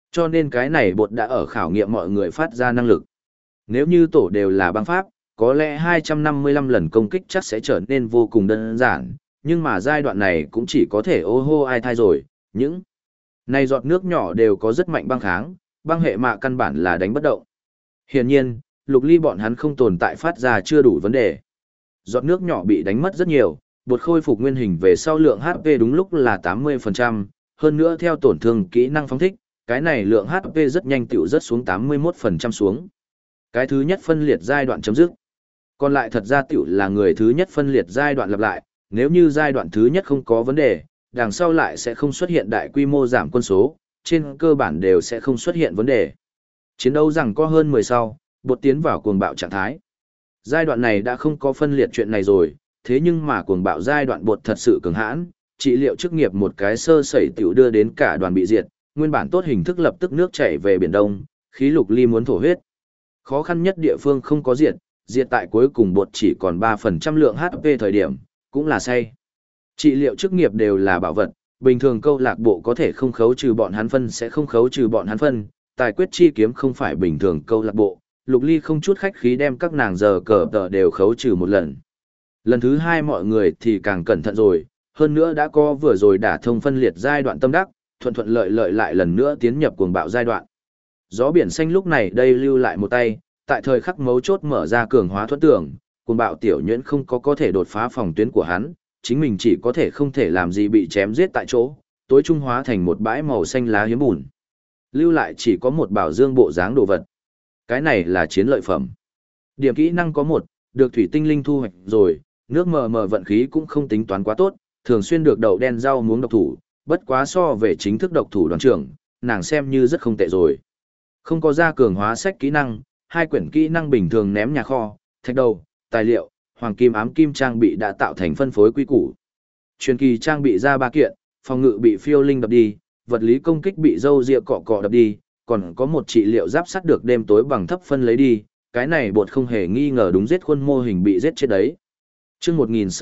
Cho nên cái này bột đã ở khảo nghiệm mọi người phát ra năng lực. Nếu như tổ đều là băng pháp, có lẽ 255 lần công kích chắc sẽ trở nên vô cùng đơn giản, nhưng mà giai đoạn này cũng chỉ có thể ô hô ai thai rồi, những này giọt nước nhỏ đều có rất mạnh băng kháng, băng hệ mạ căn bản là đánh bất động. Hiển nhiên, Lục Ly bọn hắn không tồn tại phát ra chưa đủ vấn đề. Giọt nước nhỏ bị đánh mất rất nhiều, bột khôi phục nguyên hình về sau lượng HP đúng lúc là 80%, hơn nữa theo tổn thương kỹ năng phóng thích, cái này lượng HP rất nhanh tiểu rất xuống 81% xuống. Cái thứ nhất phân liệt giai đoạn chấm dứt. Còn lại thật ra tiểu là người thứ nhất phân liệt giai đoạn lặp lại, nếu như giai đoạn thứ nhất không có vấn đề, đằng sau lại sẽ không xuất hiện đại quy mô giảm quân số, trên cơ bản đều sẽ không xuất hiện vấn đề. Chiến đấu rằng có hơn 10 sau, bột tiến vào cuồng bạo trạng thái. Giai đoạn này đã không có phân liệt chuyện này rồi, thế nhưng mà cuồng bạo giai đoạn bột thật sự cứng hãn, trị liệu chức nghiệp một cái sơ sẩy tiểu đưa đến cả đoàn bị diệt, nguyên bản tốt hình thức lập tức nước chảy về biển đông, khí Lục Ly muốn thổ huyết. Khó khăn nhất địa phương không có diệt tại cuối cùng bột chỉ còn 3% lượng HP thời điểm, cũng là say. Trị liệu chức nghiệp đều là bảo vật, bình thường câu lạc bộ có thể không khấu trừ bọn hắn phân sẽ không khấu trừ bọn hắn phân, tài quyết chi kiếm không phải bình thường câu lạc bộ, Lục Ly không chút khách khí đem các nàng giờ cờ tờ đều khấu trừ một lần. Lần thứ hai mọi người thì càng cẩn thận rồi, hơn nữa đã có vừa rồi đả thông phân liệt giai đoạn tâm đắc, thuận thuận lợi lợi lại lần nữa tiến nhập cuồng bạo giai đoạn. Gió biển xanh lúc này đây lưu lại một tay, tại thời khắc mấu chốt mở ra cường hóa thuẫn tưởng, cuồng bạo tiểu nhuyễn không có thể đột phá phòng tuyến của hắn, chính mình chỉ có thể không thể làm gì bị chém giết tại chỗ, tối trung hóa thành một bãi màu xanh lá hiếm bùn. Lưu lại chỉ có một bảo dương bộ dáng đồ vật. Cái này là chiến lợi phẩm. Điểm kỹ năng có một, được thủy tinh linh thu hoạch rồi, nước mờ mờ vận khí cũng không tính toán quá tốt, thường xuyên được đậu đen rau muống độc thủ, bất quá so về chính thức độc thủ đoàn trưởng, nàng xem như rất không tệ rồi. Không có ra cường hóa sách kỹ năng, 2 quyển kỹ năng bình thường ném nhà kho, thạch đầu, tài liệu, hoàng kim ám kim trang bị đã tạo thành phân phối quy củ. Truyền kỳ trang bị ra 3 kiện, phòng ngự bị phiêu linh đập đi, vật lý công kích bị dâu ria cọ cọ đập đi, còn có một trị liệu giáp sắt được đêm tối bằng thấp phân lấy đi, cái này bột không hề nghi ngờ đúng giết khuôn mô hình bị giết chết đấy. Chương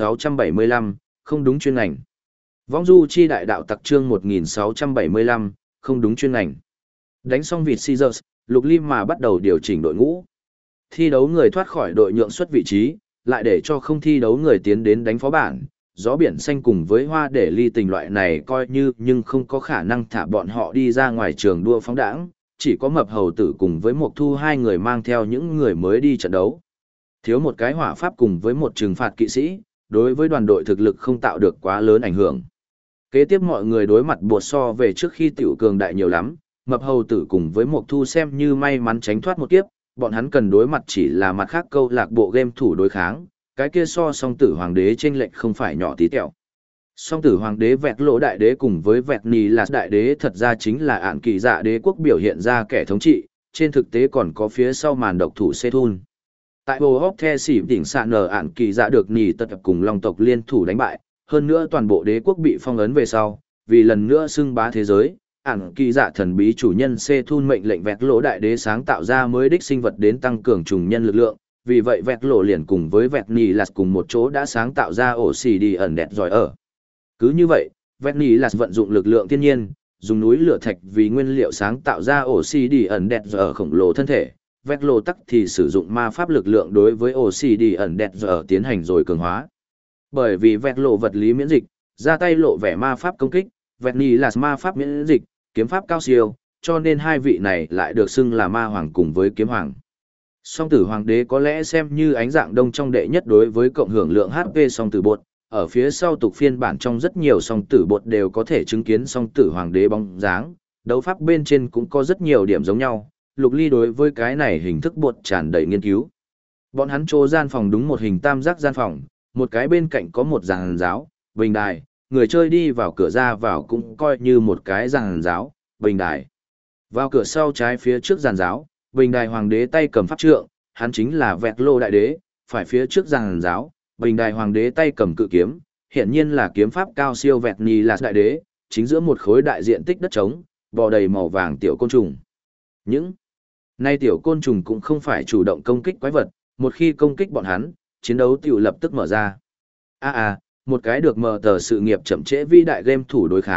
1675, không đúng chuyên ngành. Vong du chi đại đạo tặc chương 1675, không đúng chuyên ngành. Đánh xong vịt Caesars, Lục Ly mà bắt đầu điều chỉnh đội ngũ. Thi đấu người thoát khỏi đội nhượng xuất vị trí, lại để cho không thi đấu người tiến đến đánh phó bản. Gió biển xanh cùng với hoa để ly tình loại này coi như nhưng không có khả năng thả bọn họ đi ra ngoài trường đua phóng đãng, chỉ có mập hầu tử cùng với Mộc Thu hai người mang theo những người mới đi trận đấu. Thiếu một cái hỏa pháp cùng với một trừng phạt kỵ sĩ, đối với đoàn đội thực lực không tạo được quá lớn ảnh hưởng. Kế tiếp mọi người đối mặt bột so về trước khi tiểu cường đại nhiều lắm, mập hầu tử cùng với Mộc Thu xem như may mắn tránh thoát một kiếp, bọn hắn cần đối mặt chỉ là mặt khác câu lạc bộ game thủ đối kháng, cái kia so song tử hoàng đế chênh lệch không phải nhỏ tí tẹo. Song tử hoàng đế vẹt lỗ đại đế cùng với vẹt nì là đại đế thật ra chính là ạn kỳ dạ đế quốc biểu hiện ra kẻ thống trị, trên thực tế còn có phía sau màn độc thủ Sethun. Tại Hồ Hốc The xỉ đỉnh sạn nở ạn kỳ dạ được nì tật cùng long tộc liên thủ đánh bại, hơn nữa toàn bộ đế quốc bị phong ấn về sau, vì lần nữa xưng bá thế giới, ạn kỳ dạ thần bí chủ nhân Sethun mệnh lệnh vẹt lỗ đại đế sáng tạo ra mới đích sinh vật đến tăng cường trùng nhân lực lượng. Vì vậy vẹt lộ liền cùng với vẹt nì lạt cùng một chỗ đã sáng tạo ra ổ xì đi ẩn đẹp giỏi ở. Cứ như vậy, vẹt nì lạt vận dụng lực lượng thiên nhiên, dùng núi lửa thạch vì nguyên liệu sáng tạo ra ổ xì đi ẩn đẹp giỏi ở khổng lồ thân thể. Vẹt lộ tắc thì sử dụng ma pháp lực lượng đối với ổ xì đi ẩn đẹp giỏi ở tiến hành rồi cường hóa. Bởi vì vẹt lộ vật lý miễn dịch, ra tay lộ vẻ ma pháp công kích, vẹt nì lạt ma pháp miễn dịch, kiếm pháp cao siêu, cho nên hai vị này lại được xưng là ma hoàng cùng với kiếm hoàng. Song tử hoàng đế có lẽ xem như ánh dạng đông trong đệ nhất đối với cộng hưởng lượng HP song tử bột, ở phía sau tục phiên bản trong rất nhiều song tử bột đều có thể chứng kiến song tử hoàng đế bóng dáng, đấu pháp bên trên cũng có rất nhiều điểm giống nhau, Lục Ly đối với cái này hình thức bột tràn đầy nghiên cứu. Bọn hắn chỗ gian phòng đúng một hình tam giác gian phòng, một cái bên cạnh có một giàn giáo, bình đài, người chơi đi vào cửa ra vào cũng coi như một cái giàn giáo, bình đài. Vào cửa sau trái phía trước giàn giáo, bình đài hoàng đế tay cầm pháp trượng, hắn chính là vẹt lô đại đế, phải phía trước giàn giáo, bình đài hoàng đế tay cầm cự kiếm, hiện nhiên là kiếm pháp cao siêu vẹt nì là đại đế, chính giữa một khối đại diện tích đất trống, bò đầy màu vàng tiểu côn trùng. Những nay tiểu côn trùng cũng không phải chủ động công kích quái vật, một khi công kích bọn hắn, chiến đấu tiểu lập tức mở ra. Một cái được mở tờ sự nghiệp chậm trễ vĩ đại game thủ đối kháng,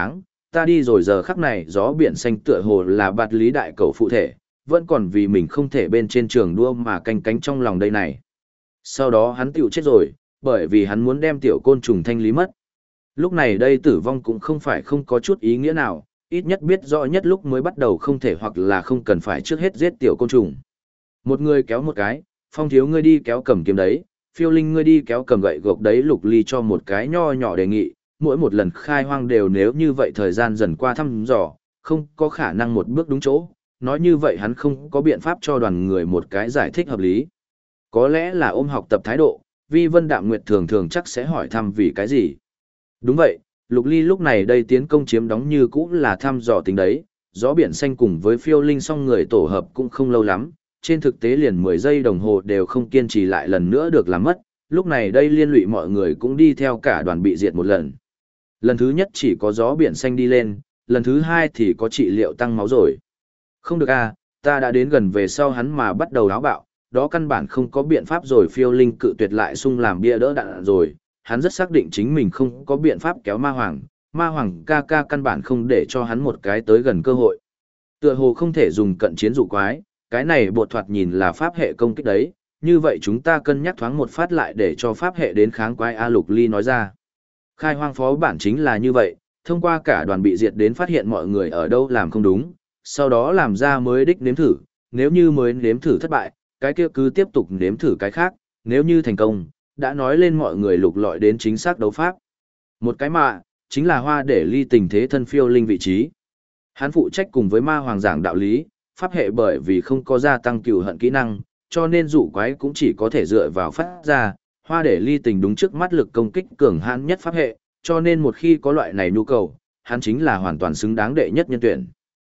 ta đi rồi giờ khắc này gió biển xanh tựa hồ là bạt lý đại cầu phụ thể, vẫn còn vì mình không thể bên trên trường đua mà canh cánh trong lòng đây này. Sau đó hắn tiểu chết rồi, bởi vì hắn muốn đem tiểu côn trùng thanh lý mất. Lúc này đây tử vong cũng không phải không có chút ý nghĩa nào, ít nhất biết rõ nhất lúc mới bắt đầu không thể hoặc là không cần phải trước hết giết tiểu côn trùng. Một người kéo một cái, Phong thiếu ngươi đi kéo cầm kiếm đấy, Phiêu Linh ngươi đi kéo cầm gậy gộc đấy. Lục Ly cho một cái nho nhỏ đề nghị, mỗi một lần khai hoang đều nếu như vậy thời gian dần qua thăm dò, không có khả năng một bước đúng chỗ, nói như vậy hắn không có biện pháp cho đoàn người một cái giải thích hợp lý. Có lẽ là ôm học tập thái độ, Vi Vân Đạm Nguyệt thường thường chắc sẽ hỏi thăm vì cái gì. Đúng vậy, Lục Ly lúc này đây tiến công chiếm đóng như cũ là thăm dò tính đấy, gió biển xanh cùng với Phiêu Linh song người tổ hợp cũng không lâu lắm, trên thực tế liền 10 giây đồng hồ đều không kiên trì lại lần nữa được làm mất, lúc này đây liên lụy mọi người cũng đi theo cả đoàn bị diệt một lần. Lần thứ nhất chỉ có gió biển xanh đi lên, lần thứ hai thì có trị liệu tăng máu rồi. Không được à, ta đã đến gần về sau hắn mà bắt đầu náo bạo, đó căn bản không có biện pháp rồi. Phiêu Linh cự tuyệt lại sung làm bia đỡ đạn rồi, hắn rất xác định chính mình không có biện pháp kéo ma hoàng ca ca căn bản không để cho hắn một cái tới gần cơ hội. Tựa hồ không thể dùng cận chiến dụ quái, cái này bột thoạt nhìn là pháp hệ công kích đấy, như vậy chúng ta cân nhắc thoáng một phát lại để cho pháp hệ đến kháng quái. A Lục Ly nói ra. Khai hoang phó bản chính là như vậy, thông qua cả đoàn bị diệt đến phát hiện mọi người ở đâu làm không đúng, sau đó làm ra mới đích nếm thử, nếu như mới nếm thử thất bại, cái kia cứ tiếp tục nếm thử cái khác, nếu như thành công, đã nói lên mọi người lục lọi đến chính xác đấu pháp. Một cái mà, chính là Hoa để Ly tình thế thân Phiêu Linh vị trí. Hắn phụ trách cùng với ma hoàng giảng đạo lý, pháp hệ bởi vì không có gia tăng cừu hận kỹ năng, cho nên dụ quái cũng chỉ có thể dựa vào phát ra. Hoa để Ly tình đúng trước mắt lực công kích cường hãn nhất pháp hệ, cho nên một khi có loại này nhu cầu, hắn chính là hoàn toàn xứng đáng đệ nhất nhân tuyển.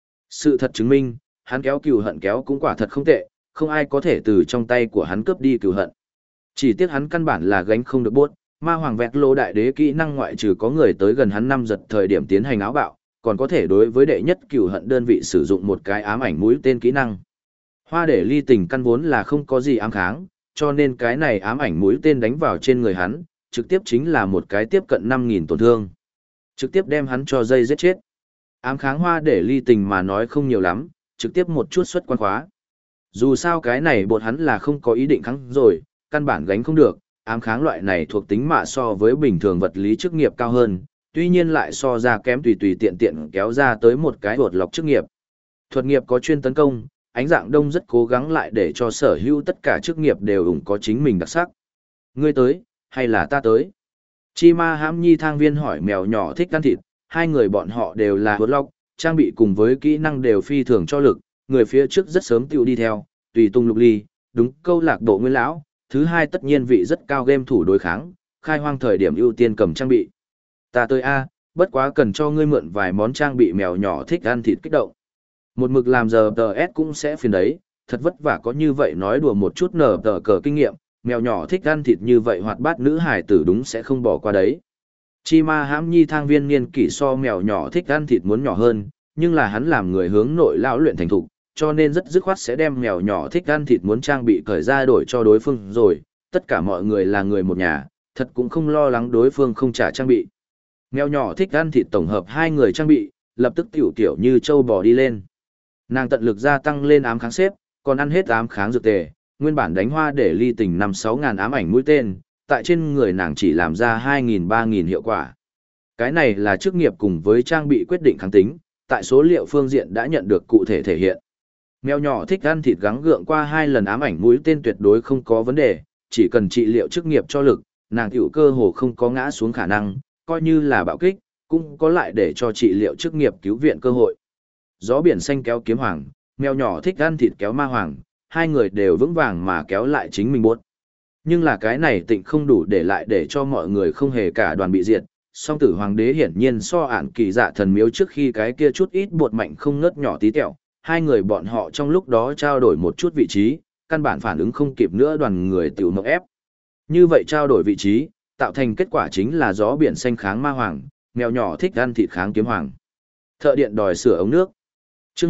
Sự thật chứng minh, hắn kéo cừu hận kéo cũng quả thật không tệ, không ai có thể từ trong tay của hắn cướp đi cừu hận. Chỉ tiếc hắn căn bản là gánh không được buốt, ma hoàng vẹt lô đại đế kỹ năng ngoại trừ có người tới gần hắn năm giật thời điểm tiến hành áo bạo, còn có thể đối với đệ nhất cừu hận đơn vị sử dụng một cái ám ảnh mũi tên kỹ năng. Hoa để Ly tình căn vốn là không có gì ám kháng, cho nên cái này ám ảnh mũi tên đánh vào trên người hắn, trực tiếp chính là một cái tiếp cận 5.000 tổn thương. Trực tiếp đem hắn cho dây giết chết. Ám kháng Hoa để Ly tình mà nói không nhiều lắm, trực tiếp một chút xuất quan khóa. Dù sao cái này bột hắn là không có ý định kháng rồi, căn bản gánh không được, ám kháng loại này thuộc tính mạ so với bình thường vật lý chức nghiệp cao hơn, tuy nhiên lại so ra kém tùy tùy tiện tiện kéo ra tới một cái bột lọc chức nghiệp. Thuật nghiệp có chuyên tấn công, ánh dạng đông rất cố gắng lại để cho sở hữu tất cả chức nghiệp đều ủng có chính mình đặc sắc. Ngươi tới, hay là ta tới? Chi ma hãm nhi thang viên hỏi mèo nhỏ thích ăn thịt, hai người bọn họ đều là bột lọc, trang bị cùng với kỹ năng đều phi thường cho lực, người phía trước rất sớm tiêu đi theo, tùy tung Lục Ly, đúng câu lạc bộ nguyên lão. Thứ hai tất nhiên vị rất cao game thủ đối kháng, khai hoang thời điểm ưu tiên cầm trang bị. Ta tới A, bất quá cần cho ngươi mượn vài món trang bị mèo nhỏ thích ăn thịt kích động. Một mực làm giờ TS cũng sẽ phiền đấy, thật vất vả có như vậy nói đùa một chút nở tờ cờ kinh nghiệm, mèo nhỏ thích ăn thịt như vậy hoạt bát nữ hải tử đúng sẽ không bỏ qua đấy. Chi ma hãm nhi thang viên niên kỷ so mèo nhỏ thích ăn thịt muốn nhỏ hơn, nhưng là hắn làm người hướng nội lão luyện thành thục, cho nên rất dứt khoát sẽ đem mèo nhỏ thích ăn thịt muốn trang bị cởi ra đổi cho đối phương rồi, tất cả mọi người là người một nhà, thật cũng không lo lắng đối phương không trả trang bị. Mèo nhỏ thích ăn thịt tổng hợp hai người trang bị, lập tức tiểu tiểu như trâu bò đi lên. Nàng tận lực gia tăng lên ám kháng xếp, còn ăn hết ám kháng dược tề, nguyên bản đánh Hoa để Ly tình 5-6 ngàn ám ảnh mũi tên, tại trên người nàng chỉ làm ra 2.000-3.000 hiệu quả. Cái này là chức nghiệp cùng với trang bị quyết định kháng tính, tại số liệu phương diện đã nhận được cụ thể thể hiện. Mèo nhỏ thích ăn thịt gắng gượng qua 2 lần ám ảnh mũi tên tuyệt đối không có vấn đề, chỉ cần trị liệu chức nghiệp cho lực, nàng tiểu cơ hồ không có ngã xuống khả năng, coi như là bạo kích, cũng có lại để cho trị liệu chức nghiệp cứu viện cơ hội. Gió biển xanh kéo kiếm hoàng, mèo nhỏ thích ăn thịt kéo ma hoàng, hai người đều vững vàng mà kéo lại chính mình buốt. Nhưng là cái này tịnh không đủ để lại để cho mọi người không hề cả đoàn bị diệt. Song tử hoàng đế hiển nhiên so ản kỳ dạ thần miếu trước khi cái kia chút ít bột mạnh không ngớt nhỏ tí tẹo, hai người bọn họ trong lúc đó trao đổi một chút vị trí, căn bản phản ứng không kịp nữa đoàn người tiểu mộng ép. Như vậy trao đổi vị trí, tạo thành kết quả chính là gió biển xanh kháng ma hoàng, mèo nhỏ thích ăn thịt kháng kiếm hoàng. Thợ điện đòi sửa ống nước. Chương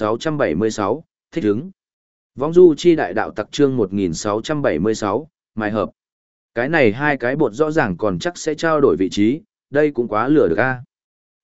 1676, thích ứng. Vong du chi đại đạo tặc chương 1676, mai hợp. Cái này hai cái bột rõ ràng còn chắc sẽ trao đổi vị trí, đây cũng quá lừa được a.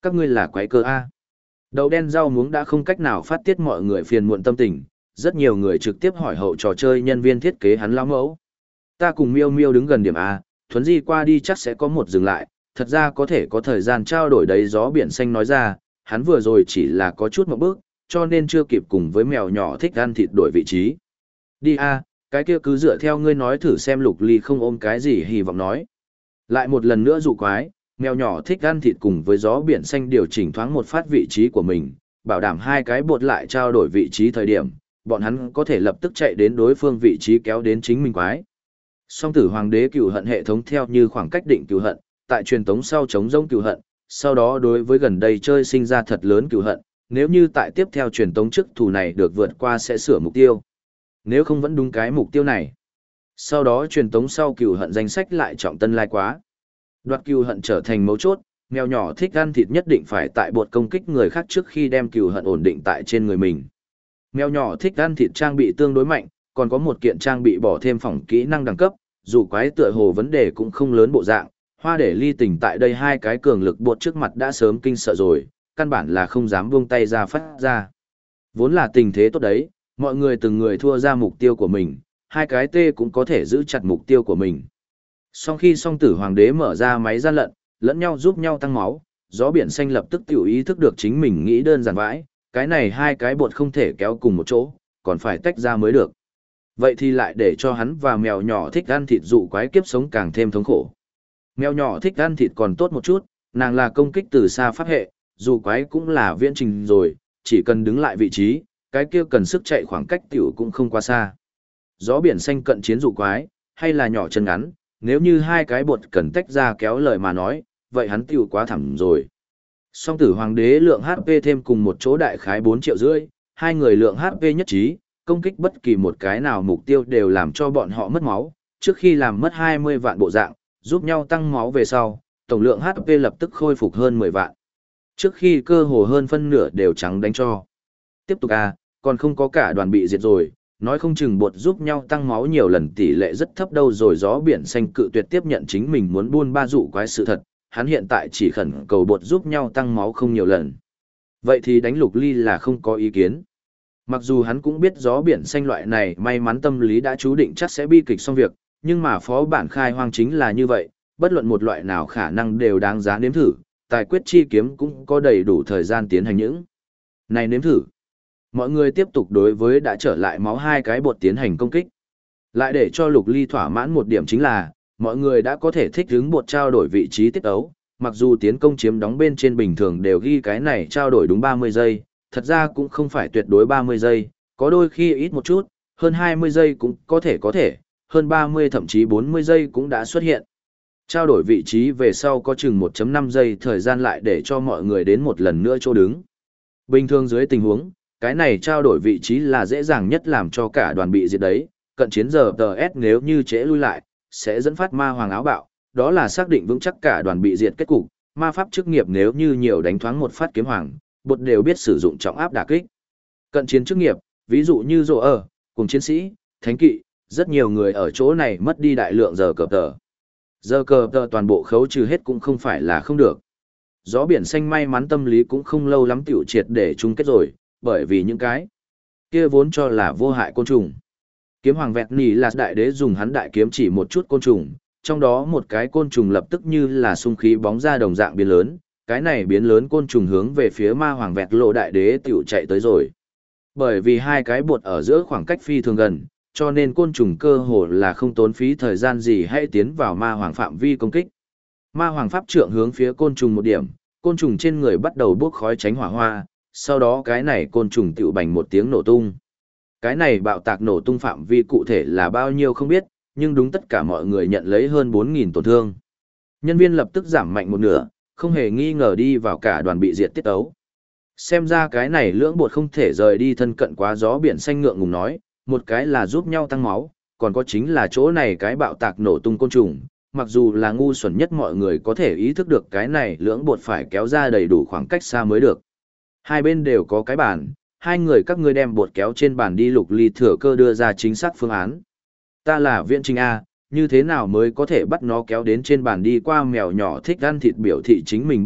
Các ngươi là quái cơ A. Đậu đen rau muống đã không cách nào phát tiết mọi người phiền muộn tâm tình, rất nhiều người trực tiếp hỏi hậu trò chơi nhân viên thiết kế hắn lão mẫu. Ta cùng Miêu Miêu đứng gần điểm A, thuấn di qua đi chắc sẽ có một dừng lại, thật ra có thể có thời gian trao đổi đấy. Gió biển xanh nói ra, hắn vừa rồi chỉ là có chút một bước, cho nên chưa kịp cùng với mèo nhỏ thích ăn thịt đổi vị trí. Đi A, cái kia cứ dựa theo ngươi nói thử xem. Lục Ly không ôm cái gì hy vọng nói. Lại một lần nữa dụ quái, mèo nhỏ thích ăn thịt cùng với gió biển xanh điều chỉnh thoáng một phát vị trí của mình, bảo đảm hai cái bột lại trao đổi vị trí thời điểm, bọn hắn có thể lập tức chạy đến đối phương vị trí kéo đến chính mình quái. Song tử hoàng đế cửu hận hệ thống theo như khoảng cách định cửu hận, tại truyền tống sau chống rông cửu hận, sau đó đối với gần đây chơi sinh ra thật lớn cửu hận, nếu như tại tiếp theo truyền tống trước thủ này được vượt qua sẽ sửa mục tiêu. Nếu không vẫn đúng cái mục tiêu này. Sau đó truyền tống sau cửu hận danh sách lại trọng tân lai quá. Đoạt cừu hận trở thành mấu chốt, mèo nhỏ thích ăn thịt nhất định phải tại bột công kích người khác trước khi đem cừu hận ổn định tại trên người mình. Mèo nhỏ thích ăn thịt trang bị tương đối mạnh, còn có một kiện trang bị bỏ thêm phòng kỹ năng đẳng cấp, dù quái tựa hồ vấn đề cũng không lớn bộ dạng, hoa để ly tình tại đây hai cái cường lực bột trước mặt đã sớm kinh sợ rồi, căn bản là không dám buông tay ra phát ra. Vốn là tình thế tốt đấy, mọi người từng người thua ra mục tiêu của mình, hai cái tê cũng có thể giữ chặt mục tiêu của mình. Sau khi song tử hoàng đế mở ra máy gian lận, lẫn nhau giúp nhau tăng máu, gió biển xanh lập tức tiểu ý thức được chính mình nghĩ đơn giản vãi, cái này hai cái bột không thể kéo cùng một chỗ, còn phải tách ra mới được. Vậy thì lại để cho hắn và mèo nhỏ thích ăn thịt dụ quái kiếp sống càng thêm thống khổ. Mèo nhỏ thích ăn thịt còn tốt một chút, nàng là công kích từ xa pháp hệ, dụ quái cũng là viễn trình rồi, chỉ cần đứng lại vị trí, cái kia cần sức chạy khoảng cách tiểu cũng không quá xa. Gió biển xanh cận chiến dụ quái, hay là nhỏ chân ngắn, nếu như hai cái bột cần tách ra kéo lời mà nói, vậy hắn tiểu quá thẳm rồi. Song tử hoàng đế lượng HP thêm cùng một chỗ đại khái 4,5 triệu, hai người lượng HP nhất trí, công kích bất kỳ một cái nào mục tiêu đều làm cho bọn họ mất máu, trước khi làm mất 20 vạn bộ dạng, giúp nhau tăng máu về sau, tổng lượng HP lập tức khôi phục hơn 10 vạn. Trước khi cơ hồ hơn phân nửa đều trắng đánh cho. Tiếp tục còn không có cả đoàn bị diệt rồi, nói không chừng bột giúp nhau tăng máu nhiều lần tỷ lệ rất thấp đâu rồi. Gió biển xanh cự tuyệt tiếp nhận chính mình muốn buôn ba dụ quái sự thật, hắn hiện tại chỉ khẩn cầu bột giúp nhau tăng máu không nhiều lần. Vậy thì đánh Lục Ly là không có ý kiến. Mặc dù hắn cũng biết gió biển xanh loại này may mắn tâm lý đã chú định chắc sẽ bi kịch xong việc, nhưng mà phó bản khai hoang chính là như vậy, bất luận một loại nào khả năng đều đáng giá nếm thử, tài quyết chi kiếm cũng có đầy đủ thời gian tiến hành những này nếm thử. Mọi người tiếp tục đối với đã trở lại máu hai cái bột tiến hành công kích. Lại để cho Lục Ly thỏa mãn một điểm chính là, mọi người đã có thể thích ứng bột trao đổi vị trí tiết ấu, mặc dù tiến công chiếm đóng bên trên bình thường đều ghi cái này trao đổi đúng 30 giây, thật ra cũng không phải tuyệt đối 30 giây, có đôi khi ít một chút, hơn 20 giây cũng có thể, hơn 30 thậm chí 40 giây cũng đã xuất hiện. Trao đổi vị trí về sau có chừng 1,5 giây thời gian lại để cho mọi người đến một lần nữa chỗ đứng. Bình thường dưới tình huống, cái này trao đổi vị trí là dễ dàng nhất làm cho cả đoàn bị diệt đấy, cận chiến giờ TS nếu như trễ lui lại, sẽ dẫn phát ma hoàng áo bạo, đó là xác định vững chắc cả đoàn bị diệt kết cục. Ma pháp chức nghiệp nếu như nhiều đánh thoáng một phát kiếm hoàng, bột đều biết sử dụng trọng áp đả kích. Cận chiến chức nghiệp, ví dụ như cùng chiến sĩ, thánh kỵ, rất nhiều người ở chỗ này mất đi đại lượng giờ cờ tờ. Giờ cờ tờ toàn bộ khấu trừ hết cũng không phải là không được. Gió biển xanh may mắn tâm lý cũng không lâu lắm tiểu triệt để chung kết rồi, bởi vì những cái kia vốn cho là vô hại côn trùng. Kiếm hoàng vẹt nỉ là đại đế dùng hắn đại kiếm chỉ một chút côn trùng, trong đó một cái côn trùng lập tức như là xung khí bóng ra đồng dạng biến lớn, cái này biến lớn côn trùng hướng về phía ma hoàng vẹt lộ đại đế tiểu chạy tới rồi. Bởi vì hai cái bột ở giữa khoảng cách phi thường gần, cho nên côn trùng cơ hồ là không tốn phí thời gian gì hãy tiến vào ma hoàng phạm vi công kích. Ma hoàng pháp trượng hướng phía côn trùng một điểm, côn trùng trên người bắt đầu bốc khói tránh hỏa hoa, sau đó cái này côn trùng tiểu bành một tiếng nổ tung. Cái này bạo tạc nổ tung phạm vi cụ thể là bao nhiêu không biết, nhưng đúng tất cả mọi người nhận lấy hơn 4.000 tổn thương. Nhân viên lập tức giảm mạnh một nửa, không hề nghi ngờ đi vào cả đoàn bị diệt tiết ấu. Xem ra cái này lưỡng bột không thể rời đi thân cận quá. Gió biển xanh ngượng ngùng nói, một cái là giúp nhau tăng máu, còn có chính là chỗ này cái bạo tạc nổ tung côn trùng. Mặc dù là ngu xuẩn nhất mọi người có thể ý thức được cái này lưỡng bột phải kéo ra đầy đủ khoảng cách xa mới được. Hai bên đều có cái bàn, hai người các ngươi đem bột kéo trên bàn đi. Lục Ly thừa cơ đưa ra chính xác phương án. Ta là viễn trình A, như thế nào mới có thể bắt nó kéo đến trên bàn đi qua. Mèo nhỏ thích ăn thịt biểu thị chính mình bất lực,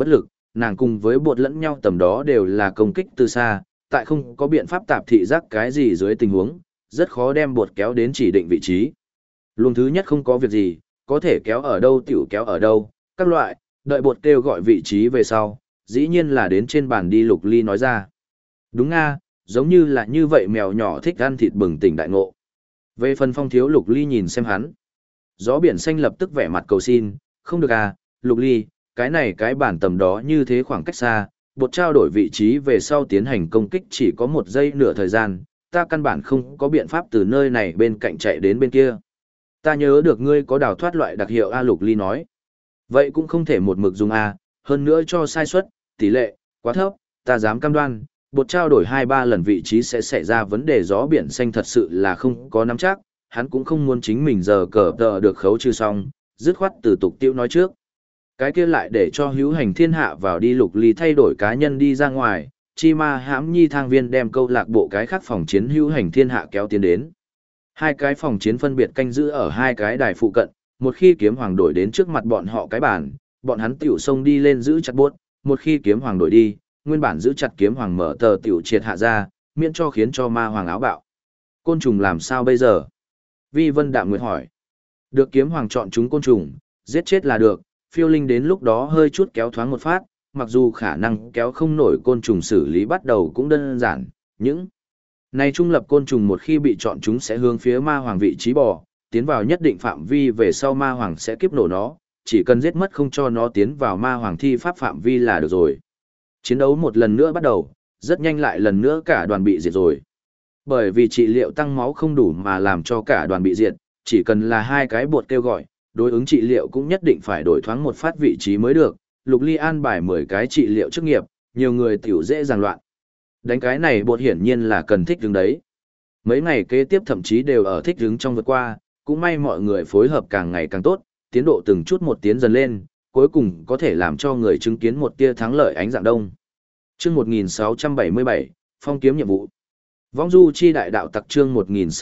nàng cùng với bột lẫn nhau tầm đó đều là công kích từ xa, tại không có biện pháp tạp thị giác cái gì dưới tình huống, rất khó đem bột kéo đến chỉ định vị trí. Luồng thứ nhất không có việc gì, có thể kéo ở đâu tiểu kéo ở đâu, các loại, đợi bột kêu gọi vị trí về sau, dĩ nhiên là đến trên bàn đi. Lục Ly nói ra. Đúng nga, giống như là như vậy mèo nhỏ thích ăn thịt bừng tỉnh đại ngộ. Về phần Phong Thiếu, Lục Ly nhìn xem hắn. Gió biển xanh lập tức vẻ mặt cầu xin, không được à, Lục Ly, cái này cái bản tầm đó như thế khoảng cách xa, bột trao đổi vị trí về sau tiến hành công kích chỉ có 1 giây nửa thời gian, ta căn bản không có biện pháp từ nơi này bên cạnh chạy đến bên kia. Ta nhớ được ngươi có đào thoát loại đặc hiệu A. Lục Ly nói. Vậy cũng không thể một mực dùng A, hơn nữa cho sai suất, tỷ lệ, quá thấp, ta dám cam đoan, bột trao đổi 2-3 lần vị trí sẽ xảy ra vấn đề. Gió biển xanh thật sự là không có nắm chắc, hắn cũng không muốn chính mình giờ cờ tờ được khấu trừ xong, dứt khoát từ tục tiêu nói trước. Cái kia lại để cho hữu hành thiên hạ vào đi. Lục Ly thay đổi cá nhân đi ra ngoài, chi ma hãm nhi thang viên đem câu lạc bộ cái khác phòng chiến hữu hành thiên hạ kéo tiến đến. 2 cái phòng chiến phân biệt canh giữ ở 2 cái đài phụ cận, một khi kiếm hoàng đổi đến trước mặt bọn họ cái bàn, bọn hắn tiểu xông đi lên giữ chặt bốt, một khi kiếm hoàng đổi đi, nguyên bản giữ chặt kiếm hoàng mở tờ tiểu triệt hạ ra, miễn cho khiến cho ma hoàng áo bạo. Côn trùng làm sao bây giờ? Vi Vân Đạm Nguyệt hỏi. Được kiếm hoàng chọn chúng côn trùng, giết chết là được, phiêu linh đến lúc đó hơi chút kéo thoáng một phát, mặc dù khả năng kéo không nổi côn trùng xử lý bắt đầu cũng đơn giản, những này trung lập côn trùng một khi bị chọn chúng sẽ hướng phía ma hoàng vị trí bò, tiến vào nhất định phạm vi về sau ma hoàng sẽ kiếp nổ nó, chỉ cần giết mất không cho nó tiến vào ma hoàng thi pháp phạm vi là được rồi. Chiến đấu một lần nữa bắt đầu, rất nhanh lại lần nữa cả đoàn bị diệt rồi. Bởi vì trị liệu tăng máu không đủ mà làm cho cả đoàn bị diệt, chỉ cần là 2 cái bột kêu gọi, đối ứng trị liệu cũng nhất định phải đổi thoáng một phát vị trí mới được. Lục Ly an bài 10 cái trị liệu chức nghiệp, nhiều người tiểu dễ giằng loạn. Đánh cái này bột hiển nhiên là cần thích đứng đấy. Mấy ngày kế tiếp thậm chí đều ở thích đứng trong vượt qua, cũng may mọi người phối hợp càng ngày càng tốt, tiến độ từng chút một tiến dần lên, cuối cùng có thể làm cho người chứng kiến một tia thắng lợi ánh dạng đông. Chương 1677, Phong kiếm nhiệm vụ. Vong du chi đại đạo tặc chương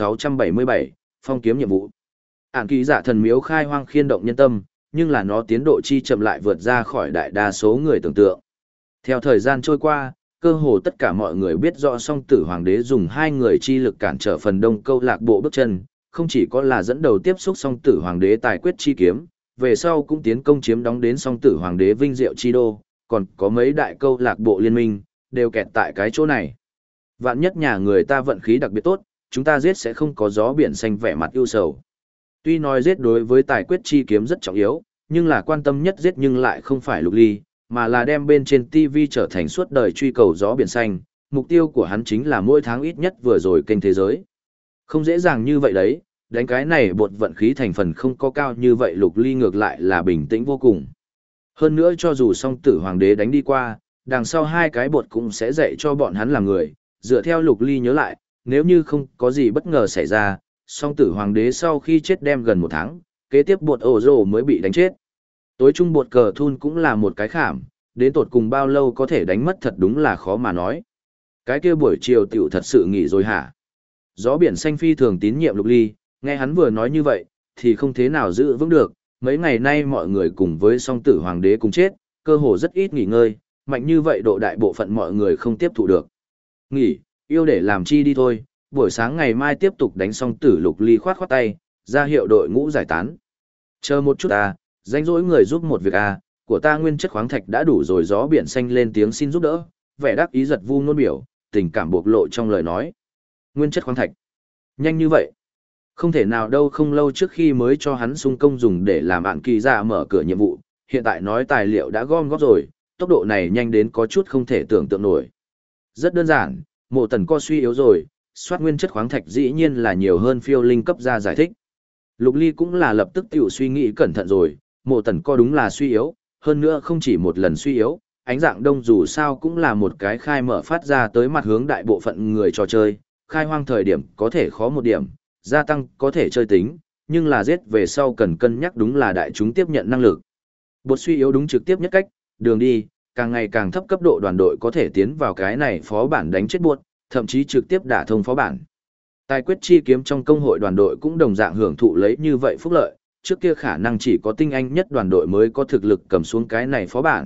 1677, Phong kiếm nhiệm vụ. Ản kỳ giả thần miếu khai hoang khiên động nhân tâm, nhưng là nó tiến độ chi chậm lại vượt ra khỏi đại đa số người tưởng tượng. Theo thời gian trôi qua, cơ hồ tất cả mọi người biết rõ song tử hoàng đế dùng 2 người chi lực cản trở phần đông câu lạc bộ bước chân, không chỉ có là dẫn đầu tiếp xúc song tử hoàng đế tài quyết chi kiếm, về sau cũng tiến công chiếm đóng đến song tử hoàng đế vinh diệu chi đô, còn có mấy đại câu lạc bộ liên minh, đều kẹt tại cái chỗ này. Vạn nhất nhà người ta vận khí đặc biệt tốt, chúng ta giết sẽ không có gió biển xanh vẻ mặt ưu sầu. Tuy nói giết đối với tài quyết chi kiếm rất trọng yếu, nhưng là quan tâm nhất giết nhưng lại không phải Lục Ly, mà là đem bên trên TV trở thành suốt đời truy cầu gió biển xanh, mục tiêu của hắn chính là mỗi tháng ít nhất vừa rồi kênh thế giới. Không dễ dàng như vậy đấy, đánh cái này bột vận khí thành phần không có cao như vậy. Lục Ly ngược lại là bình tĩnh vô cùng. Hơn nữa cho dù song tử hoàng đế đánh đi qua, đằng sau 2 cái bột cũng sẽ dạy cho bọn hắn làm người. Dựa theo Lục Ly nhớ lại, nếu như không có gì bất ngờ xảy ra, song tử hoàng đế sau khi chết đem gần 1 tháng, kế tiếp bột ổ rồ mới bị đánh chết. Tối trung bột cờ thun cũng là một cái khảm, đến tột cùng bao lâu có thể đánh mất thật đúng là khó mà nói. Cái kia buổi chiều tiểu thật sự nghỉ rồi hả? Gió biển xanh phi thường tín nhiệm Lục Ly, nghe hắn vừa nói như vậy, thì không thế nào giữ vững được. Mấy ngày nay mọi người cùng với song tử hoàng đế cùng chết, cơ hồ rất ít nghỉ ngơi, mạnh như vậy độ đại bộ phận mọi người không tiếp thụ được. Nghỉ, yêu để làm chi đi thôi, buổi sáng ngày mai tiếp tục đánh song tử. Lục Ly khoát khoát tay, ra hiệu đội ngũ giải tán. Chờ một chút à, danh dỗi người giúp một việc à, của ta nguyên chất khoáng thạch đã đủ rồi. Gió biển xanh lên tiếng xin giúp đỡ, vẻ đắc ý giật vu ngôn biểu, tình cảm bộc lộ trong lời nói. Nguyên chất khoáng thạch. Nhanh như vậy. Không thể nào đâu, không lâu trước khi mới cho hắn xung công dùng để làm Ản kỳ giả mở cửa nhiệm vụ, hiện tại nói tài liệu đã gom góp rồi, tốc độ này nhanh đến có chút không thể tưởng tượng nổi. Rất đơn giản, Mộ Tần co suy yếu rồi, soát nguyên chất khoáng thạch dĩ nhiên là nhiều hơn phiêu linh cấp ra giải thích. Lục Ly cũng là lập tức tiểu suy nghĩ cẩn thận rồi, Mộ Tần co đúng là suy yếu, hơn nữa không chỉ một lần suy yếu, ánh dạng đông dù sao cũng là một cái khai mở phát ra tới mặt hướng đại bộ phận người trò chơi, khai hoang thời điểm có thể khó một điểm, gia tăng có thể chơi tính, nhưng là giết về sau cần cân nhắc đúng là đại chúng tiếp nhận năng lực. Bột suy yếu đúng trực tiếp nhất cách, đường đi, càng ngày càng thấp cấp độ đoàn đội có thể tiến vào cái này phó bản đánh chết buốt, thậm chí trực tiếp đả thông phó bản. Tài quyết chi kiếm trong công hội đoàn đội cũng đồng dạng hưởng thụ lấy như vậy phúc lợi, trước kia khả năng chỉ có tinh anh nhất đoàn đội mới có thực lực cầm xuống cái này phó bản,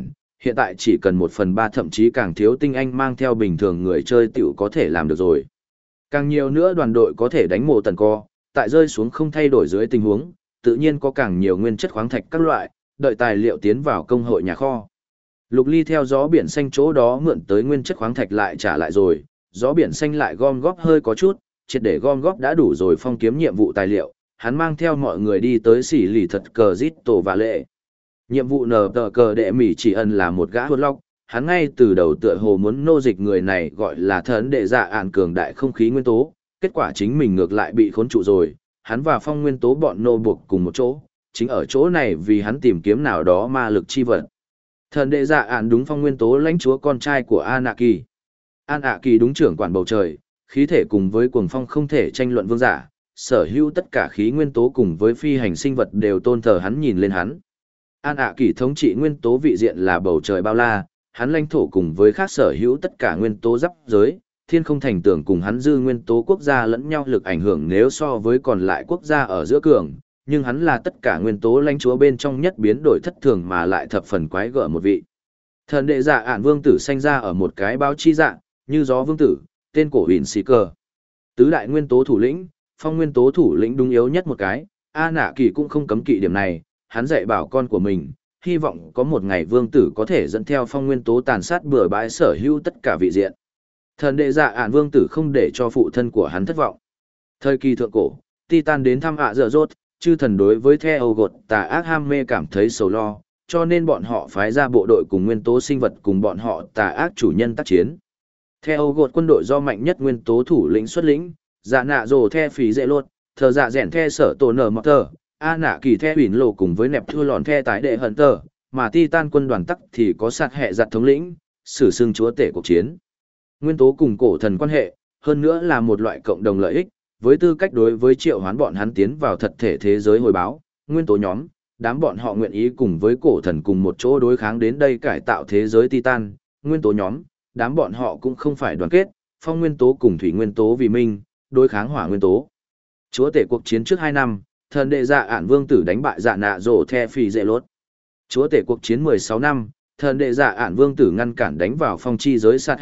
Hiện tại chỉ cần 1/3 thậm chí càng thiếu tinh anh mang theo bình thường người chơi tiểu có thể làm được rồi. Càng nhiều nữa đoàn đội có thể đánh mộ tần co, tại rơi xuống không thay đổi dưới tình huống, tự nhiên có càng nhiều nguyên chất khoáng thạch các loại, đợi tài liệu tiến vào công hội nhà kho. Lục Ly theo gió biển xanh chỗ đó mượn tới nguyên chất khoáng thạch lại trả lại rồi, gió biển xanh lại gom góp hơi có chút, triệt để gom góp đã đủ rồi phong kiếm nhiệm vụ tài liệu, hắn mang theo mọi người đi tới xỉ lì thật cờ giết tổ và lệ. Nhiệm vụ nờ tờ cờ đệ mỉ chỉ ẩn là một gã hốt lóc, hắn ngay từ đầu tựa hồ muốn nô dịch người này gọi là thần đệ dạ ạn cường đại không khí nguyên tố, kết quả chính mình ngược lại bị khốn trụ rồi, hắn và phong nguyên tố bọn nô buộc cùng một chỗ, chính ở chỗ này vì hắn tìm kiếm nào đó ma lực chi vật. Thần đệ dạ ạn đúng phong nguyên tố lãnh chúa con trai của Anaki. Anaki đúng trưởng quản bầu trời, khí thể cùng với cuồng phong không thể tranh luận vương giả, sở hữu tất cả khí nguyên tố cùng với phi hành sinh vật đều tôn thờ hắn nhìn lên hắn. Anaki thống trị nguyên tố vị diện là bầu trời bao la, hắn lãnh thổ cùng với khác sở hữu tất cả nguyên tố giáp giới, thiên không thành tưởng cùng hắn dư nguyên tố quốc gia lẫn nhau lực ảnh hưởng nếu so với còn lại quốc gia ở giữa cường, nhưng hắn là tất cả nguyên tố lãnh chúa bên trong nhất biến đổi thất thường mà lại thập phần quái gở một vị. Thần đệ dạ ản vương tử sanh ra ở một cái báo chi dạng, như gió vương tử, tên cổ huyền xì cờ. Tứ đại nguyên tố thủ lĩnh, phong nguyên tố thủ lĩnh đúng yếu nhất một cái, A Nạ Kỳ cũng không cấm kỵ điểm này, hắn dạy bảo con của mình, hy vọng có một ngày vương tử có thể dẫn theo phong nguyên tố tàn sát bừa bãi sở hữu tất cả vị diện. Thần đệ dạ ản vương tử không để cho phụ thân của hắn thất vọng. Thời kỳ thượng cổ, Titan đến thăm ạ dở dốt, chư thần đối với theo gột tà ác ham mê cảm thấy sầu lo, cho nên bọn họ phái ra bộ đội cùng nguyên tố sinh vật cùng bọn họ tà ác chủ nhân tác chiến. Theo gột quân đội do mạnh nhất nguyên tố thủ lĩnh xuất lĩnh, dạ nạ rồ the phí dễ lột, thờ dạ rèn the sở tổ nở mọt tờ, A nạ kỳ the hủy lộ cùng với nẹp thua lòn the tái đệ hận tờ, mà Titan quân đoàn tắc thì có sát hệ giặt thống lĩnh, sử xưng chúa tể cuộc chiến. Nguyên tố cùng cổ thần quan hệ, hơn nữa là một loại cộng đồng lợi ích, với tư cách đối với triệu hoán bọn hắn tiến vào thật thể thế giới hồi báo, nguyên tố nhóm, đám bọn họ nguyện ý cùng với cổ thần cùng một chỗ đối kháng đến đây cải tạo thế giới Titan, nguyên tố nhóm, đám bọn họ cũng không phải đoàn kết, phong nguyên tố cùng thủy nguyên tố vì minh, đối kháng hỏa nguyên tố. Chúa tể cuộc chiến trước 2 năm, thần đệ dạ ản vương tử đánh bại dạ nạ rổ the phì dễ lốt. Chúa tể cuộc chiến 16 năm, thần đệ dạ ản vương tử ngăn cản đánh vào phong chi giới sát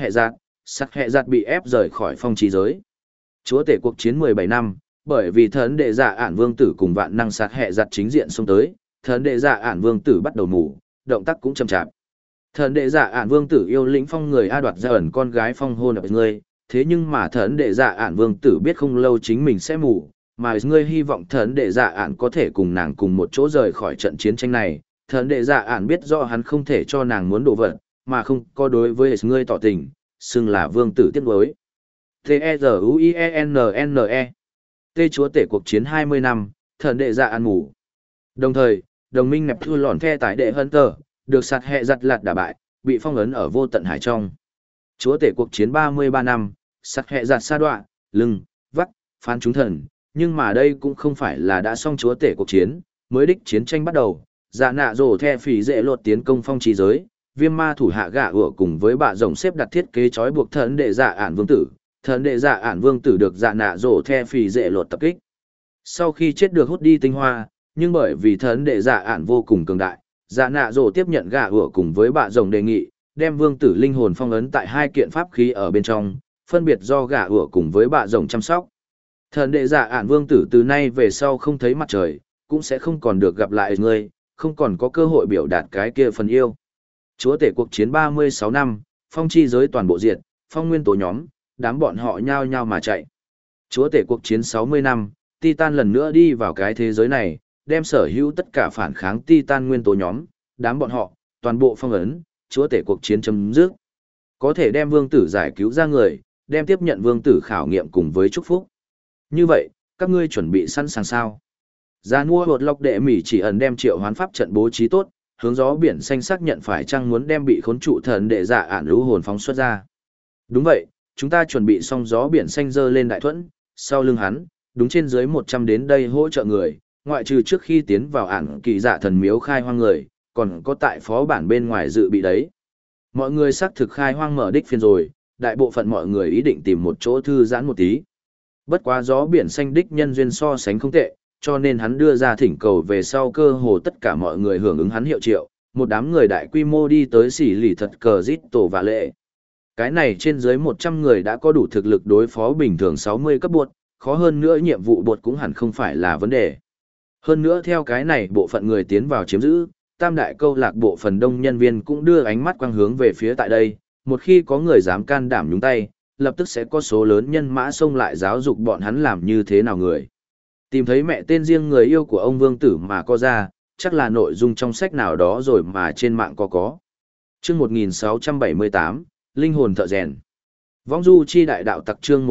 hệ giạt bị ép rời khỏi phong chi giới. Chúa tể cuộc chiến 17 năm, bởi vì thần đệ dạ ản vương tử cùng vạn năng sát hệ giặt chính diện xông tới, thần đệ dạ ản vương tử bắt đầu mù, động tác cũng chậm chạp. Thần đệ dạ ản vương tử yêu lĩnh phong người A đoạt ra ẩn con gái phong hôn ở người, thế nhưng mà thần đệ dạ ản vương tử biết không lâu chính mình sẽ mù, mà ngươi hy vọng thần đệ dạ ản có thể cùng nàng cùng một chỗ rời khỏi trận chiến tranh này. Thần đệ dạ ản biết rõ hắn không thể cho nàng muốn đồ vật, mà không có đối với ngươi tỏ tình, xưng là vương tử tiếc nuối. T-E-Z-U-I-E-N-N-E T chúa tể cuộc chiến 20 năm, thần đệ dạ ản mù. Đồng thời, đồng minh nẹp thua lòn the tái đệ Hunter, được sạt hệ giặt lạt đả bại, bị phong ấn ở vô tận hải trong. Chúa tể cuộc chiến 33 năm, sạt hệ giặt sa đoạ, lưng, vắt, phán chúng thần, nhưng mà đây cũng không phải là đã xong chúa tể cuộc chiến, mới đích chiến tranh bắt đầu, dạ nạ rổ the phỉ dễ lột tiến công phong trí giới, viêm ma thủ hạ gạ ủa cùng với bạ rồng xếp đặt thiết kế trói buộc thần đệ dạ ản vương tử, thần đệ dạ ản vương tử được dạ nạ rổ the phỉ dễ lột tập kích. Sau khi chết được hút đi tinh hoa, nhưng bởi vì thần đệ dạ ản vô cùng cường đại, dạ nạ rổ tiếp nhận gạ ủa cùng với bạ rồng đề nghị, đem vương tử linh hồn phong ấn tại 2 kiện pháp khí ở bên trong, phân biệt do gạ ủa cùng với bạ rồng chăm sóc. Thần đệ dạ ản vương tử từ nay về sau không thấy mặt trời, cũng sẽ không còn được gặp lại ngươi, không còn có cơ hội biểu đạt cái kia phần yêu. Chúa tể cuộc chiến 36 năm, phong chi giới toàn bộ diệt, phong nguyên tố nhóm, đám bọn họ nhao nhao mà chạy. Chúa tể cuộc chiến 60 năm, Titan lần nữa đi vào cái thế giới này, đem sở hữu tất cả phản kháng Titan nguyên tố nhóm, đám bọn họ, toàn bộ phong ấn, chúa tể cuộc chiến chấm dứt. Có thể đem vương tử giải cứu ra người, đem tiếp nhận vương tử khảo nghiệm cùng với chúc phúc. Như vậy, các ngươi chuẩn bị sẵn sàng sao? Gia mua hột lọc đệ mỉ chỉ ẩn đem triệu hoán pháp trận bố trí tốt, hướng gió biển xanh xác nhận phải chăng muốn đem bị khốn trụ thần đệ dạ ản lũ hồn phóng xuất ra. Đúng vậy, chúng ta chuẩn bị xong gió biển xanh dơ lên đại thuẫn, sau lưng hắn, đúng trên dưới 100 đến đây hỗ trợ người, ngoại trừ trước khi tiến vào ản kỳ dạ thần miếu khai hoang người, còn có tại phó bản bên ngoài dự bị đấy. Mọi người xác thực khai hoang mở đích phiên rồi, đại bộ phận mọi người ý định tìm một chỗ thư giãn một tí. Bất quá gió biển xanh đích nhân duyên so sánh không tệ, cho nên hắn đưa ra thỉnh cầu về sau cơ hồ tất cả mọi người hưởng ứng hắn hiệu triệu, một đám người đại quy mô đi tới xỉ lì thật cờ rít tổ và lệ. Cái này trên dưới 100 người đã có đủ thực lực đối phó bình thường 60 cấp bột, khó hơn nữa nhiệm vụ bột cũng hẳn không phải là vấn đề. Hơn nữa theo cái này bộ phận người tiến vào chiếm giữ, tam đại câu lạc bộ phần đông nhân viên cũng đưa ánh mắt quang hướng về phía tại đây, một khi có người dám can đảm nhúng tay, lập tức sẽ có số lớn nhân mã xông lại giáo dục bọn hắn làm như thế nào người. Tìm thấy mẹ tên riêng người yêu của ông Vương Tử mà có ra, chắc là nội dung trong sách nào đó rồi mà trên mạng có. Chương 1678, Linh hồn thợ rèn. Vong du chi đại đạo tặc chương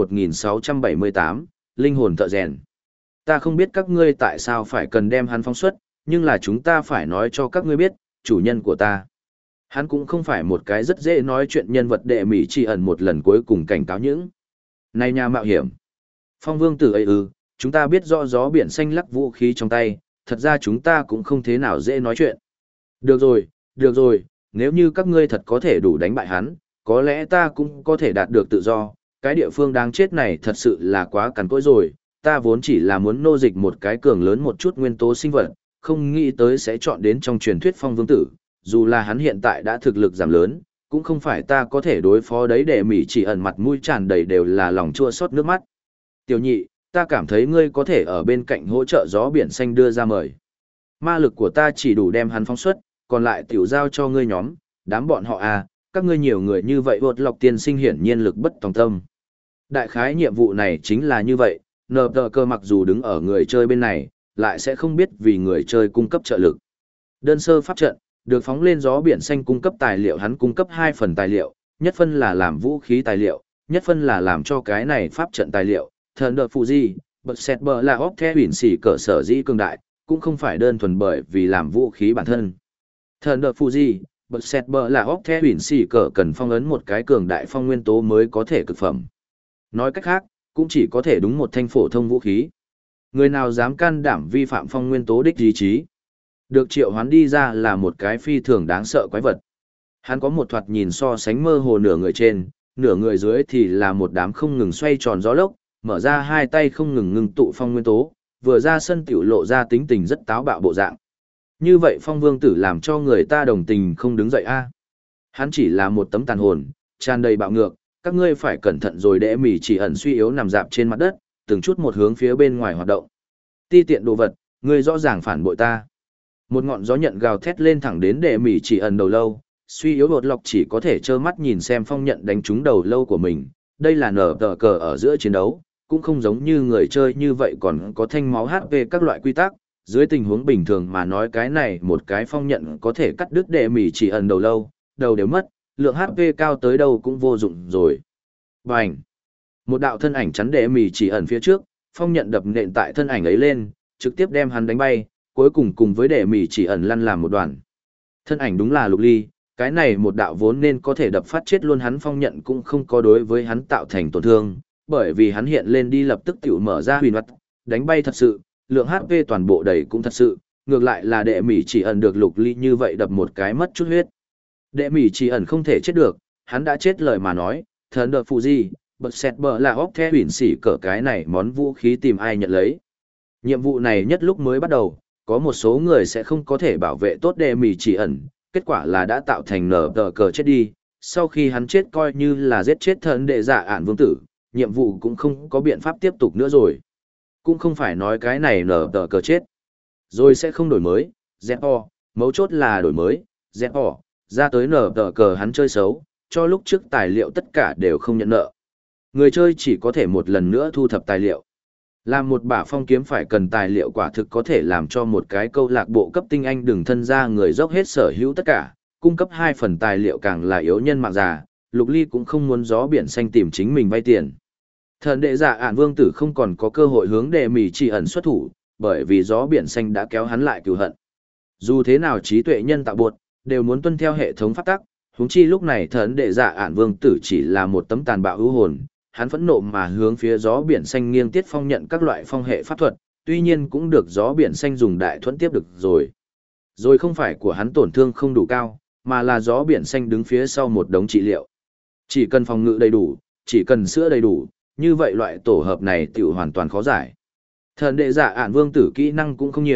1678, Linh hồn thợ rèn. Ta không biết các ngươi tại sao phải cần đem hắn phóng xuất, nhưng là chúng ta phải nói cho các ngươi biết, chủ nhân của ta. Hắn cũng không phải một cái rất dễ nói chuyện nhân vật đệ mỹ chỉ ẩn một lần cuối cùng cảnh cáo những. Này nhà mạo hiểm. Phong Vương Tử ấy chúng ta biết rõ gió biển xanh lắc vũ khí trong tay, thật ra chúng ta cũng không thế nào dễ nói chuyện. Được rồi, nếu như các ngươi thật có thể đủ đánh bại hắn, có lẽ ta cũng có thể đạt được tự do, cái địa phương đáng chết này thật sự là quá cằn cỗi rồi, ta vốn chỉ là muốn nô dịch một cái cường lớn một chút nguyên tố sinh vật, không nghĩ tới sẽ chọn đến trong truyền thuyết Phong Vương Tử, dù là hắn hiện tại đã thực lực giảm lớn, cũng không phải ta có thể đối phó đấy để Mỹ chỉ ẩn mặt mũi tràn đầy đều là lòng chua xót nước mắt. Tiểu nhị, ta cảm thấy ngươi có thể ở bên cạnh hỗ trợ gió biển xanh đưa ra mời. Ma lực của ta chỉ đủ đem hắn phóng xuất, còn lại tiểu giao cho ngươi nhóm, đám bọn họ à, các ngươi nhiều người như vậy vột lọc tiên sinh hiển nhiên lực bất tòng tâm. Đại khái nhiệm vụ này chính là như vậy, nờ tờ cơ mặc dù đứng ở người chơi bên này, lại sẽ không biết vì người chơi cung cấp trợ lực. Đơn sơ pháp trận, được phóng lên gió biển xanh cung cấp tài liệu hắn cung cấp 2 phần tài liệu, nhất phân là làm vũ khí tài liệu, nhất phân là làm cho cái này pháp trận tài liệu. Thần đợt phụ gì, bật xẹt bờ là óc theo huyền xỉ cỡ sở dĩ cường đại, cũng không phải đơn thuần bởi vì làm vũ khí bản thân. Thần đợt phụ gì, bật xẹt bờ là óc theo huyền xỉ cỡ cần phong ấn một cái cường đại phong nguyên tố mới có thể cực phẩm. Nói cách khác, cũng chỉ có thể đúng một thanh phổ thông vũ khí. Người nào dám can đảm vi phạm phong nguyên tố đích ý chí. Được triệu hoán đi ra là một cái phi thường đáng sợ quái vật. Hắn có một thoạt nhìn so sánh mơ hồ nửa người trên, nửa người dưới thì là một đám không ngừng xoay tròn gió lốc, mở ra hai tay không ngừng ngưng tụ phong nguyên tố, vừa ra sân tiểu lộ ra tính tình rất táo bạo bộ dạng. Như vậy Phong Vương Tử làm cho người ta đồng tình không đứng dậy a. Hắn chỉ là một tấm tàn hồn, tràn đầy bạo ngược, các ngươi phải cẩn thận rồi để Mỹ chỉ ẩn suy yếu nằm dạp trên mặt đất, từng chút một hướng phía bên ngoài hoạt động. Ti tiện đồ vật, ngươi rõ ràng phản bội ta. Một ngọn gió nhận gào thét lên thẳng đến để Mỹ chỉ ẩn đầu lâu, suy yếu đột lọc chỉ có thể trơ mắt nhìn xem phong nhận đánh trúng đầu lâu của mình. Đây là nở tờ cờ ở giữa chiến đấu, cũng không giống như người chơi như vậy còn có thanh máu HP các loại quy tắc. Dưới tình huống bình thường mà nói cái này một cái phong nhận có thể cắt đứt đệ Mỹ chỉ ẩn đầu lâu, đầu đều mất, lượng HP cao tới đâu cũng vô dụng rồi. Bành! Một đạo thân ảnh chắn đệ Mỹ chỉ ẩn phía trước, phong nhận đập nện tại thân ảnh ấy lên, trực tiếp đem hắn đánh bay, cuối cùng cùng với đệ Mỹ chỉ ẩn lăn làm một đoàn. Thân ảnh đúng là Lục Ly, cái này một đạo vốn nên có thể đập phát chết luôn hắn phong nhận cũng không có đối với hắn tạo thành tổn thương, bởi vì hắn hiện lên đi lập tức tiểu mở ra huyền vật, đánh bay thật sự, lượng HP toàn bộ đầy cũng thật sự, ngược lại là đệ Mỹ chỉ ẩn được Lục Ly như vậy đập một cái mất chút huyết. Đệ Mỹ chỉ ẩn không thể chết được, hắn đã chết lời mà nói, thần đợt phụ gì, bật xẹt bờ là óc theo huyền xỉ cỡ cái này món vũ khí tìm ai nhận lấy. Nhiệm vụ này nhất lúc mới bắt đầu, có một số người sẽ không có thể bảo vệ tốt đệ Mỹ chỉ ẩn, kết quả là đã tạo thành nở tờ cờ chết đi, sau khi hắn chết coi như là giết chết thần đệ dạ ản vương tử, nhiệm vụ cũng không có biện pháp tiếp tục nữa rồi. Cũng không phải nói cái này nở tờ cờ chết, rồi sẽ không đổi mới, ZO, mấu chốt là đổi mới, ZO, ra tới nở tờ cờ hắn chơi xấu, cho lúc trước tài liệu tất cả đều không nhận nợ. Người chơi chỉ có thể một lần nữa thu thập tài liệu. Làm một bả phong kiếm phải cần tài liệu quả thực có thể làm cho một cái câu lạc bộ cấp tinh anh đừng thân ra người dốc hết sở hữu tất cả, cung cấp 2 phần tài liệu càng là yếu nhân mạng già, Lục Ly cũng không muốn gió biển xanh tìm chính mình vay tiền. Thần đệ dạ ản vương tử không còn có cơ hội hướng đệ Mỹ chỉ ẩn xuất thủ, bởi vì gió biển xanh đã kéo hắn lại cừu hận. Dù thế nào trí tuệ nhân tạo buộc, đều muốn tuân theo hệ thống pháp tắc, huống chi lúc này thần đệ dạ ản vương tử chỉ là một tấm tàn bạo ưu hồn. Hắn phẫn nộ mà hướng phía gió biển xanh nghiêng tiết phong nhận các loại phong hệ pháp thuật, tuy nhiên cũng được gió biển xanh dùng đại thuẫn tiếp được rồi. Rồi không phải của hắn tổn thương không đủ cao, mà là gió biển xanh đứng phía sau một đống trị liệu. Chỉ cần phòng ngự đầy đủ, chỉ cần sữa đầy đủ, như vậy loại tổ hợp này tiểu hoàn toàn khó giải. Thần đệ dạ ản vương tử kỹ năng cũng không nhiều,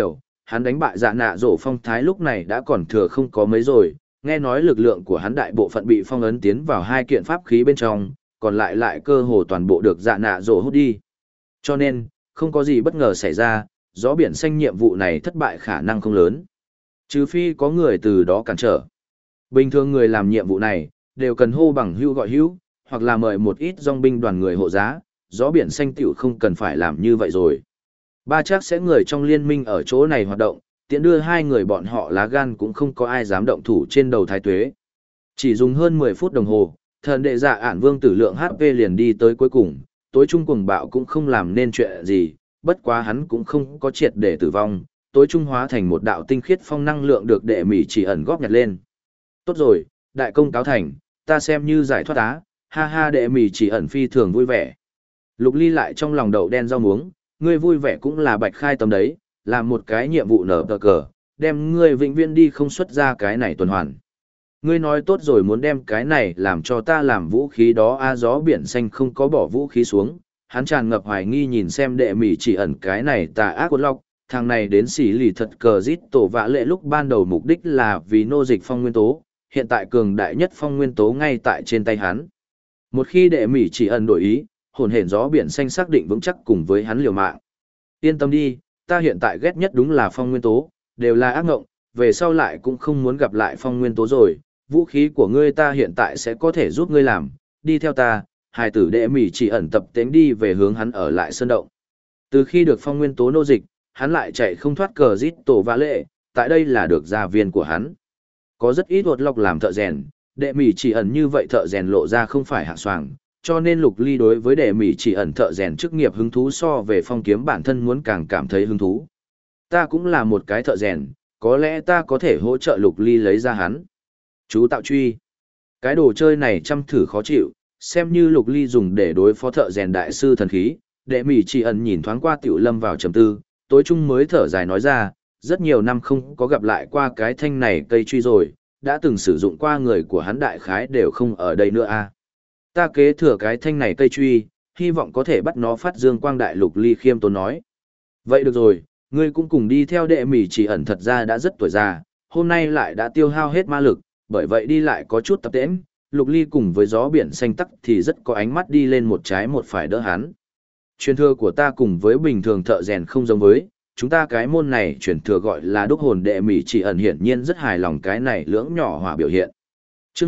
hắn đánh bại dạ nạ rổ phong thái lúc này đã còn thừa không có mấy rồi, nghe nói lực lượng của hắn đại bộ phận bị phong ấn tiến vào hai kiện pháp khí bên trong, còn lại cơ hồ toàn bộ được dạ nạ rổ hút đi. Cho nên, không có gì bất ngờ xảy ra, gió biển xanh nhiệm vụ này thất bại khả năng không lớn. Trừ phi có người từ đó cản trở. Bình thường người làm nhiệm vụ này, đều cần hô bằng hữu gọi hữu, hoặc là mời một ít dòng binh đoàn người hộ giá, gió biển xanh tiểu không cần phải làm như vậy rồi. Ba chắc sẽ người trong liên minh ở chỗ này hoạt động, tiện đưa hai người bọn họ lá gan cũng không có ai dám động thủ trên đầu thái tuế. Chỉ dùng hơn 10 phút đồng hồ, thần đệ dạ ản vương tử lượng HP liền đi tới cuối cùng, tối trung cuồng bạo cũng không làm nên chuyện gì, bất quá hắn cũng không có triệt để tử vong, tối trung hóa thành một đạo tinh khiết phong năng lượng được đệ mỉ chỉ ẩn góp nhặt lên. Tốt rồi, đại công cáo thành, ta xem như giải thoát á, ha ha đệ mỉ chỉ ẩn phi thường vui vẻ. Lục Ly lại trong lòng đậu đen rau muống, ngươi vui vẻ cũng là bạch khai tâm đấy, làm một cái nhiệm vụ nở tờ cờ, đem ngươi vĩnh viễn đi không xuất ra cái này tuần hoàn. Ngươi nói tốt rồi muốn đem cái này làm cho ta làm vũ khí đó a gió biển xanh không có bỏ vũ khí xuống, hắn tràn ngập hoài nghi nhìn xem đệ mỉ chỉ ẩn cái này tà ác cốt lọc, thằng này đến xỉ lì thật cờ rít tổ vã lệ lúc ban đầu mục đích là vì nô dịch phong nguyên tố, hiện tại cường đại nhất phong nguyên tố ngay tại trên tay hắn. Một khi đệ mỉ chỉ ẩn đổi ý, hồn hển gió biển xanh xác định vững chắc cùng với hắn liều mạng. Yên tâm đi, ta hiện tại ghét nhất đúng là phong nguyên tố, đều là ác ngộng, về sau lại cũng không muốn gặp lại phong nguyên tố rồi, vũ khí của ngươi ta hiện tại sẽ có thể giúp ngươi làm, đi theo ta, hài tử đệ mỉ chỉ ẩn tập tễnh đi về hướng hắn ở lại sơn động. Từ khi được phong nguyên tố nô dịch, hắn lại chạy không thoát cờ rít tổ vã lệ, tại đây là được gia viên của hắn. Có rất ít hột lọc làm thợ rèn, đệ mỉ chỉ ẩn như vậy thợ rèn lộ ra không phải hạng soàng, cho nên Lục Ly đối với đệ mỉ chỉ ẩn thợ rèn chức nghiệp hứng thú so về phong kiếm bản thân muốn càng cảm thấy hứng thú. Ta cũng là một cái thợ rèn, có lẽ ta có thể hỗ trợ Lục Ly lấy ra hắn. Chú tạo truy. Cái đồ chơi này chăm thử khó chịu, xem như Lục Ly dùng để đối phó thợ rèn đại sư thần khí, đệ mỉ chỉ ẩn nhìn thoáng qua tiểu lâm vào trầm tư, tối trung mới thở dài nói ra, rất nhiều năm không có gặp lại qua cái thanh này cây truy rồi, đã từng sử dụng qua người của hắn đại khái đều không ở đây nữa a. Ta kế thừa cái thanh này cây truy, hy vọng có thể bắt nó phát dương quang đại. Lục Ly khiêm tốn nói. Vậy được rồi, ngươi cũng cùng đi theo đệ mỉ chỉ ẩn thật ra đã rất tuổi già, hôm nay lại đã tiêu hao hết ma lực, bởi vậy đi lại có chút tập tễnh. Lục Ly cùng với gió biển xanh tắc thì rất có ánh mắt đi lên một trái một phải đỡ hắn. Truyền thừa của ta cùng với bình thường thợ rèn không giống với, chúng ta cái môn này truyền thừa gọi là đúc hồn đệ mỉ chỉ ẩn hiển nhiên rất hài lòng cái này lưỡng nhỏ hỏa biểu hiện. Chương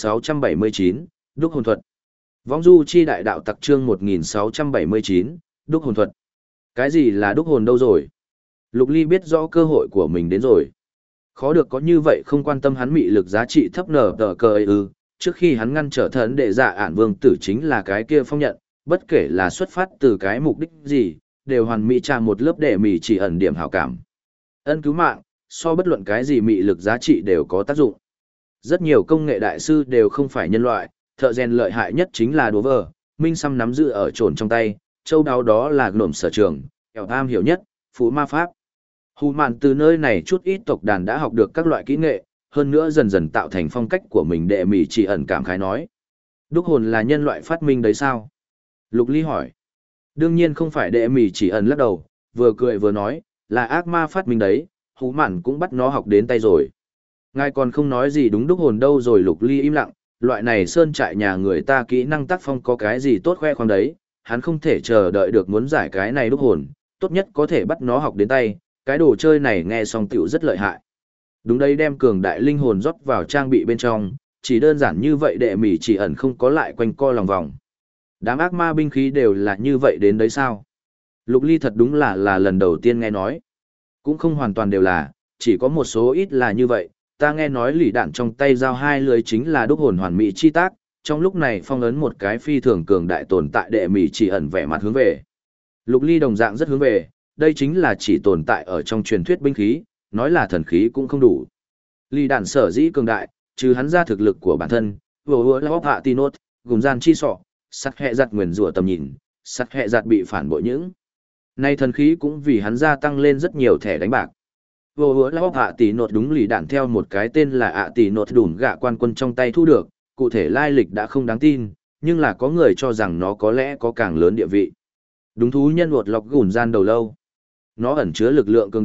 1679, đúc hồn thuật. Vong du chi đại đạo tặc chương 1679, đúc hồn thuật. Cái gì là đúc hồn đâu rồi? Lục Ly biết rõ cơ hội của mình đến rồi. Khó được có như vậy không quan tâm hắn mị lực giá trị thấp nở tờ cờ ư, trước khi hắn ngăn trở thần đệ dạ ản vương tử chính là cái kia phong nhận, bất kể là xuất phát từ cái mục đích gì, đều hoàn mỹ tra một lớp đệ mỉ chỉ ẩn điểm hảo cảm. Ân cứu mạng, so bất luận cái gì mị lực giá trị đều có tác dụng. Rất nhiều công nghệ đại sư đều không phải nhân loại, thợ rèn lợi hại nhất chính là đố vờ, minh xăm nắm giữ ở trồn trong tay, châu đáo đó là nổm sở trường, ẻo tham hiểu nhất, phú ma pháp. Hù mạn từ nơi này chút ít tộc đàn đã học được các loại kỹ nghệ, hơn nữa dần dần tạo thành phong cách của mình. Đệ mỉ chỉ ẩn cảm khái nói. Đúc hồn là nhân loại phát minh đấy sao? Lục Ly hỏi. Đương nhiên không phải. Đệ mỉ chỉ ẩn lắc đầu, vừa cười vừa nói, là ác ma phát minh đấy, hù mạn cũng bắt nó học đến tay rồi. Ngài còn không nói gì đúng đúc hồn đâu rồi. Lục Ly im lặng, loại này sơn trại nhà người ta kỹ năng tác phong có cái gì tốt khoe khoang đấy, hắn không thể chờ đợi được muốn giải cái này đúc hồn, tốt nhất có thể bắt nó học đến tay, cái đồ chơi này nghe xong tiểu rất lợi hại. Đúng đây, đem cường đại linh hồn rót vào trang bị bên trong, chỉ đơn giản như vậy. Đệ mỉ chỉ ẩn không có lại quanh co lòng vòng. Đám ác ma binh khí đều là như vậy đến đấy sao? Lục Ly thật đúng là lần đầu tiên nghe nói. Cũng không hoàn toàn đều là, chỉ có một số ít là như vậy. Ta nghe nói lỷ đạn trong tay giao hai lưới chính là đúc hồn hoàn mỹ chi tác, trong lúc này phong ấn một cái phi thường cường đại tồn tại. Đệ mỉ chỉ ẩn vẻ mặt hướng về. Lục Ly đồng dạng rất hướng về, đây chính là chỉ tồn tại ở trong truyền thuyết binh khí, nói là thần khí cũng không đủ. Lỷ đạn sở dĩ cường đại, trừ hắn ra thực lực của bản thân, vừa là hạ tì nốt, gồm gian chi sọ, sắc hệ giặt nguyền rủa tầm nhìn, sắc hệ giặt bị phản bội những. Nay thần khí cũng vì hắn gia tăng lên rất nhiều thẻ đánh bạc. Vô hứa là ạ tỷ nột đúng lì đạn theo một cái tên là ạ tỷ nột đủn gạ quan quân trong tay thu được, cụ thể lai lịch đã không đáng tin, nhưng là có người cho rằng nó có lẽ có càng lớn địa vị. Đúng thú nhân uột lọc gùn gian đầu lâu. Nó ẩn chứa lực lượng cường đại,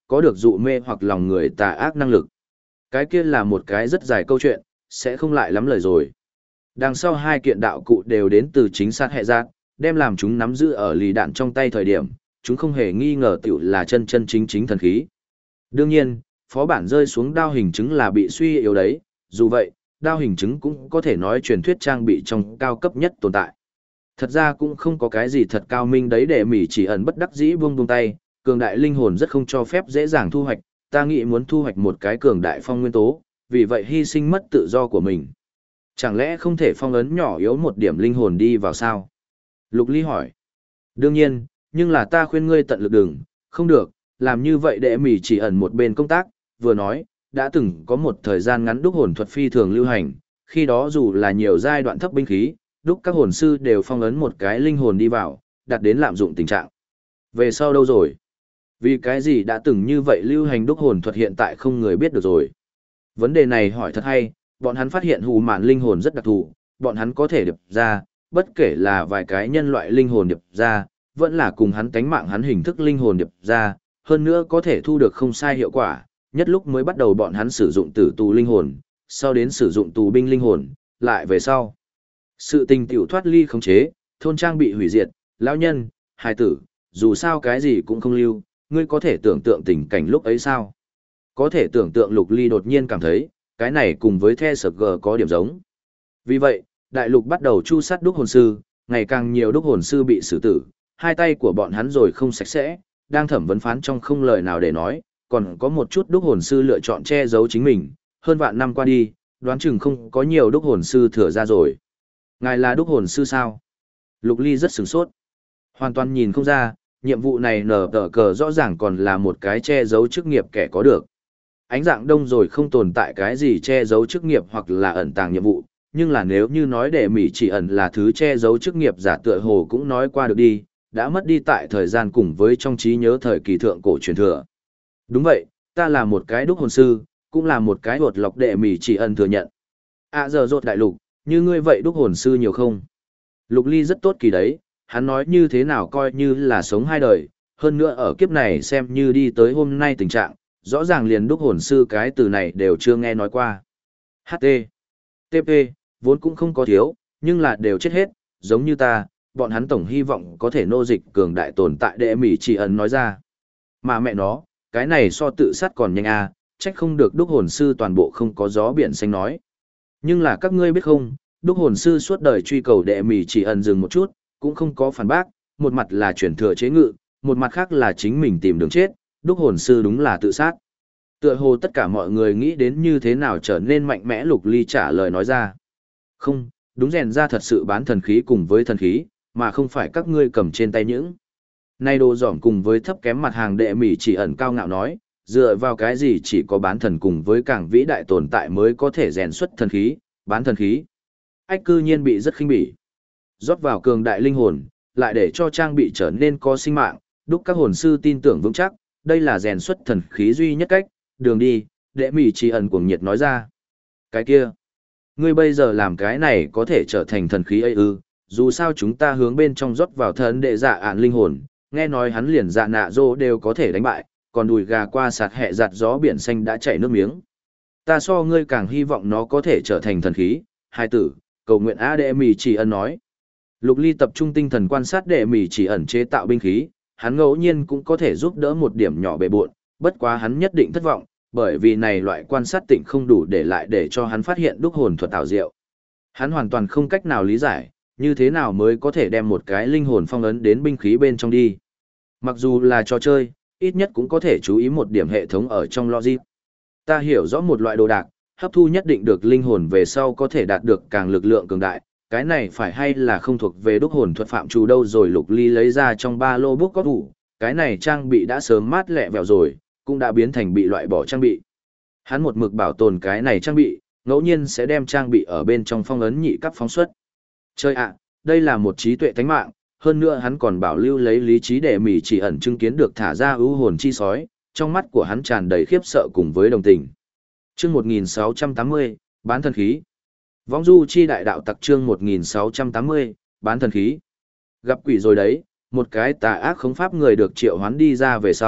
có được dụ mê hoặc lòng người tà ác năng lực. Cái kia là một cái rất dài câu chuyện, sẽ không lại lắm lời rồi. Đằng sau hai kiện đạo cụ đều đến từ chính sát hệ giác, đem làm chúng nắm giữ ở lì đạn trong tay thời điểm, chúng không hề nghi ngờ tiểu là chân chân chính chính thần khí. Đương nhiên, phó bản rơi xuống đao hình chứng là bị suy yếu đấy, dù vậy, đao hình chứng cũng có thể nói truyền thuyết trang bị trong cao cấp nhất tồn tại. Thật ra cũng không có cái gì thật cao minh đấy để mỉ chỉ ẩn bất đắc dĩ buông buông tay, cường đại linh hồn rất không cho phép dễ dàng thu hoạch, ta nghĩ muốn thu hoạch một cái cường đại phong nguyên tố, vì vậy hy sinh mất tự do của mình. Chẳng lẽ không thể phong ấn nhỏ yếu một điểm linh hồn đi vào sao? Lục Ly hỏi. Đương nhiên, nhưng là ta khuyên ngươi tận lực đừng, không được, làm như vậy để mỉ chỉ ẩn một bên công tác, vừa nói, đã từng có một thời gian ngắn đúc hồn thuật phi thường lưu hành, khi đó dù là nhiều giai đoạn thấp binh khí, đúc các hồn sư đều phong ấn một cái linh hồn đi vào, đạt đến lạm dụng tình trạng. Về sau đâu rồi? Vì cái gì đã từng như vậy lưu hành đúc hồn thuật hiện tại không người biết được rồi? Vấn đề này hỏi thật hay, bọn hắn phát hiện hù mạn linh hồn rất đặc thù, bọn hắn có thể điệp ra, bất kể là vài cái nhân loại linh hồn điệp ra, vẫn là cùng hắn tánh mạng hắn hình thức linh hồn điệp ra, hơn nữa có thể thu được không sai hiệu quả, nhất lúc mới bắt đầu bọn hắn sử dụng tử tù linh hồn, sau đến sử dụng tù binh linh hồn, lại về sau. Sự tình tiểu thoát ly khống chế, thôn trang bị hủy diệt, lão nhân, hài tử, dù sao cái gì cũng không lưu, ngươi có thể tưởng tượng tình cảnh lúc ấy sao? Có thể tưởng tượng Lục Ly đột nhiên cảm thấy, cái này cùng với The Sg có điểm giống. Vì vậy, đại lục bắt đầu chu sát đúc hồn sư, ngày càng nhiều đúc hồn sư bị xử tử, hai tay của bọn hắn rồi không sạch sẽ, đang thẩm vấn phán trong không lời nào để nói, còn có một chút đúc hồn sư lựa chọn che giấu chính mình, hơn vạn năm qua đi, đoán chừng không có nhiều đúc hồn sư thừa ra rồi. Ngài là đúc hồn sư sao? Lục Ly rất sửng sốt. Hoàn toàn nhìn không ra, nhiệm vụ này nở tờ cờ rõ ràng còn là một cái che giấu chức nghiệp kẻ có được. Ánh dạng đông rồi không tồn tại cái gì che giấu chức nghiệp hoặc là ẩn tàng nhiệm vụ, nhưng là nếu như nói để Mỹ chỉ ẩn là thứ che giấu chức nghiệp giả tựa hồ cũng nói qua được đi, đã mất đi tại thời gian cùng với trong trí nhớ thời kỳ thượng cổ truyền thừa. Đúng vậy, ta là một cái đúc hồn sư, cũng là một cái hột lọc để Mỹ chỉ ẩn thừa nhận. Giờ rột đại lục, như ngươi vậy đúc hồn sư nhiều không? Lục Ly rất tốt kỳ đấy, hắn nói như thế nào coi như là sống hai đời, hơn nữa ở kiếp này xem như đi tới hôm nay tình trạng, rõ ràng liền đúc hồn sư cái từ này đều chưa nghe nói qua. HT, TP, vốn cũng không có thiếu, nhưng là đều chết hết, giống như ta, bọn hắn tổng hy vọng có thể nô dịch cường đại tồn tại để Mỹ chỉ ẩn nói ra. Mà mẹ nó, cái này so tự sát còn nhanh à, trách không được đúc hồn sư toàn bộ không có gió biển xanh nói. Nhưng là các ngươi biết không, đúc hồn sư suốt đời truy cầu đệ Mỹ chỉ ẩn dừng một chút, cũng không có phản bác, một mặt là chuyển thừa chế ngự, một mặt khác là chính mình tìm đường chết, đúc hồn sư đúng là tự sát. Tựa hồ tất cả mọi người nghĩ đến như thế nào trở nên mạnh mẽ. Lục Ly trả lời nói ra. Không, đúng rèn ra thật sự bán thần khí cùng với thần khí, mà không phải các ngươi cầm trên tay những. Nay đồ giỏm cùng với thấp kém mặt hàng đệ Mỹ chỉ ẩn cao ngạo nói, dựa vào cái gì chỉ có bán thần cùng với càng vĩ đại tồn tại mới có thể rèn xuất thần khí, bán thần khí. Ách cư nhiên bị rất khinh bỉ. Rót vào cường đại linh hồn, lại để cho trang bị trở nên có sinh mạng, đúc các hồn sư tin tưởng vững chắc, đây là rèn xuất thần khí duy nhất cách, đường đi, đệ Mỹ chỉ ẩn cuồng nhiệt nói ra. Cái kia, ngươi bây giờ làm cái này có thể trở thành thần khí ấy ư, dù sao chúng ta hướng bên trong rót vào thần đệ dạ ạn linh hồn, nghe nói hắn liền dạ nạ dô đều có thể đánh bại, còn đùi gà qua sạt hẹ giặt gió biển xanh đã chảy nước miếng. Ta so ngươi càng hy vọng nó có thể trở thành thần khí, hai tử, cầu nguyện A đệ Mỹ chỉ ẩn nói. Lục Ly tập trung tinh thần quan sát đệ Mỹ chỉ ẩn chế tạo binh khí, hắn ngẫu nhiên cũng có thể giúp đỡ một điểm nhỏ bề bộn, bất quá hắn nhất định thất vọng, bởi vì này loại quan sát tịnh không đủ để lại để cho hắn phát hiện đúc hồn thuật ảo diệu. Hắn hoàn toàn không cách nào lý giải, như thế nào mới có thể đem một cái linh hồn phong ấn đến binh khí bên trong đi. Mặc dù là trò chơi, ít nhất cũng có thể chú ý một điểm hệ thống ở trong logic. Ta hiểu rõ một loại đồ đạc, hấp thu nhất định được linh hồn về sau có thể đạt được càng lực lượng cường đại, cái này phải hay là không thuộc về đúc hồn thuật phạm trù đâu rồi. Lục Ly lấy ra trong ba lô bút có đủ, cái này trang bị đã sớm mát lẹ vẹo rồi, cũng đã biến thành bị loại bỏ trang bị. Hắn một mực bảo tồn cái này trang bị, ngẫu nhiên sẽ đem trang bị ở bên trong phong ấn nhị cấp phóng xuất. Chơi ạ, đây là một trí tuệ tánh mạng, hơn nữa hắn còn bảo lưu lấy lý trí để Mỹ chỉ ẩn chứng kiến được thả ra ưu hồn chi sói, trong mắt của hắn tràn đầy khiếp sợ cùng với đồng tình. Chương 1680, bán thần khí. Vong du chi đại đạo tặc chương 1680, bán thần khí. Gặp quỷ rồi đấy, một cái tà ác khống pháp người được triệu hoán đi ra về sau,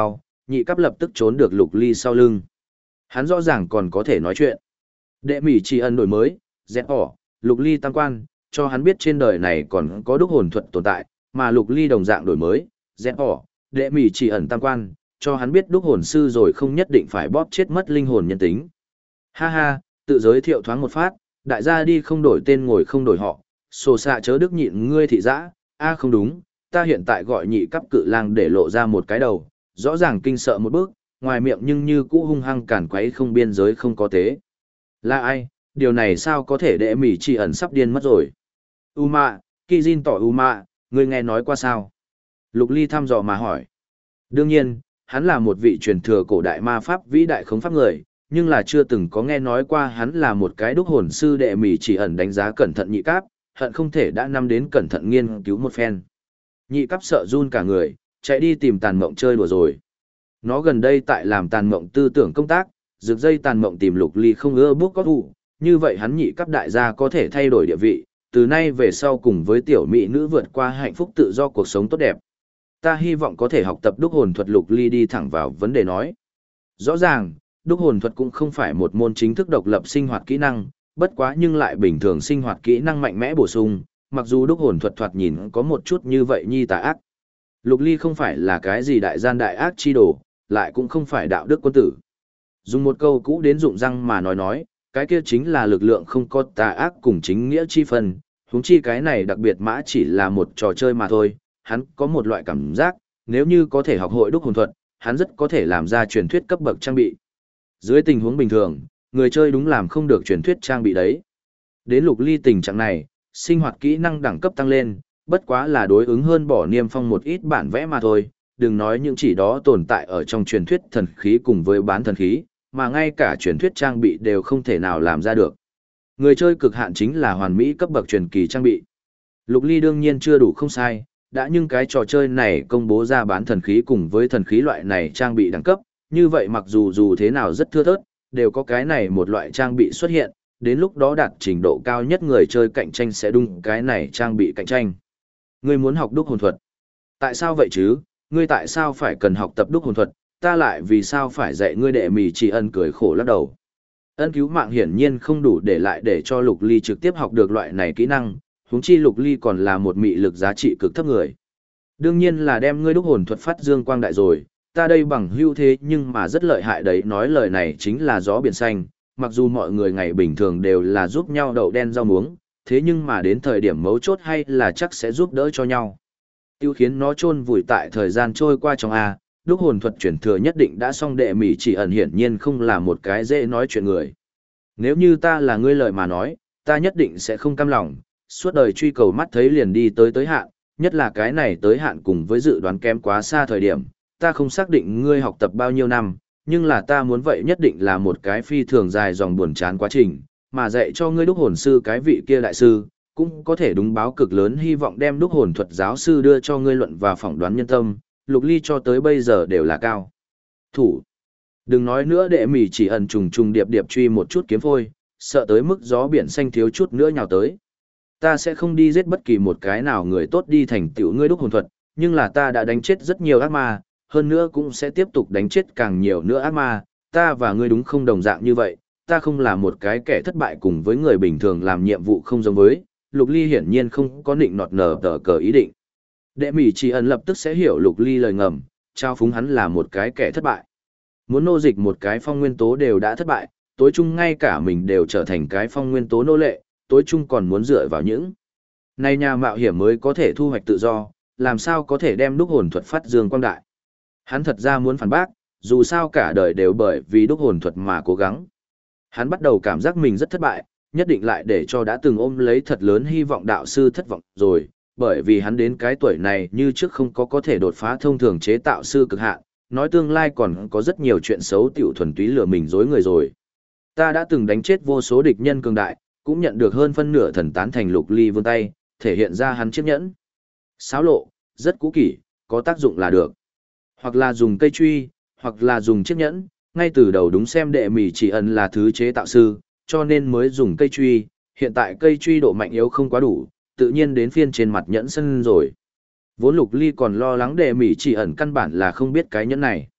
nhị cấp lập tức trốn được Lục Ly sau lưng. Hắn rõ ràng còn có thể nói chuyện. Đệ mỉ chỉ ẩn đổi mới, dẹp ỏ, Lục Ly tam quan, cho hắn biết trên đời này còn có đúc hồn thuật tồn tại, mà Lục Ly đồng dạng đổi mới, dẹp ỏ, đệ mỉ chỉ ẩn tam quan, cho hắn biết đúc hồn sư rồi không nhất định phải bóp chết mất linh hồn nhân tính. Ha ha, tự giới thiệu thoáng một phát, đại gia đi không đổi tên ngồi không đổi họ, sổ xạ chớ đức nhịn ngươi thị dã, a không đúng, ta hiện tại gọi nhị cấp cự lang để lộ ra một cái đầu, rõ ràng kinh sợ một bước, ngoài miệng nhưng như cũ hung hăng cản quấy không biên giới không có tế. Là ai, điều này sao có thể để mỉ chỉ ẩn sắp điên mất rồi. Uma, Kijin tỏ Uma, ngươi nghe nói qua sao? Lục Ly thăm dò mà hỏi. Đương nhiên, hắn là một vị truyền thừa cổ đại ma pháp vĩ đại khống pháp người, nhưng là chưa từng có nghe nói qua hắn là một cái đúc hồn sư. Đệ mỉ chỉ ẩn đánh giá cẩn thận nhị cáp, hận không thể đã năm đến cẩn thận nghiên cứu một phen. Nhị cáp sợ run cả người, chạy đi tìm tàn mộng chơi đùa rồi. Nó gần đây tại làm tàn mộng tư tưởng công tác, rực dây tàn mộng tìm Lục Ly không ưa bước có thủ, như vậy hắn nhị cấp đại gia có thể thay đổi địa vị, từ nay về sau cùng với tiểu mỹ nữ vượt qua hạnh phúc tự do cuộc sống tốt đẹp. Ta hy vọng có thể học tập đúc hồn thuật. Lục Ly đi thẳng vào vấn đề nói. Rõ ràng, đúc hồn thuật cũng không phải một môn chính thức độc lập sinh hoạt kỹ năng, bất quá nhưng lại bình thường sinh hoạt kỹ năng mạnh mẽ bổ sung, mặc dù đúc hồn thuật thoạt nhìn có một chút như vậy nhi tà ác. Lục Ly không phải là cái gì đại gian đại ác chi đồ, lại cũng không phải đạo đức quân tử. Dùng một câu cũ đến dụng răng mà nói, cái kia chính là lực lượng không có tà ác cùng chính nghĩa chi phần, huống chi cái này đặc biệt mã chỉ là một trò chơi mà thôi. Hắn có một loại cảm giác, nếu như có thể học hội đúc hồn thuật, hắn rất có thể làm ra truyền thuyết cấp bậc trang bị. Dưới tình huống bình thường, người chơi đúng làm không được truyền thuyết trang bị đấy. Đến Lục Ly tình trạng này, sinh hoạt kỹ năng đẳng cấp tăng lên, bất quá là đối ứng hơn bỏ niêm phong một ít bản vẽ mà thôi, đừng nói những chỉ đó tồn tại ở trong truyền thuyết thần khí cùng với bán thần khí, mà ngay cả truyền thuyết trang bị đều không thể nào làm ra được. Người chơi cực hạn chính là hoàn mỹ cấp bậc truyền kỳ trang bị. Lục Ly đương nhiên chưa đủ không sai, đã nhưng cái trò chơi này công bố ra bán thần khí cùng với thần khí loại này trang bị đẳng cấp, như vậy mặc dù thế nào rất thưa thớt, đều có cái này một loại trang bị xuất hiện, đến lúc đó đạt trình độ cao nhất người chơi cạnh tranh sẽ đung cái này trang bị cạnh tranh. Ngươi muốn học đúc hồn thuật. Tại sao vậy chứ, ngươi tại sao phải cần học tập đúc hồn thuật, ta lại vì sao phải dạy ngươi? Đệ mỉ chỉ ẩn cười khổ lắc đầu. Ân cứu mạng hiển nhiên không đủ để lại để cho Lục Ly trực tiếp học được loại này kỹ năng, huống chi Lục Ly còn là một mị lực giá trị cực thấp người. Đương nhiên là đem ngươi đúc hồn thuật phát dương quang đại rồi, ta đây bằng hưu thế nhưng mà rất lợi hại đấy. Nói lời này chính là gió biển xanh, mặc dù mọi người ngày bình thường đều là giúp nhau đậu đen rau muống, thế nhưng mà đến thời điểm mấu chốt hay là chắc sẽ giúp đỡ cho nhau. Tiêu khiến nó chôn vùi tại thời gian trôi qua trong A, đúc hồn thuật chuyển thừa nhất định đã xong. Đệ mỉ chỉ ẩn hiển nhiên không là một cái dễ nói chuyện người. Nếu như ta là ngươi lời mà nói, ta nhất định sẽ không cam lòng, suốt đời truy cầu mắt thấy liền đi tới hạn, nhất là cái này tới hạn cùng với dự đoán kém quá xa thời điểm, ta không xác định ngươi học tập bao nhiêu năm, nhưng là ta muốn vậy nhất định là một cái phi thường dài dòng buồn chán quá trình, mà dạy cho ngươi đúc hồn sư cái vị kia đại sư, cũng có thể đúng báo cực lớn hy vọng đem đúc hồn thuật giáo sư đưa cho ngươi luận và phỏng đoán nhân tâm. Lục Ly cho tới bây giờ đều là cao thủ. Đừng nói nữa. Đệ mỉ chỉ ẩn trùng điệp truy một chút kiếm phôi, sợ tới mức gió biển xanh thiếu chút nữa nhào tới. Ta sẽ không đi giết bất kỳ một cái nào người tốt đi thành tựu ngươi đúc hồn thuật, nhưng là ta đã đánh chết rất nhiều ác ma, hơn nữa cũng sẽ tiếp tục đánh chết càng nhiều nữa ác ma. Ta và ngươi đúng không đồng dạng như vậy, ta không là một cái kẻ thất bại cùng với người bình thường làm nhiệm vụ không giống với. Lục Ly hiển nhiên không có định nọt nở tờ cờ ý định. Đệ mỉ chỉ ẩn lập tức sẽ hiểu Lục Ly lời ngầm, trao phúng hắn là một cái kẻ thất bại. Muốn nô dịch một cái phong nguyên tố đều đã thất bại, tối chung ngay cả mình đều trở thành cái phong nguyên tố nô lệ, tối chung còn muốn dựa vào những này nhà mạo hiểm mới có thể thu hoạch tự do, làm sao có thể đem đúc hồn thuật phát dương quang đại. Hắn thật ra muốn phản bác, dù sao cả đời đều bởi vì đúc hồn thuật mà cố gắng. Hắn bắt đầu cảm giác mình rất thất bại, nhất định lại để cho đã từng ôm lấy thật lớn hy vọng đạo sư thất vọng rồi, bởi vì hắn đến cái tuổi này như trước không có thể đột phá thông thường chế tạo sư cực hạn, nói tương lai còn có rất nhiều chuyện xấu tiểu thuần túy lừa mình dối người rồi. Ta đã từng đánh chết vô số địch nhân cường đại, cũng nhận được hơn phân nửa thần tán thành. Lục Ly vươn tay, thể hiện ra hắn chiếc nhẫn. Xáo lộ, rất cũ kỷ, có tác dụng là được. Hoặc là dùng cây truy, hoặc là dùng chiếc nhẫn, ngay từ đầu đúng xem đệ mỉ chỉ ẩn là thứ chế tạo sư, cho nên mới dùng cây truy, hiện tại cây truy độ mạnh yếu không quá đủ, tự nhiên đến phiên trên mặt nhẫn sân rồi. Vốn Lục Ly còn lo lắng đệ mỉ chỉ ẩn căn bản là không biết cái nhẫn này.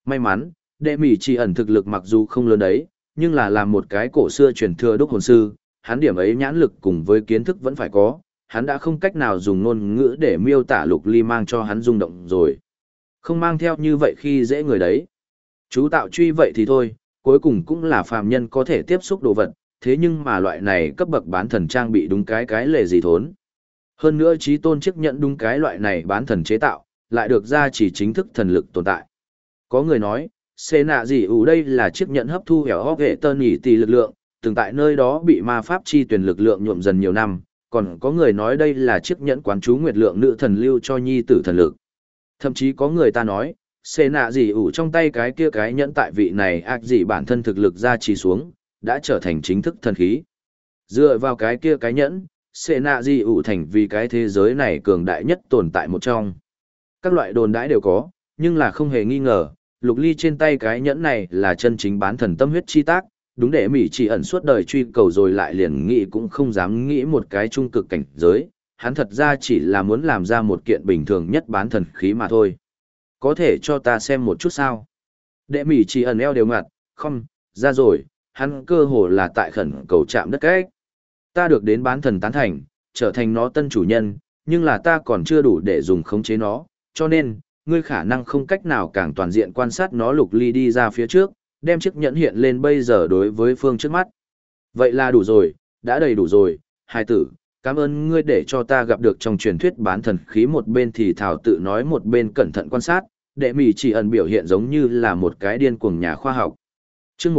May mắn, đệ mỉ chỉ ẩn thực lực mặc dù không lớn đấy, nhưng là làm một cái cổ xưa truyền thừa đúc hồn sư, hắn điểm ấy nhãn lực cùng với kiến thức vẫn phải có, hắn đã không cách nào dùng ngôn ngữ để miêu tả Lục Ly mang cho hắn rung động rồi. Không mang theo như vậy khi dễ người đấy. Chú tạo truy vậy thì thôi, cuối cùng cũng là phàm nhân có thể tiếp xúc đồ vật, thế nhưng mà loại này cấp bậc bán thần trang bị đúng cái lề gì thốn. Hơn nữa trí tôn chiếc nhận đúng cái loại này bán thần chế tạo, lại được ra chỉ chính thức thần lực tồn tại. Có người nói, xê nạ gì ủ đây là chiếc nhẫn hấp thu hẻo hóc hệ tơn nhỉ tỷ lực lượng, từng tại nơi đó bị ma pháp chi tuyển lực lượng nhuộm dần nhiều năm, còn có người nói đây là chiếc nhẫn quán chú nguyệt lượng nữ thần lưu cho nhi tử thần lực. Thậm chí có người ta nói, xê nạ gì ủ trong tay cái kia cái nhẫn tại vị này ác gì bản thân thực lực ra trì xuống, đã trở thành chính thức thần khí. Dựa vào cái kia cái nhẫn, xê nạ gì ủ thành vì cái thế giới này cường đại nhất tồn tại một trong. Các loại đồn đãi đều có, nhưng là không hề nghi ngờ, Lục Ly trên tay cái nhẫn này là chân chính bán thần tâm huyết chi tác, đúng để Mỹ chỉ ẩn suốt đời truy cầu rồi lại liền nghĩ cũng không dám nghĩ một cái trung cực cảnh giới, hắn thật ra chỉ là muốn làm ra một kiện bình thường nhất bán thần khí mà thôi. Có thể cho ta xem một chút sao? Đệ Mỹ chỉ ẩn eo đều ngặt, không, ra rồi, hắn cơ hồ là tại khẩn cầu chạm đất cách. Ta được đến bán thần tán thành, trở thành nó tân chủ nhân, nhưng là ta còn chưa đủ để dùng khống chế nó, cho nên, ngươi khả năng không cách nào càng toàn diện quan sát nó. Lục Ly đi ra phía trước, đem chiếc nhẫn hiện lên bây giờ đối với phương trước mắt. Vậy là đủ rồi, đã đầy đủ rồi, hài tử, cảm ơn ngươi để cho ta gặp được trong truyền thuyết bán thần khí. Một bên thì thảo tự nói một bên cẩn thận quan sát, đệ Mỹ chỉ ẩn biểu hiện giống như là một cái điên cuồng nhà khoa học. Chương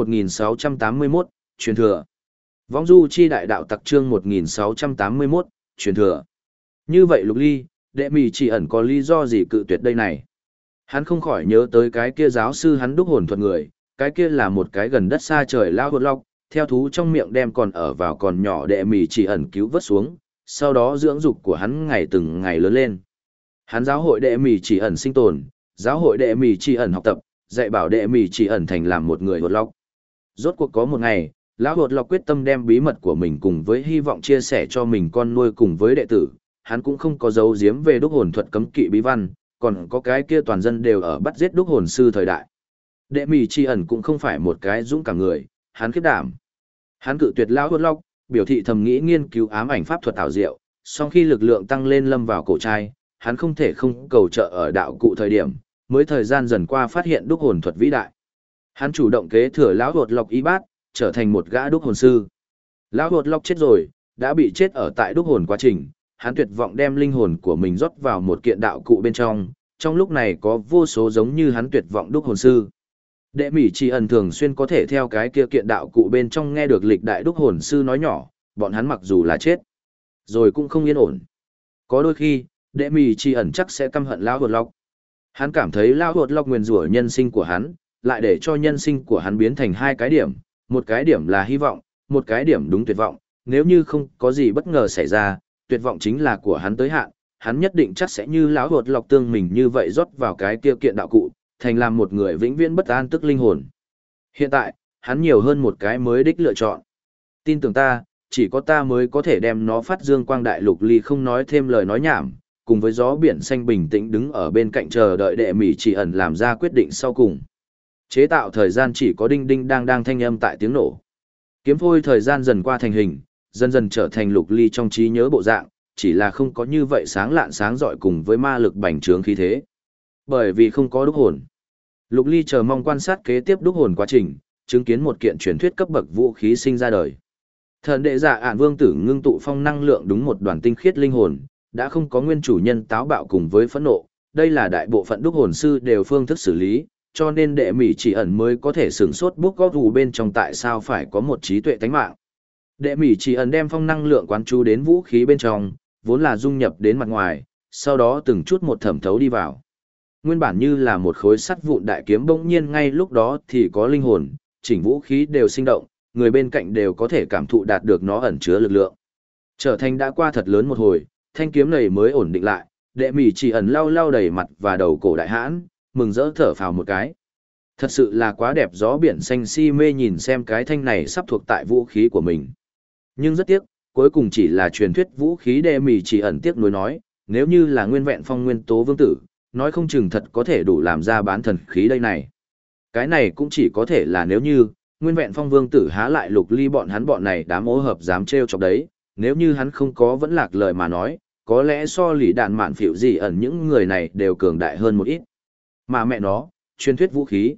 1681, truyền thừa. Vong du chi đại đạo tặc chương 1681, truyền thừa. Như vậy Lục Ly, đệ Mỹ chỉ ẩn có lý do gì cự tuyệt đây này? Hắn không khỏi nhớ tới cái kia giáo sư hắn đúc hồn thuật người, cái kia là một cái gần đất xa trời lao hột lọc, theo thú trong miệng đem còn ở vào còn nhỏ đệ Mỹ chỉ ẩn cứu vớt xuống, sau đó dưỡng dục của hắn ngày từng ngày lớn lên. Hắn giáo hội đệ Mỹ chỉ ẩn sinh tồn, giáo hội đệ Mỹ chỉ ẩn học tập, dạy bảo đệ Mỹ chỉ ẩn thành làm một người hột lọc. Rốt cuộc có một ngày, lão hột lọc quyết tâm đem bí mật của mình cùng với hy vọng chia sẻ cho mình con nuôi cùng với đệ tử. Hắn cũng không có giấu giếm về đúc hồn thuật cấm kỵ bí văn, còn có cái kia toàn dân đều ở bắt giết đúc hồn sư thời đại. Đệ Mỹ chỉ ẩn cũng không phải một cái dũng cảm người, hắn khiếp đảm. Hắn cự tuyệt lão hột lọc, biểu thị thầm nghĩ nghiên cứu ám ảnh pháp thuật ảo diệu, song khi lực lượng tăng lên lâm vào cổ trai, hắn không thể không cầu trợ ở đạo cụ thời điểm, mới thời gian dần qua phát hiện đúc hồn thuật vĩ đại. Hắn chủ động kế thừa lão hột lọc y bát, trở thành một gã đúc hồn sư. Lão hột lọc chết rồi, đã bị chết ở tại đúc hồn quá trình, hắn tuyệt vọng đem linh hồn của mình rót vào một kiện đạo cụ bên trong lúc này có vô số giống như hắn tuyệt vọng đúc hồn sư. Đệ Mỹ chỉ ẩn thường xuyên có thể theo cái kia kiện đạo cụ bên trong nghe được lịch đại đúc hồn sư nói nhỏ, bọn hắn mặc dù là chết, rồi cũng không yên ổn. Có đôi khi, đệ Mỹ chỉ ẩn chắc sẽ căm hận lão hột lọc. Hắn cảm thấy lão hột lọc nguyền rủa nhân sinh của hắn, lại để cho nhân sinh của hắn biến thành hai cái điểm, một cái điểm là hy vọng, một cái điểm đúng tuyệt vọng, nếu như không có gì bất ngờ xảy ra, tuyệt vọng chính là của hắn tới hạn, hắn nhất định chắc sẽ như lão hột lọc tương mình như vậy rót vào cái kia kiện đạo cụ, thành làm một người vĩnh viễn bất an tức linh hồn. Hiện tại, hắn nhiều hơn một cái mới đích lựa chọn. Tin tưởng ta, chỉ có ta mới có thể đem nó phát dương quang đại. Lục Ly không nói thêm lời nói nhảm, cùng với gió biển xanh bình tĩnh đứng ở bên cạnh chờ đợi đệ Mỹ chỉ ẩn làm ra quyết định sau cùng. Chế tạo thời gian chỉ có đinh đinh đang thanh âm tại tiếng nổ. Kiếm phôi thời gian dần qua thành hình, dần dần trở thành Lục Ly trong trí nhớ bộ dạng, chỉ là không có như vậy sáng lạn sáng rọi cùng với ma lực bành trướng khí thế. Bởi vì không có đúc hồn. Lục Ly chờ mong quan sát kế tiếp đúc hồn quá trình, chứng kiến một kiện truyền thuyết cấp bậc vũ khí sinh ra đời. Thần đệ dạ ản vương tử ngưng tụ phong năng lượng đúng một đoàn tinh khiết linh hồn, đã không có nguyên chủ nhân táo bạo cùng với phẫn nộ, đây là đại bộ phận đúc hồn sư đều phương thức xử lý, cho nên đệ Mỹ chỉ ẩn mới có thể sửng sốt bút góp dù bên trong tại sao phải có một trí tuệ tánh mạng. Đệ Mỹ chỉ ẩn đem phong năng lượng quán chú đến vũ khí bên trong, vốn là dung nhập đến mặt ngoài, sau đó từng chút một thẩm thấu đi vào. Nguyên bản như là một khối sắt vụn đại kiếm bỗng nhiên ngay lúc đó thì có linh hồn, chỉnh vũ khí đều sinh động, người bên cạnh đều có thể cảm thụ đạt được nó ẩn chứa lực lượng. Trở thành đã qua thật lớn một hồi, thanh kiếm này mới ổn định lại, đệ Mỹ chỉ ẩn lau lau đầy mặt và đầu cổ đại hãn, mừng rỡ thở phào một cái. Thật sự là quá đẹp. Gió biển xanh si mê nhìn xem cái thanh này sắp thuộc tại vũ khí của mình. Nhưng rất tiếc, cuối cùng chỉ là truyền thuyết vũ khí. Đệ Mỹ chỉ ẩn tiếc nuối nói, nếu như là nguyên vẹn phong nguyên tố vương tử, nói không chừng thật có thể đủ làm ra bán thần khí đây này. Cái này cũng chỉ có thể là nếu như, nguyên vẹn phong vương tử há lại Lục Ly bọn này đám ô hợp dám trêu chọc đấy, nếu như hắn không có vẫn lạc lời mà nói, có lẽ so lì đạn mạn phịu gì ẩn những người này đều cường đại hơn một ít. Mà mẹ nó, truyền thuyết vũ khí,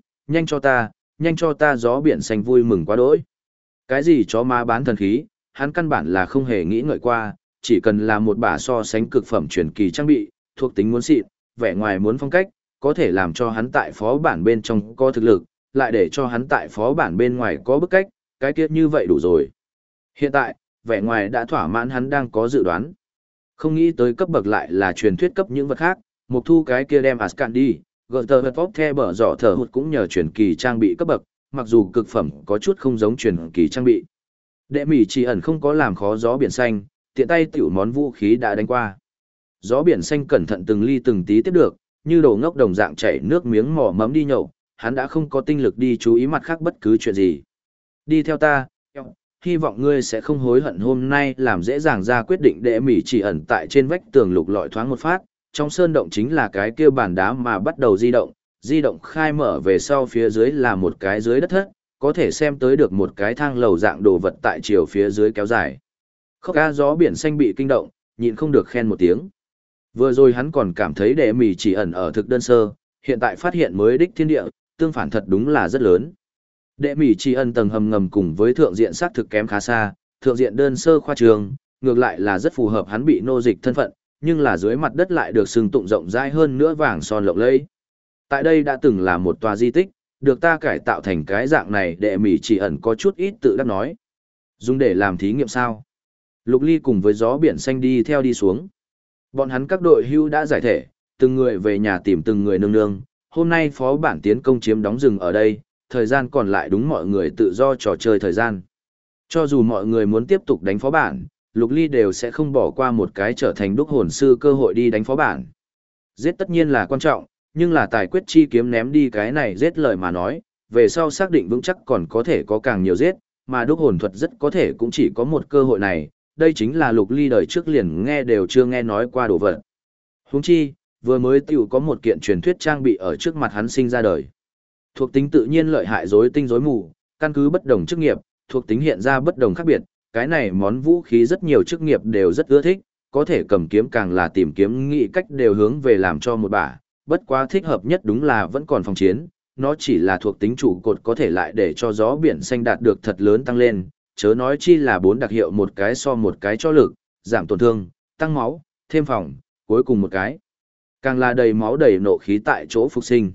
nhanh cho ta gió biển xanh vui mừng quá đỗi. Cái gì chó má bán thần khí, hắn căn bản là không hề nghĩ ngợi qua, chỉ cần là một bả so sánh cực phẩm truyền kỳ trang bị, thuộc tính muốn xịn, vẻ ngoài muốn phong cách, có thể làm cho hắn tại phó bản bên trong có thực lực, lại để cho hắn tại phó bản bên ngoài có bức cách, cái kia như vậy đủ rồi. Hiện tại, vẻ ngoài đã thỏa mãn hắn đang có dự đoán. Không nghĩ tới cấp bậc lại là truyền thuyết cấp những vật khác, Mục Thu cái kia đem Ascan đi, Gutter vật Pop The bở giỏ thở hụt cũng nhờ truyền kỳ trang bị cấp bậc, mặc dù cực phẩm có chút không giống truyền kỳ trang bị. Đệ Mỉ chỉ ẩn không có làm khó gió biển xanh, tiện tay tiểu món vũ khí đã đánh qua. Gió biển xanh cẩn thận từng ly từng tí tiếp được, như đồ ngốc đồng dạng chảy nước miếng mỏ mẫm đi nhậu, hắn đã không có tinh lực đi chú ý mặt khác bất cứ chuyện gì. Đi theo ta, hy vọng ngươi sẽ không hối hận hôm nay làm dễ dàng ra quyết định. Đệ Mỉ chỉ ẩn tại trên vách tường lục lọi thoáng một phát, trong sơn động chính là cái kia bàn đá mà bắt đầu di động khai mở về sau phía dưới là một cái dưới đất thất, có thể xem tới được một cái thang lầu dạng đồ vật tại chiều phía dưới kéo dài. Khóc ca gió biển xanh bị kinh động, nhịn không được khen một tiếng. Vừa rồi hắn còn cảm thấy Đệ Mỉ chỉ ẩn ở thực đơn sơ, hiện tại phát hiện mới đích thiên địa, tương phản thật đúng là rất lớn. Đệ Mỉ chỉ ẩn tầng hầm ngầm cùng với thượng diện xác thực kém khá xa, thượng diện đơn sơ khoa trường, ngược lại là rất phù hợp hắn bị nô dịch thân phận, nhưng là dưới mặt đất lại được xưng tụng rộng rãi hơn nữa vàng son lộng lẫy. Tại đây đã từng là một tòa di tích, được ta cải tạo thành cái dạng này. Đệ Mỉ chỉ ẩn có chút ít tự đắc nói. Dùng để làm thí nghiệm sao? Lục Ly cùng với gió biển xanh đi theo đi xuống. Bọn hắn các đội hưu đã giải thể, từng người về nhà tìm từng người nương nương. Hôm nay phó bản tiến công chiếm đóng rừng ở đây, thời gian còn lại đúng mọi người tự do trò chơi thời gian. Cho dù mọi người muốn tiếp tục đánh phó bản, Lục Ly đều sẽ không bỏ qua một cái trở thành đúc hồn sư cơ hội đi đánh phó bản. Giết tất nhiên là quan trọng, nhưng là tài quyết chi kiếm ném đi cái này giết lời mà nói, về sau xác định vững chắc còn có thể có càng nhiều giết, mà đúc hồn thuật rất có thể cũng chỉ có một cơ hội này, đây chính là Lục Ly đời trước liền nghe đều chưa nghe nói qua đồ vật. Huống chi, vừa mới tiểu có một kiện truyền thuyết trang bị ở trước mặt hắn sinh ra đời. Thuộc tính tự nhiên lợi hại rối tinh rối mù, căn cứ bất đồng chức nghiệp, thuộc tính hiện ra bất đồng khác biệt, cái này món vũ khí rất nhiều chức nghiệp đều rất ưa thích, có thể cầm kiếm càng là tìm kiếm nghĩ cách đều hướng về làm cho một bả, bất quá thích hợp nhất đúng là vẫn còn phòng chiến, nó chỉ là thuộc tính trụ cột có thể lại để cho gió biển xanh đạt được thật lớn tăng lên, chớ nói chi là 4 đặc hiệu một cái so một cái cho lực, giảm tổn thương, tăng máu, thêm phòng, cuối cùng một cái. Càng là đầy máu đầy nộ khí tại chỗ phục sinh.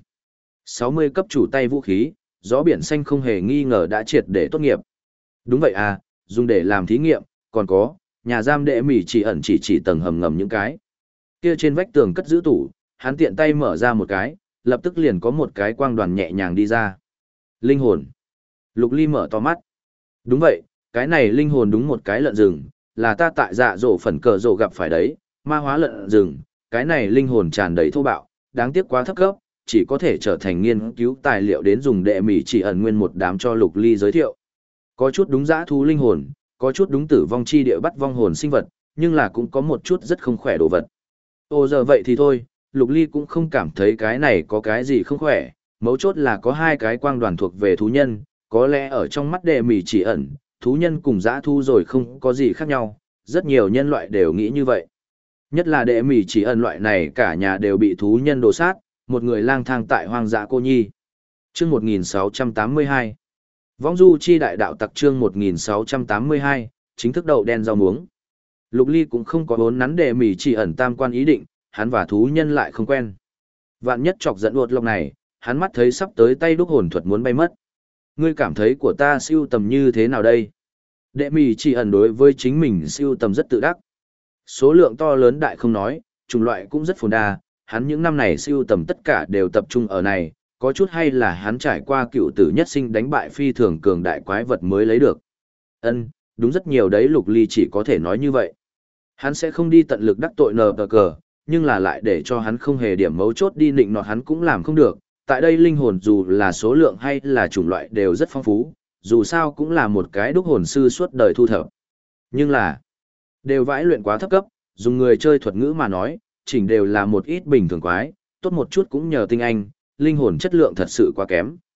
60 cấp chủ tay vũ khí, gió biển xanh không hề nghi ngờ đã triệt để tốt nghiệp. Đúng vậy à, dùng để làm thí nghiệm, còn có, nhà giam Đệ Mỉ chỉ ẩn chỉ tầng hầm ngầm những cái. Kia trên vách tường cất giữ tủ, hắn tiện tay mở ra một cái, lập tức liền có một cái quang đoàn nhẹ nhàng đi ra. Linh hồn. Lục Ly mở to mắt. Đúng vậy, cái này linh hồn đúng một cái lợn rừng, là ta tại dạ dỗ phần cờ rổ gặp phải đấy, ma hóa lợn rừng, cái này linh hồn tràn đầy thô bạo, đáng tiếc quá thấp cấp, chỉ có thể trở thành nghiên cứu tài liệu đến dùng. Đệ Mỉ chỉ ẩn nguyên một đám cho Lục Ly giới thiệu. Có chút đúng dã thú linh hồn, có chút đúng tử vong chi địa bắt vong hồn sinh vật, nhưng là cũng có một chút rất không khỏe đồ vật. Ồ giờ vậy thì thôi, Lục Ly cũng không cảm thấy cái này có cái gì không khỏe, mấu chốt là có 2 cái quang đoàn thuộc về thú nhân, có lẽ ở trong mắt Đệ Mỉ chỉ ẩn, thú nhân cùng dã thú rồi không có gì khác nhau, rất nhiều nhân loại đều nghĩ như vậy. Nhất là Đệ Mỉ chỉ ẩn loại này cả nhà đều bị thú nhân đồ sát, một người lang thang tại hoang dã cô nhi. Chương 1682 Vong du chi đại đạo tặc chương 1682, chính thức đậu đen rau muống. Lục Ly cũng không có vốn nắn Đệ Mỉ chỉ ẩn tam quan ý định, hắn và thú nhân lại không quen. Vạn nhất chọc giận uột lông này, hắn mắt thấy sắp tới tay đúc hồn thuật muốn bay mất. Ngươi cảm thấy của ta siêu tầm như thế nào đây? Đệ Mỉ chỉ ẩn đối với chính mình siêu tầm rất tự đắc. Số lượng to lớn đại không nói, chủng loại cũng rất phồn đa, hắn những năm này siêu tầm tất cả đều tập trung ở này, có chút hay là hắn trải qua cựu tử nhất sinh đánh bại phi thường cường đại quái vật mới lấy được. Đúng rất nhiều đấy. Lục Ly chỉ có thể nói như vậy. Hắn sẽ không đi tận lực đắc tội nờ cờ, nhưng là lại để cho hắn không hề điểm mấu chốt đi nịnh nọt hắn cũng làm không được. Tại đây linh hồn dù là số lượng hay là chủng loại đều rất phong phú, dù sao cũng là một cái đúc hồn sư suốt đời thu thập. Nhưng là, đều vãi luyện quá thấp cấp, dùng người chơi thuật ngữ mà nói, chỉnh đều là một ít bình thường quái, tốt một chút cũng nhờ tinh anh, linh hồn chất lượng thật sự quá kém.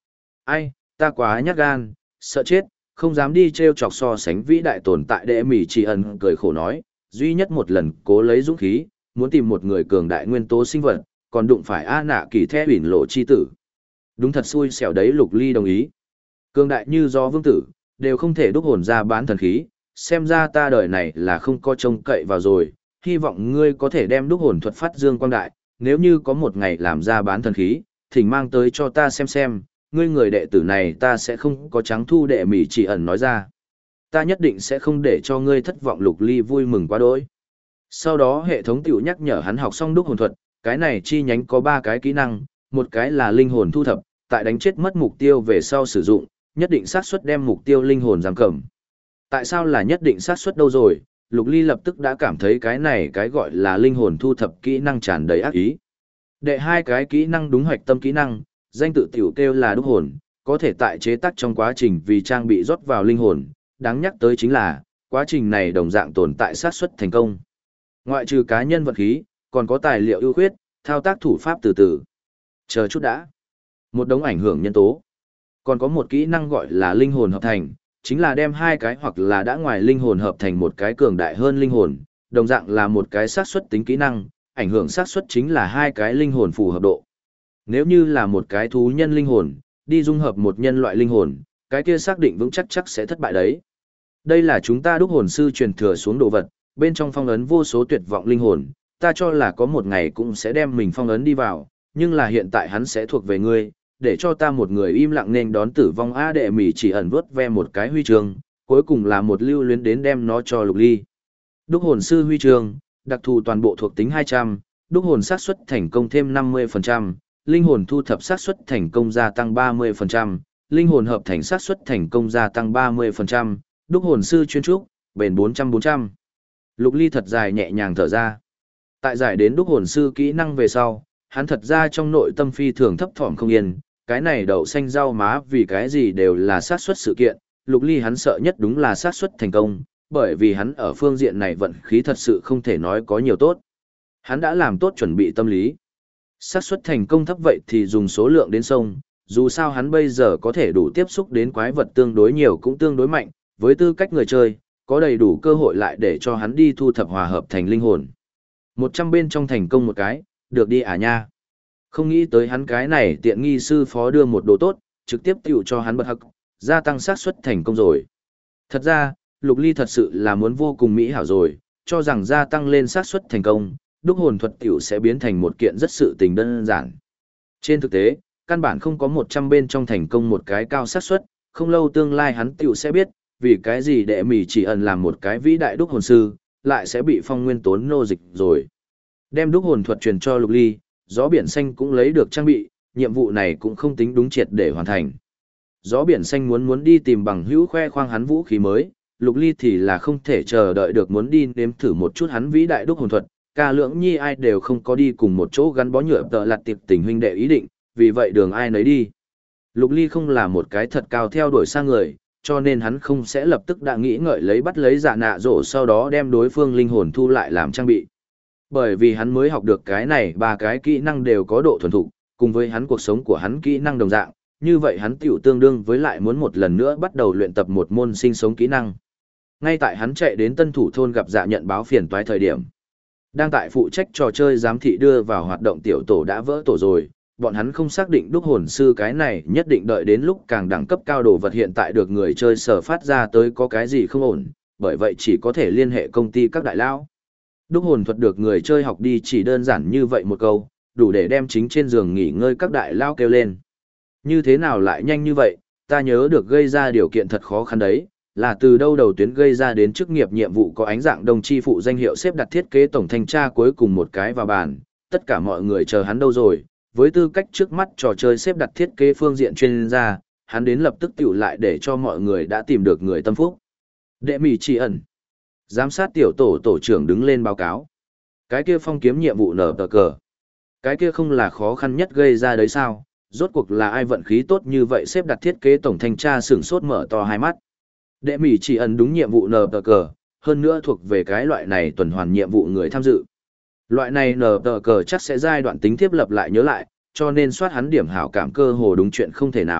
Ai, ta quá nhát gan, sợ chết, không dám đi treo chọc so sánh vĩ đại tồn tại. Đệ mỉ chỉ ẩn cười khổ nói, duy nhất một lần cố lấy dũng khí, muốn tìm một người cường đại nguyên tố sinh vật, còn đụng phải A nạ kỳ the ủy lộ chi tử. Đúng thật xui xẻo đấy. Lục Ly đồng ý. Cường đại như do vương tử, đều không thể đúc hồn ra bán thần khí, xem ra ta đời này là không có trông cậy vào rồi, hy vọng ngươi có thể đem đúc hồn thuật phát dương quang đại, nếu như có một ngày làm ra bán thần khí, thỉnh mang tới cho ta xem, ngươi người đệ tử này ta sẽ không có trắng thu. Đệ mỉ chỉ ẩn nói ra. Ta nhất định sẽ không để cho ngươi thất vọng. Lục Ly vui mừng quá đỗi. Sau đó hệ thống tiểu nhắc nhở hắn học xong đúc hồn thuật, cái này chi nhánh có 3 cái kỹ năng, một cái là linh hồn thu thập, tại đánh chết mất mục tiêu về sau sử dụng, nhất định xác suất đem mục tiêu linh hồn giam cầm. Tại sao là nhất định xác suất đâu rồi? Lục Ly lập tức đã cảm thấy cái này cái gọi là linh hồn thu thập kỹ năng tràn đầy ác ý. Đệ 2 cái kỹ năng đúng hoạch tâm kỹ năng, danh tự tiểu kêu là đúc hồn, có thể tại chế tác trong quá trình vì trang bị rót vào linh hồn, đáng nhắc tới chính là, quá trình này đồng dạng tồn tại xác suất thành công. Ngoại trừ cá nhân vật khí, còn có tài liệu ưu khuyết, thao tác thủ pháp từ từ. Chờ chút đã. Một đống ảnh hưởng nhân tố. Còn có một kỹ năng gọi là linh hồn hợp thành, chính là đem 2 cái hoặc là đã ngoài linh hồn hợp thành một cái cường đại hơn linh hồn, đồng dạng là một cái xác suất tính kỹ năng, ảnh hưởng xác suất chính là 2 cái linh hồn phù hợp độ. Nếu như là một cái thú nhân linh hồn, đi dung hợp một nhân loại linh hồn, cái kia xác định vững chắc sẽ thất bại đấy. Đây là chúng ta đúc hồn sư truyền thừa xuống đồ vật, bên trong phong ấn vô số tuyệt vọng linh hồn, ta cho là có một ngày cũng sẽ đem mình phong ấn đi vào, nhưng là hiện tại hắn sẽ thuộc về ngươi, để cho ta một người im lặng nên đón tử vong. A đệ mỉ chỉ ẩn vuốt ve một cái huy chương, cuối cùng là một lưu luyến đến đem nó cho Lục Ly. Đúc hồn sư huy chương, đặc thù toàn bộ thuộc tính 200, đúc hồn xác suất thành công thêm 50%, linh hồn thu thập xác suất thành công gia tăng 30%, linh hồn hợp thành xác suất thành công gia tăng 30%, đúc hồn sư chuyên trúc, bền 400-400. Lục Ly thật dài nhẹ nhàng thở ra. Tại giải đến đúc hồn sư kỹ năng về sau, hắn thật ra trong nội tâm phi thường thấp thỏm không yên, cái này đậu xanh rau má vì cái gì đều là xác suất sự kiện, Lục Ly hắn sợ nhất đúng là xác suất thành công, bởi vì hắn ở phương diện này vận khí thật sự không thể nói có nhiều tốt. Hắn đã làm tốt chuẩn bị tâm lý. Xác suất thành công thấp vậy thì dùng số lượng đến sông, dù sao hắn bây giờ có thể đủ tiếp xúc đến quái vật tương đối nhiều cũng tương đối mạnh, với tư cách người chơi, có đầy đủ cơ hội lại để cho hắn đi thu thập hòa hợp thành linh hồn. 100 bên trong thành công một cái, được đi à nha. Không nghĩ tới hắn cái này tiện nghi sư phó đưa một đồ tốt, trực tiếp tiểu cho hắn bật hắc, gia tăng xác suất thành công rồi. Thật ra, Lục Ly thật sự là muốn vô cùng mỹ hảo rồi, cho rằng gia tăng lên xác suất thành công, đúc hồn thuật tiểu sẽ biến thành một kiện rất sự tình đơn giản. Trên thực tế, căn bản không có 100 bên trong thành công một cái cao xác suất, không lâu tương lai hắn tiểu sẽ biết, vì cái gì đệ mỉ chỉ ẩn làm một cái vĩ đại đúc hồn sư, lại sẽ bị phong nguyên tốn nô dịch rồi. Đem đúc hồn thuật truyền cho Lục Ly, gió biển xanh cũng lấy được trang bị, nhiệm vụ này cũng không tính đúng triệt để hoàn thành. Gió biển xanh muốn đi tìm bằng hữu khoe khoang hắn vũ khí mới, Lục Ly thì là không thể chờ đợi được muốn đi nếm thử một chút hắn vĩ đại đúc hồn thuật, cả lưỡng nhi ai đều không có đi cùng một chỗ gắn bó nhựa tợ lặt tiệp tình huynh đệ ý định, vì vậy đường ai nấy đi. Lục Ly không là một cái thật cao theo đuổi sang người, cho nên hắn không sẽ lập tức đã nghĩ ngợi lấy bắt lấy dạ nạ rổ sau đó đem đối phương linh hồn thu lại làm trang bị. Bởi vì hắn mới học được cái này 3 cái kỹ năng đều có độ thuần thục, cùng với hắn cuộc sống của hắn kỹ năng đồng dạng, như vậy hắn tiểu tương đương với lại muốn một lần nữa bắt đầu luyện tập một môn sinh sống kỹ năng. Ngay tại hắn chạy đến tân thủ thôn gặp dạ nhận báo phiền toái thời điểm. Đang tại phụ trách trò chơi giám thị đưa vào hoạt động tiểu tổ đã vỡ tổ rồi, bọn hắn không xác định đúc hồn sư cái này nhất định đợi đến lúc càng đẳng cấp cao đồ vật hiện tại được người chơi sở phát ra tới có cái gì không ổn, bởi vậy chỉ có thể liên hệ công ty các đại lao. Đúc hồn thuật được người chơi học đi chỉ đơn giản như vậy một câu, đủ để đem chính trên giường nghỉ ngơi các đại lao kêu lên. Như thế nào lại nhanh như vậy, ta nhớ được gây ra điều kiện thật khó khăn đấy, là từ đâu đầu tuyến gây ra đến chức nghiệp nhiệm vụ có ánh dạng đồng chi phụ danh hiệu xếp đặt thiết kế tổng thanh tra cuối cùng một cái vào bàn, tất cả mọi người chờ hắn đâu rồi, với tư cách trước mắt trò chơi xếp đặt thiết kế phương diện chuyên gia, hắn đến lập tức tiểu lại để cho mọi người đã tìm được người tâm phúc. Đệ mỉ chỉ ẩn. Giám sát tiểu tổ tổ trưởng đứng lên báo cáo. Cái kia phong kiếm nhiệm vụ nở tờ cờ. Cái kia không là khó khăn nhất gây ra đấy sao, rốt cuộc là ai vận khí tốt như vậy xếp đặt thiết kế tổng thanh tra sửng sốt mở to hai mắt. Đệ mỉ chỉ ẩn đúng nhiệm vụ nở tờ cờ, hơn nữa thuộc về cái loại này tuần hoàn nhiệm vụ người tham dự. Loại này nở tờ cờ chắc sẽ giai đoạn tính tiếp lập lại nhớ lại, cho nên soát hắn điểm hảo cảm cơ hồ đúng chuyện không thể nào,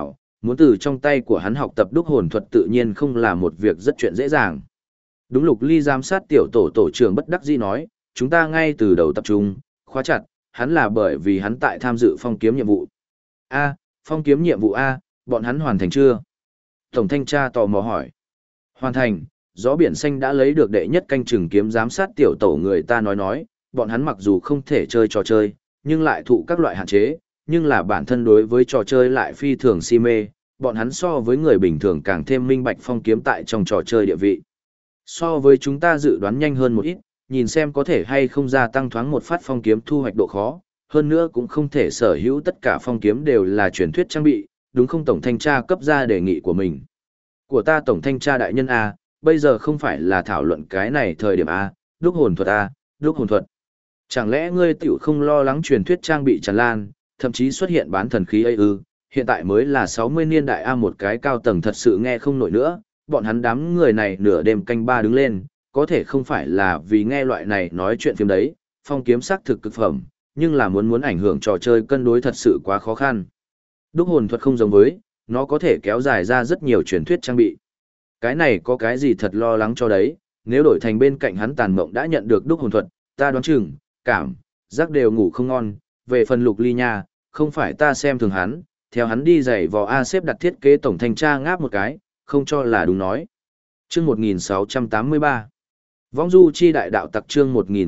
muốn từ trong tay của hắn học tập đúc hồn thuật tự nhiên không là một việc rất chuyện dễ dàng. Đúng, Lục Ly giám sát tiểu tổ trưởng bất đắc dĩ nói, chúng ta ngay từ đầu tập trung, khóa chặt, hắn là bởi vì hắn tại tham dự phong kiếm nhiệm vụ. Phong kiếm nhiệm vụ A, bọn hắn hoàn thành chưa? Tổng thanh tra tò mò hỏi. Hoàn thành, gió biển xanh đã lấy được đệ nhất canh chừng kiếm giám sát tiểu tổ người ta nói, bọn hắn mặc dù không thể chơi trò chơi, nhưng lại thụ các loại hạn chế, nhưng là bản thân đối với trò chơi lại phi thường si mê, bọn hắn so với người bình thường càng thêm minh bạch phong kiếm tại trong trò chơi địa vị. So với chúng ta dự đoán nhanh hơn một ít, nhìn xem có thể hay không gia tăng thoáng một phát phong kiếm thu hoạch độ khó, hơn nữa cũng không thể sở hữu tất cả phong kiếm đều là truyền thuyết trang bị, đúng không tổng thanh tra cấp ra đề nghị của mình. Của ta tổng thanh tra đại nhân A, bây giờ không phải là thảo luận cái này thời điểm A, đúc hồn thuật A, đúc hồn thuật. Chẳng lẽ ngươi tiểu không lo lắng truyền thuyết trang bị tràn lan, thậm chí xuất hiện bán thần khí ấy ư? Hiện tại mới là 60 niên đại A, một cái cao tầng thật sự nghe không nổi nữa, bọn hắn đám người này nửa đêm canh ba đứng lên, có thể không phải là vì nghe loại này nói chuyện phim đấy, phong kiếm sắc thực cực phẩm, nhưng là muốn ảnh hưởng trò chơi cân đối thật sự quá khó khăn. Đúc hồn thuật không giống với, nó có thể kéo dài ra rất nhiều truyền thuyết trang bị. Cái này có cái gì thật lo lắng cho đấy, nếu đổi thành bên cạnh hắn Tàn Mộng đã nhận được đúc hồn thuật, ta đoán chừng, cảm giác đều ngủ không ngon, về phần Lục Ly nha, không phải ta xem thường hắn, theo hắn đi giày vò A xếp đặt thiết kế tổng thanh tra ngáp một cái, không cho là đúng nói. Chương 1683 Vong du chi đại đạo tặc chương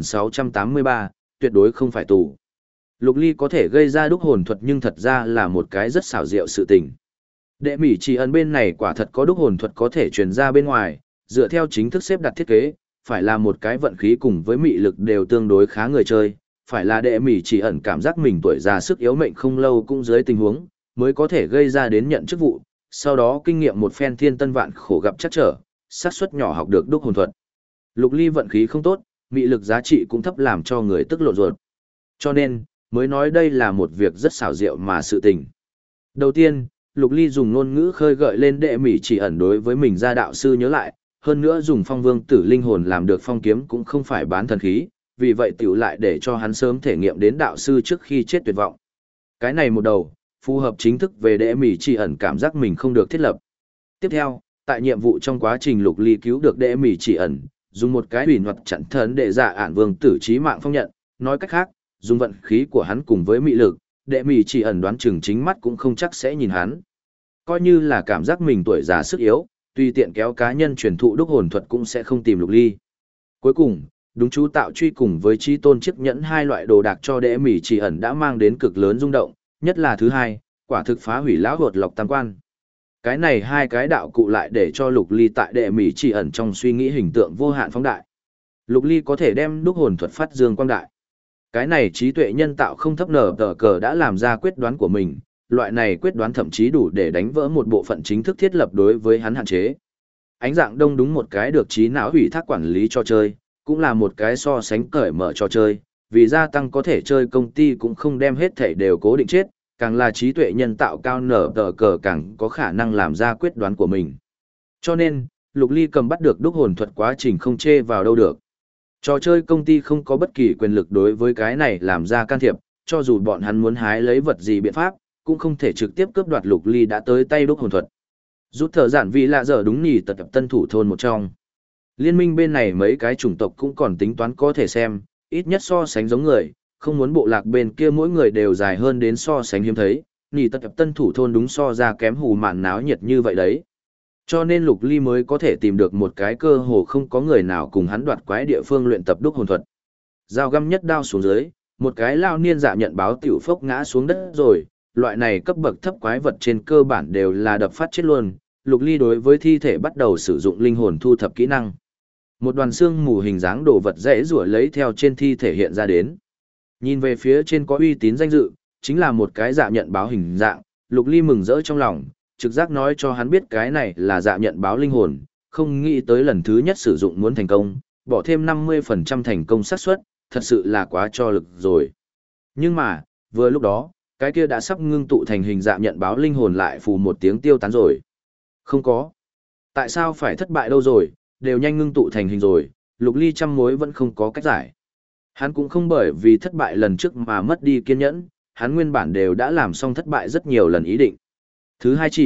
1683, tuyệt đối không phải tù. Lục Ly có thể gây ra đúc hồn thuật nhưng thật ra là một cái rất xảo diệu sự tình. Đệ Mỹ Chỉ ẩn bên này quả thật có đúc hồn thuật có thể truyền ra bên ngoài, dựa theo chính thức xếp đặt thiết kế, phải là một cái vận khí cùng với mị lực đều tương đối khá người chơi, phải là Đệ Mỹ Chỉ ẩn cảm giác mình tuổi già sức yếu mệnh không lâu cũng dưới tình huống, mới có thể gây ra đến nhận chức vụ, sau đó kinh nghiệm một phen thiên tân vạn khổ gặp chắc trở, xác suất nhỏ học được đúc hồn thuật. Lục Ly vận khí không tốt, mị lực giá trị cũng thấp làm cho người tức lộn ruột. Cho nên, mới nói đây là một việc rất xảo diệu mà sự tình. Đầu tiên, Lục Ly dùng ngôn ngữ khơi gợi lên Đệ Mỹ Chỉ ẩn đối với mình ra đạo sư nhớ lại, hơn nữa dùng phong vương tử linh hồn làm được phong kiếm cũng không phải bán thần khí, vì vậy tiểu lại để cho hắn sớm thể nghiệm đến đạo sư trước khi chết tuyệt vọng. Cái này một đầu, phù hợp chính thức về Đệ Mỹ Chỉ ẩn cảm giác mình không được thiết lập. Tiếp theo, tại nhiệm vụ trong quá trình Lục Ly cứu được Đệ Mỹ Chỉ ẩn, dùng một cái hủy luật chặn thần để giả ản vương tử chí mạng phong nhận, nói cách khác, dùng vận khí của hắn cùng với mị lực, Đệ Mỹ Chỉ ẩn đoán chừng chính mắt cũng không chắc sẽ nhìn hắn. Coi như là cảm giác mình tuổi già sức yếu, tùy tiện kéo cá nhân truyền thụ đúc hồn thuật cũng sẽ không tìm Lục Ly. Cuối cùng, đúng chú tạo truy cùng với chí tôn chiếc nhẫn hai loại đồ đạc cho Đệ Mỹ Chỉ ẩn đã mang đến cực lớn rung động, nhất là thứ hai, quả thực phá hủy lão hột lọc tam quan. Cái này hai cái đạo cụ lại để cho Lục Ly tại Đệ Mỹ Chỉ ẩn trong suy nghĩ hình tượng vô hạn phóng đại. Lục Ly có thể đem đúc hồn thuật phát dương quang đại. Cái này trí tuệ nhân tạo không thấp nở tờ cờ đã làm ra quyết đoán của mình, loại này quyết đoán thậm chí đủ để đánh vỡ một bộ phận chính thức thiết lập đối với hắn hạn chế. Ánh dạng đông đúng một cái được trí não hủy thác quản lý cho chơi, cũng là một cái so sánh cởi mở cho chơi, vì gia tăng có thể chơi công ty cũng không đem hết thảy đều cố định chết, càng là trí tuệ nhân tạo cao nở tờ cờ càng có khả năng làm ra quyết đoán của mình. Cho nên, Lục Ly cầm bắt được đúc hồn thuật quá trình không chê vào đâu được. Trò chơi công ty không có bất kỳ quyền lực đối với cái này làm ra can thiệp, cho dù bọn hắn muốn hái lấy vật gì biện pháp, cũng không thể trực tiếp cướp đoạt Lục Ly đã tới tay đúc hồn thuật. Rút thở giản vì lạ dở đúng nhì tật tân thủ thôn một trong. Liên minh bên này mấy cái chủng tộc cũng còn tính toán có thể xem, ít nhất so sánh giống người, không muốn bộ lạc bên kia mỗi người đều dài hơn đến so sánh hiếm thấy, nhì tật tân thủ thôn đúng so ra kém hù mạn náo nhiệt như vậy đấy. Cho nên Lục Ly mới có thể tìm được một cái cơ hồ không có người nào cùng hắn đoạt quái địa phương luyện tập đúc hồn thuật. Dao găm nhất đao xuống dưới, một cái lao niên dạ nhận báo tiểu phốc ngã xuống đất rồi, loại này cấp bậc thấp quái vật trên cơ bản đều là đập phát chết luôn. Lục Ly đối với thi thể bắt đầu sử dụng linh hồn thu thập kỹ năng. Một đoàn xương mù hình dáng đồ vật dễ rủa lấy theo trên thi thể hiện ra đến. Nhìn về phía trên có uy tín danh dự, chính là một cái dạ nhận báo hình dạng, Lục Ly mừng rỡ trong lòng, trực giác nói cho hắn biết cái này là dạ nhận báo linh hồn, không nghĩ tới lần thứ nhất sử dụng muốn thành công, bỏ thêm 50% thành công xác suất, thật sự là quá cho lực rồi. Nhưng mà, vừa lúc đó, cái kia đã sắp ngưng tụ thành hình dạ nhận báo linh hồn lại phù một tiếng tiêu tán rồi. Không có. Tại sao phải thất bại đâu rồi, đều nhanh ngưng tụ thành hình rồi, Lục Ly trăm mối vẫn không có cách giải. Hắn cũng không bởi vì thất bại lần trước mà mất đi kiên nhẫn, hắn nguyên bản đều đã làm xong thất bại rất nhiều lần ý định. Thứ hai chỉ,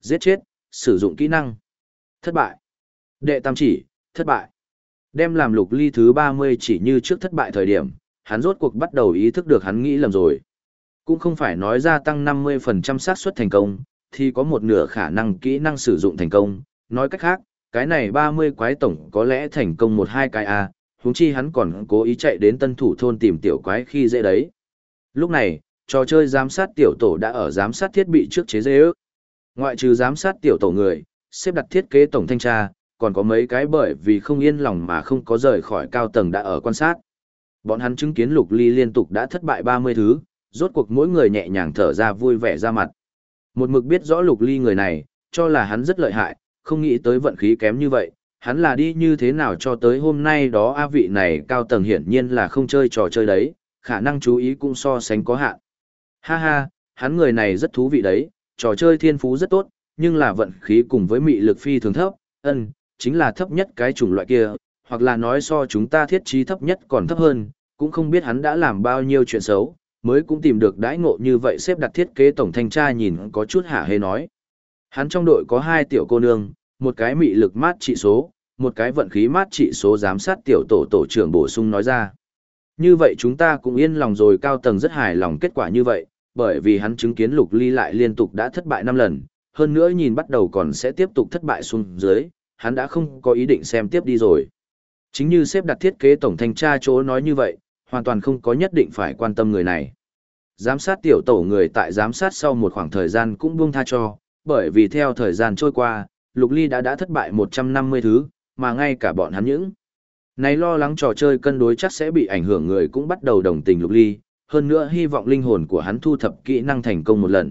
giết chết, sử dụng kỹ năng. Thất bại. Đệ tam chỉ, thất bại. Đem làm Lục Ly thứ 30 chỉ như trước thất bại thời điểm, hắn rốt cuộc bắt đầu ý thức được hắn nghĩ lầm rồi. Cũng không phải nói gia tăng 50% xác suất thành công, thì có một nửa khả năng kỹ năng sử dụng thành công. Nói cách khác, cái này 30 quái tổng có lẽ thành công 1-2 cái A, huống chi hắn còn cố ý chạy đến tân thủ thôn tìm tiểu quái khi dễ đấy. Lúc này, trò chơi giám sát tiểu tổ đã ở giám sát thiết bị trước chế dê ước. Ngoại trừ giám sát tiểu tổ người, xếp đặt thiết kế tổng thanh tra, còn có mấy cái bởi vì không yên lòng mà không có rời khỏi cao tầng đã ở quan sát. Bọn hắn chứng kiến Lục Ly liên tục đã thất bại 30 thứ, rốt cuộc mỗi người nhẹ nhàng thở ra vui vẻ ra mặt. Một mực biết rõ Lục Ly người này, cho là hắn rất lợi hại, không nghĩ tới vận khí kém như vậy, hắn là đi như thế nào cho tới hôm nay đó a vị này cao tầng hiển nhiên là không chơi trò chơi đấy, khả năng chú ý cũng so sánh có hạn. Ha ha, hắn người này rất thú vị đấy, trò chơi thiên phú rất tốt, nhưng là vận khí cùng với mị lực phi thường thấp, chính là thấp nhất cái chủng loại kia, hoặc là nói so chúng ta thiết trí thấp nhất còn thấp hơn, cũng không biết hắn đã làm bao nhiêu chuyện xấu, mới cũng tìm được đãi ngộ như vậy. Xếp đặt thiết kế tổng thanh tra nhìn có chút hả hê nói. Hắn trong đội có 2 tiểu cô nương, một cái mị lực mát trị số, một cái vận khí mát trị số. Giám sát tiểu tổ trưởng bổ sung nói ra. Như vậy chúng ta cũng yên lòng rồi. Cao tầng rất hài lòng kết quả như vậy, bởi vì hắn chứng kiến Lục Ly lại liên tục đã thất bại 5 lần, hơn nữa nhìn bắt đầu còn sẽ tiếp tục thất bại xuống dưới, hắn đã không có ý định xem tiếp đi rồi. Chính như xếp đặt thiết kế tổng thanh tra chỗ nói như vậy, hoàn toàn không có nhất định phải quan tâm người này. Giám sát tiểu tổ người tại giám sát sau một khoảng thời gian cũng buông tha cho, bởi vì theo thời gian trôi qua, Lục Ly đã thất bại 150 thứ, mà ngay cả bọn hắn những này lo lắng trò chơi cân đối chắc sẽ bị ảnh hưởng người cũng bắt đầu đồng tình Lục Ly, hơn nữa hy vọng linh hồn của hắn thu thập kỹ năng thành công một lần.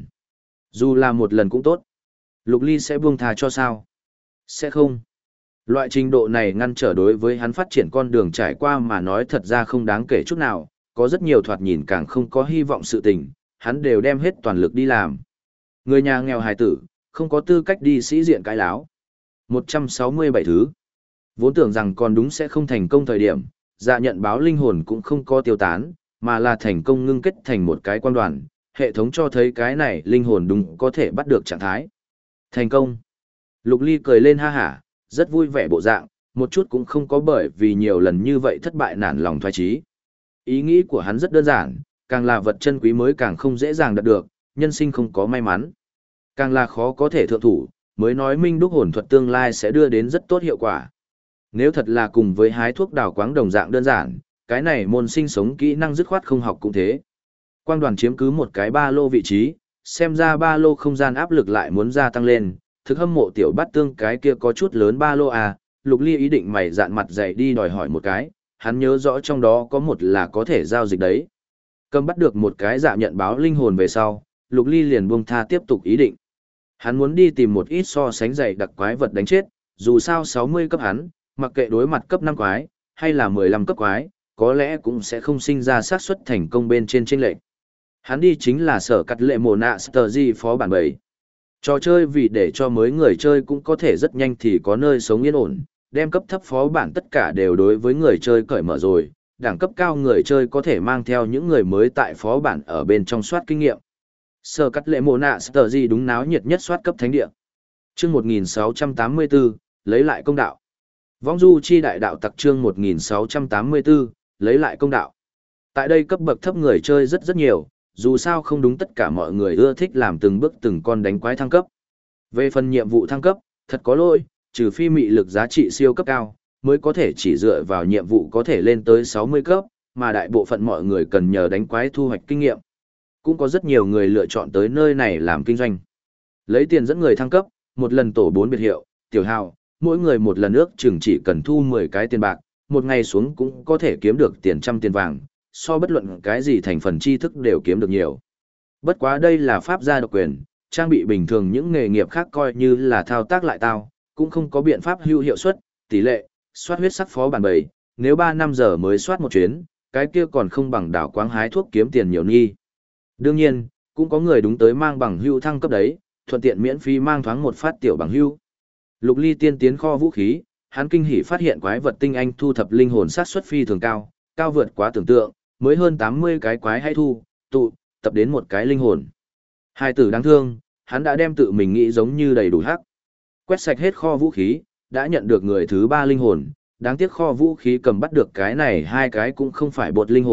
Dù là một lần cũng tốt. Lục Ly sẽ buông tha cho sao? Sẽ không. Loại trình độ này ngăn trở đối với hắn phát triển con đường trải qua mà nói thật ra không đáng kể chút nào, có rất nhiều thoạt nhìn càng không có hy vọng sự tình, hắn đều đem hết toàn lực đi làm. Người nhà nghèo hài tử, không có tư cách đi sĩ diện cái láo. 167 thứ. Vốn tưởng rằng còn đúng sẽ không thành công thời điểm, dạ nhận báo linh hồn cũng không có tiêu tán, mà là thành công ngưng kết thành một cái quan đoàn, hệ thống cho thấy cái này linh hồn đúng có thể bắt được trạng thái. Thành công. Lục Ly cười lên ha hả, rất vui vẻ bộ dạng, một chút cũng không có bởi vì nhiều lần như vậy thất bại nản lòng thoái chí. Ý nghĩ của hắn rất đơn giản, càng là vật chân quý mới càng không dễ dàng đạt được, nhân sinh không có may mắn. Càng là khó có thể thượng thủ, mới nói minh đúc hồn thuật tương lai sẽ đưa đến rất tốt hiệu quả. Nếu thật là cùng với hái thuốc đào quáng đồng dạng đơn giản, cái này môn sinh sống kỹ năng dứt khoát không học cũng thế. Quang đoàn chiếm cứ một cái ba lô vị trí, xem ra ba lô không gian áp lực lại muốn gia tăng lên, thực hâm mộ tiểu bát tương cái kia có chút lớn ba lô à, Lục Ly ý định mày dạn mặt dày đi đòi hỏi một cái, hắn nhớ rõ trong đó có một là có thể giao dịch đấy. Cầm bắt được một cái dạ nhận báo linh hồn về sau, Lục Ly liền buông tha tiếp tục ý định. Hắn muốn đi tìm một ít so sánh dày đặc quái vật đánh chết, dù sao 60 cấp hắn, mặc kệ đối mặt cấp 5 quái, hay là 15 cấp quái, có lẽ cũng sẽ không sinh ra xác suất thành công bên trên chênh lệch. Hắn đi chính là sở cắt lệ mồ nạ Stasi phó bản 7. Trò chơi vì để cho mới người chơi cũng có thể rất nhanh thì có nơi sống yên ổn, đem cấp thấp phó bản tất cả đều đối với người chơi cởi mở rồi, đẳng cấp cao người chơi có thể mang theo những người mới tại phó bản ở bên trong soát kinh nghiệm. Sở cắt lệ mồ nạ Stasi đúng náo nhiệt nhất soát cấp thánh địa. Chương 1684, lấy lại công đạo. Vong du chi đại đạo tặc chương 1684, lấy lại công đạo. Tại đây cấp bậc thấp người chơi rất nhiều, dù sao không đúng tất cả mọi người ưa thích làm từng bước từng con đánh quái thăng cấp. Về phần nhiệm vụ thăng cấp, thật có lỗi, trừ phi mị lực giá trị siêu cấp cao, mới có thể chỉ dựa vào nhiệm vụ có thể lên tới 60 cấp, mà đại bộ phận mọi người cần nhờ đánh quái thu hoạch kinh nghiệm. Cũng có rất nhiều người lựa chọn tới nơi này làm kinh doanh. Lấy tiền dẫn người thăng cấp, một lần tổ 4 biệt hiệu, tiểu hào, mỗi người một lần ước chừng chỉ cần thu 10 cái tiền bạc, một ngày xuống cũng có thể kiếm được tiền trăm tiền vàng, so bất luận cái gì thành phần tri thức đều kiếm được nhiều. Bất quá đây là pháp gia độc quyền, trang bị bình thường những nghề nghiệp khác coi như là thao tác lại tao, cũng không có biện pháp hữu hiệu suất, tỷ lệ, soát huyết sắc phó bản 7, nếu 3-5 giờ mới soát một chuyến, cái kia còn không bằng đảo quáng hái thuốc kiếm tiền nhiều nghi. Đương nhiên, cũng có người đúng tới mang bằng hữu thăng cấp đấy, thuận tiện miễn phí mang thoáng một phát tiểu bằng hữu. Lục Ly tiên tiến kho vũ khí, hắn kinh hỉ phát hiện quái vật tinh anh thu thập linh hồn sát suất phi thường cao, cao vượt quá tưởng tượng, mới hơn 80 cái quái hay thu, tụ, tập đến một cái linh hồn. Hai tử đáng thương, hắn đã đem tự mình nghĩ giống như đầy đủ hắc. Quét sạch hết kho vũ khí, đã nhận được người thứ 3 linh hồn, đáng tiếc kho vũ khí cầm bắt được cái này hai cái cũng không phải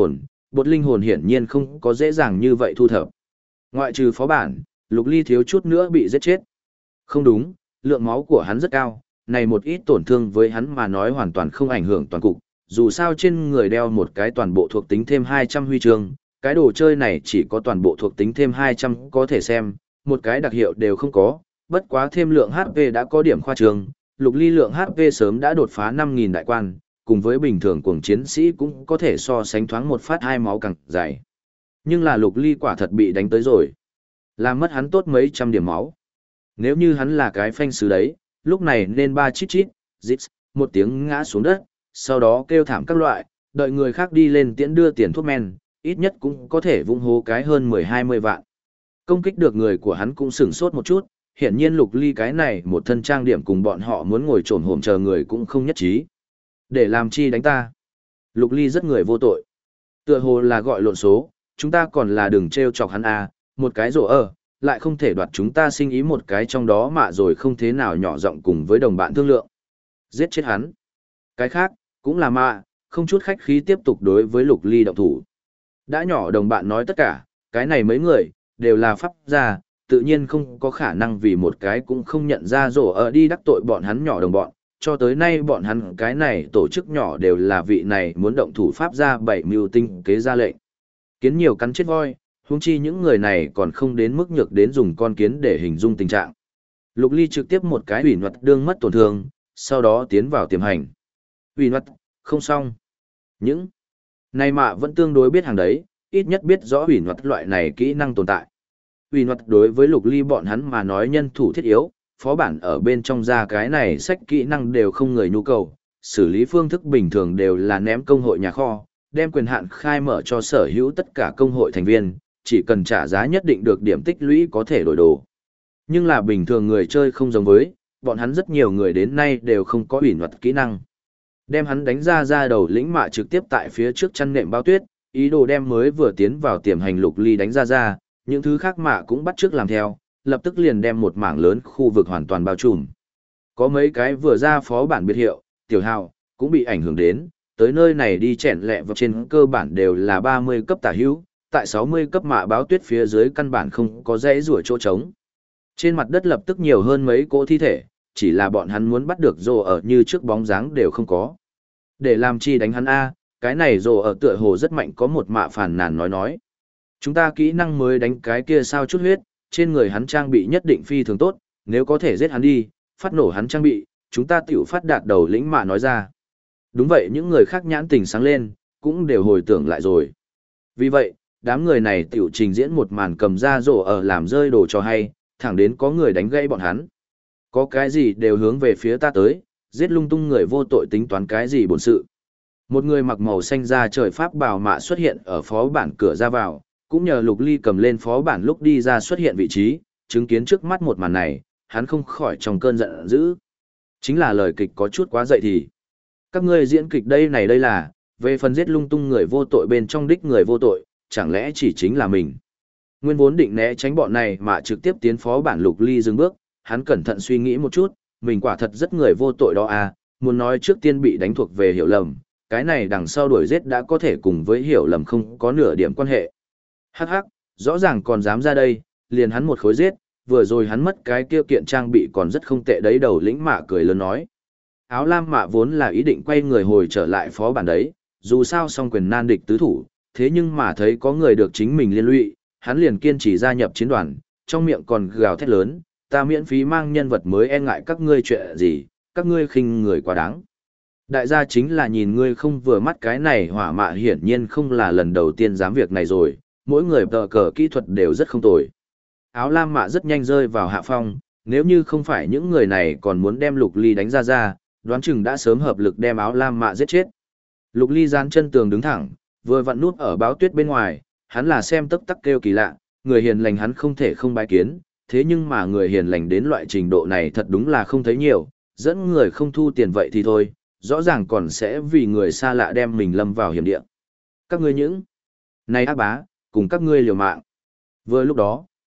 bột linh hồn hiển nhiên không có dễ dàng như vậy thu thập. Ngoại trừ phó bản, Lục Ly thiếu chút nữa bị giết chết. Không đúng, lượng máu của hắn rất cao, này một ít tổn thương với hắn mà nói hoàn toàn không ảnh hưởng toàn cục, dù sao trên người đeo một cái toàn bộ thuộc tính thêm 200 huy chương, cái đồ chơi này chỉ có toàn bộ thuộc tính thêm 200 có thể xem, một cái đặc hiệu đều không có, bất quá thêm lượng HP đã có điểm khoa trương, Lục Ly lượng HP sớm đã đột phá 5.000 đại quan, cùng với bình thường cuồng chiến sĩ cũng có thể so sánh thoáng một phát hai máu càng dày. Nhưng là Lục Ly quả thật bị đánh tới rồi, làm mất hắn tốt mấy trăm điểm máu. Nếu như hắn là cái phanh sứ đấy, lúc này nên ba chít chít, dít, một tiếng ngã xuống đất, sau đó kêu thảm các loại, đợi người khác đi lên tiễn đưa tiền thuốc men, ít nhất cũng có thể vung hô cái hơn 10-20 vạn. Công kích được người của hắn cũng sửng sốt một chút, hiển nhiên Lục Ly cái này một thân trang điểm cùng bọn họ muốn ngồi trồn hổm chờ người cũng không nhất trí. Để làm chi đánh ta? Lục Ly rất người vô tội. Tựa hồ là gọi lộn số, chúng ta còn là đừng trêu chọc hắn à, một cái rổ lại không thể đoạt chúng ta sinh ý một cái trong đó mà rồi không thế nào nhỏ giọng cùng với đồng bạn thương lượng. Giết chết hắn. Cái khác, cũng là mạ, không chút khách khí tiếp tục đối với Lục Ly động thủ. Đã nhỏ đồng bạn nói tất cả, cái này mấy người, đều là pháp gia, tự nhiên không có khả năng vì một cái cũng không nhận ra rổ đi đắc tội bọn hắn nhỏ đồng bọn. Cho tới nay bọn hắn cái này tổ chức nhỏ đều là vị này muốn động thủ pháp gia bảy mưu tinh kế ra lệnh. Kiến nhiều cắn chết voi, huống chi những người này còn không đến mức nhược đến dùng con kiến để hình dung tình trạng. Lục Ly trực tiếp một cái ủy luật đương mất tổn thương, sau đó tiến vào tiềm hành. Ủy luật, không xong. Những này mà vẫn tương đối biết hàng đấy, ít nhất biết rõ ủy luật loại này kỹ năng tồn tại. Ủy luật đối với Lục Ly bọn hắn mà nói nhân thủ thiết yếu, phó bản ở bên trong ra cái này sách kỹ năng đều không người nhu cầu, xử lý phương thức bình thường đều là ném công hội nhà kho, đem quyền hạn khai mở cho sở hữu tất cả công hội thành viên, chỉ cần trả giá nhất định được điểm tích lũy có thể đổi đồ. Nhưng là bình thường người chơi không giống với, bọn hắn rất nhiều người đến nay đều không có ủy luật kỹ năng. Đem hắn đánh ra đầu lĩnh mạ trực tiếp tại phía trước chăn nệm bao tuyết, ý đồ đem mới vừa tiến vào tiềm hành Lục Ly đánh ra, những thứ khác mạ cũng bắt trước làm theo, lập tức liền đem một mảng lớn khu vực hoàn toàn bao trùm. Có mấy cái vừa ra phó bản biệt hiệu, tiểu hào, cũng bị ảnh hưởng đến, tới nơi này đi chèn lẹ vào trên cơ bản đều là 30 cấp tả hữu, tại 60 cấp mạ báo tuyết phía dưới căn bản không có dãy rủa chỗ trống. Trên mặt đất lập tức nhiều hơn mấy cỗ thi thể, chỉ là bọn hắn muốn bắt được rồ ở như trước bóng dáng đều không có. Để làm chi đánh hắn A, cái này rồ ở tựa hồ rất mạnh có một mạ phản nàn nói. Chúng ta kỹ năng mới đánh cái kia sao chút huyết, trên người hắn trang bị nhất định phi thường tốt, nếu có thể giết hắn đi, phát nổ hắn trang bị, chúng ta tiểu phát đạt đầu lĩnh mạ nói ra. Đúng vậy những người khác nhãn tình sáng lên, cũng đều hồi tưởng lại rồi. Vì vậy, đám người này tiểu trình diễn một màn cầm ra rổ ở làm rơi đồ cho hay, thẳng đến có người đánh gãy bọn hắn. Có cái gì đều hướng về phía ta tới, giết lung tung người vô tội tính toán cái gì bổn sự. Một người mặc màu xanh da trời pháp bào mạ xuất hiện ở phó bản cửa ra vào, cũng nhờ Lục Ly cầm lên phó bản lúc đi ra xuất hiện vị trí, chứng kiến trước mắt một màn này, hắn không khỏi trong cơn giận dữ. Chính là lời kịch có chút quá dậy thì. Các ngươi diễn kịch đây là, về phần giết lung tung người vô tội bên trong đích người vô tội, chẳng lẽ chỉ chính là mình. Nguyên vốn định né tránh bọn này mà trực tiếp tiến phó bản Lục Ly dừng bước, hắn cẩn thận suy nghĩ một chút, mình quả thật rất người vô tội đó à, muốn nói trước tiên bị đánh thuộc về hiểu lầm, cái này đằng sau đuổi giết đã có thể cùng với hiểu lầm không có nửa điểm quan hệ. Hắc hắc, rõ ràng còn dám ra đây, liền hắn một khối giết, vừa rồi hắn mất cái kia kiện trang bị còn rất không tệ đấy đầu lĩnh mạ cười lớn nói. Áo lam mạ vốn là ý định quay người hồi trở lại phó bản đấy, dù sao song quyền nan địch tứ thủ, thế nhưng mà thấy có người được chính mình liên lụy, hắn liền kiên trì gia nhập chiến đoàn, trong miệng còn gào thét lớn, ta miễn phí mang nhân vật mới e ngại các ngươi chuyện gì, các ngươi khinh người quá đáng. Đại gia chính là nhìn ngươi không vừa mắt cái này hỏa mạ hiển nhiên không là lần đầu tiên dám việc này rồi, mỗi người tờ cờ kỹ thuật đều rất không tồi. Áo lam mạ rất nhanh rơi vào hạ phong, nếu như không phải những người này còn muốn đem Lục Ly đánh ra, đoán chừng đã sớm hợp lực đem áo lam mạ giết chết. Lục Ly dán chân tường đứng thẳng, vừa vặn nút ở báo tuyết bên ngoài, hắn là xem tấc tắc kêu kỳ lạ, người hiền lành hắn không thể không bái kiến, thế nhưng mà người hiền lành đến loại trình độ này thật đúng là không thấy nhiều, dẫn người không thu tiền vậy thì thôi, rõ ràng còn sẽ vì người xa lạ đem mình lâm vào hiểm địa. Các ngươi những này ác bá, cùng các ngươi liều mạng. Vừa lúc đó,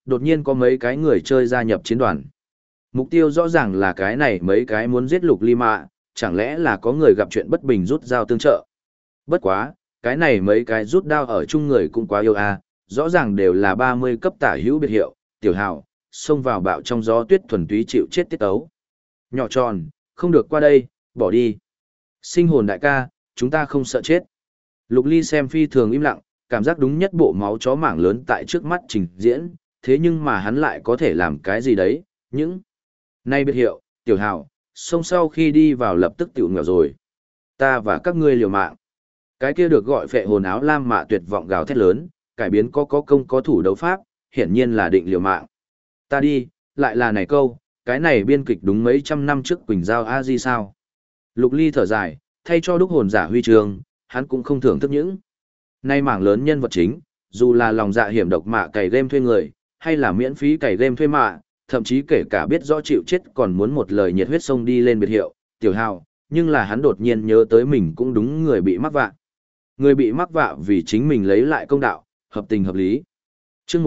đột nhiên có mấy cái người chơi gia nhập chiến đoàn. Mục tiêu rõ ràng là cái này mấy cái muốn giết Lục Ly mạ, chẳng lẽ là có người gặp chuyện bất bình rút dao tương trợ. Bất quá, cái này mấy cái rút đao ở chung người cũng quá yêu rõ ràng đều là 30 cấp tả hữu biệt hiệu, tiểu hào, xông vào bạo trong gió tuyết thuần túy chịu chết tiết tấu. Nhỏ tròn, không được qua đây, bỏ đi. Sinh hồn đại ca, chúng ta không sợ chết. Lục Ly xem phi thường im lặng, cảm giác đúng nhất bộ máu chó mảng lớn tại trước mắt trình diễn, thế nhưng mà hắn lại có thể làm cái gì đấy, những... Nay biệt hiệu, tiểu hào, xông sau khi đi vào lập tức tiểu nghèo rồi. Ta và các ngươi liều mạng. Cái kia được gọi phệ hồn áo lam mạ tuyệt vọng gào thét lớn, cải biến có công có thủ đấu pháp, hiển nhiên là định liều mạng. Ta đi, lại là này câu, cái này biên kịch đúng mấy trăm năm trước Quỳnh Giao A Di sao. Lục Ly thở dài, thay cho đúc hồn giả huy trường, hắn cũng không thưởng thức những. Nay mảng lớn nhân vật chính, dù là lòng dạ hiểm độc mạ cày game thuê người, hay là miễn phí cày game thuê mạ, thậm chí kể cả biết rõ chịu chết còn muốn một lời nhiệt huyết sông đi lên biệt hiệu, tiểu hào, nhưng là hắn đột nhiên nhớ tới mình cũng đúng người bị mắc vạ. Người bị mắc vạ vì chính mình lấy lại công đạo, hợp tình hợp lý. Chương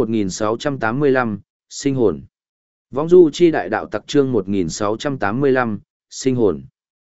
1685, sinh hồn. Võng du chi đại đạo tặc chương 1685, sinh hồn.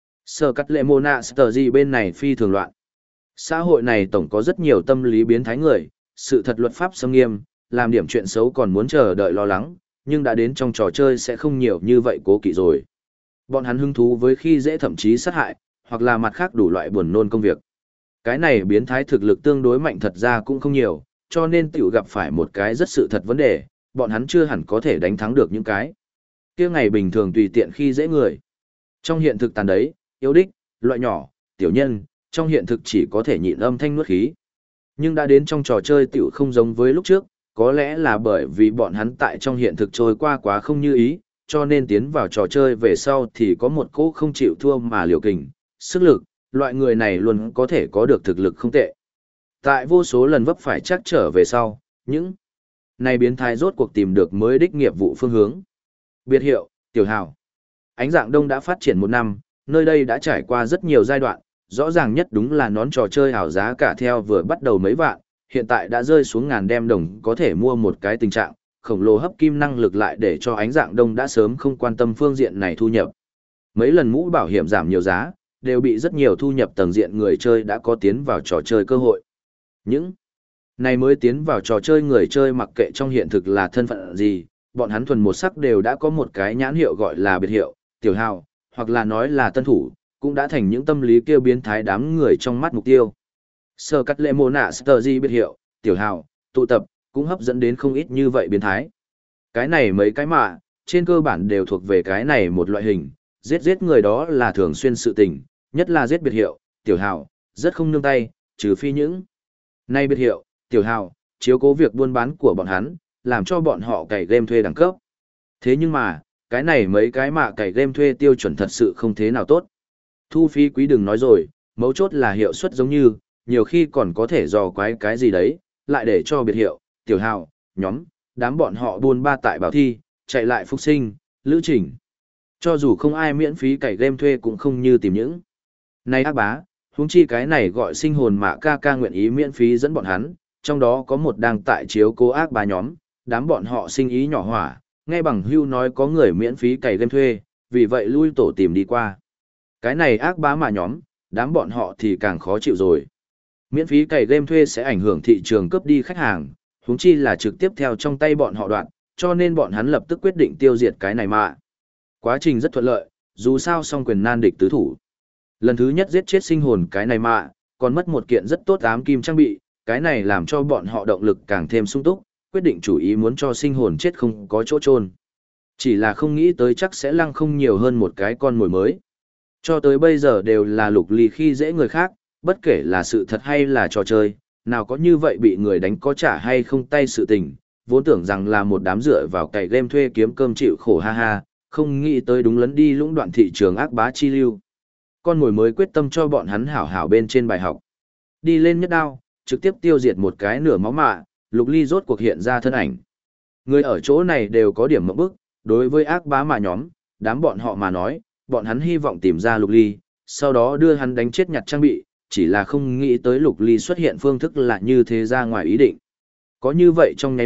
Sở cắt lệ mô nạ sở gì bên này phi thường loạn. Xã hội này tổng có rất nhiều tâm lý biến thái người, sự thật luật pháp xâm nghiêm, làm điểm chuyện xấu còn muốn chờ đợi lo lắng, nhưng đã đến trong trò chơi sẽ không nhiều như vậy cố kỵ rồi. Bọn hắn hứng thú với khi dễ thậm chí sát hại, hoặc là mặt khác đủ loại buồn nôn công việc. Cái này biến thái thực lực tương đối mạnh thật ra cũng không nhiều, cho nên tiểu gặp phải một cái rất sự thật vấn đề, bọn hắn chưa hẳn có thể đánh thắng được những cái kia ngày bình thường tùy tiện khi dễ người. Trong hiện thực tàn đấy, yêu đích, loại nhỏ, tiểu nhân, trong hiện thực chỉ có thể nhịn âm thanh nuốt khí. Nhưng đã đến trong trò chơi tiểu không giống với lúc trước, có lẽ là bởi vì bọn hắn tại trong hiện thực trôi qua quá không như ý, cho nên tiến vào trò chơi về sau thì có một cỗ không chịu thua mà liều kình, sức lực, loại người này luôn có thể có được thực lực không tệ. Tại vô số lần vấp phải chắc trở về sau, những này biến thái rốt cuộc tìm được mới đích nghiệp vụ phương hướng. Biệt hiệu, tiểu hào. Ánh dạng đông đã phát triển một năm, nơi đây đã trải qua rất nhiều giai đoạn, rõ ràng nhất đúng là nón trò chơi hào giá cả theo vừa bắt đầu mấy vạn, hiện tại đã rơi xuống ngàn đem đồng có thể mua một cái tình trạng, khổng lồ hấp kim năng lực lại để cho ánh dạng đông đã sớm không quan tâm phương diện này thu nhập. Mấy lần mũ bảo hiểm giảm nhiều giá, đều bị rất nhiều thu nhập tầng diện người chơi đã có tiến vào trò chơi cơ hội. Những này mới tiến vào trò chơi người chơi mặc kệ trong hiện thực là thân phận gì, bọn hắn thuần một sắc đều đã có một cái nhãn hiệu gọi là biệt hiệu, tiểu hào, hoặc là nói là tân thủ, cũng đã thành những tâm lý kêu biến thái đám người trong mắt mục tiêu. Sở cắt lệ mô nạ sở gì biệt hiệu, tiểu hào, tụ tập, cũng hấp dẫn đến không ít như vậy biến thái. Cái này mấy cái mà, trên cơ bản đều thuộc về cái này một loại hình, giết người đó là thường xuyên sự tình, nhất là giết biệt hiệu, tiểu hào, rất không nương tay, trừ phi những. Nay biệt hiệu, tiểu hào, chiếu cố việc buôn bán của bọn hắn, làm cho bọn họ cày game thuê đẳng cấp. Thế nhưng mà, cái này mấy cái mà cày game thuê tiêu chuẩn thật sự không thế nào tốt. Thu phí quý đừng nói rồi, mấu chốt là hiệu suất giống như, nhiều khi còn có thể dò quái cái gì đấy, lại để cho biệt hiệu, tiểu hào, nhóm, đám bọn họ buôn ba tại bảo thi, chạy lại phục sinh, lữ trình. Cho dù không ai miễn phí cày game thuê cũng không như tìm những. Này ác bá, huống chi cái này gọi sinh hồn mạ ca ca nguyện ý miễn phí dẫn bọn hắn, trong đó có một đang tại chiếu cố ác bá nhóm, đám bọn họ sinh ý nhỏ hỏa, nghe bằng hưu nói có người miễn phí cày game thuê, vì vậy lui tổ tìm đi qua. Cái này ác bá mà nhóm, đám bọn họ thì càng khó chịu rồi. Miễn phí cày game thuê sẽ ảnh hưởng thị trường cướp đi khách hàng, huống chi là trực tiếp theo trong tay bọn họ đoạn, cho nên bọn hắn lập tức quyết định tiêu diệt cái này mà. Quá trình rất thuận lợi, dù sao song quyền nan địch tứ thủ. Lần thứ nhất giết chết sinh hồn cái này mà, còn mất một kiện rất tốt ám kim trang bị, cái này làm cho bọn họ động lực càng thêm sung túc, quyết định chủ ý muốn cho sinh hồn chết không có chỗ chôn. Chỉ là không nghĩ tới chắc sẽ lăng không nhiều hơn một cái con mồi mới. Cho tới bây giờ đều là Lục Ly khi dễ người khác, bất kể là sự thật hay là trò chơi, nào có như vậy bị người đánh có trả hay không tay sự tình, vốn tưởng rằng là một đám dựa vào cày game thuê kiếm cơm chịu khổ ha ha, không nghĩ tới đúng lấn đi lũng đoạn thị trường ác bá chi lưu. Con mồi mới quyết tâm cho bọn hắn hảo hảo bên trên bài học. Đi lên nhất đao, trực tiếp tiêu diệt một cái nửa máu mạ, Lục Ly rốt cuộc hiện ra thân ảnh. Người ở chỗ này đều có điểm mộng bức, đối với ác bá mà nhóm, đám bọn họ mà nói, bọn hắn hy vọng tìm ra Lục Ly, sau đó đưa hắn đánh chết nhặt trang bị, chỉ là không nghĩ tới Lục Ly xuất hiện phương thức là như thế ra ngoài ý định. Có như vậy trong nháy mắt,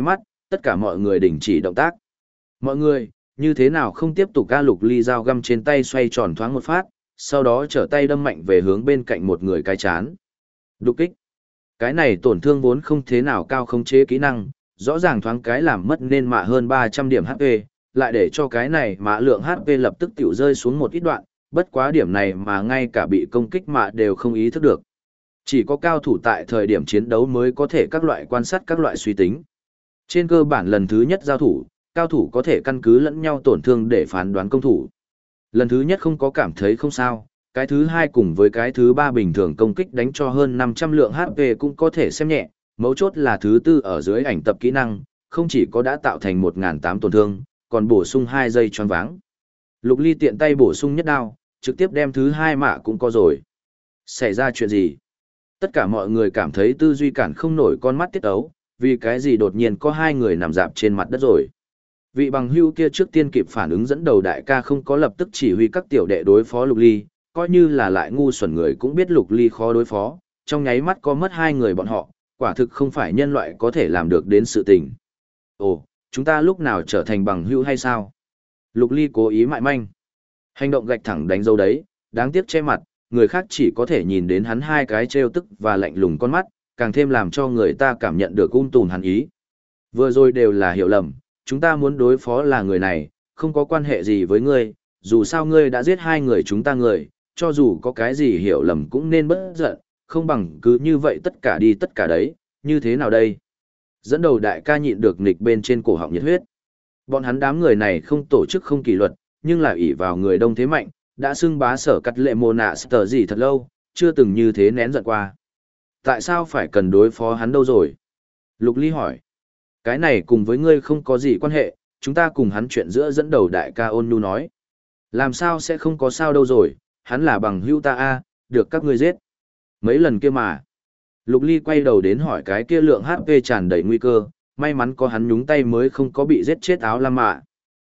tất cả mọi người đình chỉ động tác. Mọi người, như thế nào không tiếp tục ca? Lục Ly dao găm trên tay xoay tròn thoáng một phát, sau đó trở tay đâm mạnh về hướng bên cạnh một người cái chán. Đục kích. Cái này tổn thương vốn không thế nào cao khống chế kỹ năng, rõ ràng thoáng cái làm mất nên mạ hơn 300 điểm HP, lại để cho cái này mạ lượng HP lập tức tiểu rơi xuống một ít đoạn, bất quá điểm này mà ngay cả bị công kích mạ đều không ý thức được. Chỉ có cao thủ tại thời điểm chiến đấu mới có thể các loại quan sát các loại suy tính. Trên cơ bản lần thứ nhất giao thủ, cao thủ có thể căn cứ lẫn nhau tổn thương để phán đoán công thủ. Lần thứ nhất không có cảm thấy không sao, cái thứ hai cùng với cái thứ ba bình thường công kích đánh cho hơn 500 lượng HP cũng có thể xem nhẹ, mấu chốt là thứ tư ở dưới ảnh tập kỹ năng, không chỉ có đã tạo thành 1.800 tổn thương, còn bổ sung 2 giây choáng váng. Lục Ly tiện tay bổ sung nhất đao, trực tiếp đem thứ hai mạ cũng có rồi. Xảy ra chuyện gì? Tất cả mọi người cảm thấy tư duy cản không nổi con mắt tiết ấu, vì cái gì đột nhiên có hai người nằm dạp trên mặt đất rồi. Vị bằng hưu kia trước tiên kịp phản ứng dẫn đầu đại ca không có lập tức chỉ huy các tiểu đệ đối phó Lục Ly, coi như là lại ngu xuẩn người cũng biết Lục Ly khó đối phó, trong nháy mắt có mất hai người bọn họ, quả thực không phải nhân loại có thể làm được đến sự tình. Ồ, chúng ta lúc nào trở thành bằng hữu hay sao? Lục Ly cố ý mại manh. Hành động gạch thẳng đánh dấu đấy, đáng tiếc che mặt, người khác chỉ có thể nhìn đến hắn hai cái trêu tức và lạnh lùng con mắt, càng thêm làm cho người ta cảm nhận được tùn hắn ý. Vừa rồi đều là hiểu lầm, chúng ta muốn đối phó là người này, không có quan hệ gì với ngươi, dù sao ngươi đã giết hai người chúng ta người, cho dù có cái gì hiểu lầm cũng nên bất giận, không bằng cứ như vậy tất cả đi tất cả đấy, như thế nào đây? Dẫn đầu đại ca nhịn được nghịch bên trên cổ họng nhiệt huyết. Bọn hắn đám người này không tổ chức không kỷ luật, nhưng là ỷ vào người đông thế mạnh, đã xưng bá sở cắt lệ mồ nạ sở gì thật lâu, chưa từng như thế nén giận qua. Tại sao phải cần đối phó hắn đâu rồi? Lục Ly hỏi. Cái này cùng với ngươi không có gì quan hệ, chúng ta cùng hắn chuyện giữa dẫn đầu đại ca ôn nhu nói. Làm sao sẽ không có sao đâu rồi, hắn là bằng hữu ta a, được các ngươi giết. Mấy lần kia mà. Lục Ly quay đầu đến hỏi cái kia lượng HP tràn đầy nguy cơ, may mắn có hắn nhúng tay mới không có bị giết chết áo lam mạ.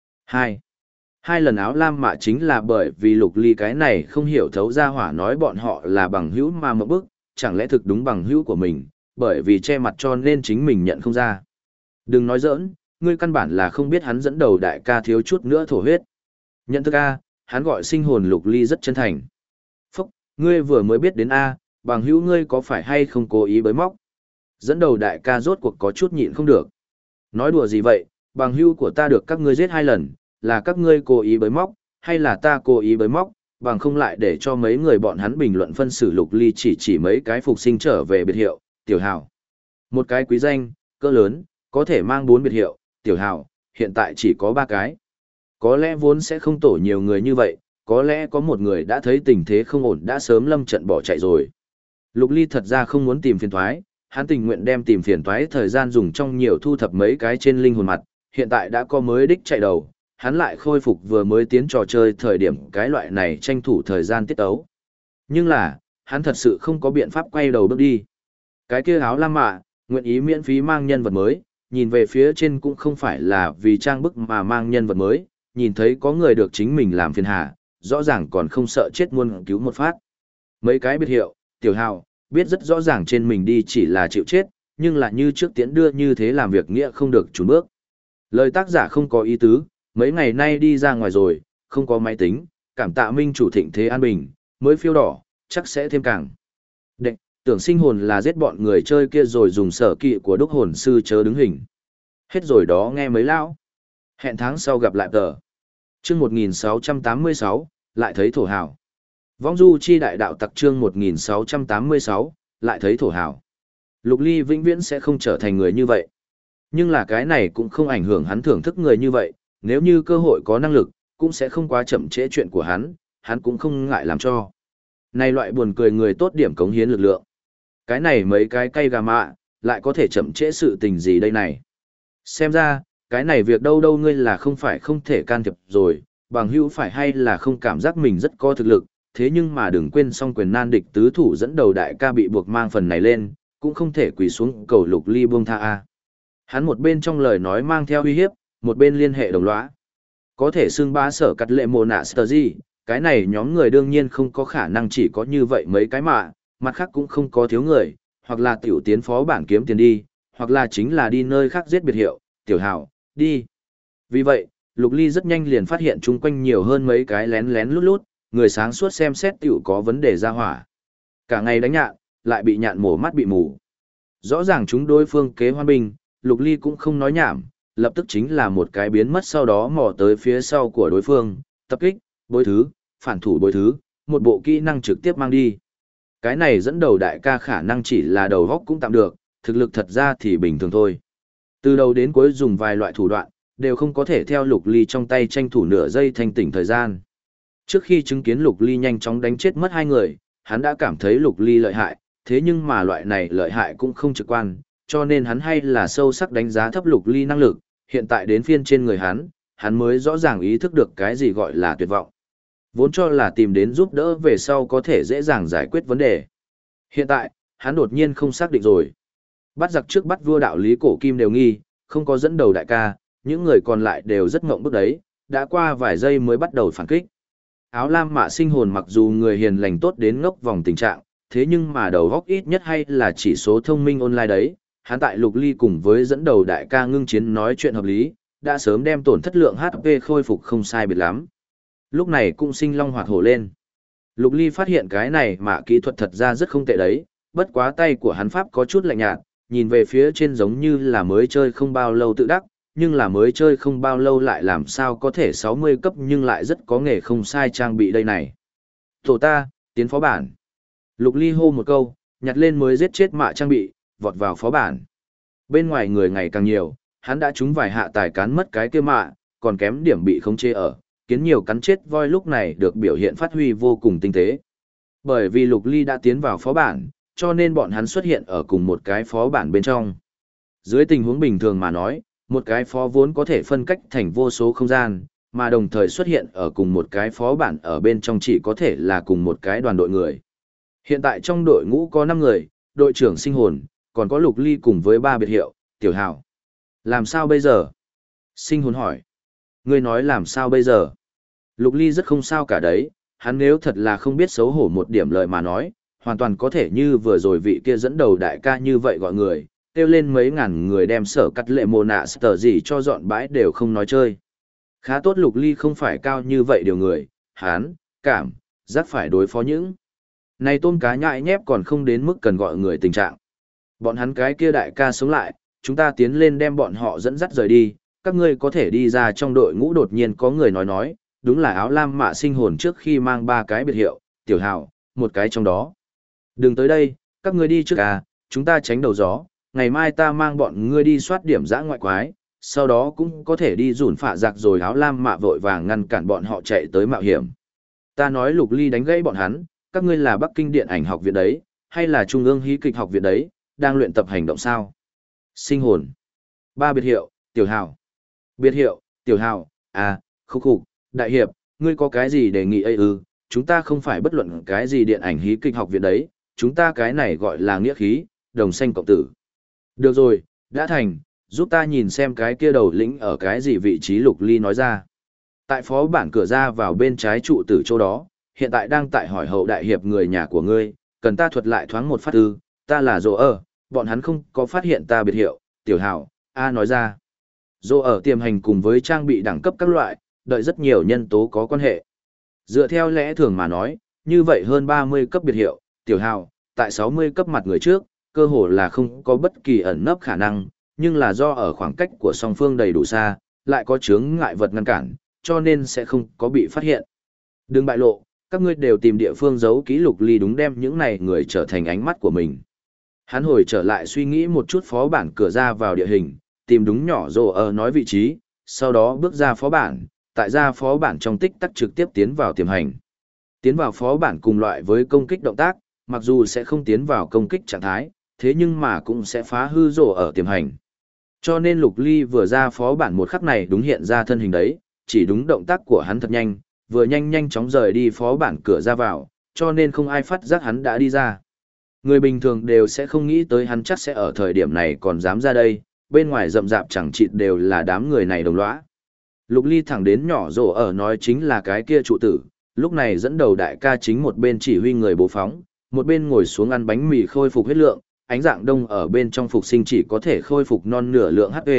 Hai lần áo lam mạ chính là bởi vì Lục Ly cái này không hiểu thấu ra hỏa nói bọn họ là bằng hữu mà mộng bức, chẳng lẽ thực đúng bằng hữu của mình, bởi vì che mặt cho nên chính mình nhận không ra. Đừng nói giỡn, ngươi căn bản là không biết hắn dẫn đầu đại ca thiếu chút nữa thổ huyết. Nhận thức A, hắn gọi sinh hồn Lục Ly rất chân thành. Phúc, ngươi vừa mới biết đến A, bằng hữu ngươi có phải hay không cố ý bới móc? Dẫn đầu đại ca rốt cuộc có chút nhịn không được. Nói đùa gì vậy, bằng hữu của ta được các ngươi giết 2 lần, là các ngươi cố ý bới móc, hay là ta cố ý bới móc, bằng không lại để cho mấy người bọn hắn bình luận phân xử Lục Ly chỉ mấy cái phục sinh trở về biệt hiệu, tiểu hào. Một cái quý danh, cỡ lớn, có thể mang 4 biệt hiệu, tiểu hào, hiện tại chỉ có 3 cái. Có lẽ vốn sẽ không tổ nhiều người như vậy, có lẽ có một người đã thấy tình thế không ổn đã sớm lâm trận bỏ chạy rồi. Lục Ly thật ra không muốn tìm phiền toái, hắn tình nguyện đem tìm phiền toái thời gian dùng trong nhiều thu thập mấy cái trên linh hồn mặt, hiện tại đã có mới đích chạy đầu, hắn lại khôi phục vừa mới tiến trò chơi thời điểm cái loại này tranh thủ thời gian tiết tấu. Nhưng là, hắn thật sự không có biện pháp quay đầu bước đi. Cái kia áo lam mạ, nguyện ý miễn phí mang nhân vật mới, nhìn về phía trên cũng không phải là vì trang bức mà mang nhân vật mới, nhìn thấy có người được chính mình làm phiền hà, rõ ràng còn không sợ chết muôn cứu một phát. Mấy cái biệt hiệu, tiểu hào, biết rất rõ ràng trên mình đi chỉ là chịu chết, nhưng là như trước tiễn đưa như thế làm việc nghĩa không được chùn bước. Lời tác giả không có ý tứ, mấy ngày nay đi ra ngoài rồi, không có máy tính, cảm tạ minh chủ thịnh thế an bình, mới phiêu đỏ, chắc sẽ thêm càng. Đệ, tưởng sinh hồn là giết bọn người chơi kia rồi dùng sở kỵ của đúc hồn sư chớ đứng hình. Hết rồi đó nghe mấy lão. Hẹn tháng sau gặp lại tờ. Chương 1686, lại thấy thổ hào. Vong du chi đại đạo tặc chương 1686, lại thấy thổ hào. Lục Ly vĩnh viễn sẽ không trở thành người như vậy. Nhưng là cái này cũng không ảnh hưởng hắn thưởng thức người như vậy, nếu như cơ hội có năng lực, cũng sẽ không quá chậm trễ chuyện của hắn cũng không ngại làm cho. Này loại buồn cười người tốt điểm cống hiến lực lượng. Cái này mấy cái cây gà mạ, lại có thể chậm trễ sự tình gì đây này. Xem ra, cái này việc đâu đâu ngươi là không phải không thể can thiệp rồi, bằng hữu phải hay là không cảm giác mình rất có thực lực, thế nhưng mà đừng quên song quyền nan địch tứ thủ dẫn đầu đại ca bị buộc mang phần này lên, cũng không thể quỳ xuống cầu Lục Ly buông tha a. Hắn một bên trong lời nói mang theo uy hiếp, một bên liên hệ đồng lõa. Có thể xưng bá sở cắt lệ mồ nạ sở gì, cái này nhóm người đương nhiên không có khả năng chỉ có như vậy mấy cái mà, mặt khác cũng không có thiếu người, hoặc là tiểu tiến phó bản kiếm tiền đi, hoặc là chính là đi nơi khác giết biệt hiệu, Tiểu Hạo, đi. Vì vậy, Lục Ly rất nhanh liền phát hiện chung quanh nhiều hơn mấy cái lén lén lút lút, người sáng suốt xem xét tiểu có vấn đề ra hỏa. Cả ngày đánh nhạn, lại bị nhạn mổ mắt bị mù. Rõ ràng chúng đối phương kế hoan binh, Lục Ly cũng không nói nhảm, lập tức chính là một cái biến mất sau đó mò tới phía sau của đối phương, tập kích, bối thứ, phản thủ bối thứ, một bộ kỹ năng trực tiếp mang đi. Cái này dẫn đầu đại ca khả năng chỉ là đầu góc cũng tạm được, thực lực thật ra thì bình thường thôi. Từ đầu đến cuối dùng vài loại thủ đoạn, đều không có thể theo Lục Ly trong tay tranh thủ nửa giây thanh tỉnh thời gian. Trước khi chứng kiến Lục Ly nhanh chóng đánh chết mất hai người, hắn đã cảm thấy Lục Ly lợi hại, thế nhưng mà loại này lợi hại cũng không trực quan, cho nên hắn hay là sâu sắc đánh giá thấp Lục Ly năng lực, hiện tại đến phiên trên người hắn mới rõ ràng ý thức được cái gì gọi là tuyệt vọng. Vốn cho là tìm đến giúp đỡ về sau có thể dễ dàng giải quyết vấn đề. Hiện tại, hắn đột nhiên không xác định rồi. Bắt giặc trước bắt vua đạo lý cổ kim đều nghi, không có dẫn đầu đại ca, những người còn lại đều rất ngộng bức đấy, đã qua vài giây mới bắt đầu phản kích. Áo lam mạ sinh hồn mặc dù người hiền lành tốt đến ngốc vòng tình trạng, thế nhưng mà đầu góc ít nhất hay là chỉ số thông minh online đấy. Hắn tại Lục Ly cùng với dẫn đầu đại ca ngưng chiến nói chuyện hợp lý, đã sớm đem tổn thất lượng HP khôi phục không sai biệt lắm. Lúc này cũng sinh long hoạt hổ lên. Lục Ly phát hiện cái này mà kỹ thuật thật ra rất không tệ đấy, bất quá tay của hắn pháp có chút lạnh nhạt, nhìn về phía trên giống như là mới chơi không bao lâu tự đắc, nhưng là mới chơi không bao lâu lại làm sao có thể 60 cấp nhưng lại rất có nghề không sai trang bị đây này. Tổ ta, tiến phó bản. Lục Ly hô một câu, nhặt lên mới giết chết mạ trang bị, vọt vào phó bản. Bên ngoài người ngày càng nhiều, hắn đã trúng vài hạ tài cán mất cái kia mạ, còn kém điểm bị khống chế ở, kiến nhiều cắn chết voi lúc này được biểu hiện phát huy vô cùng tinh tế. Bởi vì Lục Ly đã tiến vào phó bản, cho nên bọn hắn xuất hiện ở cùng một cái phó bản bên trong. Dưới tình huống bình thường mà nói, một cái phó vốn có thể phân cách thành vô số không gian, mà đồng thời xuất hiện ở cùng một cái phó bản ở bên trong chỉ có thể là cùng một cái đoàn đội người. Hiện tại trong đội ngũ có 5 người, đội trưởng sinh hồn, còn có Lục Ly cùng với 3 biệt hiệu, Tiểu Hạo. Làm sao bây giờ? Sinh hồn hỏi. Ngươi nói làm sao bây giờ? Lục Ly rất không sao cả đấy, hắn nếu thật là không biết xấu hổ một điểm lời mà nói, hoàn toàn có thể như vừa rồi vị kia dẫn đầu đại ca như vậy gọi người, kêu lên mấy ngàn người đem sở cắt lệ mồ nạ sở gì cho dọn bãi đều không nói chơi. Khá tốt Lục Ly không phải cao như vậy điều người, hắn, cảm, giác phải đối phó những. Này tôm cá nhại nhép còn không đến mức cần gọi người tình trạng. Bọn hắn cái kia đại ca sống lại, chúng ta tiến lên đem bọn họ dẫn dắt rời đi, các ngươi có thể đi ra trong đội ngũ đột nhiên có người nói, đúng là áo lam mạ sinh hồn trước khi mang 3 cái biệt hiệu, Tiểu Hạo, một cái trong đó. Đừng tới đây, các ngươi đi trước à, chúng ta tránh đầu gió, ngày mai ta mang bọn ngươi đi soát điểm dã ngoại quái, sau đó cũng có thể đi rủn phạ giặc rồi áo lam mạ vội vàng ngăn cản bọn họ chạy tới mạo hiểm. Ta nói Lục Ly đánh gãy bọn hắn, các ngươi là Bắc Kinh Điện ảnh học viện đấy, hay là Trung ương hí kịch học viện đấy, đang luyện tập hành động sao? Sinh hồn. 3 biệt hiệu, Tiểu Hạo. Biệt hiệu, Tiểu Hạo, à, khúc, đại hiệp, ngươi có cái gì đề nghị ấy ư? Chúng ta không phải bất luận cái gì điện ảnh hí kịch học viện đấy, chúng ta cái này gọi là nghĩa khí, đồng xanh cộng tử. Được rồi, đã thành, giúp ta nhìn xem cái kia đầu lĩnh ở cái gì vị trí. Lục Ly nói ra. Tại phó bản cửa ra vào bên trái trụ tử chỗ đó, hiện tại đang tại hỏi hậu đại hiệp người nhà của ngươi, cần ta thuật lại thoáng một phát ư, ta là Dỗ ở, bọn hắn không có phát hiện ta biệt hiệu, Tiểu Hạo, A nói ra. Dỗ ở tiềm hành cùng với trang bị đẳng cấp các loại, đợi rất nhiều nhân tố có quan hệ. Dựa theo lẽ thường mà nói, như vậy hơn 30 cấp biệt hiệu, Tiểu Hạo, tại 60 cấp mặt người trước, cơ hồ là không có bất kỳ ẩn nấp khả năng, nhưng là do ở khoảng cách của song phương đầy đủ xa, lại có chướng ngại vật ngăn cản, cho nên sẽ không có bị phát hiện. Đừng bại lộ, các ngươi đều tìm địa phương giấu ký. Lục Ly đúng đem những này người trở thành ánh mắt của mình. Hắn hồi trở lại suy nghĩ một chút phó bản cửa ra vào địa hình, tìm đúng nhỏ rồ ở nói vị trí, sau đó bước ra phó bản, tại ra phó bản trong tích tắc trực tiếp tiến vào tiềm hành. Tiến vào phó bản cùng loại với công kích động tác, mặc dù sẽ không tiến vào công kích trạng thái, thế nhưng mà cũng sẽ phá hư rồ ở tiềm hành. Cho nên Lục Ly vừa ra phó bản một khắc này đúng hiện ra thân hình đấy, chỉ đúng động tác của hắn thật nhanh, vừa nhanh chóng rời đi phó bản cửa ra vào, cho nên không ai phát giác hắn đã đi ra. Người bình thường đều sẽ không nghĩ tới hắn chắc sẽ ở thời điểm này còn dám ra đây, bên ngoài rậm rạp chẳng chịt đều là đám người này đồng lõa. Lục Ly thẳng đến nhỏ rồ ở nói chính là cái kia trụ tử, lúc này dẫn đầu đại ca chính một bên chỉ huy người bố phóng, một bên ngồi xuống ăn bánh mì khôi phục huyết lượng, ánh dạng đông ở bên trong phục sinh chỉ có thể khôi phục non nửa lượng HP,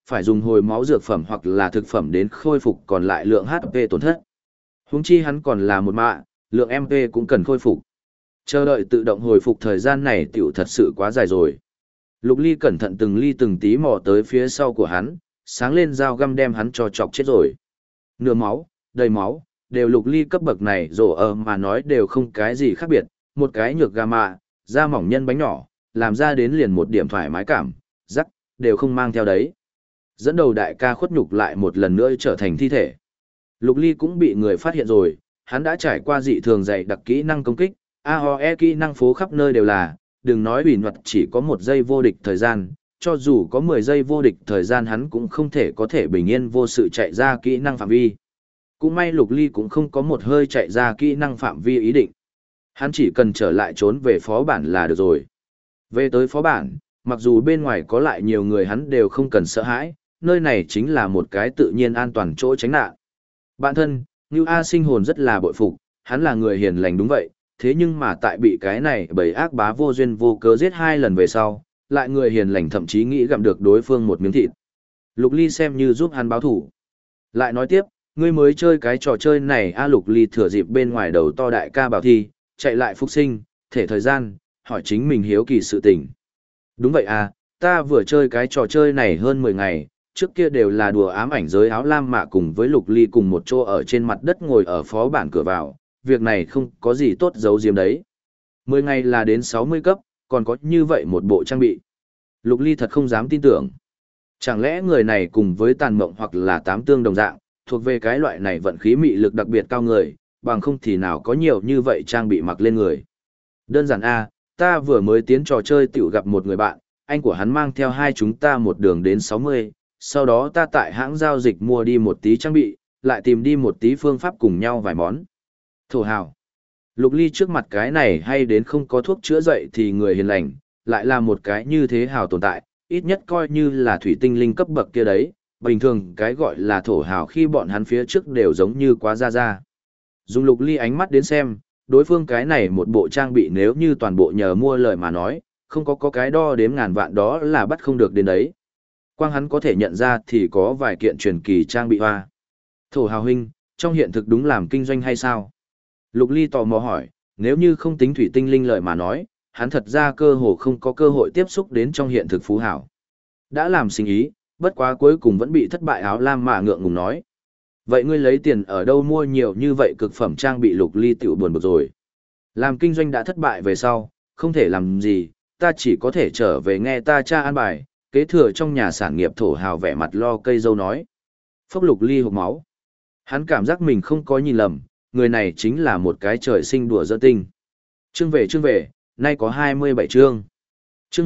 phải dùng hồi máu dược phẩm hoặc là thực phẩm đến khôi phục còn lại lượng HP tổn thất. Huống chi hắn còn là một mạ, lượng MP cũng cần khôi phục. Chờ đợi tự động hồi phục thời gian này tiểu thật sự quá dài rồi. Lục Ly cẩn thận từng ly từng tí mò tới phía sau của hắn, sáng lên dao găm đem hắn cho chọc chết rồi. Nửa máu, đầy máu, đều Lục Ly cấp bậc này rổ mà nói đều không cái gì khác biệt, một cái nhược gà mạ, da mỏng nhân bánh nhỏ, làm ra đến liền một điểm thoải mái cảm, rắc, đều không mang theo đấy. Dẫn đầu đại ca khuất nhục lại một lần nữa trở thành thi thể. Lục Ly cũng bị người phát hiện rồi, hắn đã trải qua dị thường dày đặc kỹ năng công kích, AOE kỹ năng phố khắp nơi đều là, đừng nói ủy luật chỉ có 1 giây vô địch thời gian, cho dù có 10 giây vô địch thời gian hắn cũng không thể có thể bình yên vô sự chạy ra kỹ năng phạm vi. Cũng may Lục Ly cũng không có một hơi chạy ra kỹ năng phạm vi ý định. Hắn chỉ cần trở lại trốn về phó bản là được rồi. Về tới phó bản, mặc dù bên ngoài có lại nhiều người hắn đều không cần sợ hãi, nơi này chính là một cái tự nhiên an toàn chỗ tránh nạn. Bạn thân, Ngưu A Sinh hồn rất là bội phục, hắn là người hiền lành đúng vậy, thế nhưng mà tại bị cái này bầy ác bá vô duyên vô cớ giết 2 lần về sau, lại người hiền lành thậm chí nghĩ gặm được đối phương một miếng thịt. Lục Ly xem như giúp hắn báo thủ. Lại nói tiếp, ngươi mới chơi cái trò chơi này a Lục Ly thừa dịp bên ngoài đầu to đại ca bảo thi, chạy lại phục sinh, thể thời gian, hỏi chính mình hiếu kỳ sự tình. Đúng vậy à, ta vừa chơi cái trò chơi này hơn 10 ngày, trước kia đều là đùa ám ảnh giới áo lam mạ cùng với Lục Ly cùng một chỗ ở trên mặt đất ngồi ở phó bản cửa vào, việc này không có gì tốt giấu giếm đấy. 10 ngày là đến 60 cấp, còn có như vậy một bộ trang bị. Lục Ly thật không dám tin tưởng. Chẳng lẽ người này cùng với tàn mộng hoặc là tám tương đồng dạng, thuộc về cái loại này vận khí mị lực đặc biệt cao người, bằng không thì nào có nhiều như vậy trang bị mặc lên người. Đơn giản a, ta vừa mới tiến trò chơi tiểu gặp một người bạn, anh của hắn mang theo hai chúng ta một đường đến 60, sau đó ta tại hãng giao dịch mua đi một tí trang bị, lại tìm đi một tí phương pháp cùng nhau vài món. Thổ hào. Lục Ly trước mặt cái này hay đến không có thuốc chữa dậy thì người hiền lành, lại là một cái như thế hào tồn tại, ít nhất coi như là thủy tinh linh cấp bậc kia đấy, bình thường cái gọi là thổ hào khi bọn hắn phía trước đều giống như quá ra. Dùng Lục Ly ánh mắt đến xem, đối phương cái này một bộ trang bị nếu như toàn bộ nhờ mua lời mà nói, không có cái đo đếm ngàn vạn đó là bắt không được đến đấy. Quang hắn có thể nhận ra thì có vài kiện truyền kỳ trang bị hoa. Thổ hào huynh, trong hiện thực đúng làm kinh doanh hay sao? Lục Ly tò mò hỏi, nếu như không tính thủy tinh linh lợi mà nói, hắn thật ra cơ hồ không có cơ hội tiếp xúc đến trong hiện thực phú hảo. Đã làm sinh ý, bất quá cuối cùng vẫn bị thất bại áo lam mà ngượng ngùng nói. Vậy ngươi lấy tiền ở đâu mua nhiều như vậy cực phẩm trang bị Lục Ly tiểu buồn bực rồi. Làm kinh doanh đã thất bại về sau, không thể làm gì, ta chỉ có thể trở về nghe ta cha an bài, kế thừa trong nhà sản nghiệp thổ hào vẻ mặt lo cây dâu nói. Phốc Lục Ly hộc máu. Hắn cảm giác mình không có nhìn lầm, người này chính là một cái trời sinh đùa giỡn tinh. Chương về, nay có 27 chương. Chương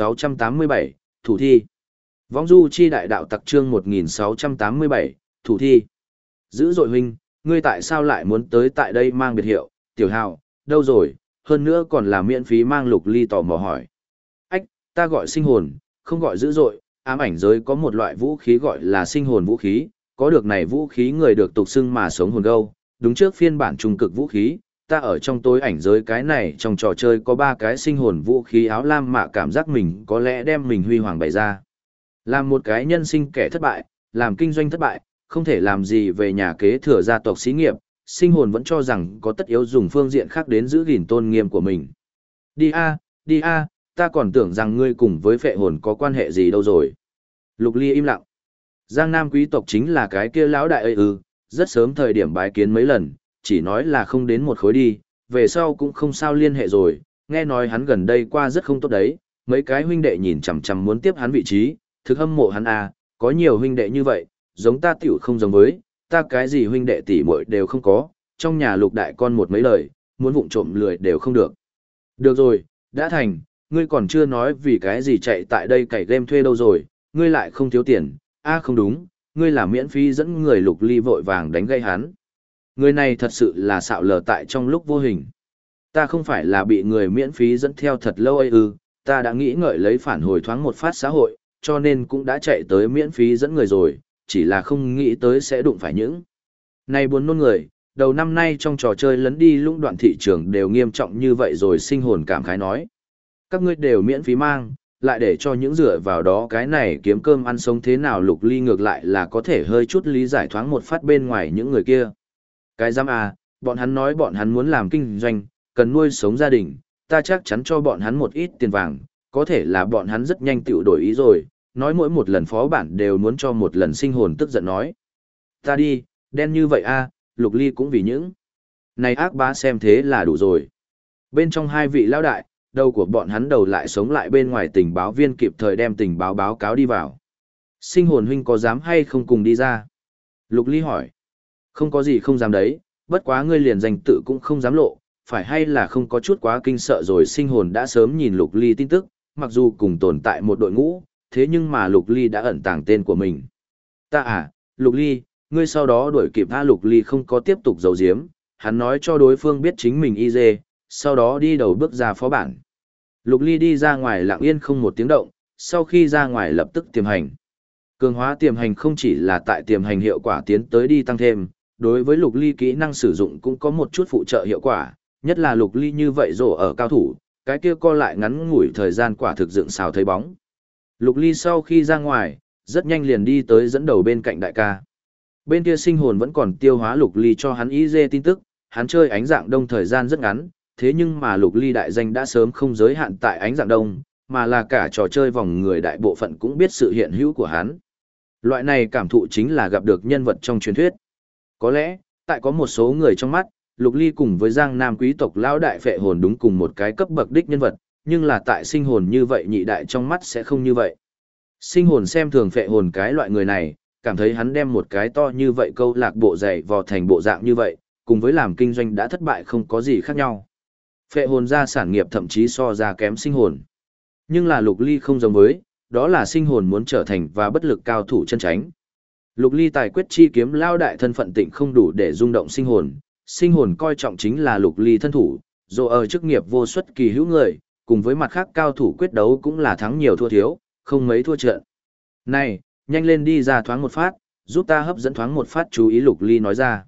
1687, thủ thi. Võng du chi đại đạo tặc chương 1687, thủ thi. Dữ dội huynh, ngươi tại sao lại muốn tới tại đây mang biệt hiệu, tiểu hào, đâu rồi, hơn nữa còn là miễn phí mang Lục Ly tò mò hỏi. Ách, ta gọi sinh hồn, không gọi dữ dội, ám ảnh giới có một loại vũ khí gọi là sinh hồn vũ khí, có được này vũ khí người được tục xưng mà sống hồn gâu, đúng trước phiên bản trung cực vũ khí, ta ở trong tối ảnh giới cái này trong trò chơi có 3 cái sinh hồn vũ khí áo lam mạ cảm giác mình có lẽ đem mình huy hoàng bày ra. Làm một cái nhân sinh kẻ thất bại, làm kinh doanh thất bại, không thể làm gì về nhà kế thừa gia tộc xí nghiệp, sinh hồn vẫn cho rằng có tất yếu dùng phương diện khác đến giữ gìn tôn nghiêm của mình. Đi a, ta còn tưởng rằng ngươi cùng với phệ hồn có quan hệ gì đâu rồi. Lục Ly im lặng. Giang Nam quý tộc chính là cái kia lão đại ư, rất sớm thời điểm bái kiến mấy lần, chỉ nói là không đến một khối đi, về sau cũng không sao liên hệ rồi, nghe nói hắn gần đây qua rất không tốt đấy, mấy cái huynh đệ nhìn chằm chằm muốn tiếp hắn vị trí, thực hâm mộ hắn à, có nhiều huynh đệ như vậy, giống ta tiểu không giống với, ta cái gì huynh đệ tỷ muội đều không có, trong nhà Lục đại con một mấy lời, muốn vụng trộm lười đều không được. Được rồi, đã thành, ngươi còn chưa nói vì cái gì chạy tại đây cày game thuê đâu rồi, ngươi lại không thiếu tiền, không đúng, ngươi là miễn phí dẫn người Lục Ly vội vàng đánh gây hắn. Người này thật sự là xạo lờ tại trong lúc vô hình. Ta không phải là bị người miễn phí dẫn theo thật lâu ấy ư, ta đã nghĩ ngợi lấy phản hồi thoáng một phát xã hội, cho nên cũng đã chạy tới miễn phí dẫn người rồi, chỉ là không nghĩ tới sẽ đụng phải những. Này buồn nôn người, đầu năm nay trong trò chơi lấn đi lũng đoạn thị trường đều nghiêm trọng như vậy rồi sinh hồn cảm khái nói. Các ngươi đều miễn phí mang, lại để cho những dựa vào đó cái này kiếm cơm ăn sống thế nào Lục Ly ngược lại là có thể hơi chút lý giải thoáng một phát bên ngoài những người kia. Cái giám à, bọn hắn nói bọn hắn muốn làm kinh doanh, cần nuôi sống gia đình, ta chắc chắn cho bọn hắn một ít tiền vàng, có thể là bọn hắn rất nhanh tự đổi ý rồi, nói mỗi một lần phó bản đều muốn cho một lần sinh hồn tức giận nói. Ta đi, đen như vậy a, Lục Ly cũng vì những này ác bá xem thế là đủ rồi. Bên trong hai vị lão đại, đầu của bọn hắn đầu lại sống lại bên ngoài tình báo viên kịp thời đem tình báo báo cáo đi vào. Sinh hồn huynh có dám hay không cùng đi ra? Lục Ly hỏi. Không có gì không dám đấy, bất quá ngươi liền danh tự cũng không dám lộ, phải hay là không có chút quá kinh sợ rồi. Sinh hồn đã sớm nhìn Lục Ly tin tức, mặc dù cùng tồn tại một đội ngũ, thế nhưng mà Lục Ly đã ẩn tàng tên của mình. Ta à, Lục Ly, ngươi sau đó đuổi kịp tha. Lục Ly không có tiếp tục giấu giếm, hắn nói cho đối phương biết chính mình y dê, sau đó đi đầu bước ra phó bản. Lục Ly đi ra ngoài lặng yên không một tiếng động, sau khi ra ngoài lập tức tiềm hành. Cường hóa tiềm hành không chỉ là tại tiềm hành hiệu quả tiến tới đi tăng thêm, đối với Lục Ly kỹ năng sử dụng cũng có một chút phụ trợ hiệu quả, nhất là Lục Ly như vậy rổ ở cao thủ, cái kia co lại ngắn ngủi thời gian quả thực dựng xào thấy bóng. Lục Ly sau khi ra ngoài, rất nhanh liền đi tới dẫn đầu bên cạnh đại ca. Bên kia sinh hồn vẫn còn tiêu hóa Lục Ly cho hắn ý dê tin tức, hắn chơi ánh dạng đông thời gian rất ngắn, thế nhưng mà Lục Ly đại danh đã sớm không giới hạn tại ánh dạng đông, mà là cả trò chơi vòng người đại bộ phận cũng biết sự hiện hữu của hắn. Loại này cảm thụ chính là gặp được nhân vật trong truyền thuyết. Có lẽ, tại có một số người trong mắt, Lục Ly cùng với Giang Nam quý tộc lão đại phệ hồn đúng cùng một cái cấp bậc đích nhân vật, nhưng là tại sinh hồn như vậy nhị đại trong mắt sẽ không như vậy. Sinh hồn xem thường phệ hồn cái loại người này, cảm thấy hắn đem một cái to như vậy câu lạc bộ dày vò thành bộ dạng như vậy, cùng với làm kinh doanh đã thất bại không có gì khác nhau. Phệ hồn ra sản nghiệp thậm chí so ra kém sinh hồn. Nhưng là Lục Ly không giống với, đó là sinh hồn muốn trở thành và bất lực cao thủ chân chánh. Lục Ly tài quyết chi kiếm lao đại thân phận tịnh không đủ để rung động sinh hồn coi trọng chính là Lục Ly thân thủ, dù ở chức nghiệp vô xuất kỳ hữu người, cùng với mặt khác cao thủ quyết đấu cũng là thắng nhiều thua thiếu, không mấy thua trận. Này, nhanh lên đi ra thoáng một phát, giúp ta hấp dẫn thoáng một phát chú ý. Lục Ly nói ra.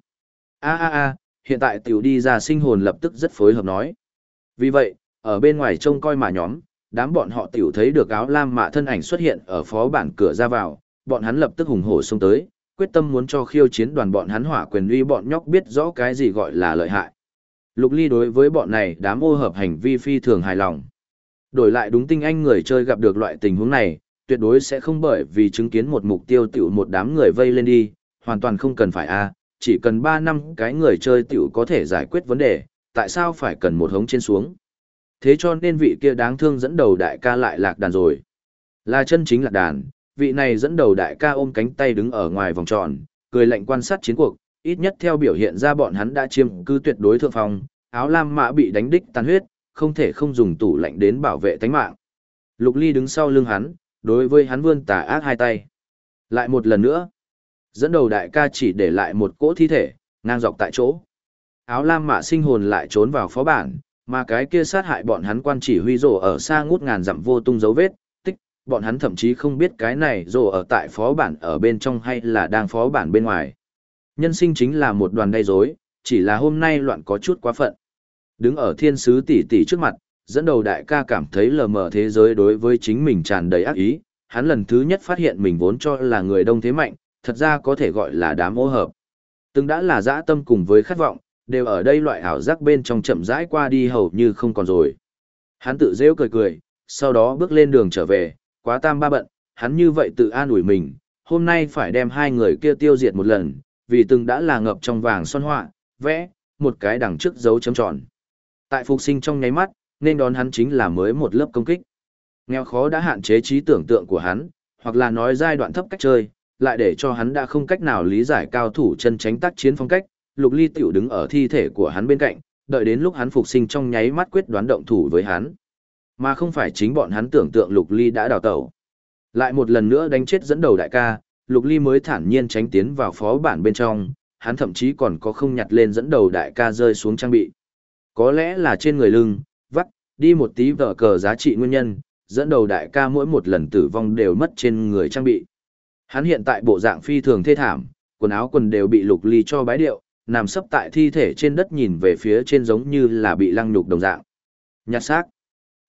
Hiện tại tiểu đi ra sinh hồn lập tức rất phối hợp nói. Vì vậy, ở bên ngoài trông coi mà nhóm, đám bọn họ tiểu thấy được áo lam mạ thân ảnh xuất hiện ở phó bản cửa ra vào, bọn hắn lập tức hùng hổ xông tới, quyết tâm muốn cho khiêu chiến đoàn bọn hắn hỏa quyền uy. Bọn nhóc biết rõ cái gì gọi là lợi hại. Lục Ly đối với bọn này đám ô hợp hành vi phi thường hài lòng. Đổi lại đúng tinh anh người chơi gặp được loại tình huống này, tuyệt đối sẽ không bởi vì chứng kiến một mục tiêu tiểu một đám người vây lên đi, hoàn toàn không cần phải chỉ cần 3 năm cái người chơi tiểu có thể giải quyết vấn đề, tại sao phải cần một hống trên xuống. Thế cho nên vị kia đáng thương dẫn đầu đại ca lại lạc đàn rồi. Là chân chính lạc đàn, vị này dẫn đầu đại ca ôm cánh tay đứng ở ngoài vòng tròn, cười lạnh quan sát chiến cuộc, ít nhất theo biểu hiện ra bọn hắn đã chiếm cứ tuyệt đối thượng phong, áo lam mã bị đánh đích tan huyết, không thể không dùng tủ lạnh đến bảo vệ tánh mạng. Lục Ly đứng sau lưng hắn, đối với hắn vươn tà ác hai tay. Lại một lần nữa, dẫn đầu đại ca chỉ để lại một cỗ thi thể, ngang dọc tại chỗ. Áo lam mạ sinh hồn lại trốn vào phó bản, mà cái kia sát hại bọn hắn quan chỉ huy rồ ở xa ngút ngàn dặm vô tung dấu vết, tích, bọn hắn thậm chí không biết cái này rồ ở tại phó bản ở bên trong hay là đang phó bản bên ngoài. Nhân sinh chính là một đoàn gây rối, chỉ là hôm nay loạn có chút quá phận. Đứng ở thiên sứ tỷ tỷ trước mặt, dẫn đầu đại ca cảm thấy lờ mờ thế giới đối với chính mình tràn đầy ác ý, hắn lần thứ nhất phát hiện mình vốn cho là người đông thế mạnh, thật ra có thể gọi là đám ô hợp. Từng đã là dã tâm cùng với khát vọng, đều ở đây loại ảo giác bên trong chậm rãi qua đi hầu như không còn rồi. Hắn tự rêu cười cười, sau đó bước lên đường trở về, quá tam ba bận, hắn như vậy tự an ủi mình, hôm nay phải đem hai người kia tiêu diệt một lần, vì từng đã là ngập trong vàng son họa, vẽ, một cái đằng trước dấu chấm tròn. Tại phục sinh trong nháy mắt, nên đón hắn chính là mới một lớp công kích. Nghèo khó đã hạn chế trí tưởng tượng của hắn, hoặc là nói giai đoạn thấp cách chơi, lại để cho hắn đã không cách nào lý giải cao thủ chân tránh tác chiến phong cách. Lục Ly tiểu đứng ở thi thể của hắn bên cạnh, đợi đến lúc hắn phục sinh trong nháy mắt quyết đoán động thủ với hắn. Mà không phải chính bọn hắn tưởng tượng Lục Ly đã đào tẩu. Lại một lần nữa đánh chết dẫn đầu đại ca, Lục Ly mới thản nhiên tránh tiến vào phó bản bên trong, hắn thậm chí còn có không nhặt lên dẫn đầu đại ca rơi xuống trang bị. Có lẽ là trên người lưng, vắt, đi một tí vở cờ giá trị nguyên nhân, dẫn đầu đại ca mỗi một lần tử vong đều mất trên người trang bị. Hắn hiện tại bộ dạng phi thường thê thảm, quần áo quần đều bị Lục Ly cho bái điệu, nằm sấp tại thi thể trên đất nhìn về phía trên giống như là bị lăng nhục đồng dạng. Nhặt xác.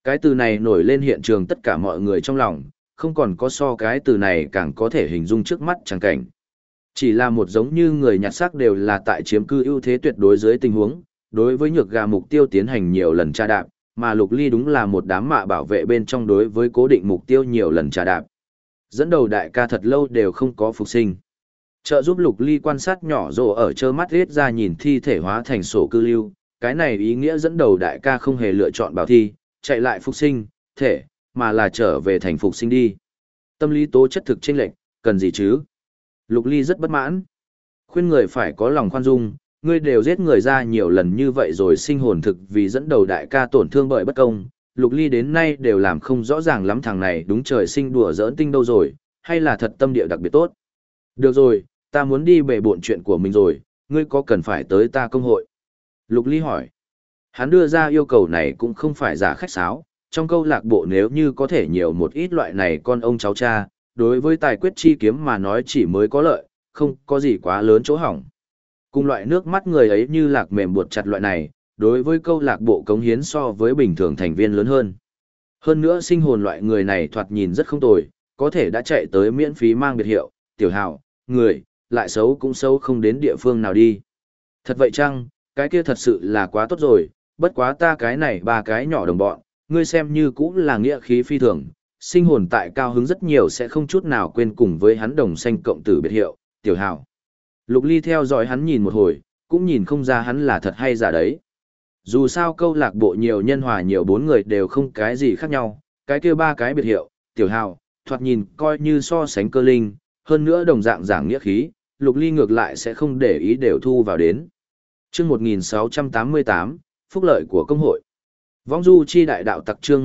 Cái từ này nổi lên hiện trường tất cả mọi người trong lòng, không còn có so cái từ này càng có thể hình dung trước mắt chẳng cảnh. Chỉ là một giống như người nhặt xác đều là tại chiếm cư ưu thế tuyệt đối dưới tình huống, đối với nhược gà mục tiêu tiến hành nhiều lần tra đạp, mà Lục Ly đúng là một đám mạ bảo vệ bên trong đối với cố định mục tiêu nhiều lần tra đạp. Dẫn đầu đại ca thật lâu đều không có phục sinh. Trợ giúp Lục Ly quan sát nhỏ rồ ở trơ mắt riết ra nhìn thi thể hóa thành sổ cư lưu, cái này ý nghĩa dẫn đầu đại ca không hề lựa chọn bảo thi, chạy lại phục sinh, thể, mà là trở về thành phục sinh đi. Tâm lý tố chất thực chênh lệch, cần gì chứ? Lục Ly rất bất mãn. Khuyên người phải có lòng khoan dung, ngươi đều giết người ra nhiều lần như vậy rồi sinh hồn thực vì dẫn đầu đại ca tổn thương bởi bất công. Lục Ly đến nay đều làm không rõ ràng lắm thằng này đúng trời sinh đùa giỡn tinh đâu rồi, hay là thật tâm địa đặc biệt tốt. Được rồi, ta muốn đi bề bộn chuyện của mình rồi, ngươi có cần phải tới ta công hội? Lục Ly hỏi. Hắn đưa ra yêu cầu này cũng không phải giả khách sáo, trong câu lạc bộ nếu như có thể nhiều một ít loại này con ông cháu cha, đối với tài quyết chi kiếm mà nói chỉ mới có lợi, không có gì quá lớn chỗ hỏng. Cùng loại nước mắt người ấy như lạc mềm buộc chặt loại này, đối với câu lạc bộ cống hiến so với bình thường thành viên lớn hơn. Hơn nữa sinh hồn loại người này thoạt nhìn rất không tồi, có thể đã chạy tới miễn phí mang biệt hiệu, tiểu hào, người, lại xấu cũng xấu không đến địa phương nào đi. Thật vậy chăng, cái kia thật sự là quá tốt rồi, bất quá ta cái này ba cái nhỏ đồng bọn, ngươi xem như cũng là nghĩa khí phi thường, sinh hồn tại cao hứng rất nhiều sẽ không chút nào quên cùng với hắn đồng xanh cộng tử biệt hiệu, tiểu hào. Lục Ly theo dõi hắn nhìn một hồi, cũng nhìn không ra hắn là thật hay giả đấy. Dù sao câu lạc bộ nhiều nhân hòa nhiều bốn người đều không cái gì khác nhau, cái kia ba cái biệt hiệu, tiểu hào, thoạt nhìn coi như so sánh cơ linh, hơn nữa đồng dạng giảng nghĩa khí, Lục Ly ngược lại sẽ không để ý đều thu vào đến. Chương 1688, phúc lợi của công hội. Vong du chi đại đạo tặc chương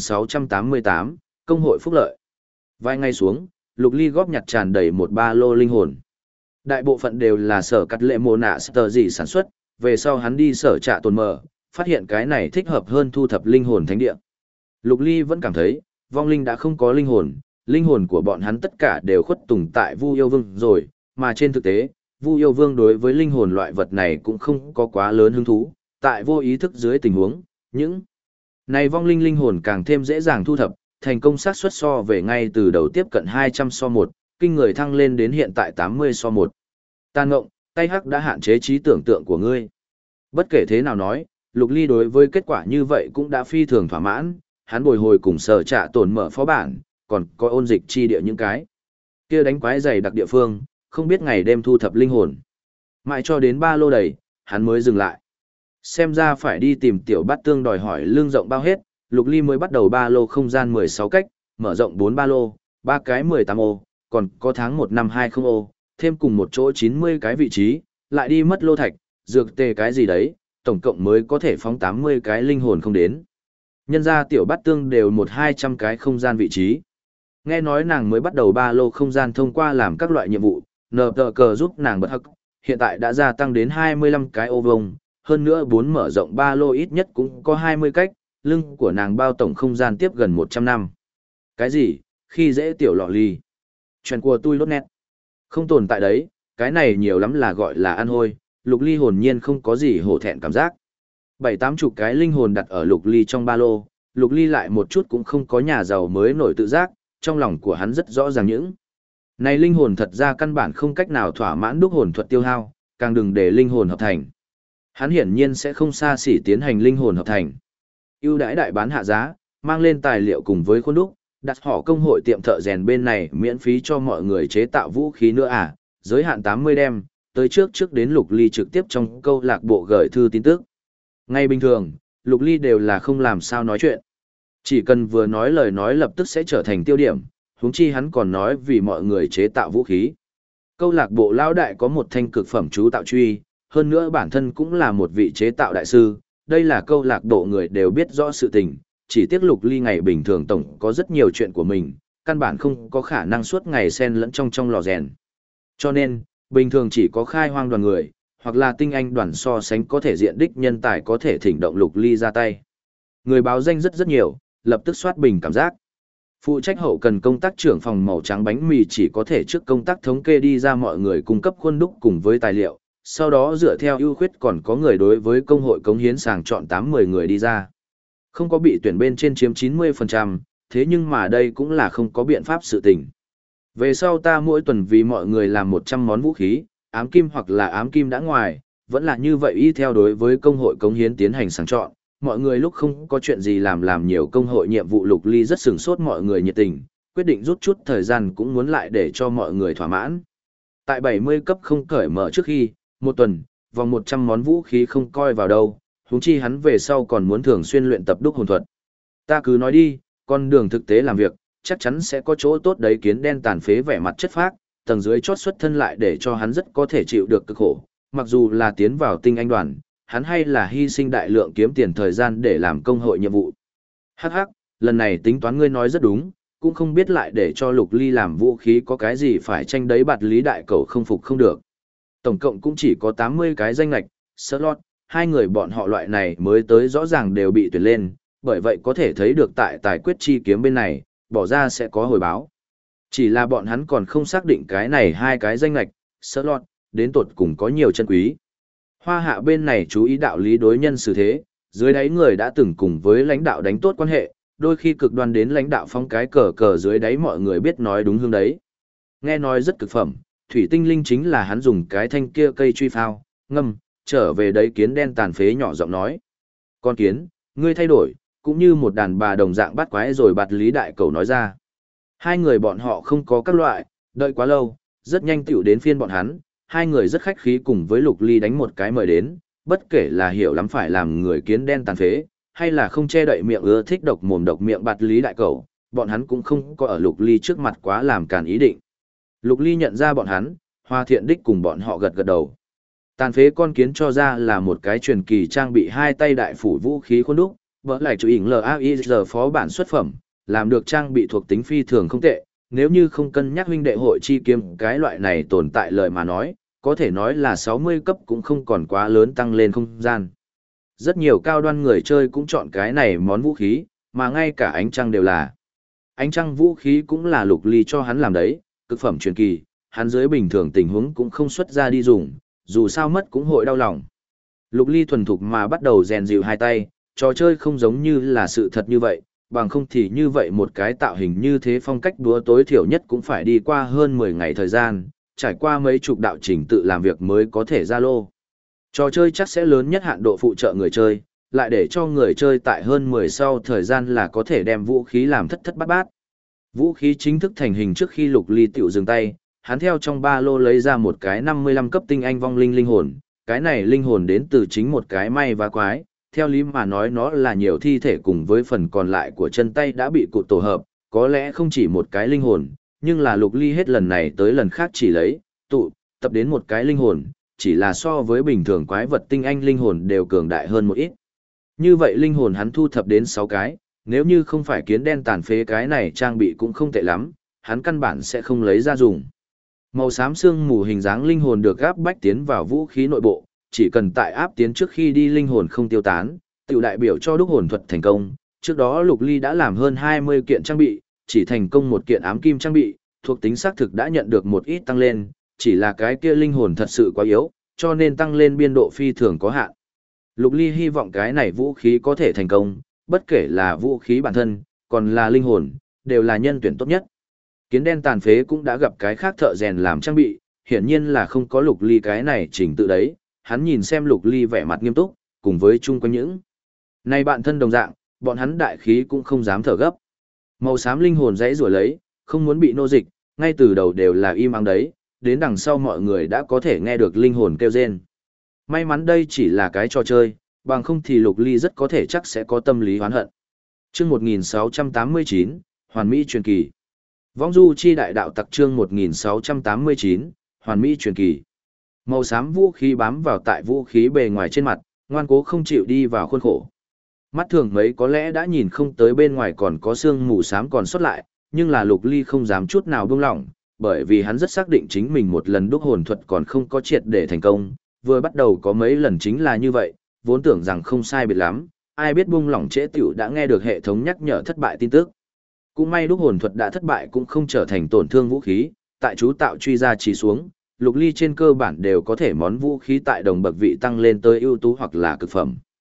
1688, công hội phúc lợi. Vài ngày xuống, Lục Ly góp nhặt tràn đầy một ba lô linh hồn. Đại bộ phận đều là sở cắt lệ mồ nạ sờ gì sản xuất, về sau hắn đi sở trạ tồn mở, phát hiện cái này thích hợp hơn thu thập linh hồn thánh địa. Lục Ly vẫn cảm thấy, vong linh đã không có linh hồn của bọn hắn tất cả đều khuất tùng tại Vu Yêu Vương rồi, mà trên thực tế, Vu Yêu Vương đối với linh hồn loại vật này cũng không có quá lớn hứng thú, tại vô ý thức dưới tình huống, những này vong linh linh hồn càng thêm dễ dàng thu thập, thành công xác suất so về ngay từ đầu tiếp cận 200 so 1, kinh người thăng lên đến hiện tại 80 so 1. Tàn ngộng, tay hắc đã hạn chế trí tưởng tượng của ngươi. Bất kể thế nào nói, Lục Ly đối với kết quả như vậy cũng đã phi thường thỏa mãn, hắn bồi hồi cùng sở trạ tổn mở phó bản, còn có ôn dịch chi địa những cái kia đánh quái dày đặc địa phương, không biết ngày đêm thu thập linh hồn. Mãi cho đến ba lô đầy, hắn mới dừng lại. Xem ra phải đi tìm tiểu bát tương đòi hỏi lương rộng bao hết, Lục Ly mới bắt đầu ba lô không gian 16 cách, mở rộng 4 ba lô, 3 cái 18 ô, còn có tháng 1 năm 20 ô, thêm cùng một chỗ 90 cái vị trí, lại đi mất lô thạch, dược tề cái gì đấy, tổng cộng mới có thể phóng 80 cái linh hồn không đến. Nhân ra tiểu bát tương đều 1-200 cái không gian vị trí. Nghe nói nàng mới bắt đầu ba lô không gian thông qua làm các loại nhiệm vụ, nờ tờ cờ giúp nàng bật hắc, hiện tại đã gia tăng đến 25 cái ô vông, hơn nữa 4 mở rộng ba lô ít nhất cũng có 20 cách, lưng của nàng bao tổng không gian tiếp gần 100 năm. Cái gì, khi dễ tiểu lọ ly. Chuyện của tôi lốt nét. Không tồn tại đấy, cái này nhiều lắm là gọi là ăn hôi, Lục Ly hồn nhiên không có gì hổ thẹn cảm giác. 7-80 cái linh hồn đặt ở Lục Ly trong ba lô, Lục Ly lại một chút cũng không có nhà giàu mới nổi tự giác, trong lòng của hắn rất rõ ràng những này linh hồn thật ra căn bản không cách nào thỏa mãn đúc hồn thuật tiêu hao, càng đừng để linh hồn hợp thành. Hắn hiển nhiên sẽ không xa xỉ tiến hành linh hồn hợp thành. Ưu đãi đại bán hạ giá, mang lên tài liệu cùng với khuôn đúc, đặt họ công hội tiệm thợ rèn bên này miễn phí cho mọi người chế tạo vũ khí nữa à, giới hạn 80 đem, tới trước đến Lục Ly trực tiếp trong câu lạc bộ gửi thư tin tức. Ngay bình thường, Lục Ly đều là không làm sao nói chuyện. Chỉ cần vừa nói lời nói lập tức sẽ trở thành tiêu điểm, huống chi hắn còn nói vì mọi người chế tạo vũ khí. Câu lạc bộ lão đại có một thanh cực phẩm chú tạo truy, hơn nữa bản thân cũng là một vị chế tạo đại sư, đây là câu lạc bộ người đều biết rõ sự tình, chỉ tiếc Lục Ly ngày bình thường tổng có rất nhiều chuyện của mình, căn bản không có khả năng suốt ngày xen lẫn trong lò rèn. Cho nên, bình thường chỉ có khai hoang đoàn người, hoặc là tinh anh đoàn so sánh có thể diện đích nhân tài có thể thỉnh động Lục Ly ra tay. Người báo danh rất nhiều, lập tức soát bình cảm giác. Phụ trách hậu cần công tác trưởng phòng màu trắng bánh mì chỉ có thể trước công tác thống kê đi ra mọi người cung cấp khuôn đúc cùng với tài liệu, sau đó dựa theo ưu khuyết còn có người đối với công hội cống hiến sàng chọn 8-10 người đi ra. Không có bị tuyển bên trên chiếm 90%, thế nhưng mà đây cũng là không có biện pháp sự tình. Về sau ta mỗi tuần vì mọi người làm 100 món vũ khí, ám kim hoặc là ám kim đã ngoài, vẫn là như vậy y theo đối với công hội cống hiến tiến hành sàng chọn. Mọi người lúc không có chuyện gì làm nhiều công hội nhiệm vụ. Lục Ly rất sửng sốt mọi người nhiệt tình, quyết định rút chút thời gian cũng muốn lại để cho mọi người thỏa mãn. Tại 70 cấp không cởi mở trước khi, một tuần, vòng 100 món vũ khí không coi vào đâu, huống chi hắn về sau còn muốn thường xuyên luyện tập đúc hồn thuật. Ta cứ nói đi, con đường thực tế làm việc, chắc chắn sẽ có chỗ tốt đấy. Kiến đen tàn phế vẻ mặt chất phác, tầng dưới chót xuất thân lại để cho hắn rất có thể chịu được cực khổ, mặc dù là tiến vào tinh anh đoàn, hắn hay là hy sinh đại lượng kiếm tiền thời gian để làm công hội nhiệm vụ. Hắc hắc, lần này tính toán ngươi nói rất đúng, cũng không biết lại để cho Lục Ly làm vũ khí có cái gì phải tranh đấy. Bạt Lý đại cầu không phục không được. Tổng cộng cũng chỉ có 80 cái danh lạch, slot, hai người bọn họ loại này mới tới rõ ràng đều bị tuyển lên, bởi vậy có thể thấy được tại tài quyết chi kiếm bên này, bỏ ra sẽ có hồi báo. Chỉ là bọn hắn còn không xác định cái này hai cái danh lạch, slot, đến tột cùng có nhiều chân quý. Hoa Hạ bên này chú ý đạo lý đối nhân xử thế, dưới đáy người đã từng cùng với lãnh đạo đánh tốt quan hệ, đôi khi cực đoan đến lãnh đạo phong cái cờ cờ dưới đáy mọi người biết nói đúng hương đấy. Nghe nói rất cực phẩm, thủy tinh linh chính là hắn dùng cái thanh kia cây truy phao, ngâm, trở về đấy. Kiến đen tàn phế nhỏ giọng nói. Con kiến, ngươi thay đổi, cũng như một đàn bà đồng dạng bắt quái rồi. Bạt Lý đại cầu nói ra. Hai người bọn họ không có các loại, đợi quá lâu, rất nhanh tiểu đến phiên bọn hắn. Hai người rất khách khí cùng với Lục Ly đánh một cái mời đến, bất kể là hiểu lắm phải làm người kiến đen tàn phế, hay là không che đậy miệng ưa thích độc mồm độc miệng Bạt Lý đại cầu, bọn hắn cũng không có ở Lục Ly trước mặt quá làm càn ý định. Lục Ly nhận ra bọn hắn, Hoa Thiện Đích cùng bọn họ gật gật đầu. Tàn phế con kiến cho ra là một cái truyền kỳ trang bị hai tay đại phủ vũ khí khuôn đúc, vỡ lại chủ ỉng LAIZ phó bản xuất phẩm, làm được trang bị thuộc tính phi thường không tệ. Nếu như không cân nhắc huynh đệ hội chi kiếm cái loại này tồn tại lời mà nói, có thể nói là 60 cấp cũng không còn quá lớn tăng lên không gian. Rất nhiều cao đoan người chơi cũng chọn cái này món vũ khí, mà ngay cả ánh trăng đều là. Ánh trăng vũ khí cũng là Lục Ly cho hắn làm đấy, cực phẩm truyền kỳ, hắn dưới bình thường tình huống cũng không xuất ra đi dùng, dù sao mất cũng hội đau lòng. Lục Ly thuần thục mà bắt đầu rèn dịu hai tay, trò chơi không giống như là sự thật như vậy, bằng không thì như vậy một cái tạo hình như thế phong cách đúa tối thiểu nhất cũng phải đi qua hơn 10 ngày thời gian, trải qua mấy chục đạo trình tự làm việc mới có thể ra lô. Trò chơi chắc sẽ lớn nhất hạn độ phụ trợ người chơi, lại để cho người chơi tại hơn 10 sau thời gian là có thể đem vũ khí làm thất thất bát bát. Vũ khí chính thức thành hình trước khi Lục Ly tiểu dừng tay, hắn theo trong ba lô lấy ra một cái 55 cấp tinh anh vong linh linh hồn, cái này linh hồn đến từ chính một cái may và quái, theo lý mà nói nó là nhiều thi thể cùng với phần còn lại của chân tay đã bị cụt tổ hợp, có lẽ không chỉ một cái linh hồn, nhưng là Lục Ly hết lần này tới lần khác chỉ lấy, tập đến một cái linh hồn, chỉ là so với bình thường quái vật tinh anh linh hồn đều cường đại hơn một ít. Như vậy linh hồn hắn thu thập đến 6 cái, nếu như không phải kiến đen tàn phế cái này trang bị cũng không tệ lắm, hắn căn bản sẽ không lấy ra dùng. Màu xám xương mù hình dáng linh hồn được áp bách tiến vào vũ khí nội bộ, chỉ cần tại áp tiến trước khi đi linh hồn không tiêu tán, tiểu đại biểu cho đúc hồn thuật thành công. Trước đó Lục Ly đã làm hơn 20 kiện trang bị, chỉ thành công một kiện ám kim trang bị, thuộc tính xác thực đã nhận được một ít tăng lên, chỉ là cái kia linh hồn thật sự quá yếu, cho nên tăng lên biên độ phi thường có hạn. Lục Ly hy vọng cái này vũ khí có thể thành công, bất kể là vũ khí bản thân, còn là linh hồn, đều là nhân tuyển tốt nhất. Kiến đen tàn phế cũng đã gặp cái khác thợ rèn làm trang bị, hiển nhiên là không có Lục Ly cái này chỉnh tự đấy, hắn nhìn xem Lục Ly vẻ mặt nghiêm túc, cùng với chung quanh những này bạn thân đồng dạng, bọn hắn đại khí cũng không dám thở gấp. Màu xám linh hồn dãy rủa lấy, không muốn bị nô dịch, ngay từ đầu đều là im ắng đấy, đến đằng sau mọi người đã có thể nghe được linh hồn kêu rên. May mắn đây chỉ là cái trò chơi, bằng không thì Lục Ly rất có thể chắc sẽ có tâm lý oán hận. Chương 1689, Hoàn Mỹ truyền kỳ. Vong du chi đại đạo tặc chương 1689, Hoàn Mỹ truyền kỳ. Màu xám vũ khí bám vào tại vũ khí bề ngoài trên mặt, ngoan cố không chịu đi vào khuôn khổ. Mắt thường mấy có lẽ đã nhìn không tới bên ngoài còn có xương mù xám còn sót lại, nhưng là Lục Ly không dám chút nào buông lỏng, bởi vì hắn rất xác định chính mình một lần đúc hồn thuật còn không có triệt để thành công, vừa bắt đầu có mấy lần chính là như vậy, vốn tưởng rằng không sai biệt lắm, ai biết buông lỏng trễ tiểu đã nghe được hệ thống nhắc nhở thất bại tin tức. Cũng may đúc hồn thuật đã thất bại cũng không trở thành tổn thương vũ khí, tại chú tạo truy ra chỉ xuống, Lục Ly trên cơ bản đều có thể món vũ khí tại đồng bậc vị tăng lên tới ưu tú hoặc là cực phẩm.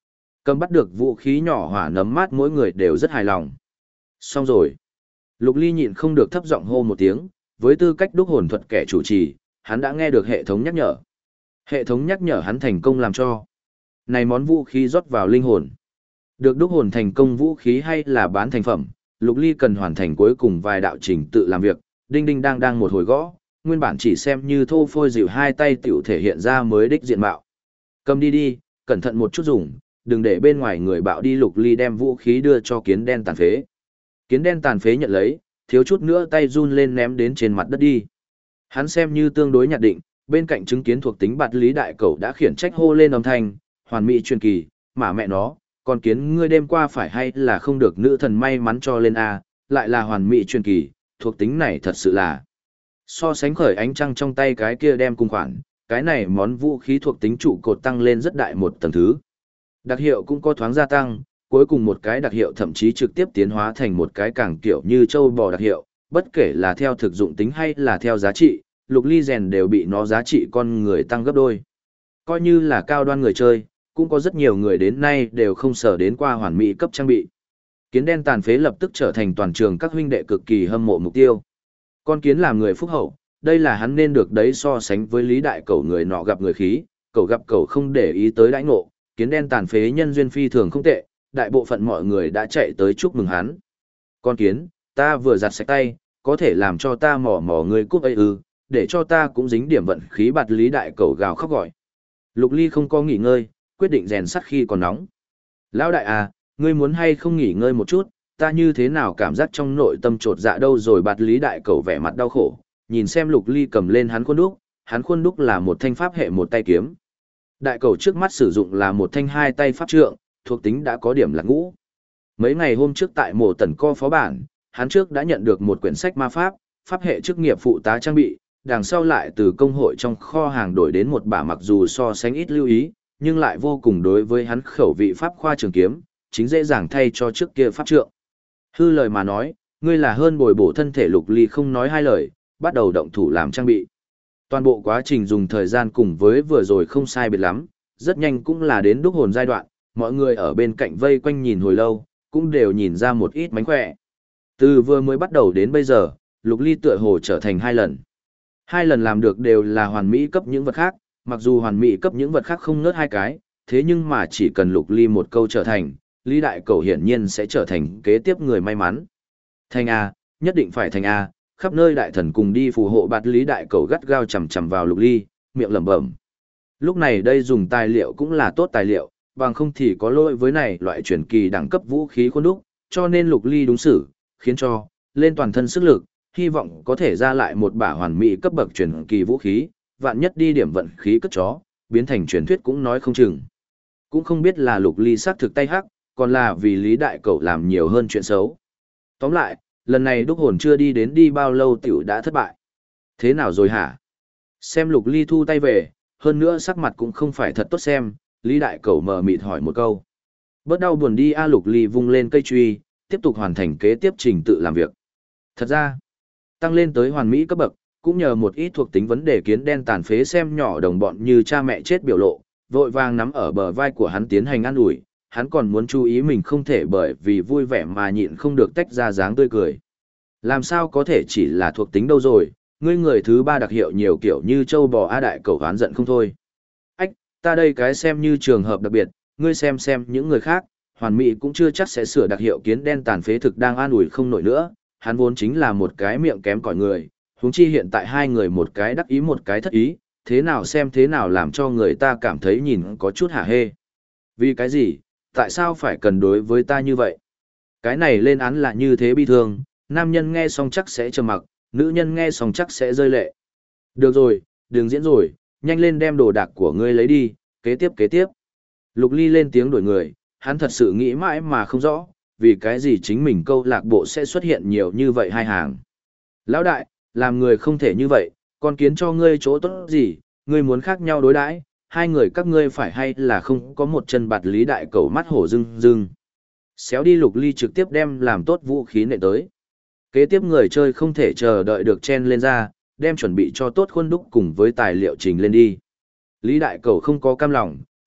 Cầm bắt được vũ khí nhỏ hỏa nấm mát mỗi người đều rất hài lòng. Xong rồi. Lục Ly nhịn không được thấp giọng hô một tiếng, với tư cách đúc hồn thuật kẻ chủ trì, hắn đã nghe được hệ thống nhắc nhở. Hệ thống nhắc nhở hắn thành công làm cho. Này món vũ khí rót vào linh hồn. Được đúc hồn thành công vũ khí hay là bán thành phẩm, Lục Ly cần hoàn thành cuối cùng vài đạo trình tự làm việc, đinh đinh đang một hồi gõ, nguyên bản chỉ xem như thô phôi dịu hai tay tiểu thể hiện ra mới đích diện mạo. Cầm đi, cẩn thận một chút dùng, đừng để bên ngoài người bạo đi. Lục Ly đem vũ khí đưa cho kiến đen tàn phế. Kiến đen tàn phế nhận lấy, thiếu chút nữa tay run lên ném đến trên mặt đất đi. Hắn xem như tương đối nhạt định, bên cạnh chứng kiến thuộc tính bạt lý đại cẩu đã khiển trách hô lên âm thanh, hoàn mỹ truyền kỳ, mà mẹ nó, con kiến ngươi đêm qua phải hay là không được nữ thần may mắn cho lên A, lại là hoàn mỹ truyền kỳ, thuộc tính này thật sự là. So sánh khởi ánh trăng trong tay cái kia đem cùng khoản, cái này món vũ khí thuộc tính trụ cột tăng lên rất đại một tầng thứ. Đặc hiệu cũng có thoáng gia tăng, cuối cùng một cái đặc hiệu thậm chí trực tiếp tiến hóa thành một cái càng kiểu như châu bò đặc hiệu, bất kể là theo thực dụng tính hay là theo giá trị, Lục Ly rèn đều bị nó giá trị con người tăng gấp đôi. Coi như là cao đoan người chơi, cũng có rất nhiều người đến nay đều không sở đến qua hoàn mỹ cấp trang bị. Kiến đen tàn phế lập tức trở thành toàn trường các huynh đệ cực kỳ hâm mộ mục tiêu. Con kiến làm người phúc hậu, đây là hắn nên được đấy. So sánh với Lý Đại Cẩu người nọ gặp người khí, cẩu gặp cẩu không để ý tới đãi ngộ, kiến đen tàn phế nhân duyên phi thường không tệ, đại bộ phận mọi người đã chạy tới chúc mừng hắn. Con kiến, ta vừa giặt sạch tay, có thể làm cho ta mò người cút ấy ư, để cho ta cũng dính điểm vận khí. Bạt Lý Đại Cẩu gào khóc gọi. Lục Ly không có nghỉ ngơi, quyết định rèn sắt khi còn nóng. Lão đại à, ngươi muốn hay không nghỉ ngơi một chút, ta như thế nào cảm giác trong nội tâm trột dạ đâu rồi. Bạt Lý Đại Cẩu vẻ mặt đau khổ, nhìn xem Lục Ly cầm lên hắn khuôn đúc là một thanh pháp hệ một tay kiếm. Đại Cẩu trước mắt sử dụng là một thanh hai tay pháp trượng, thuộc tính đã có điểm là ngũ. Mấy ngày hôm trước tại Mộ Tần Co phó bản, hắn trước đã nhận được một quyển sách ma pháp, pháp hệ chức nghiệp phụ tá trang bị, đằng sau lại từ công hội trong kho hàng đổi đến một bả mặc dù so sánh ít lưu ý, nhưng lại vô cùng đối với hắn khẩu vị pháp khoa trường kiếm, chính dễ dàng thay cho trước kia pháp trượng. Hư lời mà nói, ngươi là hơn bồi bổ thân thể. Lục Ly không nói hai lời, bắt đầu động thủ làm trang bị. Toàn bộ quá trình dùng thời gian cùng với vừa rồi không sai biệt lắm, rất nhanh cũng là đến đúc hồn giai đoạn, mọi người ở bên cạnh vây quanh nhìn hồi lâu, cũng đều nhìn ra một ít mánh khỏe. Từ vừa mới bắt đầu đến bây giờ, Lục Ly tựa hồ trở thành hai lần. Hai lần làm được đều là hoàn mỹ cấp những vật khác, mặc dù hoàn mỹ cấp những vật khác không ngớt hai cái, thế nhưng mà chỉ cần Lục Ly một câu trở thành, Lý Đại Cẩu hiển nhiên sẽ trở thành kế tiếp người may mắn. Thành A, nhất định phải thành A, khắp nơi đại thần cùng đi phù hộ. Bạt Lý Đại Cẩu gắt gao chầm chầm vào Lục Ly, miệng lẩm bẩm. Lúc này đây dùng tài liệu cũng là tốt tài liệu, bằng không thì có lỗi với này loại truyền kỳ đẳng cấp vũ khí khuôn đúc, cho nên Lục Ly đúng xử, khiến cho lên toàn thân sức lực, hy vọng có thể ra lại một bả hoàn mỹ cấp bậc truyền kỳ vũ khí, vạn nhất đi điểm vận khí cất chó, biến thành truyền thuyết cũng nói không chừng. Cũng không biết là Lục Ly xác thực tay hắc, còn là vì Lý Đại Cẩu làm nhiều hơn chuyện xấu. Tóm lại, lần này đúc hồn chưa đi bao lâu tiểu đã thất bại. Thế nào rồi hả? Xem Lục Ly thu tay về, hơn nữa sắc mặt cũng không phải thật tốt xem, Lý Đại Cẩu mờ mịt hỏi một câu. Bớt đau buồn đi a. Lục Ly vung lên cây truy, tiếp tục hoàn thành kế tiếp trình tự làm việc. Thật ra, tăng lên tới hoàn mỹ cấp bậc, cũng nhờ một ít thuộc tính vấn đề. Kiến đen tàn phế xem nhỏ đồng bọn như cha mẹ chết biểu lộ, vội vàng nắm ở bờ vai của hắn tiến hành an ủi, hắn còn muốn chú ý mình không thể bởi vì vui vẻ mà nhịn không được tách ra dáng tươi cười. Làm sao có thể chỉ là thuộc tính đâu rồi, ngươi người thứ ba đặc hiệu nhiều kiểu như châu bò. A. Đại Cẩu oán giận không thôi. Ách, ta đây cái xem như trường hợp đặc biệt, ngươi xem những người khác, hoàn mỹ cũng chưa chắc sẽ sửa đặc hiệu. Kiến đen tàn phế thực đang an ủi không nổi nữa, hắn vốn chính là một cái miệng kém cỏi người, huống chi hiện tại hai người một cái đắc ý một cái thất ý, thế nào xem thế nào làm cho người ta cảm thấy nhìn có chút hả hê. Vì cái gì, tại sao phải cần đối với ta như vậy? Cái này lên án là như thế bi thương, nam nhân nghe xong chắc sẽ trầm mặc, nữ nhân nghe xong chắc sẽ rơi lệ. Được rồi, đừng diễn rồi, nhanh lên đem đồ đạc của ngươi lấy đi, kế tiếp. Lục Ly lên tiếng đuổi người, hắn thật sự nghĩ mãi mà không rõ, vì cái gì chính mình câu lạc bộ sẽ xuất hiện nhiều như vậy hai hàng. Lão đại, làm người không thể như vậy, con kiến cho ngươi chỗ tốt gì, ngươi muốn khác nhau đối đãi, hai người các ngươi phải hay là không có một chân. Bạt Lý Đại Cẩu mắt hổ rưng rưng. Xéo đi. Lục Ly trực tiếp đem làm tốt vũ khí nệ tới. Kế tiếp người chơi không thể chờ đợi được chen lên ra, đem chuẩn bị cho tốt khuôn đúc cùng với tài liệu trình lên đi. Lý Đại Cẩu không có cam lòng,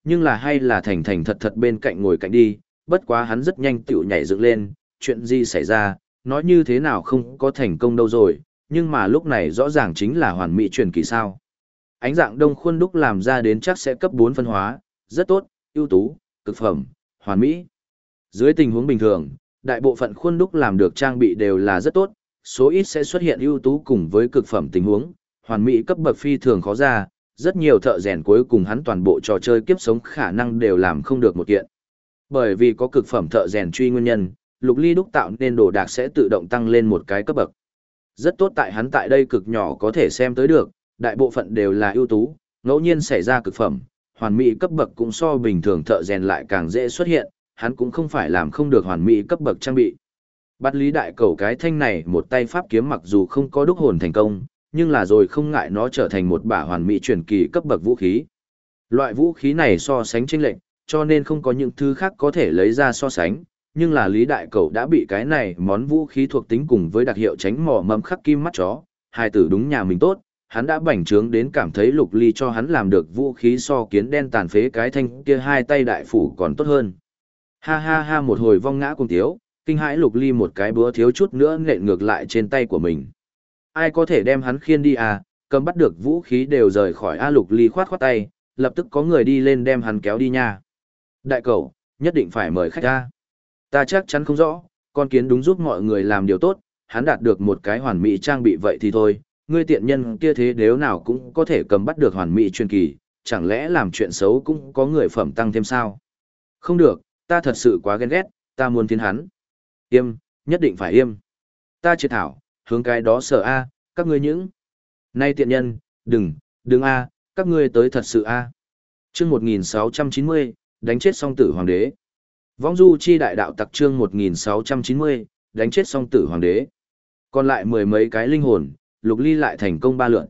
nhưng là hay là thành thành thật thật bên cạnh ngồi cạnh đi, bất quá hắn rất nhanh tựu nhảy dựng lên, chuyện gì xảy ra, nói như thế nào không có thành công đâu rồi, nhưng mà lúc này rõ ràng chính là hoàn mỹ truyền kỳ sao. Ánh dạng đông khuôn đúc làm ra đến chắc sẽ cấp 4 phân hóa, rất tốt, ưu tú, cực phẩm, hoàn mỹ. Dưới tình huống bình thường, đại bộ phận khuôn đúc làm được trang bị đều là rất tốt, số ít sẽ xuất hiện ưu tú cùng với cực phẩm tình huống, hoàn mỹ cấp bậc phi thường khó ra, rất nhiều thợ rèn cuối cùng hắn toàn bộ trò chơi kiếp sống khả năng đều làm không được một kiện. Bởi vì có cực phẩm thợ rèn truy nguyên nhân, Lục Ly đúc tạo nên đồ đạc sẽ tự động tăng lên một cái cấp bậc. Rất tốt tại hắn tại đây cực nhỏ có thể xem tới được, đại bộ phận đều là ưu tú, ngẫu nhiên xảy ra cực phẩm, hoàn mỹ cấp bậc cũng so bình thường thợ rèn lại càng dễ xuất hiện, hắn cũng không phải làm không được hoàn mỹ cấp bậc trang bị. Bắt lý đại cầu cái thanh này một tay pháp kiếm mặc dù không có đúc hồn thành công, nhưng là rồi không ngại nó trở thành một bả hoàn mỹ truyền kỳ cấp bậc vũ khí. Loại vũ khí này so sánh chênh lệch, cho nên không có những thứ khác có thể lấy ra so sánh, nhưng là lý đại cầu đã bị cái này món vũ khí thuộc tính cùng với đặc hiệu tránh mỏ mẫm khắc kim mắt chó, hai tử đúng nhà mình tốt, hắn đã bành trướng đến cảm thấy Lục Ly cho hắn làm được vũ khí so kiến đen tàn phế cái thanh kia hai tay đại phủ còn tốt hơn. Ha ha ha, một hồi vong ngã cùng tiếu, kinh hãi Lục Ly một cái búa thiếu chút nữa nện ngược lại trên tay của mình. Ai có thể đem hắn khiêng đi à, cầm bắt được vũ khí đều rời khỏi A. Lục Ly khoát khoát tay, lập tức có người đi lên đem hắn kéo đi nha. Đại cẩu, nhất định phải mời khách ra. Ta chắc chắn không rõ, con kiến đúng giúp mọi người làm điều tốt, hắn đạt được một cái hoàn mỹ trang bị vậy thì thôi, ngươi tiện nhân kia thế nếu nào cũng có thể cầm bắt được hoàn mỹ truyền kỳ, chẳng lẽ làm chuyện xấu cũng có người phẩm tăng thêm sao? Không được, ta thật sự quá ghen ghét, ta muốn thiến hắn. Im, nhất định phải im. Ta triệt thảo, hướng cái đó sợ a, các ngươi những. Nay tiện nhân, đừng a, các ngươi tới thật sự a. Chương 1690, đánh chết song tử hoàng đế. Vong du chi đại đạo tặc chương 1690, đánh chết song tử hoàng đế. Còn lại mười mấy cái linh hồn, Lục Ly lại thành công 3 lượt.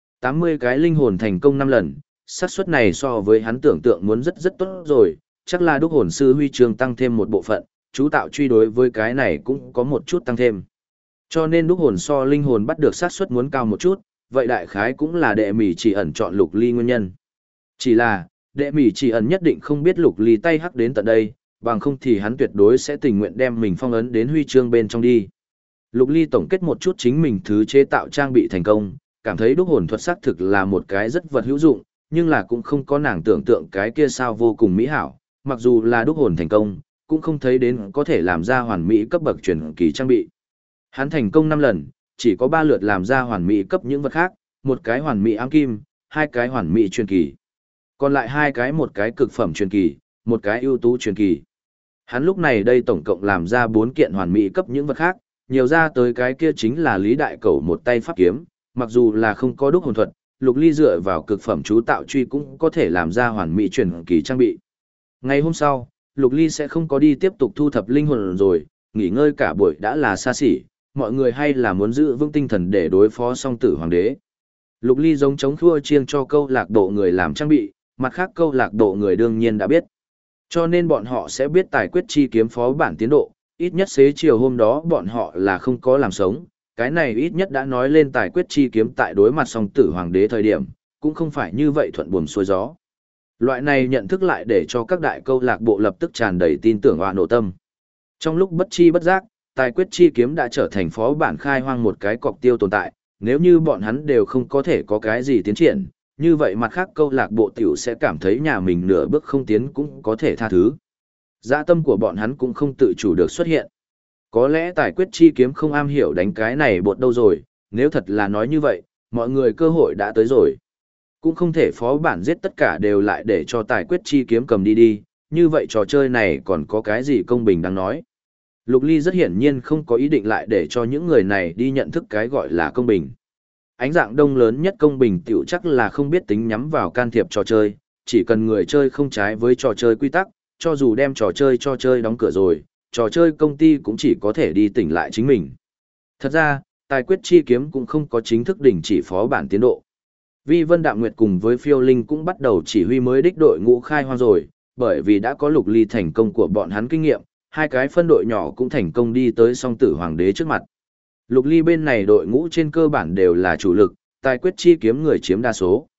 80 cái linh hồn thành công 5 lần, xác suất này so với hắn tưởng tượng muốn rất tốt rồi, chắc là đúc hồn sư huy chương tăng thêm một bộ phận, chú tạo truy đối với cái này cũng có một chút tăng thêm. Cho nên đúc hồn so linh hồn bắt được xác suất muốn cao một chút, vậy đại khái cũng là đệ mỉ chỉ ẩn chọn Lục Ly nguyên nhân. Chỉ là, đệ mỉ chỉ ẩn nhất định không biết Lục Ly tay hắc đến tận đây, bằng không thì hắn tuyệt đối sẽ tình nguyện đem mình phong ấn đến huy chương bên trong đi. Lục Ly tổng kết một chút chính mình thứ chế tạo trang bị thành công, cảm thấy đúc hồn thuật xác thực là một cái rất vật hữu dụng, nhưng là cũng không có nàng tưởng tượng cái kia sao vô cùng mỹ hảo, mặc dù là đúc hồn thành công, cũng không thấy đến có thể làm ra hoàn mỹ cấp bậc truyền kỳ trang bị. Hắn thành công 5 lần, chỉ có 3 lượt làm ra hoàn mỹ cấp những vật khác, một cái hoàn mỹ ám kim, 2 cái hoàn mỹ truyền kỳ. Còn lại 2 cái, một cái cực phẩm truyền kỳ, một cái ưu tú truyền kỳ. Hắn lúc này đây tổng cộng làm ra 4 kiện hoàn mỹ cấp những vật khác, nhiều ra tới cái kia chính là Lý Đại Cẩu một tay pháp kiếm, mặc dù là không có đúc hồn thuật, Lục Ly dựa vào cực phẩm chú tạo truy cũng có thể làm ra hoàn mỹ truyền kỳ trang bị. Ngày hôm sau, Lục Ly sẽ không có đi tiếp tục thu thập linh hồn rồi, nghỉ ngơi cả buổi đã là xa xỉ, mọi người hay là muốn giữ vững tinh thần để đối phó song tử hoàng đế. Lục Ly giống chống thua chiêng cho câu lạc bộ người làm trang bị, mặt khác câu lạc bộ người đương nhiên đã biết. Cho nên bọn họ sẽ biết tài quyết chi kiếm phó bản tiến độ, ít nhất xế chiều hôm đó bọn họ là không có làm sống, cái này ít nhất đã nói lên tài quyết chi kiếm tại đối mặt song tử hoàng đế thời điểm, cũng không phải như vậy thuận buồm xuôi gió. Loại này nhận thức lại để cho các đại câu lạc bộ lập tức tràn đầy tin tưởng và nổ tâm. Trong lúc bất chi bất giác, tài quyết chi kiếm đã trở thành phó bản khai hoang một cái cọc tiêu tồn tại, nếu như bọn hắn đều không có thể có cái gì tiến triển, như vậy mặt khác câu lạc bộ tiểu sẽ cảm thấy nhà mình nửa bước không tiến cũng có thể tha thứ. Dã tâm của bọn hắn cũng không tự chủ được xuất hiện. Có lẽ tài quyết chi kiếm không am hiểu đánh cái này bột đâu rồi, nếu thật là nói như vậy, mọi người cơ hội đã tới rồi. Cũng không thể phó bản giết tất cả đều lại để cho tài quyết chi kiếm cầm đi, như vậy trò chơi này còn có cái gì công bình đáng nói. Lục Ly rất hiển nhiên không có ý định lại để cho những người này đi nhận thức cái gọi là công bình. Ánh dạng đông lớn nhất công bình tiểu chắc là không biết tính nhắm vào can thiệp trò chơi, chỉ cần người chơi không trái với trò chơi quy tắc, cho dù đem trò chơi đóng cửa rồi, trò chơi công ty cũng chỉ có thể đi tỉnh lại chính mình. Thật ra, tài quyết chi kiếm cũng không có chính thức đình chỉ phó bản tiến độ. Vi Vân Đạm Nguyệt cùng với Phiêu Linh cũng bắt đầu chỉ huy mới đích đội ngũ khai hoang rồi, bởi vì đã có Lục Ly thành công của bọn hắn kinh nghiệm, hai cái phân đội nhỏ cũng thành công đi tới song tử hoàng đế trước mặt. Lục Ly bên này đội ngũ trên cơ bản đều là chủ lực, tài quyết chi kiếm người chiếm đa số.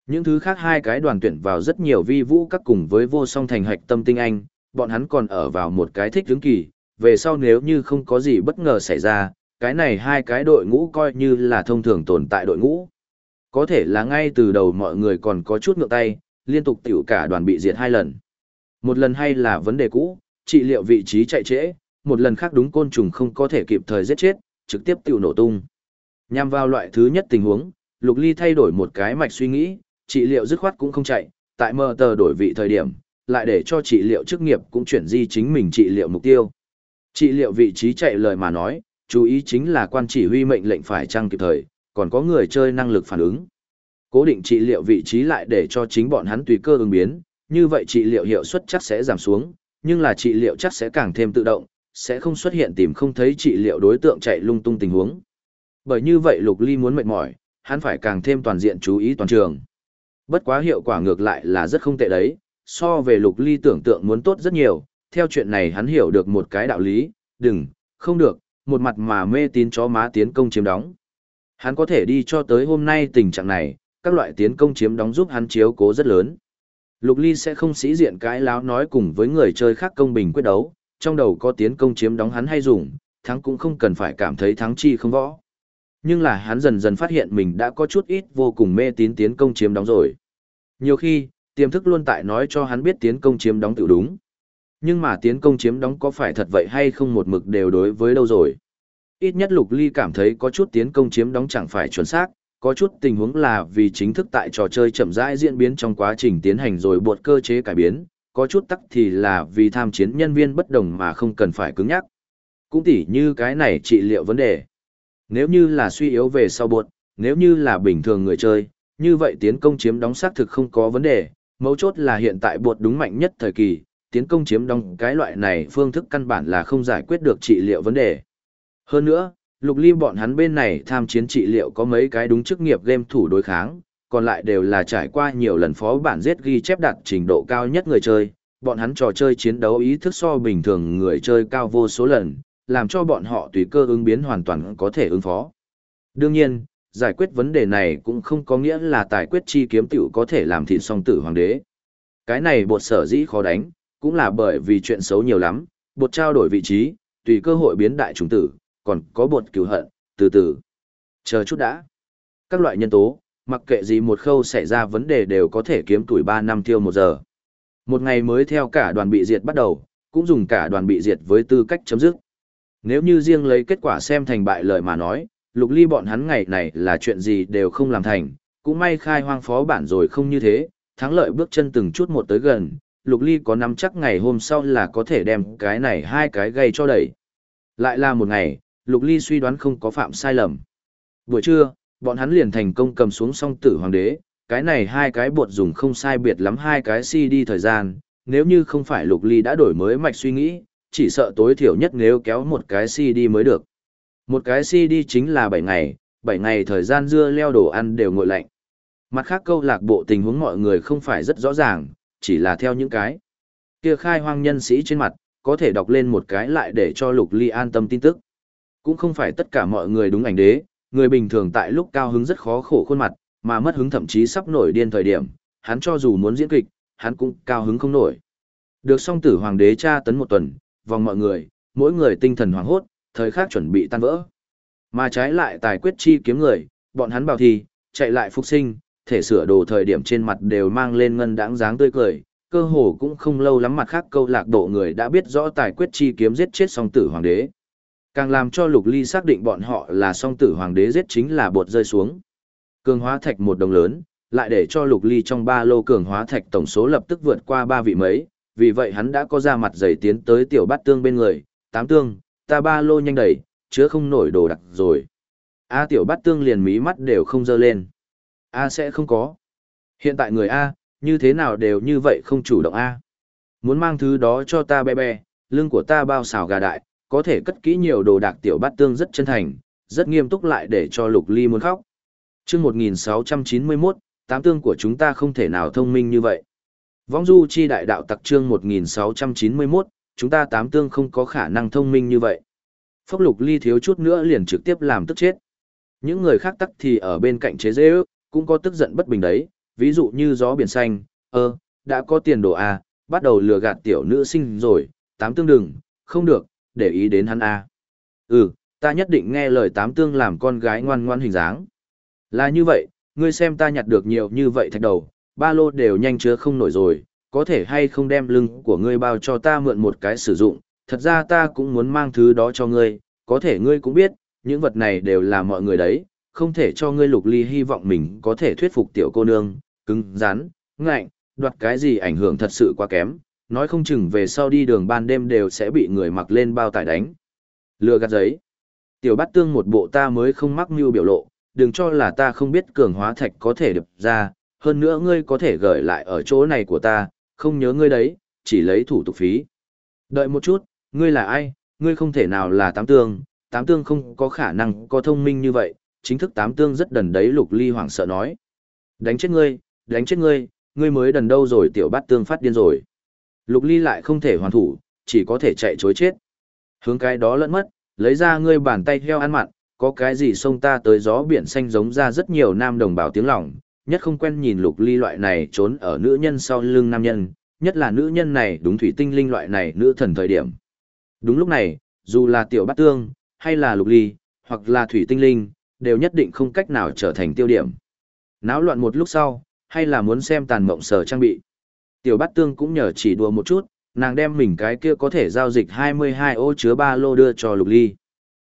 Những thứ khác hai cái đoàn tuyển vào rất nhiều vi vũ các cùng với vô song thành hạch tâm tinh anh, bọn hắn còn ở vào một cái thích ứng kỳ, về sau nếu như không có gì bất ngờ xảy ra, cái này hai cái đội ngũ coi như là thông thường tồn tại đội ngũ. Có thể là ngay từ đầu mọi người còn có chút ngượng tay, liên tục tiểu cả đoàn bị diệt hai lần. Một lần hay là vấn đề cũ, trị liệu vị trí chạy trễ, một lần khác đúng côn trùng không có thể kịp thời giết chết, trực tiếp tiểu nổ tung. Nhằm vào loại thứ nhất tình huống, Lục Ly thay đổi một cái mạch suy nghĩ, trị liệu dứt khoát cũng không chạy, tại mờ tờ đổi vị thời điểm, lại để cho trị liệu chức nghiệp cũng chuyển di chính mình trị liệu mục tiêu. Trị liệu vị trí chạy lời mà nói, chú ý chính là quan chỉ huy mệnh lệnh phải chăng kịp thời, còn có người chơi năng lực phản ứng. Cố định trị liệu vị trí lại để cho chính bọn hắn tùy cơ ứng biến, như vậy trị liệu hiệu suất chắc sẽ giảm xuống, nhưng là trị liệu chắc sẽ càng thêm tự động, sẽ không xuất hiện tìm không thấy trị liệu đối tượng chạy lung tung tình huống. Bởi như vậy Lục Ly muốn mệt mỏi, hắn phải càng thêm toàn diện chú ý toàn trường. Bất quá hiệu quả ngược lại là rất không tệ đấy, so về Lục Ly tưởng tượng muốn tốt rất nhiều, theo chuyện này hắn hiểu được một cái đạo lý, không được, một mặt mà mê tín chó má tiến công chiếm đóng. Hắn có thể đi cho tới hôm nay tình trạng này, các loại tiến công chiếm đóng giúp hắn chiếu cố rất lớn. Lục Ly sẽ không sĩ diện cái láo nói cùng với người chơi khác công bình quyết đấu, trong đầu có tiến công chiếm đóng hắn hay dùng, thắng cũng không cần phải cảm thấy thắng chi không võ. Nhưng là hắn dần dần phát hiện mình đã có chút ít vô cùng mê tín tiến công chiếm đóng rồi. Nhiều khi, tiềm thức luôn tại nói cho hắn biết tiến công chiếm đóng tự đúng. Nhưng mà tiến công chiếm đóng có phải thật vậy hay không một mực đều đối với đâu rồi. Ít nhất Lục Ly cảm thấy có chút tiến công chiếm đóng chẳng phải chuẩn xác, có chút tình huống là vì chính thức tại trò chơi chậm rãi diễn biến trong quá trình tiến hành rồi buộc cơ chế cải biến, có chút tắc thì là vì tham chiến nhân viên bất đồng mà không cần phải cứng nhắc. Cũng tỉ như cái này trị liệu vấn đề. Nếu như là suy yếu về sau buộc, nếu như là bình thường người chơi, như vậy tiến công chiếm đóng xác thực không có vấn đề, mấu chốt là hiện tại buộc đúng mạnh nhất thời kỳ, tiến công chiếm đóng cái loại này phương thức căn bản là không giải quyết được trị liệu vấn đề. Hơn nữa, Lục Ly bọn hắn bên này tham chiến trị liệu có mấy cái đúng chức nghiệp game thủ đối kháng, còn lại đều là trải qua nhiều lần phó bản giết ghi chép đạt trình độ cao nhất người chơi, bọn hắn trò chơi chiến đấu ý thức so bình thường người chơi cao vô số lần, làm cho bọn họ tùy cơ ứng biến hoàn toàn có thể ứng phó. Đương nhiên, giải quyết vấn đề này cũng không có nghĩa là tài quyết chi kiếm tiểu có thể làm thịt song tử hoàng đế. Cái này bột sở dĩ khó đánh, cũng là bởi vì chuyện xấu nhiều lắm, bột trao đổi vị trí, tùy cơ hội biến đại trùng tử, còn có bột cứu hận, từ từ. Chờ chút đã. Các loại nhân tố, mặc kệ gì một khâu xảy ra vấn đề đều có thể kiếm tuổi 3 năm tiêu 1 giờ. Một ngày mới theo cả đoàn bị diệt bắt đầu, cũng dùng cả đoàn bị diệt với tư cách chấm dứt. Nếu như riêng lấy kết quả xem thành bại lợi mà nói, Lục Ly bọn hắn ngày này là chuyện gì đều không làm thành, cũng may khai hoang phó bản rồi không như thế, thắng lợi bước chân từng chút một tới gần, Lục Ly có nắm chắc ngày hôm sau là có thể đem cái này hai cái gây cho đẩy. Lại là một ngày, Lục Ly suy đoán không có phạm sai lầm. Buổi trưa, bọn hắn liền thành công cầm xuống song tử hoàng đế, cái này hai cái bột dùng không sai biệt lắm hai cái CD thời gian, nếu như không phải Lục Ly đã đổi mới mạch suy nghĩ, chỉ sợ tối thiểu nhất nếu kéo một cái CD mới được. Một cái CD chính là 7 ngày thời gian dưa leo đồ ăn đều nguội lạnh. Mặt khác câu lạc bộ tình huống mọi người không phải rất rõ ràng, chỉ là theo những cái kia khai hoang nhân sĩ trên mặt, có thể đọc lên một cái lại để cho Lục Ly an tâm tin tức. Cũng không phải tất cả mọi người đúng ảnh đế, người bình thường tại lúc cao hứng rất khó khổ khuôn mặt, mà mất hứng thậm chí sắp nổi điên thời điểm, hắn cho dù muốn diễn kịch, hắn cũng cao hứng không nổi. Được song tử hoàng đế tra tấn một tuần, vòng mọi người, mỗi người tinh thần hoảng hốt, thời khắc chuẩn bị tan vỡ. Mà trái lại tài quyết chi kiếm người, bọn hắn bảo thì, chạy lại phục sinh, thể sửa đồ thời điểm trên mặt đều mang lên ngân đãng dáng tươi cười, cơ hồ cũng không lâu lắm mặt khác câu lạc bộ người đã biết rõ tài quyết chi kiếm giết chết song tử hoàng đế. Càng làm cho Lục Ly xác định bọn họ là song tử hoàng đế giết chính là bột rơi xuống. Cường hóa thạch một đồng lớn, lại để cho Lục Ly trong ba lô cường hóa thạch tổng số lập tức vượt qua 3 vị mấy, vì vậy hắn đã có ra mặt giày tiến tới tiểu bát tương bên người, 8 tương, ta ba lô nhanh đẩy, chứa không nổi đồ đặc rồi. A tiểu bát tương liền mí mắt đều không dơ lên. A sẽ không có. Hiện tại người A, như thế nào đều như vậy không chủ động A. Muốn mang thứ đó cho ta bé bé, lưng của ta bao xào gà đại, có thể cất kỹ nhiều đồ đạc tiểu bát tương rất chân thành, rất nghiêm túc lại để cho Lục Ly muốn khóc. Chương 1691, tám tương của chúng ta không thể nào thông minh như vậy. Vong du chi đại đạo tặc chương 1691, chúng ta tám tương không có khả năng thông minh như vậy. Phốc Lục Ly thiếu chút nữa liền trực tiếp làm tức chết. Những người khác tắc thì ở bên cạnh chế giễu, cũng có tức giận bất bình đấy, ví dụ như gió biển xanh, đã có tiền đồ à, bắt đầu lừa gạt tiểu nữ sinh rồi, tám tương đừng, không được, để ý đến hắn à. Ta nhất định nghe lời tám tương làm con gái ngoan ngoan hình dáng. Là như vậy, ngươi xem ta nhặt được nhiều như vậy thạch đầu, ba lô đều nhanh chứa không nổi rồi, có thể hay không đem lưng của ngươi bao cho ta mượn một cái sử dụng, thật ra ta cũng muốn mang thứ đó cho ngươi, có thể ngươi cũng biết, những vật này đều là mọi người đấy, không thể cho ngươi Lục Ly hy vọng mình có thể thuyết phục tiểu cô nương, cứng, rắn, ngạnh, đoạt cái gì ảnh hưởng thật sự quá kém, nói không chừng về sau đi đường ban đêm đều sẽ bị người mặc lên bao tải đánh. Lừa gạt giấy. Tiểu Bát Tương một bộ ta mới không mắc mưu biểu lộ, đừng cho là ta không biết cường hóa thạch có thể đập ra, hơn nữa ngươi có thể gửi lại ở chỗ này của ta, không nhớ ngươi đấy, chỉ lấy thủ tục phí. Đợi một chút, ngươi là ai, ngươi không thể nào là tám tương không có khả năng có thông minh như vậy, chính thức tám tương rất đần đấy. Lục Ly hoảng sợ nói. Đánh chết ngươi, ngươi mới đần đâu rồi. Tiểu Bát Tương phát điên rồi. Lục Ly lại không thể hoàn thủ, chỉ có thể chạy chối chết. Hướng cái đó lẫn mất, lấy ra ngươi bàn tay heo ăn mặn, có cái gì xông ta tới. Gió biển xanh giống ra rất nhiều nam đồng bào tiếng lòng, nhất không quen nhìn Lục Ly loại này trốn ở nữ nhân sau lưng nam nhân, nhất là nữ nhân này đúng thủy tinh linh loại này nữ thần thời điểm. Đúng lúc này, dù là Tiểu Bát Tương, hay là Lục Ly, hoặc là thủy tinh linh, đều nhất định không cách nào trở thành tiêu điểm. Náo loạn một lúc sau, hay là muốn xem tàn mộng sở trang bị. Tiểu Bát Tương cũng nhờ chỉ đùa một chút, nàng đem mình cái kia có thể giao dịch 22 ô chứa ba lô đưa cho Lục Ly.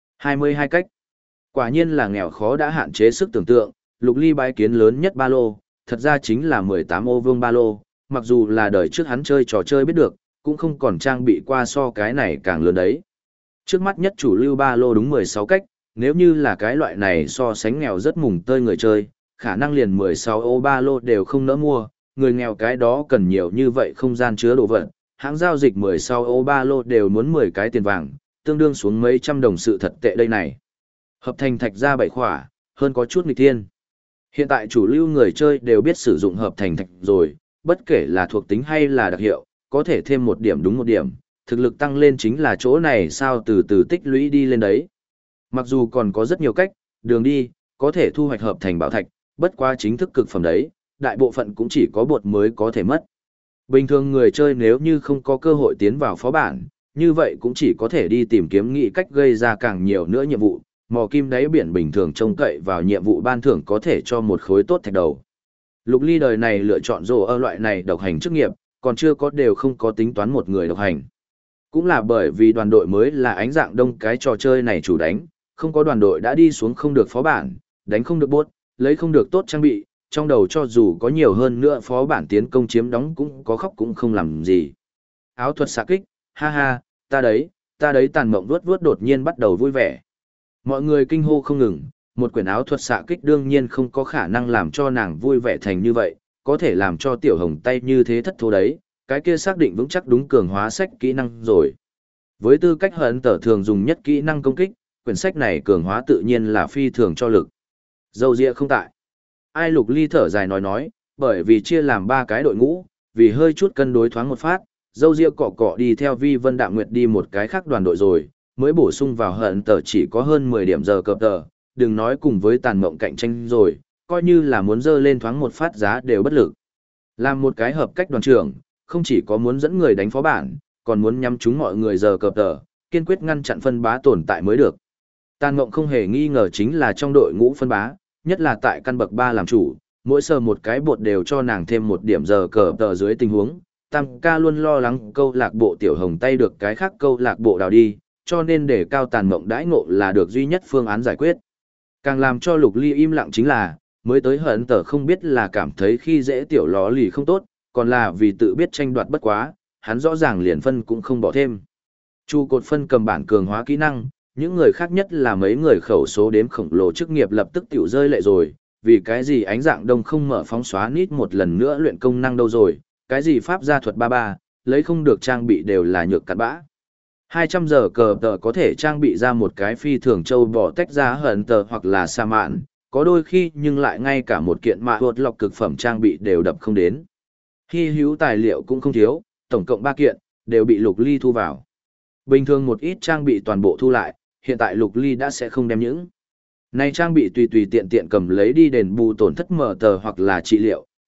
22 cách. Quả nhiên là nghèo khó đã hạn chế sức tưởng tượng, Lục Ly bái kiến lớn nhất ba lô, thật ra chính là 18 ô vương ba lô, mặc dù là đời trước hắn chơi trò chơi biết được, cũng không còn trang bị qua so cái này càng lớn đấy. Trước mắt nhất chủ lưu ba lô đúng 16 cách, nếu như là cái loại này so sánh nghèo rất mùng tơi người chơi, khả năng liền 16 ô ba lô đều không nỡ mua, người nghèo cái đó cần nhiều như vậy không gian chứa đồ vật, hãng giao dịch 16 ô ba lô đều muốn 10 cái tiền vàng, tương đương xuống mấy trăm đồng sự thật tệ đây này. Hợp thành thạch ra 7 khỏa, hơn có chút nghịch thiên. Hiện tại chủ lưu người chơi đều biết sử dụng hợp thành thạch rồi, bất kể là thuộc tính hay là đặc hiệu, có thể thêm một điểm đúng một điểm, thực lực tăng lên chính là chỗ này sao từ từ tích lũy đi lên đấy. Mặc dù còn có rất nhiều cách, đường đi, có thể thu hoạch hợp thành bảo thạch, bất quá chính thức cực phẩm đấy, đại bộ phận cũng chỉ có bột mới có thể mất. Bình thường người chơi nếu như không có cơ hội tiến vào phó bản, như vậy cũng chỉ có thể đi tìm kiếm nghị cách gây ra càng nhiều nữa nhiệm vụ, mò kim đáy biển bình thường trông cậy vào nhiệm vụ ban thưởng có thể cho một khối tốt thạch đầu. Lục Ly đời này lựa chọn rồ ở loại này độc hành chức nghiệp, còn chưa có đều không có tính toán một người độc hành. Cũng là bởi vì đoàn đội mới là ánh dạng đông cái trò chơi này chủ đánh, không có đoàn đội đã đi xuống không được phó bản, đánh không được bốt, lấy không được tốt trang bị, trong đầu cho dù có nhiều hơn nữa phó bản tiến công chiếm đóng cũng có khóc cũng không làm gì. Áo thuật xạ kích, ha ha, ta đấy tàn mộng vuốt vuốt đột nhiên bắt đầu vui vẻ. Mọi người kinh hô không ngừng, một quyển áo thuật xạ kích đương nhiên không có khả năng làm cho nàng vui vẻ thành như vậy, có thể làm cho tiểu hồng tay như thế thất thố đấy, cái kia xác định vững chắc đúng cường hóa sách kỹ năng rồi. Với tư cách hận tở thường dùng nhất kỹ năng công kích, quyển sách này cường hóa tự nhiên là phi thường cho lực. Dâu dịa không tại. Ai Lục Ly thở dài nói, bởi vì chia làm 3 cái đội ngũ, vì hơi chút cân đối thoáng một phát, dâu dịa cọ cọ đi theo Vi Vân Đạm Nguyệt đi một cái khác đoàn đội rồi, mới bổ sung vào hận tở chỉ có hơn 10 điểm giờ cập tờ, đừng nói cùng với tàn mộng cạnh tranh rồi, coi như là muốn dơ lên thoáng một phát giá đều bất lực. Làm một cái hợp cách đoàn trưởng, không chỉ có muốn dẫn người đánh phó bản, còn muốn nhắm chúng mọi người giờ cập tờ, kiên quyết ngăn chặn phân bá tồn tại mới được. Tàn mộng không hề nghi ngờ chính là trong đội ngũ phân bá, nhất là tại căn bậc 3 làm chủ, mỗi sờ một cái bột đều cho nàng thêm một điểm giờ cờ tờ dưới tình huống. Tam ca luôn lo lắng câu lạc bộ tiểu hồng tay được cái khác câu lạc bộ đào đi, cho nên để cao tàn mộng đãi ngộ là được duy nhất phương án giải quyết. Càng làm cho Lục Ly im lặng chính là, mới tới hận tờ không biết là cảm thấy khi dễ tiểu ló lì không tốt, còn là vì tự biết tranh đoạt bất quá, hắn rõ ràng liền phân cũng không bỏ thêm. Chu cột phân cầm bản cường hóa kỹ năng, những người khác nhất là mấy người khẩu số đếm khổng lồ chức nghiệp lập tức tiểu rơi lệ rồi, vì cái gì ánh dạng đông không mở phóng xóa nít một lần nữa luyện công năng đâu rồi, cái gì pháp gia thuật 33, lấy không được trang bị đều là nhược cặn bã. 200 giờ cờ tờ có thể trang bị ra một cái phi thường châu bò tách ra hận tờ hoặc là sa mạn, có đôi khi nhưng lại ngay cả một kiện mạ hột lọc cực phẩm trang bị đều đập không đến. Hy hữu tài liệu cũng không thiếu, tổng cộng 3 kiện, đều bị Lục Ly thu vào. Bình thường một ít trang bị toàn bộ thu lại, hiện tại Lục Ly đã sẽ không đem những này trang bị tùy tùy tiện tiện cầm lấy đi đền bù tổn thất mở tờ hoặc là trị liệu,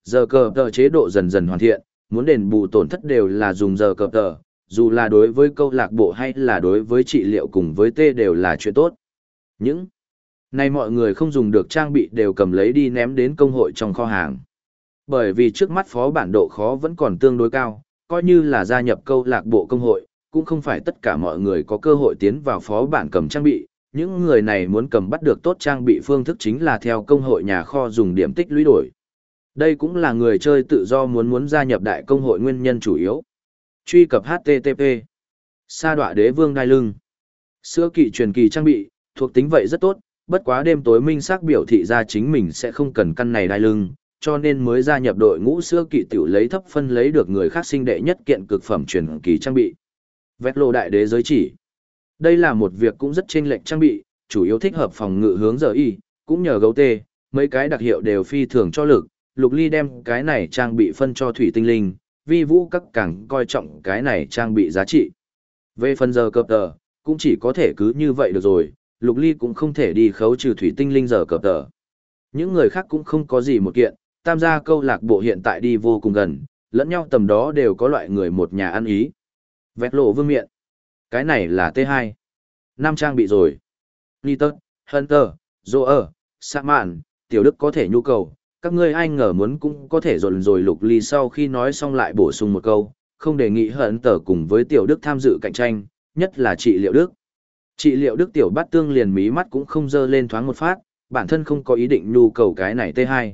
Giờ cờ tờ chế độ dần dần hoàn thiện, muốn đền bù tổn thất đều là dùng giờ cờ tờ, dù là đối với câu lạc bộ hay là đối với trị liệu cùng với T đều là chuyện tốt. Những nay mọi người không dùng được trang bị đều cầm lấy đi ném đến công hội trong kho hàng. Bởi vì trước mắt phó bản độ khó vẫn còn tương đối cao, coi như là gia nhập câu lạc bộ công hội, cũng không phải tất cả mọi người có cơ hội tiến vào phó bản cầm trang bị. Những người này muốn cầm bắt được tốt trang bị phương thức chính là theo công hội nhà kho dùng điểm tích lũy đổi. Đây cũng là người chơi tự do muốn gia nhập đại công hội nguyên nhân chủ yếu. Truy cập HTTP. Sa đọa đế vương đai lưng. Sữa kỵ truyền kỳ trang bị, thuộc tính vậy rất tốt, bất quá đêm tối minh xác biểu thị ra chính mình sẽ không cần căn này đai lưng, cho nên mới gia nhập đội ngũ sữa kỵ tiểu lấy thấp phân lấy được người khác sinh đệ nhất kiện cực phẩm truyền kỳ trang bị. Vẹt lộ đại đế giới chỉ. Đây là một việc cũng rất chênh lệch trang bị, chủ yếu thích hợp phòng ngự hướng giờ y, cũng nhờ gấu tê, mấy cái đặc hiệu đều phi thường cho lực, Lục Ly đem cái này trang bị phân cho thủy tinh linh, vi vũ các càng coi trọng cái này trang bị giá trị. Về phần giờ cập tờ, cũng chỉ có thể cứ như vậy được rồi, Lục Ly cũng không thể đi khấu trừ thủy tinh linh giờ cập tờ. Những người khác cũng không có gì một kiện, tham gia câu lạc bộ hiện tại đi vô cùng gần, lẫn nhau tầm đó đều có loại người một nhà ăn ý. Vẹt lộ vương miện. Cái này là T2. 5 trang bị rồi. Nitert, Hunter, Joer, Saman, Tiểu Đức có thể nhu cầu, các ngươi ai ngờ muốn cũng có thể rồi Lục Ly sau khi nói xong lại bổ sung một câu, không đề nghị Hunter cùng với Tiểu Đức tham dự cạnh tranh, nhất là trị liệu Đức. Trị liệu Đức Tiểu Bát Tương liền mí mắt cũng không dơ lên thoáng một phát, bản thân không có ý định nhu cầu cái này T2.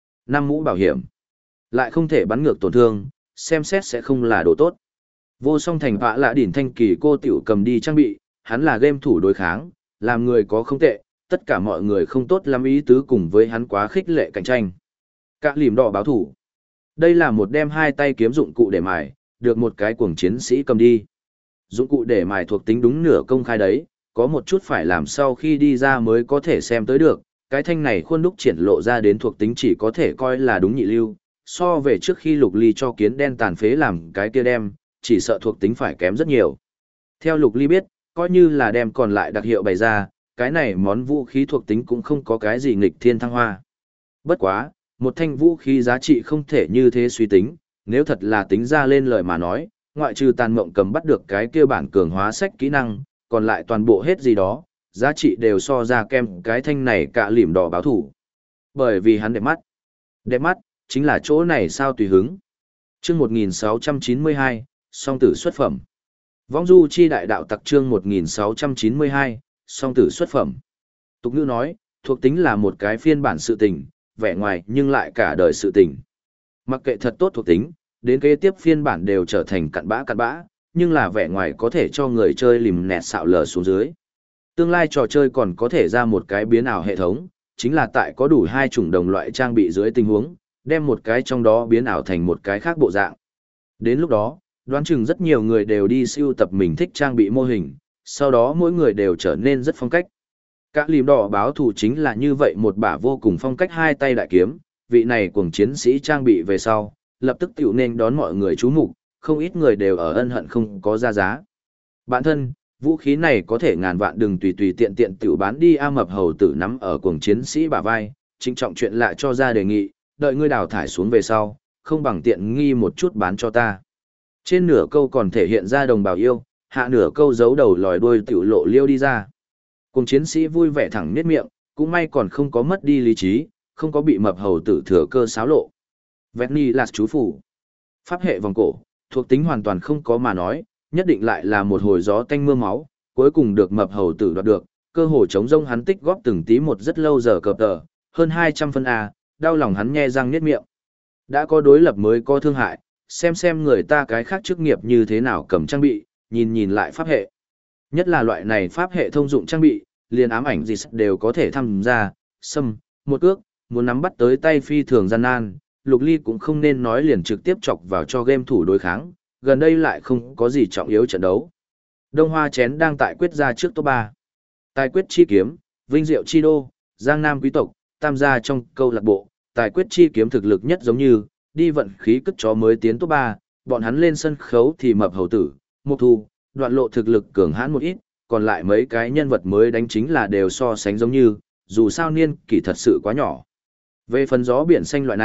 5 mũ bảo hiểm. Lại không thể bắn ngược tổn thương, xem xét sẽ không là đồ tốt. Vô song thành vạ lạ đỉnh thanh kỳ cô tiểu cầm đi trang bị, hắn là game thủ đối kháng, làm người có không tệ, tất cả mọi người không tốt lắm ý tứ cùng với hắn quá khích lệ cạnh tranh. Cả lìm đỏ báo thủ. Đây là một đem hai tay kiếm dụng cụ để mài, được một cái cuồng chiến sĩ cầm đi. Dụng cụ để mài thuộc tính đúng nửa công khai đấy, có một chút phải làm sau khi đi ra mới có thể xem tới được, cái thanh này khuôn đúc triển lộ ra đến thuộc tính chỉ có thể coi là đúng nhị lưu, so về trước khi Lục Ly cho kiến đen tàn phế làm cái kia đem, chỉ sợ thuộc tính phải kém rất nhiều. Theo Lục Ly biết, coi như là đem còn lại đặc hiệu bày ra, cái này món vũ khí thuộc tính cũng không có cái gì nghịch thiên thăng hoa. Bất quá, một thanh vũ khí giá trị không thể như thế suy tính, nếu thật là tính ra lên lời mà nói, ngoại trừ tàn mộng cầm bắt được cái kia bản cường hóa sách kỹ năng, còn lại toàn bộ hết gì đó, giá trị đều so ra kem cái thanh này cả lìm đỏ báo thủ. Bởi vì hắn đẹp mắt. Đẹp mắt, chính là chỗ này sao tùy hứng. Chương 1692, song tử xuất phẩm. Vong du chi đại đạo tặc chương 1692, song tử xuất phẩm. Tục ngữ nói, thuộc tính là một cái phiên bản sự tình, vẻ ngoài nhưng lại cả đời sự tình. Mặc kệ thật tốt thuộc tính, đến kế tiếp phiên bản đều trở thành cặn bã, nhưng là vẻ ngoài có thể cho người chơi lìm nẹt xạo lờ xuống dưới. Tương lai trò chơi còn có thể ra một cái biến ảo hệ thống, chính là tại có đủ hai chủng đồng loại trang bị dưới tình huống, đem một cái trong đó biến ảo thành một cái khác bộ dạng. Đến lúc đó, đoán chừng rất nhiều người đều đi sưu tập mình thích trang bị mô hình, sau đó mỗi người đều trở nên rất phong cách. Cả lìm đỏ báo thủ chính là như vậy một bả vô cùng phong cách hai tay đại kiếm, vị này cuồng chiến sĩ trang bị về sau, lập tức tiểu nên đón mọi người chú mục, không ít người đều ở ân hận không có ra giá. Bản thân, vũ khí này có thể ngàn vạn đừng tùy tùy tiện tiện tiểu bán đi a mập hầu tử nắm ở cuồng chiến sĩ bả vai, trịnh trọng chuyện lạ cho ra đề nghị, đợi ngươi đào thải xuống về sau, không bằng tiện nghi một chút bán cho ta. Trên nửa câu còn thể hiện ra đồng bào yêu, hạ nửa câu giấu đầu lòi đuôi tiểu lộ liêu đi ra. Cuồng chiến sĩ vui vẻ thẳng niết miệng, cũng may còn không có mất đi lý trí, không có bị mập hầu tử thừa cơ xáo lộ. Vẹn là chú phủ. Pháp hệ vòng cổ, thuộc tính hoàn toàn không có mà nói, nhất định lại là một hồi gió tanh mưa máu, cuối cùng được mập hầu tử đoạt được, cơ hồ chống rông hắn tích góp từng tí một rất lâu giờ cập tờ, hơn 200 phân A, đau lòng hắn nhe răng niết miệng. Đã có đối lập mới có thương hại, xem người ta cái khác chức nghiệp như thế nào cầm trang bị, nhìn lại pháp hệ. Nhất là loại này pháp hệ thông dụng trang bị, liền ám ảnh gì đều có thể tham gia, xâm, một ước, muốn nắm bắt tới tay phi thường gian nan, Lục Ly cũng không nên nói liền trực tiếp chọc vào cho game thủ đối kháng, gần đây lại không có gì trọng yếu trận đấu. Đông Hoa Chén đang tại quyết ra trước top 3. Tài quyết chi kiếm, Vinh Diệu chi đô, Giang Nam quý tộc, tham gia trong câu lạc bộ, tài quyết chi kiếm thực lực nhất giống như, đi vận khí cất chó mới tiến top 3, bọn hắn lên sân khấu thì mập hầu tử, Mục Thu, Đoạn Lộ thực lực cường hãn một ít, còn lại mấy cái nhân vật mới đánh chính là đều so sánh giống như, dù sao niên kỷ thật sự quá nhỏ. Về phần gió biển xanh loại này,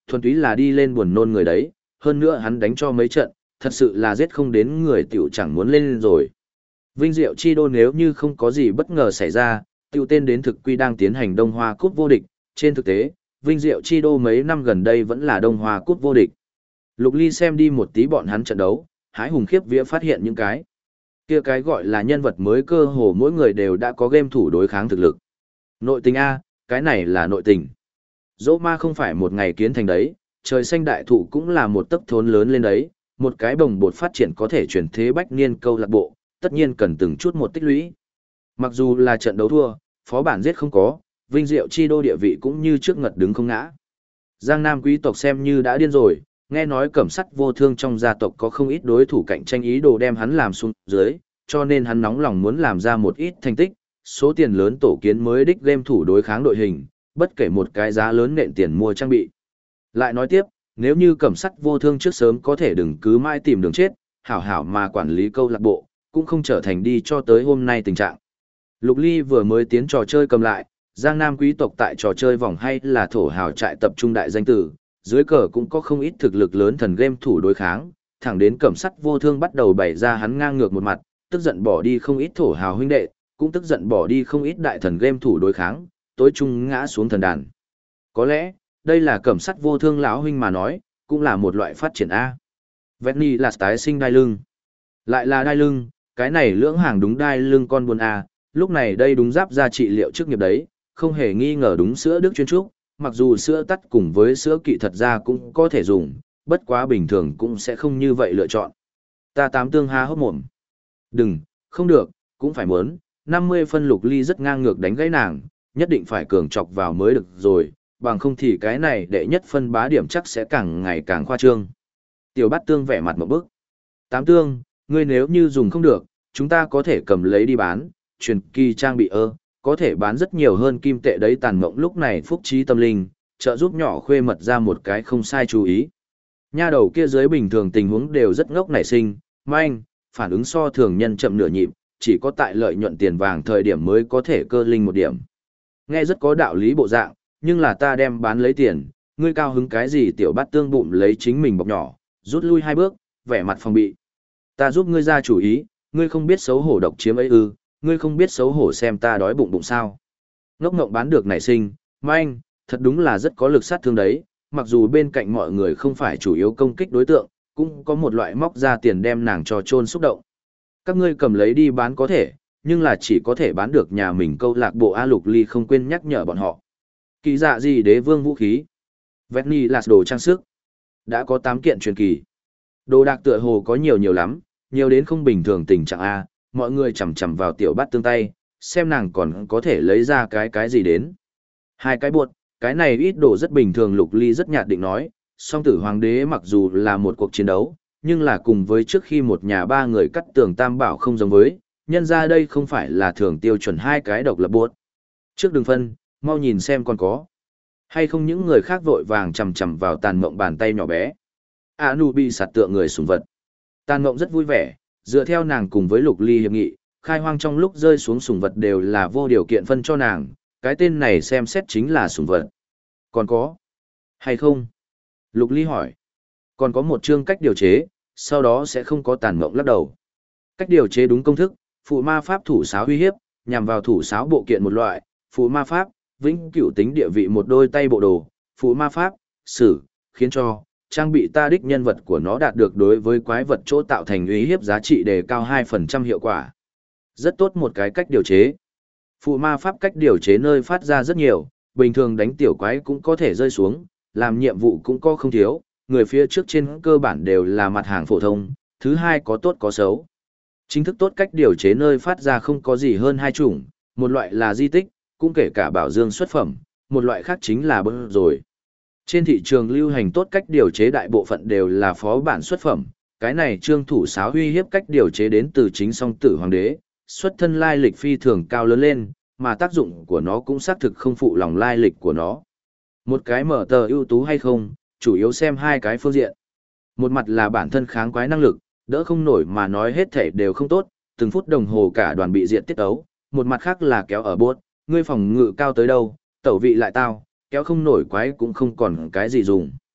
thuần túy là đi lên buồn nôn người đấy, hơn nữa hắn đánh cho mấy trận, thật sự là giết không đến người tiểu chẳng muốn lên rồi. Vinh Diệu Chi Đô nếu như không có gì bất ngờ xảy ra, tiểu tên đến thực quy đang tiến hành Đông Hoa Cúp vô địch, trên thực tế, Vinh Diệu Chi Đô mấy năm gần đây vẫn là Đông Hoa Cúp vô địch. Lục Ly xem đi một tí bọn hắn trận đấu, hái hùng khiếp vía phát hiện những cái kia cái gọi là nhân vật mới cơ hồ mỗi người đều đã có game thủ đối kháng thực lực. Nội tình A, cái này là nội tình. Dỗ ma không phải một ngày kiến thành đấy, trời xanh đại thụ cũng là một tấc thốn lớn lên đấy, một cái bồng bột phát triển có thể chuyển thế bách niên câu lạc bộ, tất nhiên cần từng chút một tích lũy. Mặc dù là trận đấu thua, phó bản giết không có, Vinh Diệu Chi Đô địa vị cũng như trước ngật đứng không ngã. Giang Nam quý tộc xem như đã điên rồi, nghe nói Cẩm Sắt Vô Thương trong gia tộc có không ít đối thủ cạnh tranh ý đồ đem hắn làm xuống dưới, cho nên hắn nóng lòng muốn làm ra một ít thành tích, số tiền lớn tổ kiến mới đích game thủ đối kháng đội hình, bất kể một cái giá lớn nện tiền mua trang bị. Lại nói tiếp, nếu như Cẩm Sắt Vô Thương trước sớm có thể đừng cứ mãi tìm đường chết, hảo hảo mà quản lý câu lạc bộ, cũng không trở thành đi cho tới hôm nay tình trạng. Lục Ly vừa mới tiến trò chơi cầm lại, Giang Nam quý tộc tại trò chơi vòng hay là thổ hào trại tập trung đại danh tử, dưới cờ cũng có không ít thực lực lớn thần game thủ đối kháng, thẳng đến Cẩm Sắt Vô Thương bắt đầu bày ra hắn ngang ngược một mặt, tức giận bỏ đi không ít thổ hào huynh đệ, cũng tức giận bỏ đi không ít đại thần game thủ đối kháng, tối trung ngã xuống thần đàn. Có lẽ, đây là Cẩm Sắt Vô Thương lão huynh mà nói, cũng là một loại phát triển A. Vẹn là tái sinh đai lưng. Lại là đai lưng, cái này lưỡng hàng đúng đai lưng con buồn A, lúc này đây đúng giáp ra trị liệu chức nghiệp đấy, không hề nghi ngờ đúng sữa đức chuyên trúc, mặc dù sữa tắt cùng với sữa kỵ thật ra cũng có thể dùng, bất quá bình thường cũng sẽ không như vậy lựa chọn. Ta tám tương ha hốc mồm. Đừng, không được, cũng phải muốn, 50 phân Lục Ly rất ngang ngược đánh gãy nàng, nhất định phải cường chọc vào mới được rồi, bằng không thì cái này đệ nhất phân bá điểm chắc sẽ càng ngày càng khoa trương. Tiểu Bát Tương vẻ mặt một bức. Tám tương, ngươi nếu như dùng không được, chúng ta có thể cầm lấy đi bán, truyền kỳ trang bị có thể bán rất nhiều hơn kim tệ đấy. Tàn Mộng lúc này phúc trí tâm linh, trợ giúp nhỏ khuê mật ra một cái không sai chú ý. Nha đầu kia dưới bình thường tình huống đều rất ngốc nảy sinh, manh, phản ứng so thường nhân chậm nửa nhịp, chỉ có tại lợi nhuận tiền vàng thời điểm mới có thể cơ linh một điểm. Nghe rất có đạo lý bộ dạng, nhưng là ta đem bán lấy tiền, ngươi cao hứng cái gì? Tiểu Bát Tương bụng lấy chính mình bọc nhỏ, rút lui 2 bước, vẻ mặt phòng bị. Ta giúp ngươi ra chủ ý, ngươi không biết xấu hổ độc chiếm ấy ư, ngươi không biết xấu hổ xem ta đói bụng bụng sao. Ngốc ngộng bán được nảy sinh, manh, thật đúng là rất có lực sát thương đấy, mặc dù bên cạnh mọi người không phải chủ yếu công kích đối tượng, cũng có một loại móc ra tiền đem nàng cho trôn xúc động. Các ngươi cầm lấy đi bán có thể, nhưng là chỉ có thể bán được nhà mình câu lạc bộ A. Lục Ly không quên nhắc nhở bọn họ. Kỳ dạ gì đế vương vũ khí? Vẹn là đồ trang sức. Đã có 8 kiện truyền kỳ. Đồ đạc tựa hồ có nhiều lắm, nhiều đến không bình thường tình trạng A. Mọi người chầm chầm vào Tiểu Bát Tương tay, xem nàng còn có thể lấy ra cái gì đến. 2 cái buột, cái này ít đồ rất bình thường. Lục Ly rất nhạt định nói, song tử hoàng đế mặc dù là một cuộc chiến đấu, nhưng là cùng với trước khi một nhà 3 người cắt tường tam bảo không giống với, nhân ra đây không phải là thường tiêu chuẩn 2 cái độc lập buột. Trước đừng phân, mau nhìn xem còn có hay không. Những người khác vội vàng chầm chầm vào Tàn Mộng bàn tay nhỏ bé. Anubi sạt tượng người sủng vật. Tàn Mộng rất vui vẻ, dựa theo nàng cùng với Lục Ly hiệp nghị, khai hoang trong lúc rơi xuống sủng vật đều là vô điều kiện phân cho nàng, cái tên này xem xét chính là sủng vật. Còn có hay không? Lục Ly hỏi. Còn có một chương cách điều chế, sau đó sẽ không có. Tàn Mộng lắc đầu. Cách điều chế đúng công thức, phụ ma pháp thủ sáo uy hiếp, nhằm vào thủ sáo bộ kiện một loại, phụ ma pháp, vĩnh cửu tính địa vị một đôi tay bộ đồ, phụ ma pháp, sử, khiến cho trang bị ta đích nhân vật của nó đạt được đối với quái vật chỗ tạo thành uy hiếp giá trị đề cao 2% hiệu quả. Rất tốt một cái cách điều chế. Phụ ma pháp cách điều chế nơi phát ra rất nhiều, bình thường đánh tiểu quái cũng có thể rơi xuống, làm nhiệm vụ cũng có không thiếu, người phía trước trên cơ bản đều là mặt hàng phổ thông, thứ hai có tốt có xấu. Chính thức tốt cách điều chế nơi phát ra không có gì hơn 2 chủng, một loại là di tích, cũng kể cả bảo dương xuất phẩm, một loại khác chính là bơ rồi. Trên thị trường lưu hành tốt cách điều chế đại bộ phận đều là phó bản xuất phẩm, cái này trương thủ sáo uy hiếp cách điều chế đến từ chính song tử hoàng đế, xuất thân lai lịch phi thường cao lớn lên, mà tác dụng của nó cũng xác thực không phụ lòng lai lịch của nó. Một cái mở tờ ưu tú hay không, chủ yếu xem 2 cái phương diện. Một mặt là bản thân kháng quái năng lực, đỡ không nổi mà nói hết thể đều không tốt, từng phút đồng hồ cả đoàn bị diệt tiết ấu, một mặt khác là kéo ở bốt, ngươi phòng ngự cao tới đâu, tẩu vị lại tao, kéo không nổi quái cũng không còn cái gì dùng.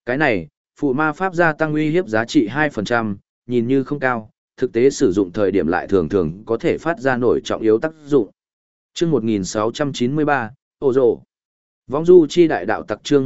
Cái này, phụ ma pháp gia tăng uy hiếp giá trị 2%, nhìn như không cao, thực tế sử dụng thời điểm lại thường thường có thể phát ra nổi trọng yếu tác dụng. Chương 1693, Ổ Rồ. Vong du chi đại đạo tặc chương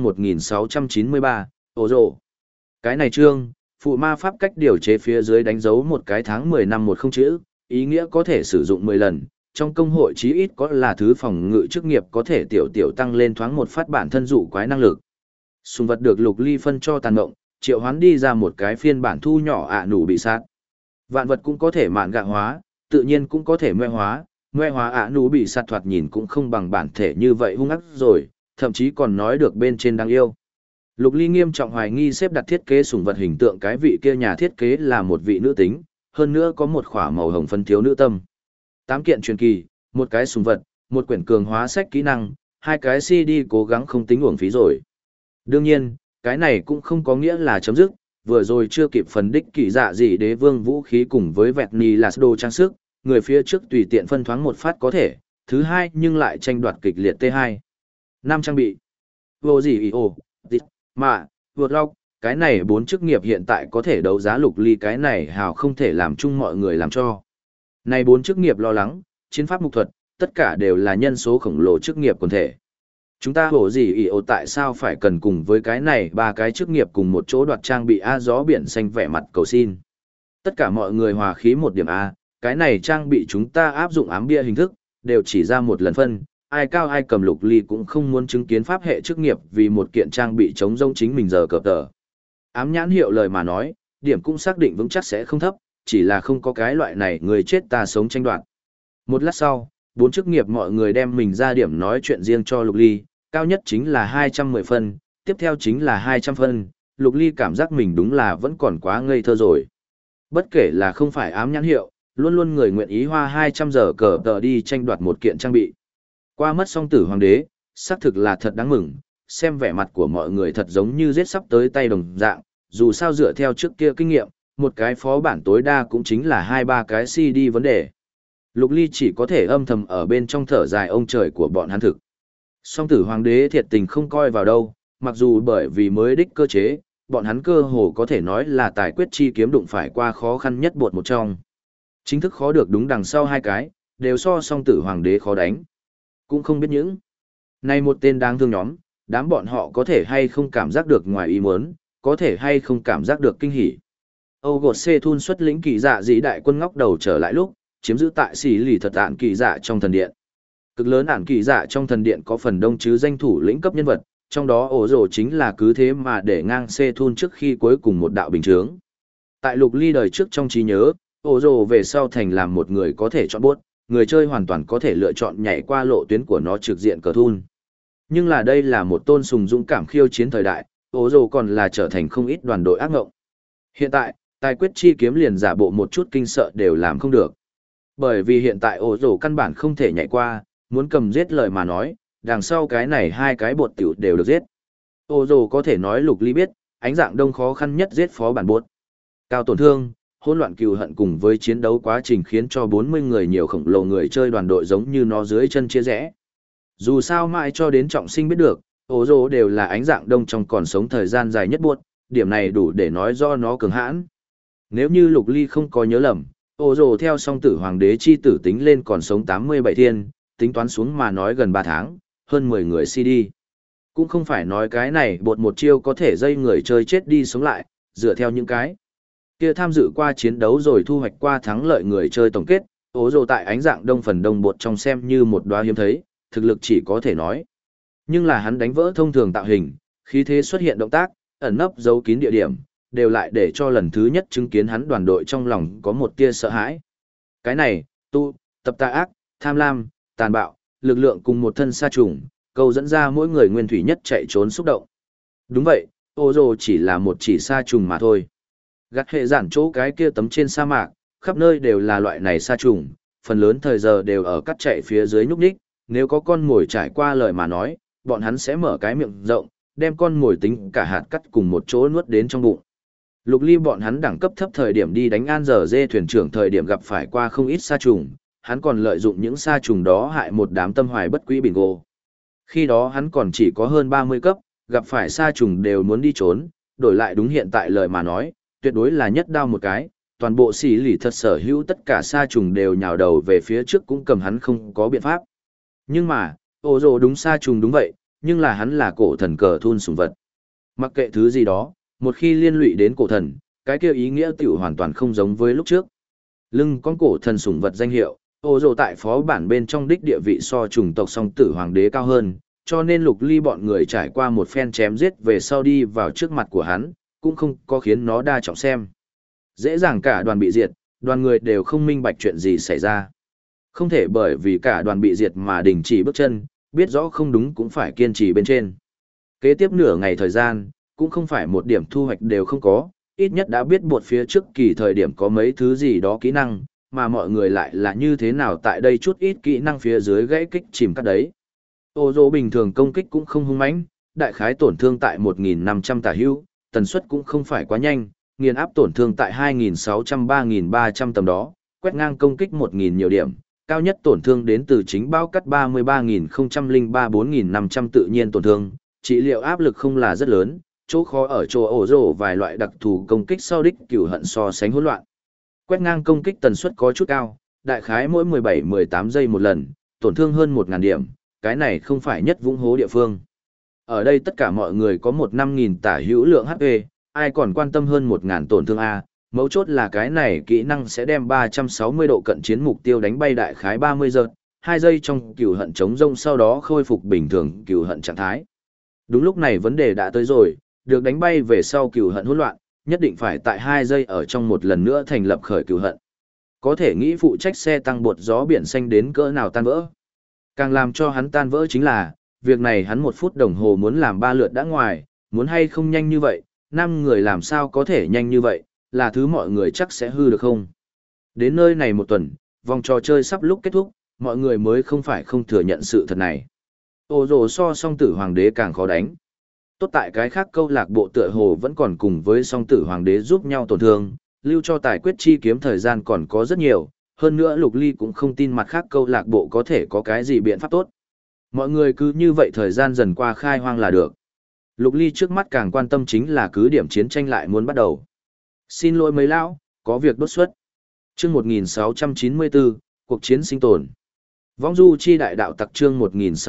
1693, Ổ Rồ. Cái này chương, phụ ma pháp cách điều chế phía dưới đánh dấu một cái tháng 10 năm một không chữ, ý nghĩa có thể sử dụng 10 lần. Trong công hội chí ít có là thứ phòng ngự chức nghiệp có thể tiểu tăng lên thoáng một phát bản thân dụ quái năng lực. Sùng vật được Lục Ly phân cho tàn mộng, triệu hoán đi ra một cái phiên bản thu nhỏ nủ bị sát. Vạn vật cũng có thể mạn gạ hóa, tự nhiên cũng có thể moe hóa nủ bị sát thoạt nhìn cũng không bằng bản thể như vậy hung ác rồi, thậm chí còn nói được bên trên đáng yêu. Lục Ly nghiêm trọng hoài nghi xếp đặt thiết kế sùng vật hình tượng cái vị kia nhà thiết kế là một vị nữ tính, hơn nữa có một khỏa màu hồng phân thiếu nữ tâm. 8 kiện truyền kỳ, một cái sùng vật, một quyển cường hóa sách kỹ năng, 2 cái CD cố gắng không tính uổng phí rồi. Đương nhiên, cái này cũng không có nghĩa là chấm dứt, vừa rồi chưa kịp phần đích kỳ dạ gì đế vương vũ khí cùng với vẹt ni là đồ trang sức, người phía trước tùy tiện phân thoáng một phát có thể, thứ hai nhưng lại tranh đoạt kịch liệt T2. 5 trang bị. Vô gì ý ồ, mà, vượt log, cái này 4 chức nghiệp hiện tại có thể đấu giá Lục Ly cái này hào không thể làm chung mọi người làm cho. Này 4 chức nghiệp lo lắng, chiến pháp mục thuật, tất cả đều là nhân số khổng lồ chức nghiệp quần thể. Chúng ta hổ gì ý ồ tại sao phải cần cùng với cái này 3 cái chức nghiệp cùng một chỗ đoạt trang bị A gió biển xanh vẻ mặt cầu xin. Tất cả mọi người hòa khí một điểm A, cái này trang bị chúng ta áp dụng ám bia hình thức, đều chỉ ra một lần phân, ai cao ai cầm Lục Ly cũng không muốn chứng kiến pháp hệ chức nghiệp vì một kiện trang bị chống rông chính mình giờ cập tờ. Ám nhãn hiệu lời mà nói, điểm cũng xác định vững chắc sẽ không thấp, chỉ là không có cái loại này người chết ta sống tranh đoạt. Một lát sau, 4 chức nghiệp mọi người đem mình ra điểm nói chuyện riêng cho Lục Ly, cao nhất chính là 210 phân, tiếp theo chính là 200 phân, Lục Ly cảm giác mình đúng là vẫn còn quá ngây thơ rồi. Bất kể là không phải ám nhãn hiệu, luôn luôn người nguyện ý hoa 200 giờ cờ tờ đi tranh đoạt một kiện trang bị. Qua mất song tử hoàng đế, xác thực là thật đáng mừng, xem vẻ mặt của mọi người thật giống như giết sắp tới tay đồng dạng, dù sao dựa theo trước kia kinh nghiệm, một cái phó bản tối đa cũng chính là 2-3 cái CD vấn đề. Lục Ly chỉ có thể âm thầm ở bên trong thở dài ông trời của bọn hắn thực. Song tử hoàng đế thiệt tình không coi vào đâu, mặc dù bởi vì mới đích cơ chế, bọn hắn cơ hồ có thể nói là tài quyết chi kiếm đụng phải qua khó khăn nhất bột một trong. Chính thức khó được đúng đằng sau 2 cái, đều so song tử hoàng đế khó đánh. Cũng không biết những này một tên đáng thương nhóm, đám bọn họ có thể hay không cảm giác được ngoài ý muốn, có thể hay không cảm giác được kinh hỉ. Âu gột xê thun xuất lĩnh kỳ dạ dĩ đại quân ngóc đầu trở lại lúc, chiếm giữ tại xỉ lì thật ạn kỳ dạ trong thần điện. Cực lớn ạn kỳ dạ trong thần điện có phần đông chứ danh thủ lĩnh cấp nhân vật, trong đó ổ rồ chính là cứ thế mà để ngang xê thun trước khi cuối cùng một đạo bình chướng. Tại Lục Ly đời trước trong trí nhớ, ổ rồ về sau thành làm một người có thể chọn buốt, người chơi hoàn toàn có thể lựa chọn nhảy qua lộ tuyến của nó trực diện cờ thun. Nhưng là đây là một tôn sùng dũng cảm khiêu chiến thời đại, ổ rồ còn là trở thành không ít đoàn đội ác ngộng. Hiện tại, tài quyết chi kiếm liền giả bộ một chút kinh sợ đều làm không được. Bởi vì hiện tại ổ rồ căn bản không thể nhảy qua, muốn cầm giết lời mà nói, đằng sau cái này 2 cái bột tiểu đều được giết. Ổ rồ có thể nói Lục Ly biết, ánh dạng đông khó khăn nhất giết phó bản bột. Cao tổn thương, hỗn loạn cừu hận cùng với chiến đấu quá trình khiến cho 40 người nhiều khổng lồ người chơi đoàn đội giống như nó dưới chân chia rẽ. Dù sao mãi cho đến trọng sinh biết được, ổ rồ đều là ánh dạng đông trong còn sống thời gian dài nhất buốt, điểm này đủ để nói do nó cường hãn. Nếu như Lục Ly không có nhớ lầm, ổ rồ theo song tử hoàng đế chi tử tính lên còn sống 87 thiên, tính toán xuống mà nói gần 3 tháng, hơn 10 người CD. Cũng không phải nói cái này bột một chiêu có thể dây người chơi chết đi sống lại, dựa theo những cái kia tham dự qua chiến đấu rồi thu hoạch qua thắng lợi người chơi tổng kết, ố rồ tại ánh dạng đông phần đông bột trong xem như một đóa hiếm thấy, thực lực chỉ có thể nói. Nhưng là hắn đánh vỡ thông thường tạo hình, khí thế xuất hiện động tác, ẩn nấp giấu kín địa điểm, đều lại để cho lần thứ nhất chứng kiến hắn đoàn đội trong lòng có một tia sợ hãi. Cái này, tập tà ác, tham lam, tàn bạo, lực lượng cùng một thân sa trùng, câu dẫn ra mỗi người nguyên thủy nhất chạy trốn xúc động. Đúng vậy, ô rồ chỉ là một chỉ sa trùng mà thôi. Gắt hệ giản chỗ cái kia tấm trên sa mạc, khắp nơi đều là loại này sa trùng, phần lớn thời giờ đều ở cắt chạy phía dưới nhúc nhích, nếu có con mồi trải qua lời mà nói, bọn hắn sẽ mở cái miệng rộng, đem con mồi tính cả hạt cắt cùng một chỗ nuốt đến trong bụng. Lục Ly bọn hắn đẳng cấp thấp thời điểm đi đánh An Giờ Dê thuyền trưởng thời điểm gặp phải qua không ít sa trùng, hắn còn lợi dụng những sa trùng đó hại một đám tâm hoài bất quý bingo. Khi đó hắn còn chỉ có hơn 30 cấp, gặp phải sa trùng đều muốn đi trốn, đổi lại đúng hiện tại lời mà nói, tuyệt đối là nhất đao một cái, toàn bộ xỉ lì thật sở hữu tất cả sa trùng đều nhào đầu về phía trước cũng cầm hắn không có biện pháp. Nhưng mà, ổ rồ đúng sa trùng đúng vậy, nhưng là hắn là cổ thần cờ thun sùng vật. Mặc kệ thứ gì đó, một khi liên lụy đến cổ thần, cái kia ý nghĩa tiểu hoàn toàn không giống với lúc trước. Lưng con cổ thần sủng vật danh hiệu, ổ rồ tại phó bản bên trong đích địa vị so chủng tộc song tử hoàng đế cao hơn, cho nên Lục Ly bọn người trải qua một phen chém giết về sau đi vào trước mặt của hắn, cũng không có khiến nó đa trọng xem. Dễ dàng cả đoàn bị diệt, đoàn người đều không minh bạch chuyện gì xảy ra. Không thể bởi vì cả đoàn bị diệt mà đình chỉ bước chân, biết rõ không đúng cũng phải kiên trì bên trên. Kế tiếp nửa ngày thời gian, cũng không phải một điểm thu hoạch đều không có, ít nhất đã biết bột phía trước kỳ thời điểm có mấy thứ gì đó kỹ năng, mà mọi người lại là như thế nào tại đây chút ít kỹ năng phía dưới gãy kích chìm cắt đấy. Ô dô bình thường công kích cũng không hung mãnh, đại khái tổn thương tại 1.500 tả hữu, tần suất cũng không phải quá nhanh, nghiền áp tổn thương tại 2.600-3.300 tầm đó, quét ngang công kích 1.000 nhiều điểm, cao nhất tổn thương đến từ chính bao cắt 33.003-4.500 tự nhiên tổn thương, trị liệu áp lực không là rất lớn, chỗ khó ở chỗ ổ rổ vài loại đặc thù công kích sau đích cửu hận so sánh hỗn loạn. Quét ngang công kích tần suất có chút cao, đại khái mỗi 17-18 giây một lần, tổn thương hơn 1.000 điểm, cái này không phải nhất vũng hố địa phương. Ở đây tất cả mọi người có 1-5.000 tả hữu lượng HP, ai còn quan tâm hơn 1.000 tổn thương A, mấu chốt là cái này kỹ năng sẽ đem 360 độ cận chiến mục tiêu đánh bay đại khái 30 giật, 2 giây trong cửu hận chống rông sau đó khôi phục bình thường cửu hận trạng thái. Đúng lúc này vấn đề đã tới rồi, được đánh bay về sau cửu hận hỗn loạn, nhất định phải tại 2 giây ở trong một lần nữa thành lập khởi cửu hận. Có thể nghĩ phụ trách xe tăng bột gió biển xanh đến cỡ nào tan vỡ. Càng làm cho hắn tan vỡ chính là, việc này hắn 1 phút đồng hồ muốn làm 3 lượt đã ngoài, muốn hay không nhanh như vậy, 5 người làm sao có thể nhanh như vậy, là thứ mọi người chắc sẽ hư được không. Đến nơi này một tuần, vòng trò chơi sắp lúc kết thúc, mọi người mới không phải không thừa nhận sự thật này. Ồ rồ so song tử hoàng đế càng khó đánh. Tốt tại cái khác câu lạc bộ tựa hồ vẫn còn cùng với song tử hoàng đế giúp nhau tổn thương, lưu cho tài quyết chi kiếm thời gian còn có rất nhiều, hơn nữa Lục Ly cũng không tin mặt khác câu lạc bộ có thể có cái gì biện pháp tốt. Mọi người cứ như vậy thời gian dần qua khai hoang là được. Lục Ly trước mắt càng quan tâm chính là cứ điểm chiến tranh lại muốn bắt đầu. Xin lỗi mấy lão, có việc đột xuất. Chương 1694, cuộc chiến sinh tồn. Vong du chi đại đạo tặc chương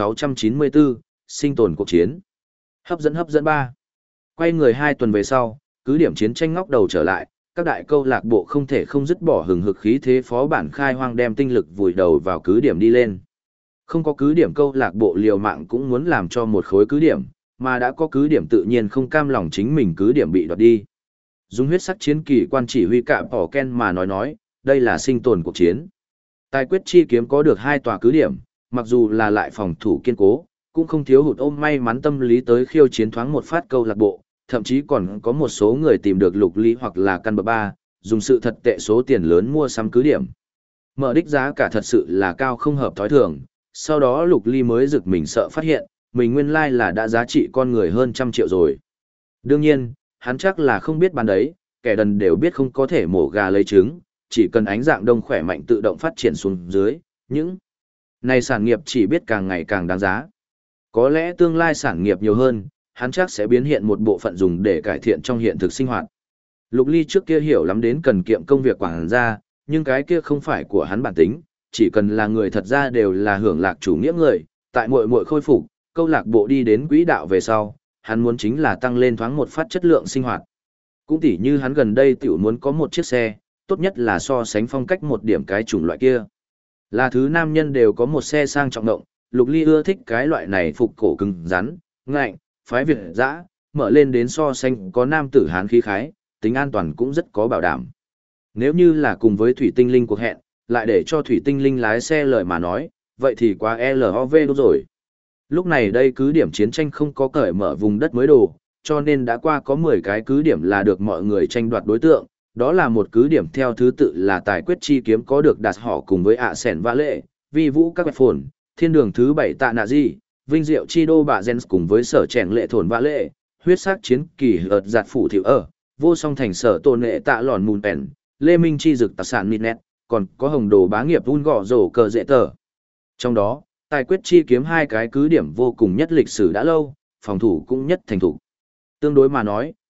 1694, sinh tồn cuộc chiến. Hấp dẫn 3. Quay người 2 tuần về sau, cứ điểm chiến tranh ngóc đầu trở lại, các đại câu lạc bộ không thể không dứt bỏ hừng hực khí thế phó bản khai hoang đem tinh lực vùi đầu vào cứ điểm đi lên. Không có cứ điểm câu lạc bộ liều mạng cũng muốn làm cho một khối cứ điểm, mà đã có cứ điểm tự nhiên không cam lòng chính mình cứ điểm bị đoạt đi. Dùng huyết sắc chiến kỳ quan chỉ huy cạm bỏ Ken mà nói, đây là sinh tồn cuộc chiến. Tài quyết chi kiếm có được 2 tòa cứ điểm, mặc dù là lại phòng thủ kiên cố, cũng không thiếu hụt ôm may mắn tâm lý tới khiêu chiến thoáng một phát câu lạc bộ, thậm chí còn có một số người tìm được Lục Ly hoặc là căn bậc 3, dùng sự thật tệ số tiền lớn mua sắm cứ điểm. Mở đích giá cả thật sự là cao không hợp thói thường, sau đó Lục Ly mới giật mình sợ phát hiện, mình nguyên lai là đã giá trị con người hơn 100 triệu rồi. Đương nhiên, hắn chắc là không biết bán đấy, kẻ đần đều biết không có thể mổ gà lấy trứng, chỉ cần ánh dạng đông khỏe mạnh tự động phát triển xuống dưới, những này sản nghiệp chỉ biết càng ngày càng đáng giá. Có lẽ tương lai sản nghiệp nhiều hơn, hắn chắc sẽ biến hiện một bộ phận dùng để cải thiện trong hiện thực sinh hoạt. Lục Ly trước kia hiểu lắm đến cần kiệm công việc quảng gia, nhưng cái kia không phải của hắn bản tính, chỉ cần là người thật ra đều là hưởng lạc chủ nghĩa người, tại muội khôi phục, câu lạc bộ đi đến quỹ đạo về sau, hắn muốn chính là tăng lên thoáng một phát chất lượng sinh hoạt. Cũng tỉ như hắn gần đây tiểu muốn có một chiếc xe, tốt nhất là so sánh phong cách một điểm cái chủng loại kia. Là thứ nam nhân đều có một xe sang trọng động, Lục Ly ưa thích cái loại này phục cổ cứng rắn, ngạnh, phái Việt dã, mở lên đến so sánh có nam tử hán khí khái, tính an toàn cũng rất có bảo đảm. Nếu như là cùng với Thủy Tinh Linh cuộc hẹn, lại để cho Thủy Tinh Linh lái xe lời mà nói, vậy thì quá LOV đúng rồi. Lúc này đây cứ điểm chiến tranh không có cởi mở vùng đất mới đồ, cho nên đã qua có 10 cái cứ điểm là được mọi người tranh đoạt đối tượng, đó là một cứ điểm theo thứ tự là tài quyết chi kiếm có được đặt họ cùng với ạ sẻn vã lệ, vi vũ các bạch phồn, thiên đường thứ 7 tạ nạ di, vinh diệu chi đô bà Gen cùng với sở trẻn lệ thổn vã lệ, huyết sắc chiến kỳ ợt giạt phủ thiệu ở, vô song thành sở tôn lệ tạ lòn mùn pèn, lê minh chi dực tạc sản mịt nét, còn có hồng đồ bá nghiệp vun gõ rổ cờ dễ tờ. Trong đó, tài quyết chi kiếm 2 cái cứ điểm vô cùng nhất lịch sử đã lâu, phòng thủ cũng nhất thành thủ. Tương đối mà nói,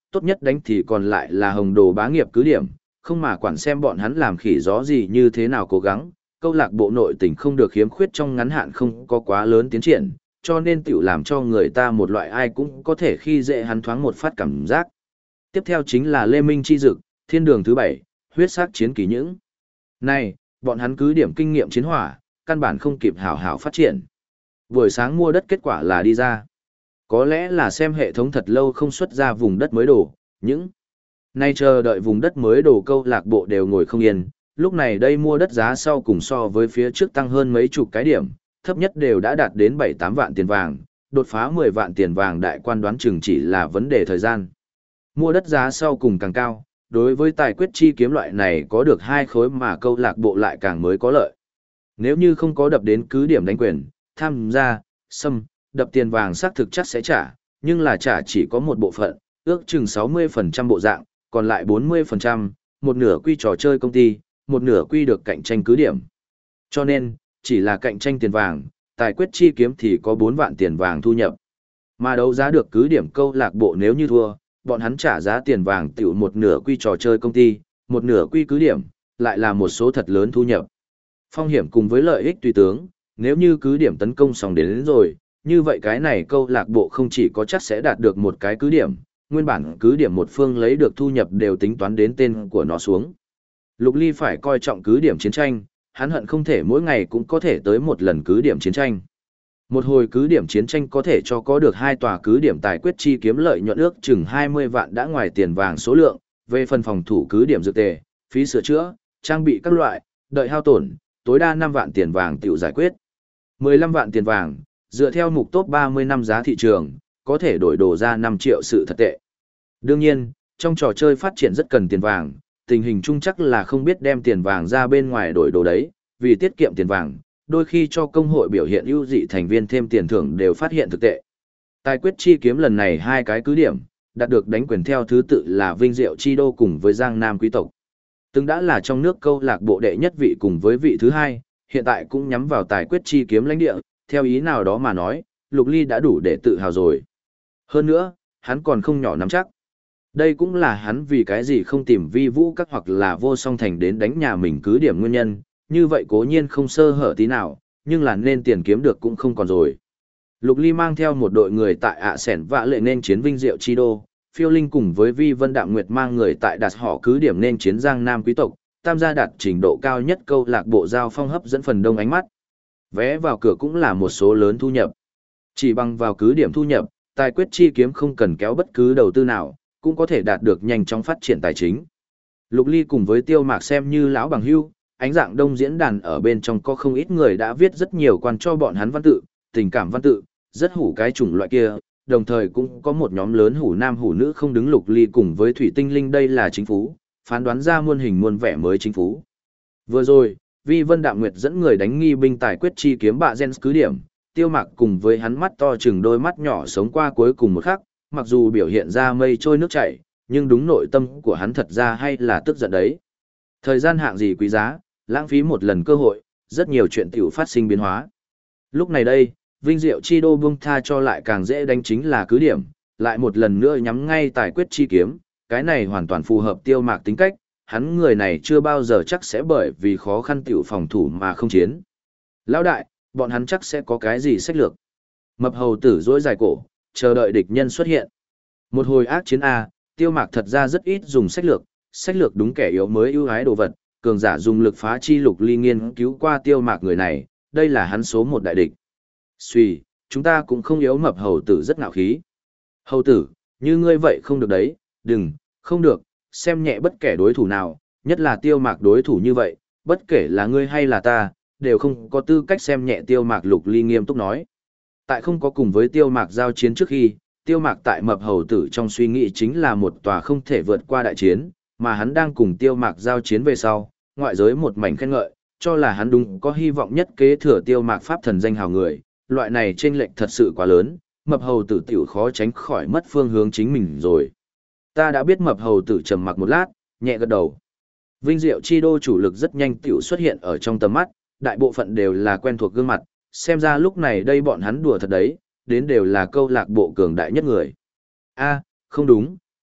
tốt nhất đánh thì còn lại là hồng đồ bá nghiệp cứ điểm, không mà quản xem bọn hắn làm khỉ gió gì như thế nào cố gắng, câu lạc bộ nội tình không được khiếm khuyết trong ngắn hạn không có quá lớn tiến triển, cho nên tiểu làm cho người ta một loại ai cũng có thể khi dễ hắn thoáng một phát cảm giác. Tiếp theo chính là Lê Minh Chi Dực, Thiên Đường thứ 7, huyết sắc chiến kỳ những. Này, bọn hắn cứ điểm kinh nghiệm chiến hỏa, căn bản không kịp hảo hảo phát triển. Buổi sáng mua đất kết quả là đi ra. Có lẽ là xem hệ thống thật lâu không xuất ra vùng đất mới đổ, những nay chờ đợi vùng đất mới đổ câu lạc bộ đều ngồi không yên, lúc này đây mua đất giá sau cùng so với phía trước tăng hơn mấy chục cái điểm, thấp nhất đều đã đạt đến 7-8 vạn tiền vàng, đột phá 10 vạn tiền vàng đại quan đoán chừng chỉ là vấn đề thời gian. Mua đất giá sau cùng càng cao, đối với tài quyết chi kiếm loại này có được 2 khối mà câu lạc bộ lại càng mới có lợi. Nếu như không có đập đến cứ điểm đánh quyền, tham gia, xâm, đập tiền vàng xác thực chắc sẽ trả, nhưng là trả chỉ có một bộ phận, ước chừng 60% bộ dạng, còn lại 40%, một nửa quy trò chơi công ty, một nửa quy được cạnh tranh cứ điểm. Cho nên, chỉ là cạnh tranh tiền vàng, tài quyết chi kiếm thì có 4 vạn tiền vàng thu nhập. Mà đấu giá được cứ điểm câu lạc bộ nếu như thua, bọn hắn trả giá tiền vàng tiểu một nửa quy trò chơi công ty, một nửa quy cứ điểm, lại là một số thật lớn thu nhập. Phong hiểm cùng với lợi ích tùy tướng, nếu như cứ điểm tấn công xong đến rồi, như vậy cái này câu lạc bộ không chỉ có chắc sẽ đạt được một cái cứ điểm, nguyên bản cứ điểm một phương lấy được thu nhập đều tính toán đến tên của nó xuống. Lục Ly phải coi trọng cứ điểm chiến tranh, hắn hận không thể mỗi ngày cũng có thể tới một lần cứ điểm chiến tranh. Một hồi cứ điểm chiến tranh có thể cho có được 2 tòa cứ điểm tài quyết chi kiếm lợi nhuận ước chừng 20 vạn đã ngoài tiền vàng số lượng, về phần phòng thủ cứ điểm dược tề, phí sửa chữa, trang bị các loại, đợi hao tổn, tối đa 5 vạn tiền vàng tiểu giải quyết. 15 vạn tiền vàng, dựa theo mục top 30 năm giá thị trường, có thể đổi đồ ra 5 triệu sự thật tệ. Đương nhiên, trong trò chơi phát triển rất cần tiền vàng, tình hình chung chắc là không biết đem tiền vàng ra bên ngoài đổi đồ đấy, vì tiết kiệm tiền vàng, đôi khi cho công hội biểu hiện ưu dị thành viên thêm tiền thưởng đều phát hiện thực tệ. Tài quyết chi kiếm lần này 2 cái cứ điểm, đạt được đánh quyền theo thứ tự là Vinh Diệu Chi Đô cùng với Giang Nam Quý tộc. Từng đã là trong nước câu lạc bộ đệ nhất vị cùng với vị thứ 2, hiện tại cũng nhắm vào tài quyết chi kiếm lãnh địa, theo ý nào đó mà nói, Lục Ly đã đủ để tự hào rồi. Hơn nữa, hắn còn không nhỏ nắm chắc. Đây cũng là hắn vì cái gì không tìm Vi Vũ các hoặc là Vô Song Thành đến đánh nhà mình cứ điểm nguyên nhân, như vậy cố nhiên không sơ hở tí nào, nhưng là nên tiền kiếm được cũng không còn rồi. Lục Ly mang theo một đội người tại ạ sẻn vạ lệ nên chiến Vinh Diệu Chi Đô, Phiêu Linh cùng với Vi Vân Đạm Nguyệt mang người tại đặt họ cứ điểm nên chiến Giang Nam quý tộc, tam gia đạt trình độ cao nhất câu lạc bộ giao phong hấp dẫn phần đông ánh mắt. Vé vào cửa cũng là một số lớn thu nhập. Chỉ bằng vào cứ điểm thu nhập, tài quyết chi kiếm không cần kéo bất cứ đầu tư nào, cũng có thể đạt được nhanh chóng phát triển tài chính. Lục Ly cùng với Tiêu Mạc xem như lão bằng hữu, ánh dạng đông diễn đàn ở bên trong có không ít người đã viết rất nhiều quan cho bọn hắn văn tự, tình cảm văn tự, rất hủ cái chủng loại kia, đồng thời cũng có một nhóm lớn hủ nam hủ nữ không đứng Lục Ly cùng với Thủy Tinh Linh đây là chính phú, phán đoán ra muôn hình muôn vẻ mới chính phú. Vừa rồi, Vi Vân Đạm Nguyệt dẫn người đánh nghi binh tài quyết chi kiếm bạ Gen cứ điểm, Tiêu Mạc cùng với hắn mắt to chừng đôi mắt nhỏ sống qua cuối cùng một khắc, mặc dù biểu hiện ra mây trôi nước chảy, nhưng đúng nội tâm của hắn thật ra hay là tức giận đấy. Thời gian hạng gì quý giá, lãng phí một lần cơ hội, rất nhiều chuyện tiểu phát sinh biến hóa. Lúc này đây, Vinh Diệu Chi Đô buông tha cho lại càng dễ đánh chính là cứ điểm, lại một lần nữa nhắm ngay tài quyết chi kiếm, cái này hoàn toàn phù hợp Tiêu Mạc tính cách, hắn người này chưa bao giờ chắc sẽ bởi vì khó khăn tiểu phòng thủ mà không chiến. Lão đại, bọn hắn chắc sẽ có cái gì sách lược. Mập hầu tử dỗi dài cổ, chờ đợi địch nhân xuất hiện. Một hồi ác chiến A, Tiêu Mạc thật ra rất ít dùng sách lược đúng kẻ yếu mới ưu ái đồ vật, cường giả dùng lực phá chi Lục Ly nghiên cứu qua Tiêu Mạc người này, đây là hắn số 1 đại địch. Xuy, chúng ta cũng không yếu mập hầu tử rất ngạo khí. Hầu tử, như ngươi vậy không được đấy, đừng, không được, xem nhẹ bất kể đối thủ nào, nhất là Tiêu Mạc đối thủ như vậy, bất kể là ngươi hay là ta, đều không có tư cách xem nhẹ Tiêu Mạc. Lục Ly nghiêm túc nói. Tại không có cùng với Tiêu Mạc giao chiến trước khi, Tiêu Mạc tại mập hầu tử trong suy nghĩ chính là một tòa không thể vượt qua đại chiến, mà hắn đang cùng Tiêu Mạc giao chiến về sau, ngoại giới một mảnh khen ngợi, cho là hắn đúng có hy vọng nhất kế thừa Tiêu Mạc pháp thần danh hào người, loại này chênh lệch thật sự quá lớn, mập hầu tử tiểu khó tránh khỏi mất phương hướng chính mình rồi. Ta đã biết. Mập hầu tử trầm mặc một lát, nhẹ gật đầu. Vinh Diệu Chi Đô chủ lực rất nhanh tiểu xuất hiện ở trong tầm mắt, đại bộ phận đều là quen thuộc gương mặt, xem ra lúc này đây bọn hắn đùa thật đấy, đến đều là câu lạc bộ cường đại nhất người. A, không đúng,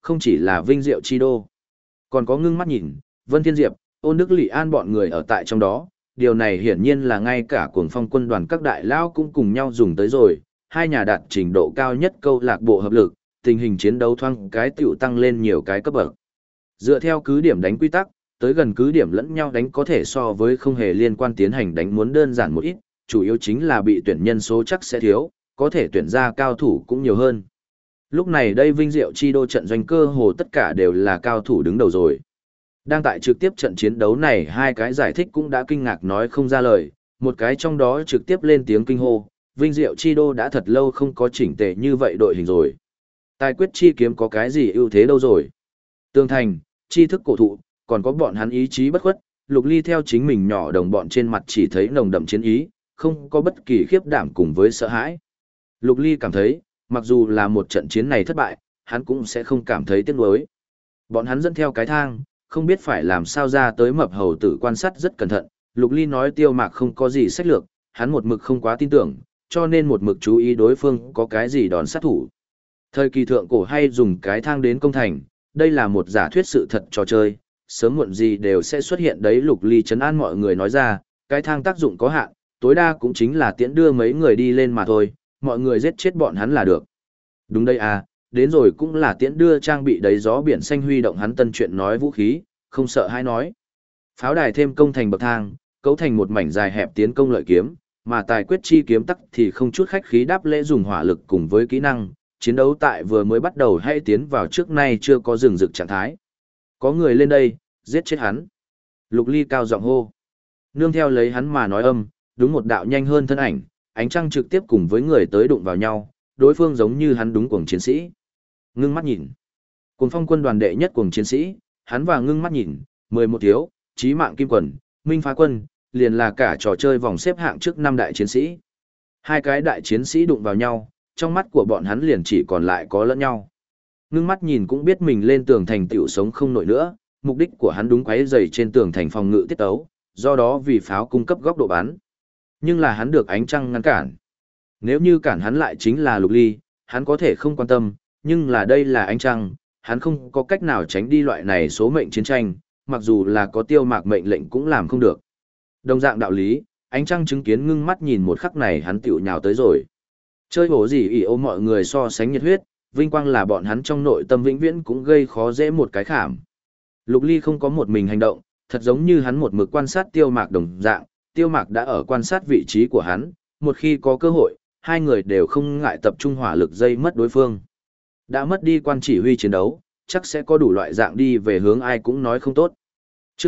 không chỉ là vinh diệu chi đô. Còn có ngưng mắt nhìn, Vân Thiên Diệp, Ôn Đức Lị An bọn người ở tại trong đó, điều này hiển nhiên là ngay cả cuồng phong quân đoàn các đại lao cũng cùng nhau dùng tới rồi, hai nhà đạt trình độ cao nhất câu lạc bộ hợp lực, tình hình chiến đấu thoáng cái tiểu tăng lên nhiều cái cấp bậc. Dựa theo cứ điểm đánh quy tắc, tới gần cứ điểm lẫn nhau đánh có thể so với không hề liên quan tiến hành đánh muốn đơn giản một ít, chủ yếu chính là bị tuyển nhân số chắc sẽ thiếu, có thể tuyển ra cao thủ cũng nhiều hơn. Lúc này đây vinh diệu chi đô trận doanh cơ hồ tất cả đều là cao thủ đứng đầu rồi. Đang tại trực tiếp trận chiến đấu này hai cái giải thích cũng đã kinh ngạc nói không ra lời, một cái trong đó trực tiếp lên tiếng kinh hô, vinh diệu chi đô đã thật lâu không có chỉnh tề như vậy đội hình rồi. Tài quyết chi kiếm có cái gì ưu thế đâu rồi. Tương thành, chi thức cổ thụ, còn có bọn hắn ý chí bất khuất, Lục Ly theo chính mình nhỏ đồng bọn trên mặt chỉ thấy nồng đậm chiến ý, không có bất kỳ khiếp đảm cùng với sợ hãi. Lục Ly cảm thấy, mặc dù là một trận chiến này thất bại, hắn cũng sẽ không cảm thấy tiếc nuối. Bọn hắn dẫn theo cái thang, không biết phải làm sao ra tới mập hầu tử quan sát rất cẩn thận, Lục Ly nói Tiêu Mạc không có gì sách lược, hắn một mực không quá tin tưởng, cho nên một mực chú ý đối phương có cái gì đòn sát thủ. Thời kỳ thượng cổ hay dùng cái thang đến công thành, đây là một giả thuyết sự thật trò chơi, sớm muộn gì đều sẽ xuất hiện đấy. Lục Ly trấn an mọi người nói ra, cái thang tác dụng có hạn, tối đa cũng chính là tiễn đưa mấy người đi lên mà thôi, mọi người giết chết bọn hắn là được. Đúng đây à, đến rồi cũng là tiễn đưa trang bị đầy gió biển xanh huy động hắn tân chuyện nói vũ khí, không sợ hay nói. Pháo đài thêm công thành bậc thang, cấu thành một mảnh dài hẹp tiến công lợi kiếm, mà tài quyết chi kiếm tắc thì không chút khách khí đáp lễ dùng hỏa lực cùng với kỹ năng, chiến đấu tại vừa mới bắt đầu hay tiến vào trước nay chưa có rừng rực trạng thái. Có người lên đây, giết chết hắn. Lục Ly cao giọng hô. Nương theo lấy hắn mà nói âm, đúng một đạo nhanh hơn thân ảnh, ánh trăng trực tiếp cùng với người tới đụng vào nhau, đối phương giống như hắn đúng cuồng chiến sĩ. Ngưng mắt nhìn. Cuồng phong quân đoàn đệ nhất cuồng chiến sĩ, hắn và ngưng mắt nhìn, 11 thiếu, chí mạng kim quần, minh phá quân, liền là cả trò chơi vòng xếp hạng trước 5 đại chiến sĩ. Hai cái đại chiến sĩ đụng vào nhau, trong mắt của bọn hắn liền chỉ còn lại có lẫn nhau. Ngưng mắt nhìn cũng biết mình lên tường thành tiểu sống không nổi nữa, mục đích của hắn đúng quấy rầy trên tường thành phòng ngự tiết tấu, do đó vì pháo cung cấp góc độ bắn. Nhưng là hắn được ánh trăng ngăn cản. Nếu như cản hắn lại chính là Lục Ly, hắn có thể không quan tâm, nhưng là đây là ánh trăng, hắn không có cách nào tránh đi loại này số mệnh chiến tranh, mặc dù là có Tiêu Mạc mệnh lệnh cũng làm không được. Đồng dạng đạo lý, ánh trăng chứng kiến ngưng mắt nhìn một khắc này hắn tiểu nhào tới rồi. Chơi bổ gì ỉ ô mọi người so sánh nhiệt huyết, vinh quang là bọn hắn trong nội tâm vĩnh viễn cũng gây khó dễ một cái khảm. Lục Ly không có một mình hành động, thật giống như hắn một mực quan sát Tiêu Mạc đồng dạng, Tiêu Mạc đã ở quan sát vị trí của hắn, một khi có cơ hội, hai người đều không ngại tập trung hỏa lực dây mất đối phương. Đã mất đi quan chỉ huy chiến đấu, chắc sẽ có đủ loại dạng đi về hướng ai cũng nói không tốt. Chương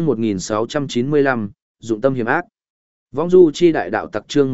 1695, dụng tâm hiểm ác. Vong du chi đại đạo tặc chương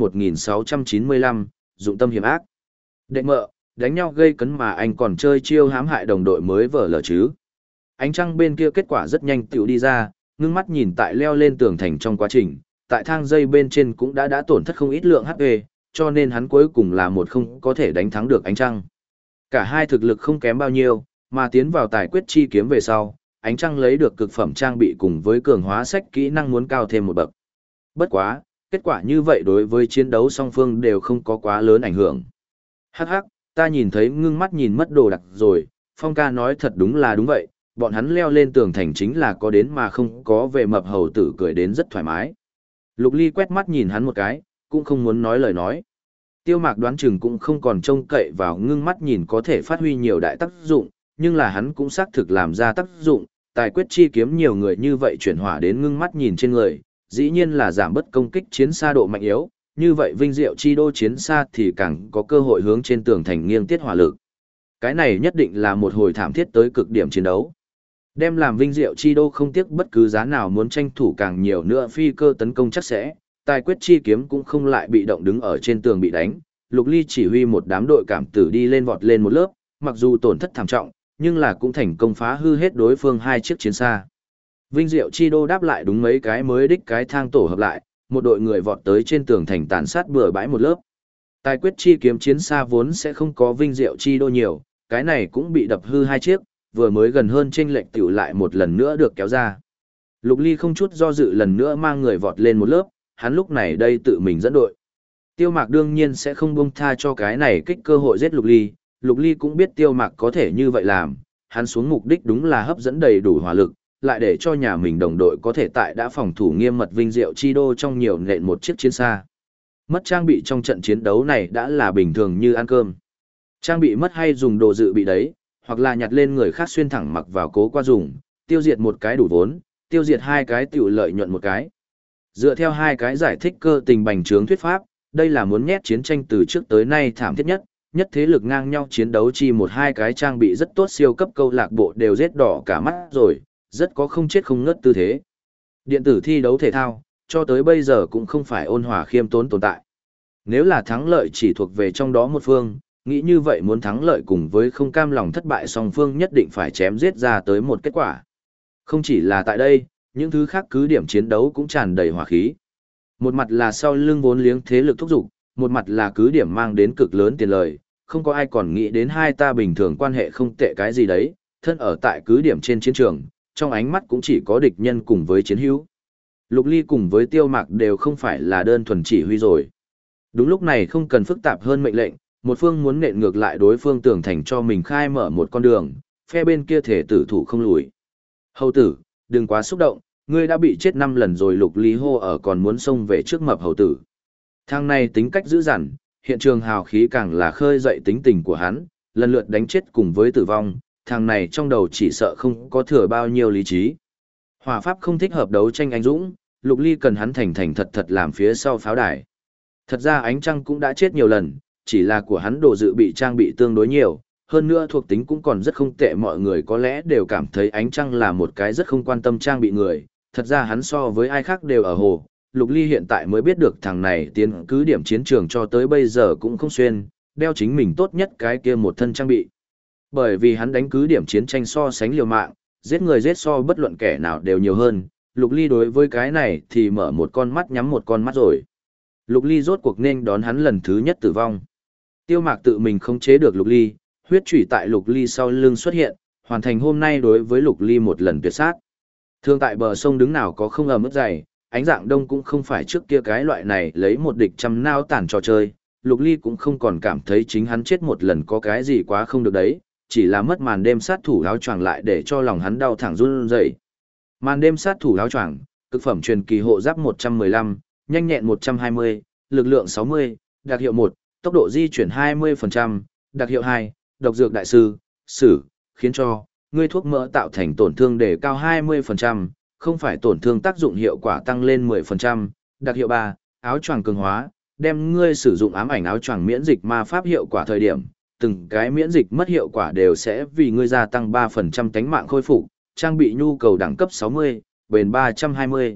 1695, dụng tâm hiểm ác. Đệ mợ, đánh nhau gây cấn mà anh còn chơi chiêu hãm hại đồng đội mới vở lờ chứ. Ánh trăng bên kia kết quả rất nhanh tiểu đi ra, ngưng mắt nhìn tại leo lên tường thành trong quá trình, tại thang dây bên trên cũng đã tổn thất không ít lượng HP, cho nên hắn cuối cùng là một không có thể đánh thắng được ánh trăng. Cả hai thực lực không kém bao nhiêu, mà tiến vào tài quyết chi kiếm về sau, ánh trăng lấy được cực phẩm trang bị cùng với cường hóa sách kỹ năng muốn cao thêm một bậc. Bất quá, kết quả như vậy đối với chiến đấu song phương đều không có quá lớn ảnh hưởng. Hắc hắc, ta nhìn thấy ngưng mắt nhìn mất đồ đặc rồi, Phong ca nói thật đúng là đúng vậy, bọn hắn leo lên tường thành chính là có đến mà không có về mập hầu tử cười đến rất thoải mái. Lục Ly quét mắt nhìn hắn một cái, cũng không muốn nói lời nói. Tiêu Mạc đoán chừng cũng không còn trông cậy vào ngưng mắt nhìn có thể phát huy nhiều đại tác dụng, nhưng là hắn cũng xác thực làm ra tác dụng, tài quyết chi kiếm nhiều người như vậy chuyển hỏa đến ngưng mắt nhìn trên người, dĩ nhiên là giảm bớt công kích chiến xa độ mạnh yếu, như vậy vinh diệu chi đô chiến xa thì càng có cơ hội hướng trên tường thành nghiêng tiết hỏa lực. Cái này nhất định là một hồi thảm thiết tới cực điểm chiến đấu. Đem làm vinh diệu chi đô không tiếc bất cứ giá nào muốn tranh thủ càng nhiều nữa phi cơ tấn công chắc sẽ, tài quyết chi kiếm cũng không lại bị động đứng ở trên tường bị đánh. Lục Ly chỉ huy một đám đội cảm tử đi lên vọt lên một lớp, mặc dù tổn thất thảm trọng, nhưng là cũng thành công phá hư hết đối phương hai chiếc chiến xa. Vinh diệu chi đô đáp lại đúng mấy cái mới đích cái thang tổ hợp lại, một đội người vọt tới trên tường thành tàn sát bừa bãi một lớp. Tài quyết chi kiếm chiến xa vốn sẽ không có vinh diệu chi đô nhiều, cái này cũng bị đập hư hai chiếc, vừa mới gần hơn chênh lệch tiểu lại một lần nữa được kéo ra. Lục Ly không chút do dự lần nữa mang người vọt lên một lớp, hắn lúc này đây tự mình dẫn đội. Tiêu Mạc đương nhiên sẽ không buông tha cho cái này kích cơ hội giết Lục Ly cũng biết Tiêu Mạc có thể như vậy làm, hắn xuống mục đích đúng là hấp dẫn đầy đủ hỏa lực, lại để cho nhà mình đồng đội có thể tại đã phòng thủ nghiêm mật vinh diệu chi đô trong nhiều nện một chiếc chiến xa. Mất trang bị trong trận chiến đấu này đã là bình thường như ăn cơm. Trang bị mất hay dùng đồ dự bị đấy, hoặc là nhặt lên người khác xuyên thẳng mặc vào cố qua dùng, tiêu diệt một cái đủ vốn, tiêu diệt hai cái tiểu lợi nhuận một cái. Dựa theo hai cái giải thích cơ tình bành trướng thuyết pháp, đây là muốn nhét chiến tranh từ trước tới nay thảm thiết nhất thế lực ngang nhau chiến đấu chi một hai cái trang bị rất tốt siêu cấp câu lạc bộ đều rết đỏ cả mắt rồi, rất có không chết không ngất tư thế. Điện tử thi đấu thể thao, cho tới bây giờ cũng không phải ôn hòa khiêm tốn tồn tại. Nếu là thắng lợi chỉ thuộc về trong đó một phương, nghĩ như vậy muốn thắng lợi cùng với không cam lòng thất bại song phương nhất định phải chém giết ra tới một kết quả. Không chỉ là tại đây, những thứ khác cứ điểm chiến đấu cũng tràn đầy hỏa khí. Một mặt là sau lưng vốn liếng thế lực thúc giục, một mặt là cứ điểm mang đến cực lớn tiền lời, không có ai còn nghĩ đến hai ta bình thường quan hệ không tệ cái gì đấy, thân ở tại cứ điểm trên chiến trường, trong ánh mắt cũng chỉ có địch nhân cùng với chiến hữu. Lục Ly cùng với Tiêu Mạc đều không phải là đơn thuần chỉ huy rồi. Đúng lúc này không cần phức tạp hơn mệnh lệnh, một phương muốn nện ngược lại đối phương tưởng thành cho mình khai mở một con đường, phe bên kia thể tử thủ không lùi. Hầu tử, đừng quá xúc động, ngươi đã bị chết 5 lần rồi. Lục Ly hô ở còn muốn xông về trước mập hầu tử. Thằng này tính cách dữ dằn, hiện trường hào khí càng là khơi dậy tính tình của hắn, lần lượt đánh chết cùng với tử vong, thằng này trong đầu chỉ sợ không có thừa bao nhiêu lý trí. Hỏa pháp không thích hợp đấu tranh anh dũng, Lục Ly cần hắn thành thành thật thật làm phía sau pháo đài. Thật ra ánh trăng cũng đã chết nhiều lần, chỉ là của hắn đồ dự bị trang bị tương đối nhiều, hơn nữa thuộc tính cũng còn rất không tệ, mọi người có lẽ đều cảm thấy ánh trăng là một cái rất không quan tâm trang bị người, thật ra hắn so với ai khác đều ở hồ. Lục Ly hiện tại mới biết được thằng này tiến cứ điểm chiến trường cho tới bây giờ cũng không xuyên, đeo chính mình tốt nhất cái kia một thân trang bị. Bởi vì hắn đánh cứ điểm chiến tranh so sánh liều mạng, giết người giết so bất luận kẻ nào đều nhiều hơn, Lục Ly đối với cái này thì mở một con mắt nhắm một con mắt rồi. Lục Ly rốt cuộc nên đón hắn lần thứ nhất tử vong. Tiêu Mạc tự mình không chế được Lục Ly, huyết chủy tại Lục Ly sau lưng xuất hiện, hoàn thành hôm nay đối với Lục Ly một lần tuyệt sát. Thương tại bờ sông đứng nào có không ẩm ướt dày, ánh dạng đông cũng không phải trước kia cái loại này lấy một địch trăm nao tản trò chơi, Lục Ly cũng không còn cảm thấy chính hắn chết một lần có cái gì quá không được đấy, chỉ là mất màn đêm sát thủ áo choàng lại để cho lòng hắn đau thẳng run rẩy. Màn đêm sát thủ áo choàng, cực phẩm truyền kỳ hộ giáp 115, nhanh nhẹn 120, lực lượng 60, đặc hiệu 1, tốc độ di chuyển 20%, đặc hiệu 2, độc dược đại sư, sử, khiến cho ngươi thuốc mỡ tạo thành tổn thương đề cao 20%, không phải tổn thương tác dụng hiệu quả tăng lên 10%, đặc hiệu 3, áo choàng cường hóa, đem ngươi sử dụng ám ảnh áo choàng miễn dịch ma pháp hiệu quả thời điểm, từng cái miễn dịch mất hiệu quả đều sẽ vì ngươi gia tăng 3% tánh mạng khôi phục, trang bị nhu cầu đẳng cấp 60, bền 320.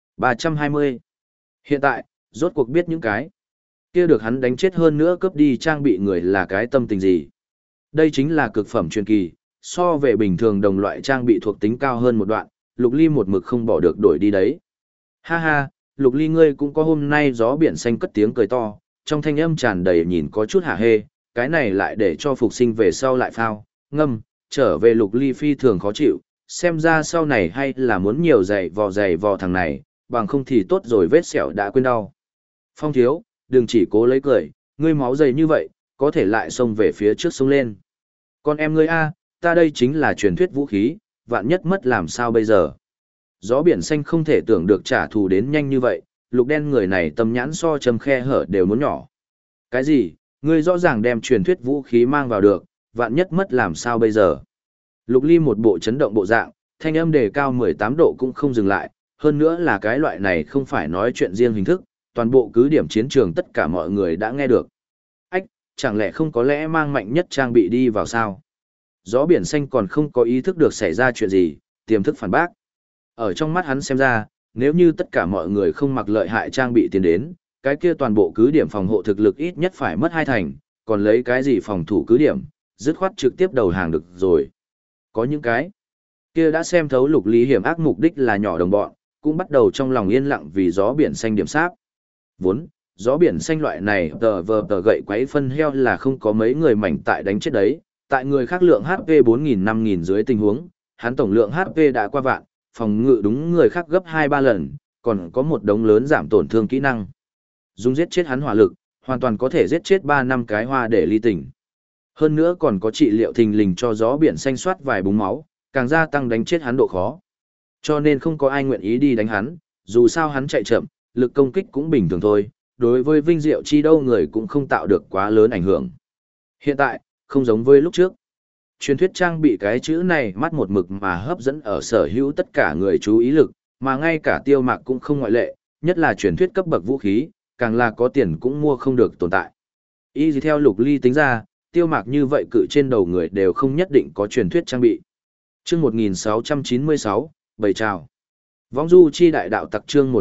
320. Hiện tại, rốt cuộc biết những cái kia được hắn đánh chết hơn nữa cướp đi trang bị người là cái tâm tình gì. Đây chính là cực phẩm truyền kỳ, so về bình thường đồng loại trang bị thuộc tính cao hơn một đoạn, Lục Ly một mực không bỏ được đổi đi đấy. Ha ha, Lục Ly ngươi cũng có hôm nay. Gió biển xanh cất tiếng cười to, trong thanh âm tràn đầy nhìn có chút hả hê, cái này lại để cho phục sinh về sau lại phao, ngâm, trở về. Lục Ly phi thường khó chịu, xem ra sau này hay là muốn nhiều giày vò thằng này, bằng không thì tốt rồi vết sẹo đã quên đau. Phong thiếu, đừng chỉ cố lấy cười, ngươi máu dày như vậy, có thể lại xông về phía trước xông lên. Con em ngươi a, ta đây chính là truyền thuyết vũ khí, vạn nhất mất làm sao bây giờ. Gió biển xanh không thể tưởng được trả thù đến nhanh như vậy, Lục đen người này tâm nhãn so châm khe hở đều muốn nhỏ. Cái gì, ngươi rõ ràng đem truyền thuyết vũ khí mang vào được, vạn nhất mất làm sao bây giờ. Lục Ly một bộ chấn động bộ dạng, thanh âm đề cao 18 độ cũng không dừng lại, hơn nữa là cái loại này không phải nói chuyện riêng hình thức, toàn bộ cứ điểm chiến trường tất cả mọi người đã nghe được. Ách, chẳng lẽ không có lẽ mang mạnh nhất trang bị đi vào sao? Gió biển xanh còn không có ý thức được xảy ra chuyện gì, tiềm thức phản bác. Ở trong mắt hắn xem ra, nếu như tất cả mọi người không mặc lợi hại trang bị tiến đến, cái kia toàn bộ cứ điểm phòng hộ thực lực ít nhất phải mất 2 thành, còn lấy cái gì phòng thủ cứ điểm, dứt khoát trực tiếp đầu hàng được rồi. Có những cái kia đã xem thấu Lục Ly hiểm ác mục đích là nhỏ đồng bọn, cũng bắt đầu trong lòng yên lặng vì gió biển xanh điểm sáp. Vốn, gió biển xanh loại này tờ gậy quấy phân heo là không có mấy người mảnh tại đánh chết đấy, tại người khác lượng HP 4.000-5.000 dưới tình huống, hắn tổng lượng HP đã qua vạn, phòng ngự đúng người khác gấp 2-3 lần, còn có một đống lớn giảm tổn thương kỹ năng. Dùng giết chết hắn hỏa lực, hoàn toàn có thể giết chết 3 năm cái hoa để ly tỉnh. Hơn nữa còn có trị liệu thình lình cho gió biển xanh soát vài búng máu, càng gia tăng đánh chết hắn độ khó. Cho nên không có ai nguyện ý đi đánh hắn, dù sao hắn chạy chậm, lực công kích cũng bình thường thôi, đối với Vinh Diệu Chi đâu người cũng không tạo được quá lớn ảnh hưởng. Hiện tại, không giống với lúc trước. Truyền thuyết trang bị cái chữ này mắt một mực mà hấp dẫn ở sở hữu tất cả người chú ý lực, mà ngay cả Tiêu Mạc cũng không ngoại lệ, nhất là truyền thuyết cấp bậc vũ khí, càng là có tiền cũng mua không được tồn tại. Y theo Lục Ly tính ra, Tiêu Mạc như vậy cự trên đầu người đều không nhất định có truyền thuyết trang bị. Chương 1696, bầy chào. Vong du chi đại đạo tặc chương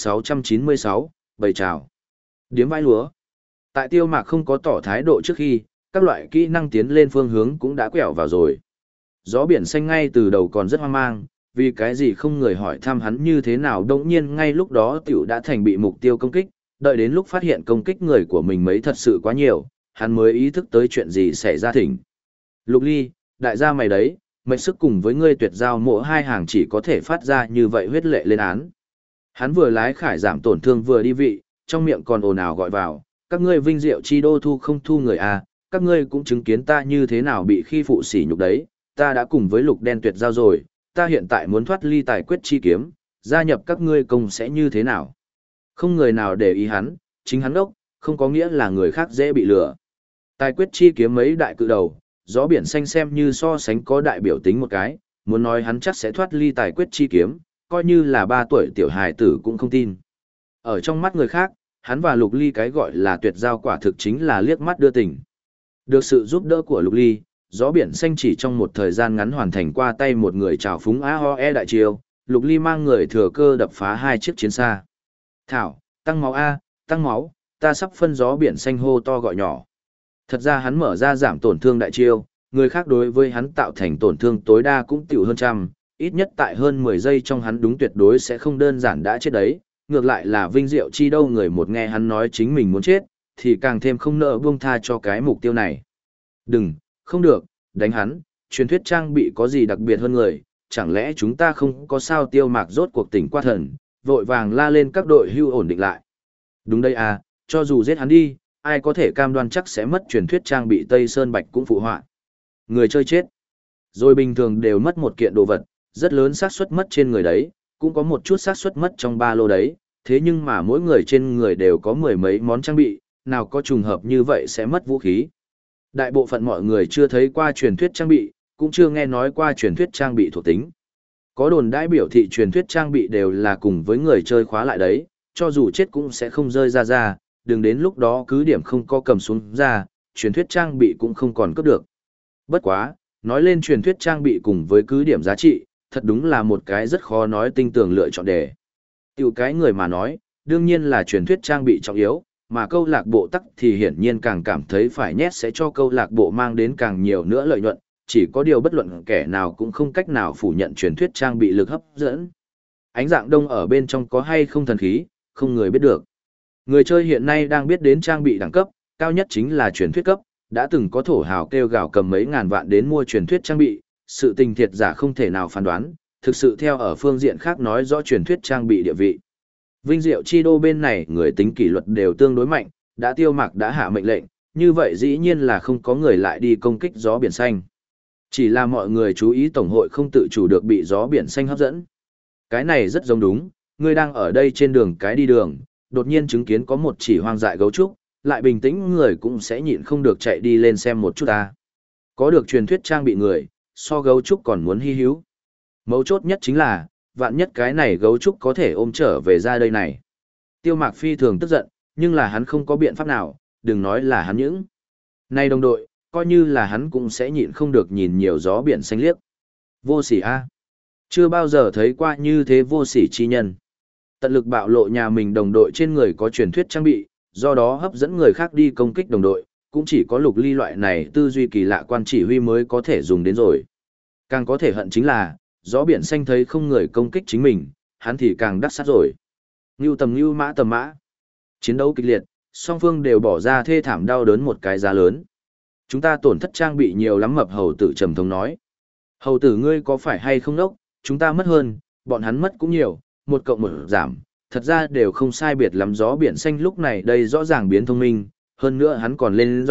1696, bầy chào. Điếm vãi lúa. Tại Tiêu Mạc không có tỏ thái độ trước khi, các loại kỹ năng tiến lên phương hướng cũng đã quẹo vào rồi. Gió biển xanh ngay từ đầu còn rất hoang mang, vì cái gì không người hỏi thăm hắn như thế nào, đống nhiên ngay lúc đó tiểu đã thành bị mục tiêu công kích, đợi đến lúc phát hiện công kích người của mình mấy thật sự quá nhiều, hắn mới ý thức tới chuyện gì xảy ra thỉnh. Lục Ly, đại gia mày đấy, mệnh sức cùng với ngươi tuyệt giao mỗi hai hàng chỉ có thể phát ra như vậy huyết lệ lên án. Hắn vừa lái khải giảm tổn thương vừa đi vị, trong miệng còn ồn ào gọi vào, các ngươi Vinh Diệu Chi đô thu không thu người à, các ngươi cũng chứng kiến ta như thế nào bị khi phụ sỉ nhục đấy, ta đã cùng với Lục Đen tuyệt giao rồi, ta hiện tại muốn thoát ly tài quyết chi kiếm, gia nhập các ngươi công sẽ như thế nào. Không người nào để ý hắn, chính hắn đốc, không có nghĩa là người khác dễ bị lừa. Tài quyết chi kiếm mấy đại cự đầu, gió biển xanh xem như so sánh có đại biểu tính một cái, muốn nói hắn chắc sẽ thoát ly tài quyết chi kiếm, coi như là 3 tuổi tiểu hài tử cũng không tin. Ở trong mắt người khác, hắn và Lục Ly cái gọi là tuyệt giao quả thực chính là liếc mắt đưa tình. Được sự giúp đỡ của Lục Ly, gió biển xanh chỉ trong một thời gian ngắn hoàn thành qua tay một người trào phúng AOE đại chiêu, Lục Ly mang người thừa cơ đập phá 2 chiếc chiến xa. Thảo, tăng máu A, tăng máu, ta sắp phân gió biển xanh hô to gọi nhỏ. Thật ra hắn mở ra giảm tổn thương đại chiêu, người khác đối với hắn tạo thành tổn thương tối đa cũng tiểu hơn trăm, ít nhất tại hơn 10 giây trong hắn đúng tuyệt đối sẽ không đơn giản đã chết đấy, ngược lại là Vinh Diệu Chi đâu người một nghe hắn nói chính mình muốn chết, thì càng thêm không nỡ buông tha cho cái mục tiêu này. Đừng, không được, đánh hắn, truyền thuyết trang bị có gì đặc biệt hơn người, chẳng lẽ chúng ta không có sao. Tiêu Mạc rốt cuộc tỉnh qua thần, vội vàng la lên các đội hưu ổn định lại. Đúng đây à, cho dù giết hắn đi, ai có thể cam đoan chắc sẽ mất truyền thuyết trang bị Tây Sơn Bạch cũng phụ họa. Người chơi chết, rồi bình thường đều mất một kiện đồ vật, rất lớn xác suất mất trên người đấy, cũng có một chút xác suất mất trong ba lô đấy, thế nhưng mà mỗi người trên người đều có mười mấy món trang bị, nào có trùng hợp như vậy sẽ mất vũ khí. Đại bộ phận mọi người chưa thấy qua truyền thuyết trang bị, cũng chưa nghe nói qua truyền thuyết trang bị thuộc tính. Có đồn đãi biểu thị truyền thuyết trang bị đều là cùng với người chơi khóa lại đấy, cho dù chết cũng sẽ không rơi ra, đừng đến lúc đó cứ điểm không có cầm xuống ra, truyền thuyết trang bị cũng không còn cướp được. Bất quá, nói lên truyền thuyết trang bị cùng với cứ điểm giá trị, thật đúng là một cái rất khó nói tinh tường lựa chọn đề. Tiểu cái người mà nói, đương nhiên là truyền thuyết trang bị trọng yếu, mà câu lạc bộ tắc thì hiển nhiên càng cảm thấy phải nhét sẽ cho câu lạc bộ mang đến càng nhiều nữa lợi nhuận, chỉ có điều bất luận kẻ nào cũng không cách nào phủ nhận truyền thuyết trang bị lực hấp dẫn. Ánh dạng đông ở bên trong có hay không thần khí, không người biết được. Người chơi hiện nay đang biết đến trang bị đẳng cấp, cao nhất chính là truyền thuyết cấp, đã từng có thổ hào kêu gào cầm mấy ngàn vạn đến mua truyền thuyết trang bị, sự tình thiệt giả không thể nào phán đoán, thực sự theo ở phương diện khác nói rõ truyền thuyết trang bị địa vị. Vinh Diệu Chi đô bên này người tính kỷ luật đều tương đối mạnh, đã Tiêu Mạc đã hạ mệnh lệnh, như vậy dĩ nhiên là không có người lại đi công kích gió biển xanh. Chỉ là mọi người chú ý tổng hội không tự chủ được bị gió biển xanh hấp dẫn. Cái này rất giống đúng, người đang ở đây trên đường cái đi đường, đột nhiên chứng kiến có một chỉ hoang dại gấu trúc, lại bình tĩnh người cũng sẽ nhịn không được chạy đi lên xem một chút ta. Có được truyền thuyết trang bị người, so gấu trúc còn muốn hy hữu. Mấu chốt nhất chính là, vạn nhất cái này gấu trúc có thể ôm trở về ra đây này. Tiêu Mạc phi thường tức giận, nhưng là hắn không có biện pháp nào, đừng nói là hắn những. Này đồng đội, coi như là hắn cũng sẽ nhịn không được nhìn nhiều gió biển xanh liếc. Vô sỉ a, chưa bao giờ thấy qua như thế vô sỉ chi nhân. Tận lực bạo lộ nhà mình đồng đội trên người có truyền thuyết trang bị, do đó hấp dẫn người khác đi công kích đồng đội, cũng chỉ có Lục Ly loại này tư duy kỳ lạ quan chỉ huy mới có thể dùng đến rồi. Càng có thể hận chính là, gió biển xanh thấy không người công kích chính mình, hắn thì càng đắc sát rồi. Ngưu tầm ngưu mã tầm mã. Chiến đấu kịch liệt, song phương đều bỏ ra thê thảm đau đớn một cái giá lớn. Chúng ta tổn thất trang bị nhiều lắm, mập hầu tử trầm thống nói. Hầu tử ngươi có phải hay không nốc, chúng ta mất hơn, bọn hắn mất cũng nhiều, một cộng một giảm, thật ra đều không sai biệt lắm. Gió biển xanh lúc này đây rõ ràng biến thông minh, hơn nữa hắn còn lên giọng,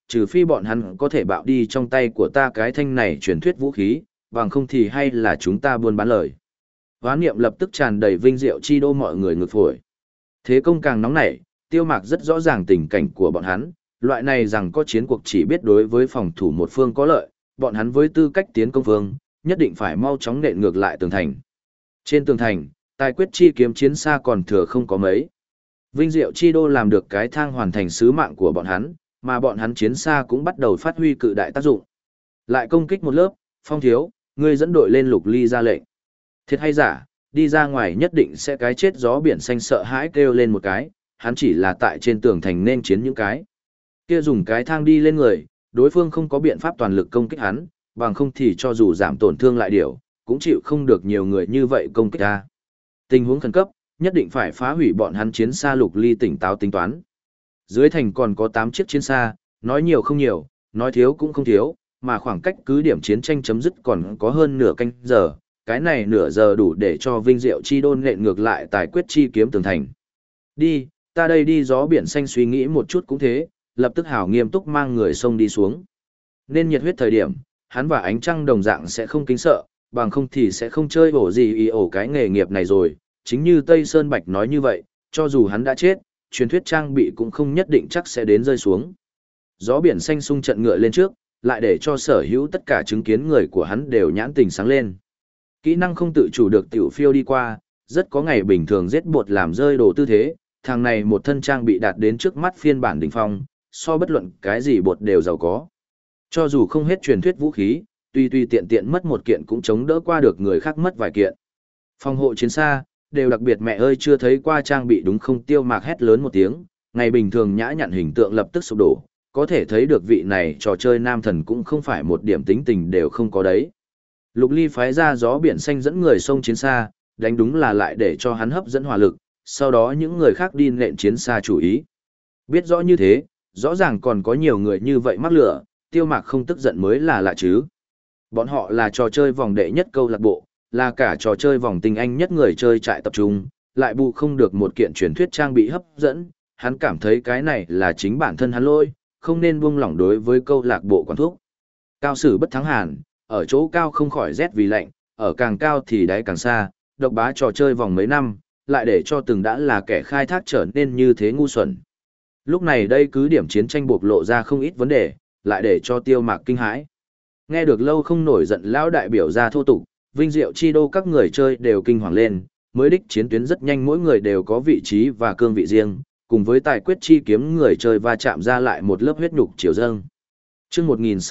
trừ phi bọn hắn có thể bạo đi trong tay của ta cái thanh này truyền thuyết vũ khí, bằng không thì hay là chúng ta buôn bán lời. Hoán niệm lập tức tràn đầy vinh diệu chi đô mọi người ngực phổi. Thế công càng nóng nảy, Tiêu Mạc rất rõ ràng tình cảnh của bọn hắn, loại này rằng có chiến cuộc chỉ biết đối với phòng thủ một phương có lợi, bọn hắn với tư cách tiến công phương, nhất định phải mau chóng nện ngược lại tường thành. Trên tường thành, tài quyết chi kiếm chiến xa còn thừa không có mấy. Vinh diệu chi đô làm được cái thang hoàn thành sứ mạng của bọn hắn, mà bọn hắn chiến xa cũng bắt đầu phát huy cự đại tác dụng. Lại công kích một lớp, Phong thiếu, ngươi dẫn đội lên Lục Ly ra lệnh. Thiệt hay giả, đi ra ngoài nhất định sẽ cái chết gió biển xanh sợ hãi kêu lên một cái, hắn chỉ là tại trên tường thành nên chiến những cái. Kia dùng cái thang đi lên người, đối phương không có biện pháp toàn lực công kích hắn, bằng không thì cho dù giảm tổn thương lại điều, cũng chịu không được nhiều người như vậy công kích ra. Tình huống khẩn cấp, nhất định phải phá hủy bọn hắn chiến xa Lục Ly tỉnh táo tính toán. Dưới thành còn có 8 chiếc chiến xa, nói nhiều không nhiều, nói thiếu cũng không thiếu, mà khoảng cách cứ điểm chiến tranh chấm dứt còn có hơn nửa canh giờ, cái này nửa giờ đủ để cho Vinh Diệu chi đôn nện ngược lại tài quyết chi kiếm tường thành. Đi, ta đây đi gió biển xanh suy nghĩ một chút cũng thế, lập tức hảo nghiêm túc mang người sông đi xuống. Nên nhiệt huyết thời điểm, hắn và ánh trăng đồng dạng sẽ không kính sợ, bằng không thì sẽ không chơi bổ gì ý ổ cái nghề nghiệp này rồi, chính như Tây Sơn Bạch nói như vậy, cho dù hắn đã chết, truyền thuyết trang bị cũng không nhất định chắc sẽ đến rơi xuống. Gió biển xanh xung trận ngựa lên trước, lại để cho sở hữu tất cả chứng kiến người của hắn đều nhãn tình sáng lên. Kỹ năng không tự chủ được tiểu phiêu đi qua, rất có ngày bình thường giết bột làm rơi đồ tư thế, thằng này một thân trang bị đạt đến trước mắt phiên bản đỉnh phong, so bất luận cái gì bột đều giàu có. Cho dù không hết truyền thuyết vũ khí, tuy tiện tiện mất một kiện cũng chống đỡ qua được người khác mất vài kiện. Phòng hộ chiến xa, đều đặc biệt mẹ ơi chưa thấy qua trang bị đúng không. Tiêu Mạc hét lớn một tiếng, ngày bình thường nhã nhặn hình tượng lập tức sụp đổ, có thể thấy được vị này trò chơi nam thần cũng không phải một điểm tính tình đều không có đấy. Lục Ly phái ra gió biển xanh dẫn người sông chiến xa, đánh đúng là lại để cho hắn hấp dẫn hỏa lực, sau đó những người khác đi nện chiến xa chủ ý. Biết rõ như thế, rõ ràng còn có nhiều người như vậy mắc lửa, Tiêu Mạc không tức giận mới là lạ chứ. Bọn họ là trò chơi vòng đệ nhất câu lạc bộ, là cả trò chơi vòng tinh anh nhất người chơi trại tập trung, lại bù không được một kiện truyền thuyết trang bị hấp dẫn, hắn cảm thấy cái này là chính bản thân hắn lôi, không nên buông lỏng đối với câu lạc bộ quản thúc. Cao sử bất thắng hàn, ở chỗ cao không khỏi rét vì lạnh, ở càng cao thì đáy càng xa, độc bá trò chơi vòng mấy năm, lại để cho từng đã là kẻ khai thác trở nên như thế ngu xuẩn. Lúc này đây cứ điểm chiến tranh bộc lộ ra không ít vấn đề, lại để cho Tiêu Mạc kinh hãi. Nghe được lâu không nổi giận lão đại biểu ra thô tục, Vinh Diệu chi đô các người chơi đều kinh hoàng lên, mới đích chiến tuyến rất nhanh mỗi người đều có vị trí và cương vị riêng, cùng với tài quyết chi kiếm người chơi va chạm ra lại một lớp huyết nhục chiều dâng. Chương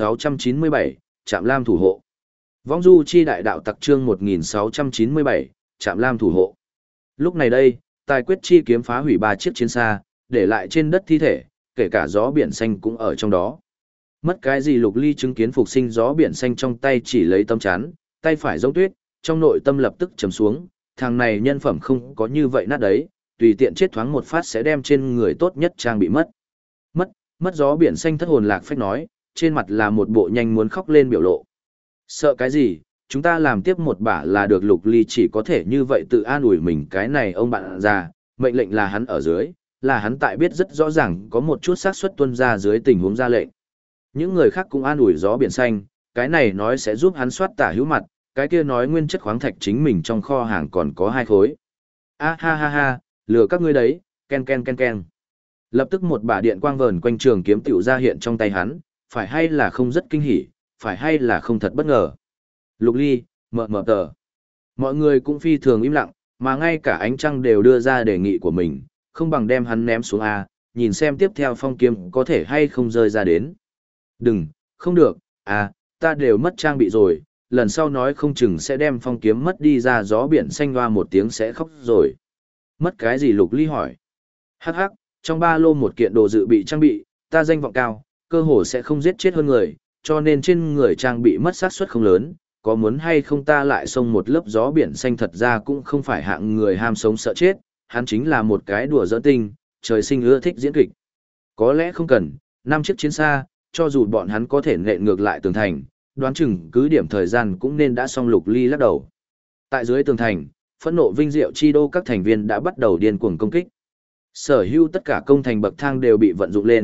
1697, Trạm Lam thủ hộ. Vong du chi đại đạo tặc chương 1697, Trạm Lam thủ hộ. Lúc này đây, tài quyết chi kiếm phá hủy 3 chiếc chiến xa, để lại trên đất thi thể, kể cả gió biển xanh cũng ở trong đó. Mất cái gì Lục Ly chứng kiến phục sinh gió biển xanh trong tay chỉ lấy tấm chắn, tay phải giống tuyết, trong nội tâm lập tức trầm xuống, thằng này nhân phẩm không có như vậy nát đấy, tùy tiện chết thoáng một phát sẽ đem trên người tốt nhất trang bị mất. Mất gió biển xanh thất hồn lạc phách nói, trên mặt là một bộ nhanh muốn khóc lên biểu lộ. Sợ cái gì, chúng ta làm tiếp một bả là được. Lục Ly chỉ có thể như vậy tự an ủi mình. Cái này ông bạn già, mệnh lệnh là hắn ở dưới, là hắn tại biết rất rõ ràng có một chút xác suất tuân ra dưới tình huống ra lệnh. Những người khác cũng an ủi gió biển xanh, cái này nói sẽ giúp hắn soát tả hữu mặt, cái kia nói nguyên chất khoáng thạch chính mình trong kho hàng còn có 2 khối. A ha ha ha, lừa các ngươi đấy, ken ken ken ken. Lập tức một bả điện quang vờn quanh trường kiếm tiểu ra hiện trong tay hắn, phải hay là không rất kinh hỉ, phải hay là không thật bất ngờ. Lục Ly, mờ tờ. Mọi người cũng phi thường im lặng, mà ngay cả ánh trăng đều đưa ra đề nghị của mình, không bằng đem hắn ném xuống A, nhìn xem tiếp theo phong kiếm có thể hay không rơi ra đến. Đừng, không được, ta đều mất trang bị rồi, lần sau nói không chừng sẽ đem phong kiếm mất đi ra. Gió biển xanh hoa một tiếng sẽ khóc rồi. Mất cái gì? Lục Ly hỏi. Hắc hắc, trong ba lô một kiện đồ dự bị trang bị, ta danh vọng cao, cơ hồ sẽ không giết chết hơn người, cho nên trên người trang bị mất xác suất không lớn, có muốn hay không ta lại xông một lớp. Gió biển xanh thật ra cũng không phải hạng người ham sống sợ chết, hắn chính là một cái đùa giỡn tinh, trời sinh ưa thích diễn kịch. Có lẽ không cần, 5 chiếc chiến xa, cho dù bọn hắn có thể nện ngược lại tường thành, đoán chừng cứ điểm thời gian cũng nên đã xong. Lục Ly lắc đầu. Tại dưới tường thành, phẫn nộ Vinh Diệu chi đô các thành viên đã bắt đầu điên cuồng công kích. Sở hữu tất cả công thành bậc thang đều bị vận dụng lên,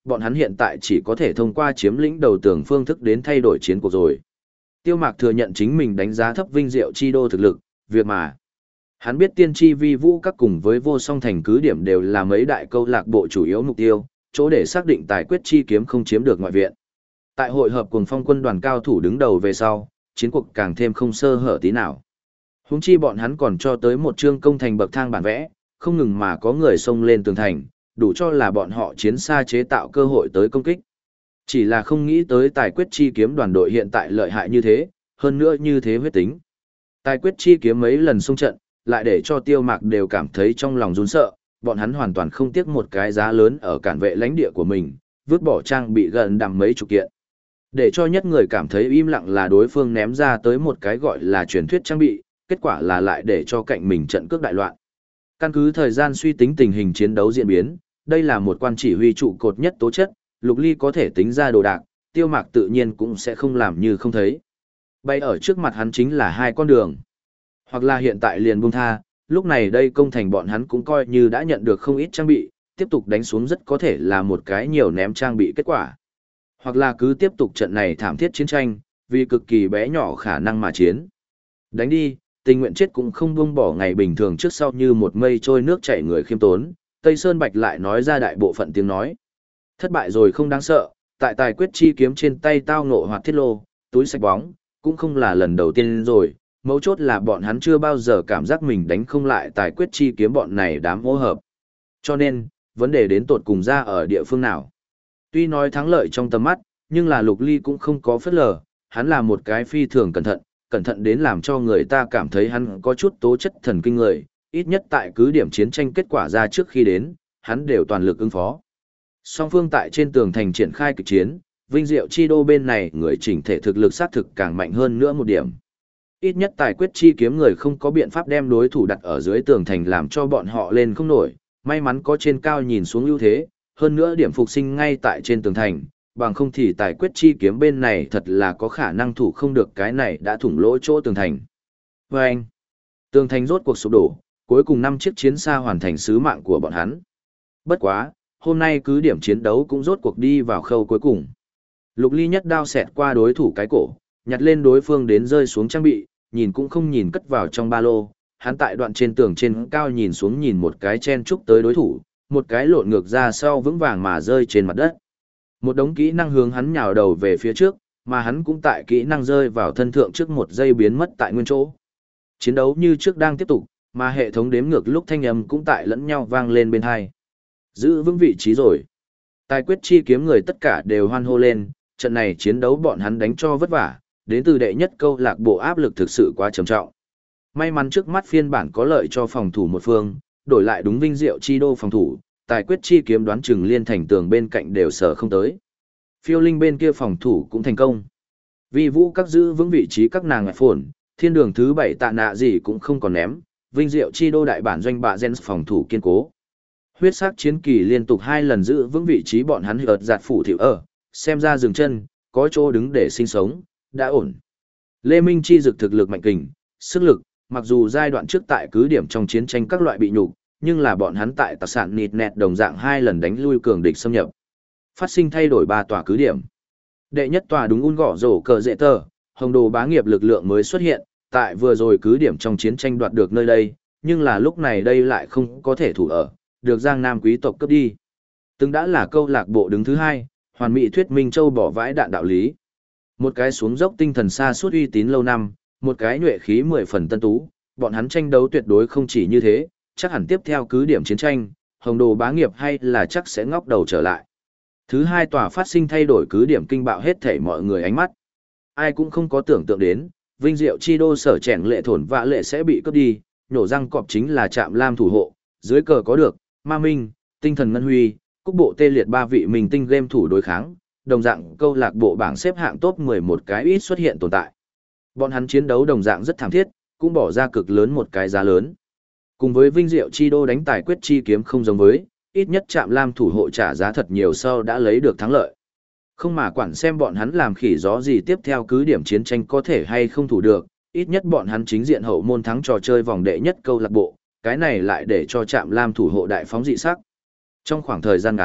bọn hắn hiện tại chỉ có thể thông qua chiếm lĩnh đầu tường phương thức đến thay đổi chiến cuộc rồi. Tiêu Mạc thừa nhận chính mình đánh giá thấp Vinh Diệu Chi Đô thực lực, việc mà hắn biết tiên tri vi vũ các cùng với vô song thành cứ điểm đều là mấy đại câu lạc bộ chủ yếu mục tiêu, chỗ để xác định tài quyết chi kiếm không chiếm được ngoại viện. Tại hội hợp cùng phong quân đoàn cao thủ đứng đầu về sau, chiến cuộc càng thêm không sơ hở tí nào. Huống chi bọn hắn còn cho tới một chương công thành bậc thang bản vẽ, không ngừng mà có người xông lên tường thành, đủ cho là bọn họ chiến xa chế tạo cơ hội tới công kích. Chỉ là không nghĩ tới tài quyết chi kiếm đoàn đội hiện tại lợi hại như thế, hơn nữa như thế huyết tính. Tài quyết chi kiếm mấy lần xung trận, lại để cho Tiêu Mạc đều cảm thấy trong lòng run sợ, bọn hắn hoàn toàn không tiếc một cái giá lớn ở cản vệ lãnh địa của mình, vứt bỏ trang bị gần đằng mấy chục kiện. Để cho nhất người cảm thấy im lặng là đối phương ném ra tới một cái gọi là truyền thuyết trang bị, kết quả là lại để cho cạnh mình trận cước đại loạn. Căn cứ thời gian suy tính tình hình chiến đấu diễn biến, đây là một quan chỉ huy trụ cột nhất tố chất, Lục Ly có thể tính ra đồ đạc, Tiêu Mạc tự nhiên cũng sẽ không làm như không thấy. Bay ở trước mặt hắn chính là hai con đường. Hoặc là hiện tại liền buông tha, lúc này đây công thành bọn hắn cũng coi như đã nhận được không ít trang bị, tiếp tục đánh xuống rất có thể là một cái nhiều ném trang bị kết quả. Hoặc là cứ tiếp tục trận này thảm thiết chiến tranh, vì cực kỳ bé nhỏ khả năng mà chiến. Đánh đi, tình nguyện chết cũng không buông bỏ ngày bình thường trước sau như một mây trôi nước chảy người khiêm tốn, Tây Sơn Bạch lại nói ra đại bộ phận tiếng nói. Thất bại rồi không đáng sợ, tại tài quyết chi kiếm trên tay tao ngộ hoạt thiết lô, túi sạch bóng, cũng không là lần đầu tiên rồi, mấu chốt là bọn hắn chưa bao giờ cảm giác mình đánh không lại tài quyết chi kiếm bọn này đám hô hợp. Cho nên, vấn đề đến tột cùng ra ở địa phương nào. Tuy nói thắng lợi trong tầm mắt, nhưng là Lục Ly cũng không có phớt lờ, hắn là một cái phi thường cẩn thận đến làm cho người ta cảm thấy hắn có chút tố chất thần kinh người, ít nhất tại cứ điểm chiến tranh kết quả ra trước khi đến, hắn đều toàn lực ứng phó. Song phương tại trên tường thành triển khai kịch chiến, Vinh Diệu Chi Đô bên này người chỉnh thể thực lực sát thực càng mạnh hơn nữa một điểm. Ít nhất tài quyết chi kiếm người không có biện pháp đem đối thủ đặt ở dưới tường thành làm cho bọn họ lên không nổi, may mắn có trên cao nhìn xuống ưu thế, hơn nữa điểm phục sinh ngay tại trên tường thành, bằng không thì tài quyết chi kiếm bên này thật là có khả năng thủ không được cái này đã thủng lỗ chỗ tường thành. Và anh, tường thành rốt cuộc sụp đổ, cuối cùng 5 chiếc chiến xa hoàn thành sứ mạng của bọn hắn. Bất quá, hôm nay cứ điểm chiến đấu cũng rốt cuộc đi vào khâu cuối cùng. Lục Ly nhất đao xẹt qua đối thủ cái cổ, nhặt lên đối phương đến rơi xuống trang bị, nhìn cũng không nhìn cất vào trong ba lô, hắn tại đoạn trên tường trên cao nhìn xuống nhìn một cái chen chúc tới đối thủ, một cái lộn ngược ra sau vững vàng mà rơi trên mặt đất. Một đống kỹ năng hướng hắn nhào đầu về phía trước, mà hắn cũng tại kỹ năng rơi vào thân thượng trước một giây biến mất tại nguyên chỗ. Chiến đấu như trước đang tiếp tục, mà hệ thống đếm ngược lúc thanh âm cũng tại lẫn nhau vang lên bên hai. Giữ vững vị trí rồi. Tài quyết chi kiếm người tất cả đều hoan hô lên, trận này chiến đấu bọn hắn đánh cho vất vả, đến từ đệ nhất câu lạc bộ áp lực thực sự quá trầm trọng. May mắn trước mắt phiên bản có lợi cho phòng thủ một phương, đổi lại đúng Vinh Diệu Chi Đô phòng thủ, tài quyết chi kiếm đoán chừng liên thành tường bên cạnh đều sở không tới. Phiêu linh bên kia phòng thủ cũng thành công. Vi vũ các giữ vững vị trí các nàng ngại phồn, thiên đường thứ 7 tạ nạ gì cũng không còn ném, Vinh Diệu Chi Đô đại bản doanh bạ gen phòng thủ kiên cố. Huyết sắc chiến kỳ liên tục 2 lần giữ vững vị trí bọn hắn hợt giạt phủ thiệu ở, xem ra dừng chân, có chỗ đứng để sinh sống, đã ổn. Lê Minh Chi dực thực lực mạnh kình, sức lực, mặc dù giai đoạn trước tại cứ điểm trong chiến tranh các loại bị nhục, nhưng là bọn hắn tại tạc sản nịt nẹt đồng dạng 2 lần đánh lui cường địch xâm nhập. Phát sinh thay đổi 3 tòa cứ điểm. Đệ nhất tòa đúng gõ rổ cờ dễ tờ, hồng đồ bá nghiệp lực lượng mới xuất hiện, tại vừa rồi cứ điểm trong chiến tranh đoạt được nơi đây, nhưng là lúc này đây lại không có thể thủ ở, được Giang Nam quý tộc cướp đi. Từng đã là câu lạc bộ đứng thứ 2, hoàn mỹ thuyết minh châu bỏ vãi đạn đạo lý. Một cái xuống dốc tinh thần xa suốt uy tín lâu năm, một cái nhuệ khí 10 phần tân tú, bọn hắn tranh đấu tuyệt đối không chỉ như thế, chắc hẳn tiếp theo cứ điểm chiến tranh, hồng đồ bá nghiệp hay là chắc sẽ ngóc đầu trở lại. Thứ 2 tòa phát sinh thay đổi cứ điểm kinh bạo hết thảy mọi người ánh mắt. Ai cũng không có tưởng tượng đến, Vinh Diệu Chi Đô sở chèn lệ thổn vạ lệ sẽ bị cướp đi, nhổ răng cọp chính là Trạm Lam thủ hộ, dưới cờ có được Ma Minh, Tinh Thần Ngân Huy, cúc bộ tê liệt 3 vị mình tinh game thủ đối kháng, đồng dạng câu lạc bộ bảng xếp hạng top 11 cái ít xuất hiện tồn tại. Bọn hắn chiến đấu đồng dạng rất thảm thiết, cũng bỏ ra cực lớn một cái giá lớn. Cùng với Vinh Diệu Chi Đô đánh tài quyết chi kiếm không giống với, ít nhất Trạm Lam thủ hộ trả giá thật nhiều sau đã lấy được thắng lợi. Không mà quản xem bọn hắn làm khỉ gió gì tiếp theo cứ điểm chiến tranh có thể hay không thủ được, ít nhất bọn hắn chính diện hậu môn thắng trò chơi vòng đệ nhất câu lạc bộ, cái này lại để cho Trạm Lam thủ hộ đại phóng dị sắc. Trong khoảng thời gian ngắn,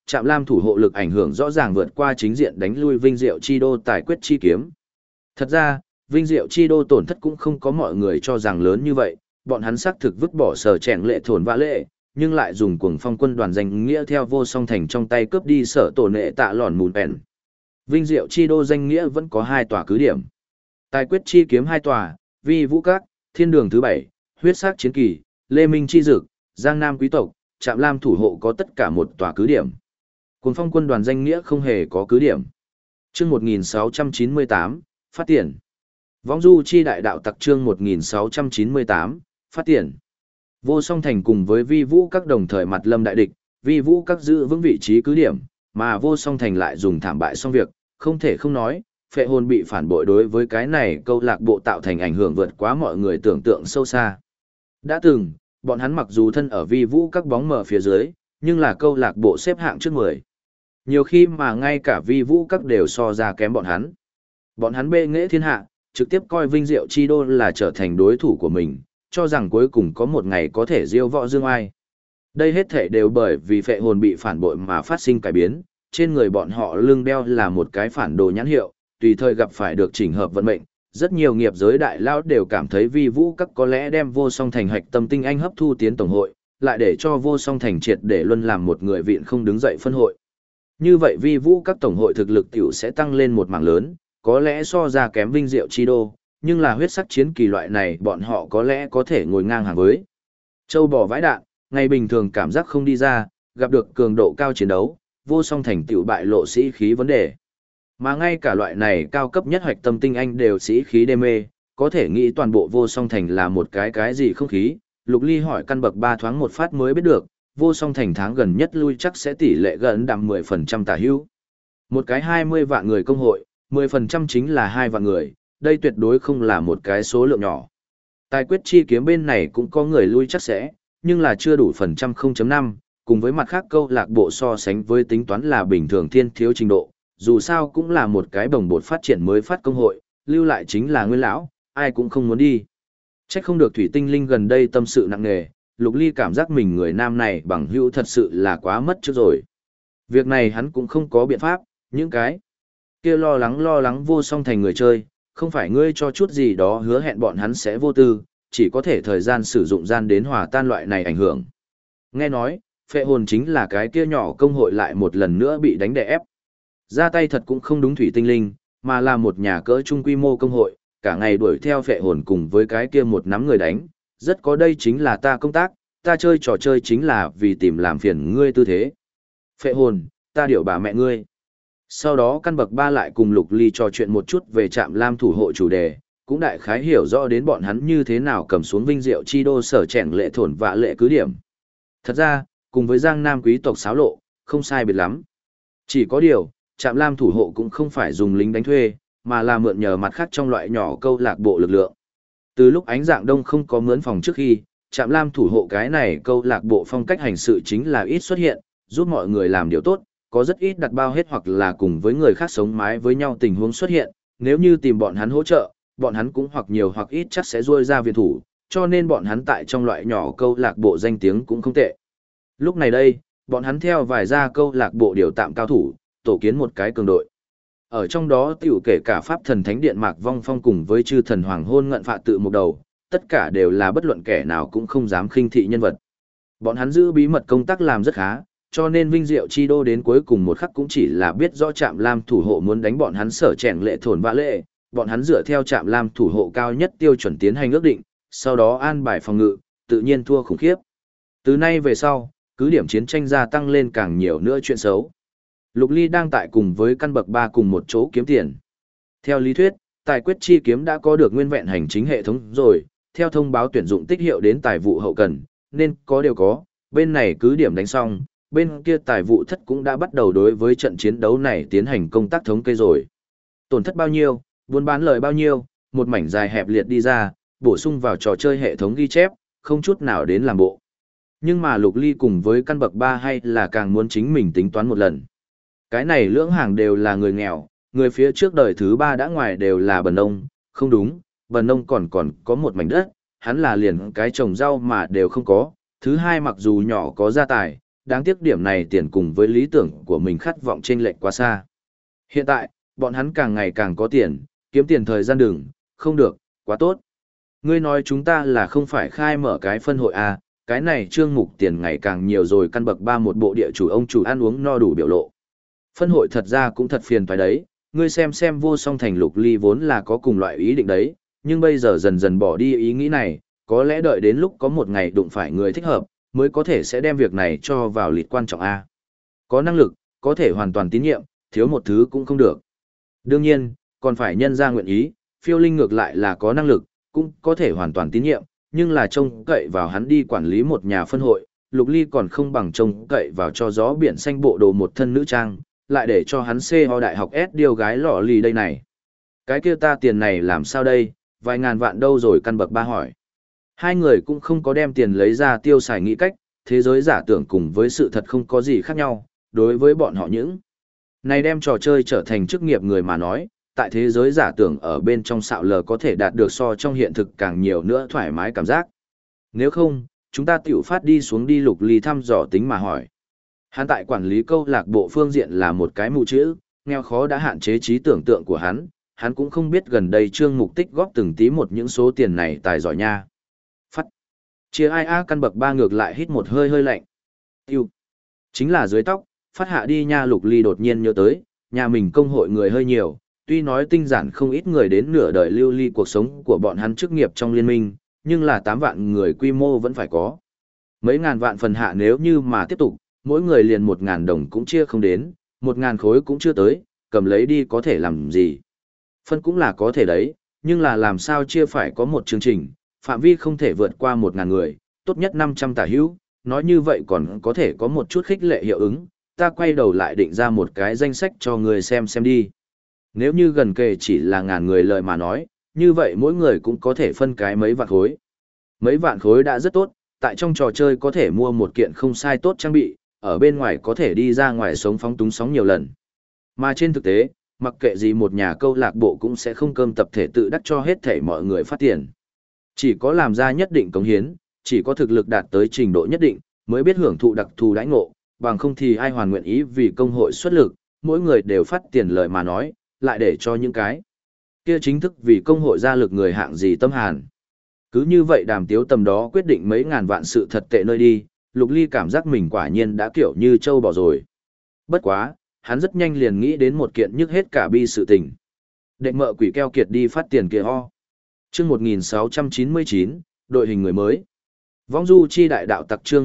Trạm Lam thủ hộ lực ảnh hưởng rõ ràng vượt qua chính diện đánh lui Vinh Diệu Chi Đô tài quyết chi kiếm. Thật ra, Vinh Diệu Chi Đô tổn thất cũng không có mọi người cho rằng lớn như vậy, bọn hắn xác thực vứt bỏ sở chèn lệ thổn vã lệ, nhưng lại dùng cuồng phong quân đoàn danh nghĩa theo vô song thành trong tay cướp đi sở tổ nệ tạ lòn mùn bèn. Vinh Diệu Chi Đô danh nghĩa vẫn có 2 tòa cứ điểm. Tài quyết chi kiếm 2 tòa, Vi Vũ Các, Thiên Đường thứ 7, Huyết Sắc Chiến Kỳ, Lê Minh Chi Dực, Giang Nam Quý tộc, Trạm Lam thủ hộ có tất cả 1 tòa cứ điểm. Cuồng phong quân đoàn danh nghĩa không hề có cứ điểm. Chương 1698, phát tiền. Võng du chi đại đạo tặc chương 1698, phát tiền. Vô song thành cùng với Vi Vũ Các đồng thời mặt lâm đại địch, Vi Vũ Các giữ vững vị trí cứ điểm, mà vô song thành lại dùng thảm bại xong việc, không thể không nói, phệ hồn bị phản bội đối với cái này câu lạc bộ tạo thành ảnh hưởng vượt quá mọi người tưởng tượng sâu xa. Đã từng, bọn hắn mặc dù thân ở Vi Vũ Các bóng mờ phía dưới, nhưng là câu lạc bộ xếp hạng trước 10. Nhiều khi mà ngay cả Vi Vũ Các đều so ra kém bọn hắn. Bọn hắn bê nghệ thiên hạ, trực tiếp coi Vinh Diệu Chi Đô là trở thành đối thủ của mình, cho rằng cuối cùng có một ngày có thể diêu võ dương ai. Đây hết thể đều bởi vì phệ hồn bị phản bội mà phát sinh cải biến, trên người bọn họ lưng đeo là một cái phản đồ nhãn hiệu, tùy thời gặp phải được chỉnh hợp vận mệnh. Rất nhiều nghiệp giới đại lao đều cảm thấy Vi Vũ Các có lẽ đem vô song thành hạch tâm tinh anh hấp thu tiến tổng hội, lại để cho vô song thành triệt để luân làm một người vịn không đứng dậy phân hội. Như vậy Vi Vũ Các tổng hội thực lực tiểu sẽ tăng lên một mảng lớn, có lẽ so ra kém Vinh Diệu Chi Đô, nhưng là huyết sắc chiến kỳ loại này bọn họ có lẽ có thể ngồi ngang hàng với. Châu bò vãi đạn, ngày bình thường cảm giác không đi ra, gặp được cường độ cao chiến đấu, vô song thành tiểu bại lộ sĩ khí vấn đề. Mà ngay cả loại này cao cấp nhất hoạch tâm tinh anh đều sĩ khí đê mê, có thể nghĩ toàn bộ vô song thành là một cái gì không khí. Lục Ly hỏi căn bậc 3 thoáng một phát mới biết được, vô song thành tháng gần nhất lui chắc sẽ tỷ lệ gần đằm 10% tả hữu. Một cái 20 vạn người công hội, 10% chính là 2 vạn người, đây tuyệt đối không là một cái số lượng nhỏ. Tài quyết chi kiếm bên này cũng có người lui chắc sẽ, nhưng là chưa đủ phần trăm 0.5, cùng với mặt khác câu lạc bộ so sánh với tính toán là bình thường thiên thiếu trình độ, dù sao cũng là một cái bồng bột phát triển mới phát công hội, lưu lại chính là nguyên lão, ai cũng không muốn đi. Chắc không được Thủy Tinh Linh gần đây tâm sự nặng nề, Lục Ly cảm giác mình người nam này bằng hữu thật sự là quá mất trước rồi. Việc này hắn cũng không có biện pháp, những cái kia lo lắng vô song thành người chơi, không phải ngươi cho chút gì đó hứa hẹn bọn hắn sẽ vô tư, chỉ có thể thời gian sử dụng gian đến hòa tan loại này ảnh hưởng. Nghe nói, phệ hồn chính là cái kia nhỏ công hội lại một lần nữa bị đánh đè ép. Ra tay thật cũng không đúng Thủy Tinh Linh, mà là một nhà cỡ trung quy mô công hội, cả ngày đuổi theo phệ hồn cùng với cái kia một nắm người đánh, rất có đây chính là ta công tác, ta chơi trò chơi chính là vì tìm làm phiền ngươi tư thế. Phệ hồn, ta điểu bà mẹ ngươi. Sau đó căn bậc 3 lại cùng Lục Ly trò chuyện một chút về Trạm Lam thủ hộ chủ đề, cũng đại khái hiểu rõ đến bọn hắn như thế nào cầm xuống Vinh Diệu Chi Đô sở chèn lệ thổn vạ lệ cứ điểm. Thật ra, cùng với Giang Nam quý tộc xáo lộ, không sai biệt lắm. Chỉ có điều, Trạm Lam thủ hộ cũng không phải dùng lính đánh thuê, mà là mượn nhờ mặt khác trong loại nhỏ câu lạc bộ lực lượng. Từ lúc ánh dạng đông không có mướn phòng trước khi, Trạm Lam thủ hộ cái này câu lạc bộ phong cách hành sự chính là ít xuất hiện, giúp mọi người làm điều tốt, có rất ít đặt bao hết hoặc là cùng với người khác sống mái với nhau tình huống xuất hiện, nếu như tìm bọn hắn hỗ trợ, bọn hắn cũng hoặc nhiều hoặc ít chắc sẽ ruôi ra viện thủ, cho nên bọn hắn tại trong loại nhỏ câu lạc bộ danh tiếng cũng không tệ. Lúc này đây, bọn hắn theo vài gia câu lạc bộ điều tạm cao thủ, tổ kiến một cái cường đội. Ở trong đó tiểu kể cả Pháp Thần Thánh Điện Mạc Vong Phong cùng với Chư Thần Hoàng Hôn Ngận Phạ tự một đầu, tất cả đều là bất luận kẻ nào cũng không dám khinh thị nhân vật. Bọn hắn giữ bí mật công tác làm rất khá, cho nên Vinh Diệu Chi Đô đến cuối cùng một khắc cũng chỉ là biết rõ Trạm Lam thủ hộ muốn đánh bọn hắn sở chèn lệ thổn vạ lệ, bọn hắn dựa theo Trạm Lam thủ hộ cao nhất tiêu chuẩn tiến hành ước định, sau đó an bài phòng ngự, tự nhiên thua khủng khiếp. Từ nay về sau, cứ điểm chiến tranh gia tăng lên càng nhiều nữa chuyện xấu. Lục Ly đang tại cùng với căn bậc 3 cùng một chỗ kiếm tiền. Theo lý thuyết, tài quyết chi kiếm đã có được nguyên vẹn hành chính hệ thống rồi, theo thông báo tuyển dụng tích hiệu đến tài vụ hậu cần, nên có đều có, bên này cứ điểm đánh xong, bên kia tài vụ thất cũng đã bắt đầu đối với trận chiến đấu này tiến hành công tác thống kê rồi. Tổn thất bao nhiêu, buôn bán lời bao nhiêu, một mảnh dài hẹp liệt đi ra, bổ sung vào trò chơi hệ thống ghi chép, không chút nào đến làm bộ. Nhưng mà Lục Ly cùng với căn bậc 3 hay là càng muốn chính mình tính toán một lần. Cái này lưỡng hàng đều là người nghèo, người phía trước đời thứ 3 đã ngoài đều là bần nông, không đúng, bần nông còn có một mảnh đất, hắn là liền cái trồng rau mà đều không có, thứ hai mặc dù nhỏ có gia tài, đáng tiếc điểm này tiền cùng với lý tưởng của mình khát vọng chênh lệch quá xa. Hiện tại, bọn hắn càng ngày càng có tiền, kiếm tiền thời gian đừng, không được, quá tốt. Ngươi nói chúng ta là không phải khai mở cái phân hội à, cái này trương mục tiền ngày càng nhiều rồi, căn bậc ba một bộ địa chủ ông chủ ăn uống no đủ biểu lộ. Phân hội thật ra cũng thật phiền phải đấy, ngươi xem Vô Song Thành Lục Ly vốn là có cùng loại ý định đấy, nhưng bây giờ dần dần bỏ đi ý nghĩ này, có lẽ đợi đến lúc có một ngày đụng phải người thích hợp, mới có thể sẽ đem việc này cho vào lịch quan trọng A. Có năng lực, có thể hoàn toàn tín nhiệm, thiếu một thứ cũng không được. Đương nhiên, còn phải nhân ra nguyện ý, Phiêu Linh ngược lại là có năng lực, cũng có thể hoàn toàn tín nhiệm, nhưng là trông cậy vào hắn đi quản lý một nhà phân hội, Lục Ly còn không bằng trông cậy vào cho gió biển xanh bộ đồ một thân nữ trang, lại để cho hắn ho đại học S điều gái lọ lì đây này. Cái kia ta tiền này làm sao đây, vài ngàn vạn đâu rồi, căn bậc ba hỏi. Hai người cũng không có đem tiền lấy ra tiêu xài nghĩ cách, thế giới giả tưởng cùng với sự thật không có gì khác nhau, đối với bọn họ những này đem trò chơi trở thành chức nghiệp người mà nói, tại thế giới giả tưởng ở bên trong xạo lờ có thể đạt được so trong hiện thực càng nhiều nữa thoải mái cảm giác. Nếu không, chúng ta tiểu phát đi xuống đi. Lục Ly thăm dò tính mà hỏi. Hắn tại quản lý câu lạc bộ phương diện là một cái mù chữ, nghèo khó đã hạn chế trí tưởng tượng của hắn cũng không biết gần đây Trương Mục tích góp từng tí một những số tiền này tài giỏi nha. Phát. Chia ai a, căn bậc ba ngược lại hít một hơi hơi lạnh. Yêu. Chính là dưới tóc, phát hạ đi nha. Lục Ly đột nhiên nhớ tới, nhà mình công hội người hơi nhiều, tuy nói tinh giản không ít người đến nửa đời lưu ly cuộc sống của bọn hắn chức nghiệp trong liên minh, nhưng là 8 vạn người quy mô vẫn phải có. Mấy ngàn vạn phần hạ nếu như mà tiếp tục, mỗi người liền 1.000 đồng cũng chia không đến, 1.000 khối cũng chưa tới, cầm lấy đi có thể làm gì. Phân cũng là có thể đấy, nhưng là làm sao chia phải có một chương trình, phạm vi không thể vượt qua 1.000 người, tốt nhất 500 tả hữu, nói như vậy còn có thể có một chút khích lệ hiệu ứng, ta quay đầu lại định ra một cái danh sách cho người xem đi. Nếu như gần kề chỉ là ngàn người lợi mà nói, như vậy mỗi người cũng có thể phân cái mấy vạn khối. Mấy vạn khối đã rất tốt, tại trong trò chơi có thể mua một kiện không sai tốt trang bị, ở bên ngoài có thể đi ra ngoài sống phóng túng sóng nhiều lần. Mà trên thực tế, mặc kệ gì một nhà câu lạc bộ cũng sẽ không cơm tập thể tự đắc cho hết thảy mọi người phát tiền. Chỉ có làm ra nhất định cống hiến, chỉ có thực lực đạt tới trình độ nhất định, mới biết hưởng thụ đặc thù đãi ngộ, bằng không thì ai hoàn nguyện ý vì công hội xuất lực, mỗi người đều phát tiền lời mà nói, lại để cho những cái kia chính thức vì công hội ra lực người hạng gì tâm hàn. Cứ như vậy Đàm Tiếu tầm đó quyết định mấy ngàn vạn sự thật tệ nơi đi, Lục Ly cảm giác mình quả nhiên đã kiểu như trâu bò rồi. Bất quá, hắn rất nhanh liền nghĩ đến một kiện nhức hết cả bi sự tình. Đệ mợ quỷ keo kiệt đi phát tiền kia ho. Chương 1699, đội hình người mới. Vong du chi đại đạo tặc chương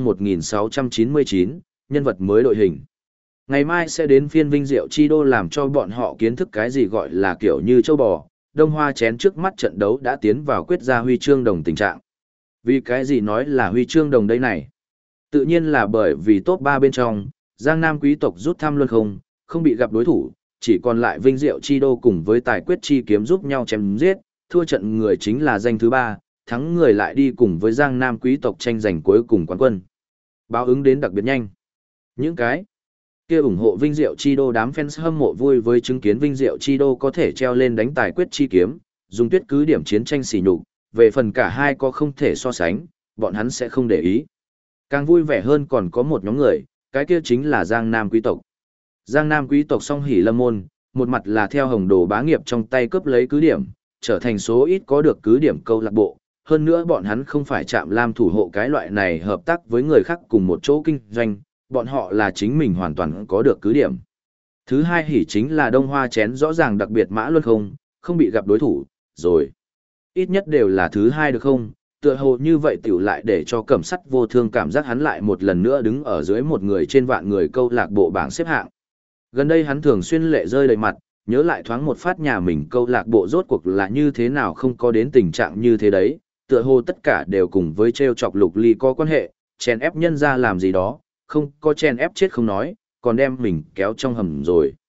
1699, nhân vật mới đội hình. Ngày mai sẽ đến phiên Vinh Diệu Chi Đô làm cho bọn họ kiến thức cái gì gọi là kiểu như châu bò. Đông Hoa chén trước mắt trận đấu đã tiến vào quyết ra huy chương đồng tình trạng. Vì cái gì nói là huy chương đồng đây này? Tự nhiên là bởi vì top 3 bên trong, Giang Nam quý tộc rút thăm luôn không bị gặp đối thủ, chỉ còn lại Vinh Diệu Chi Đô cùng với Tài Quyết Chi Kiếm giúp nhau chém giết, thua trận người chính là danh thứ 3, thắng người lại đi cùng với Giang Nam quý tộc tranh giành cuối cùng quán quân. Báo ứng đến đặc biệt nhanh. Những cái kia ủng hộ Vinh Diệu Chi Đô đám fans hâm mộ vui với chứng kiến Vinh Diệu Chi Đô có thể treo lên đánh Tài Quyết Chi Kiếm, dùng tuyết cứ điểm chiến tranh xỉ nhục, về phần cả hai có không thể so sánh, bọn hắn sẽ không để ý. Càng vui vẻ hơn còn có một nhóm người, cái kia chính là Giang Nam quý tộc. Giang Nam quý tộc song hỉ lâm môn, một mặt là theo Hồng Đồ bá nghiệp trong tay cướp lấy cứ điểm, trở thành số ít có được cứ điểm câu lạc bộ. Hơn nữa bọn hắn không phải chạm lam thủ hộ cái loại này hợp tác với người khác cùng một chỗ kinh doanh, bọn họ là chính mình hoàn toàn có được cứ điểm. Thứ hai hỉ chính là Đông Hoa chén rõ ràng đặc biệt mã luân không bị gặp đối thủ, rồi. Ít nhất đều là thứ hai được không? Tựa hồ như vậy tiểu lại để cho Cẩm Sắt Vô Thương cảm giác hắn lại một lần nữa đứng ở dưới một người trên vạn người câu lạc bộ bảng xếp hạng. Gần đây hắn thường xuyên lệ rơi đầy mặt, nhớ lại thoáng một phát nhà mình câu lạc bộ rốt cuộc là như thế nào không có đến tình trạng như thế đấy, tựa hồ tất cả đều cùng với treo chọc Lục Ly có quan hệ, chèn ép nhân ra làm gì đó, không có chèn ép chết không nói, còn đem mình kéo trong hầm rồi.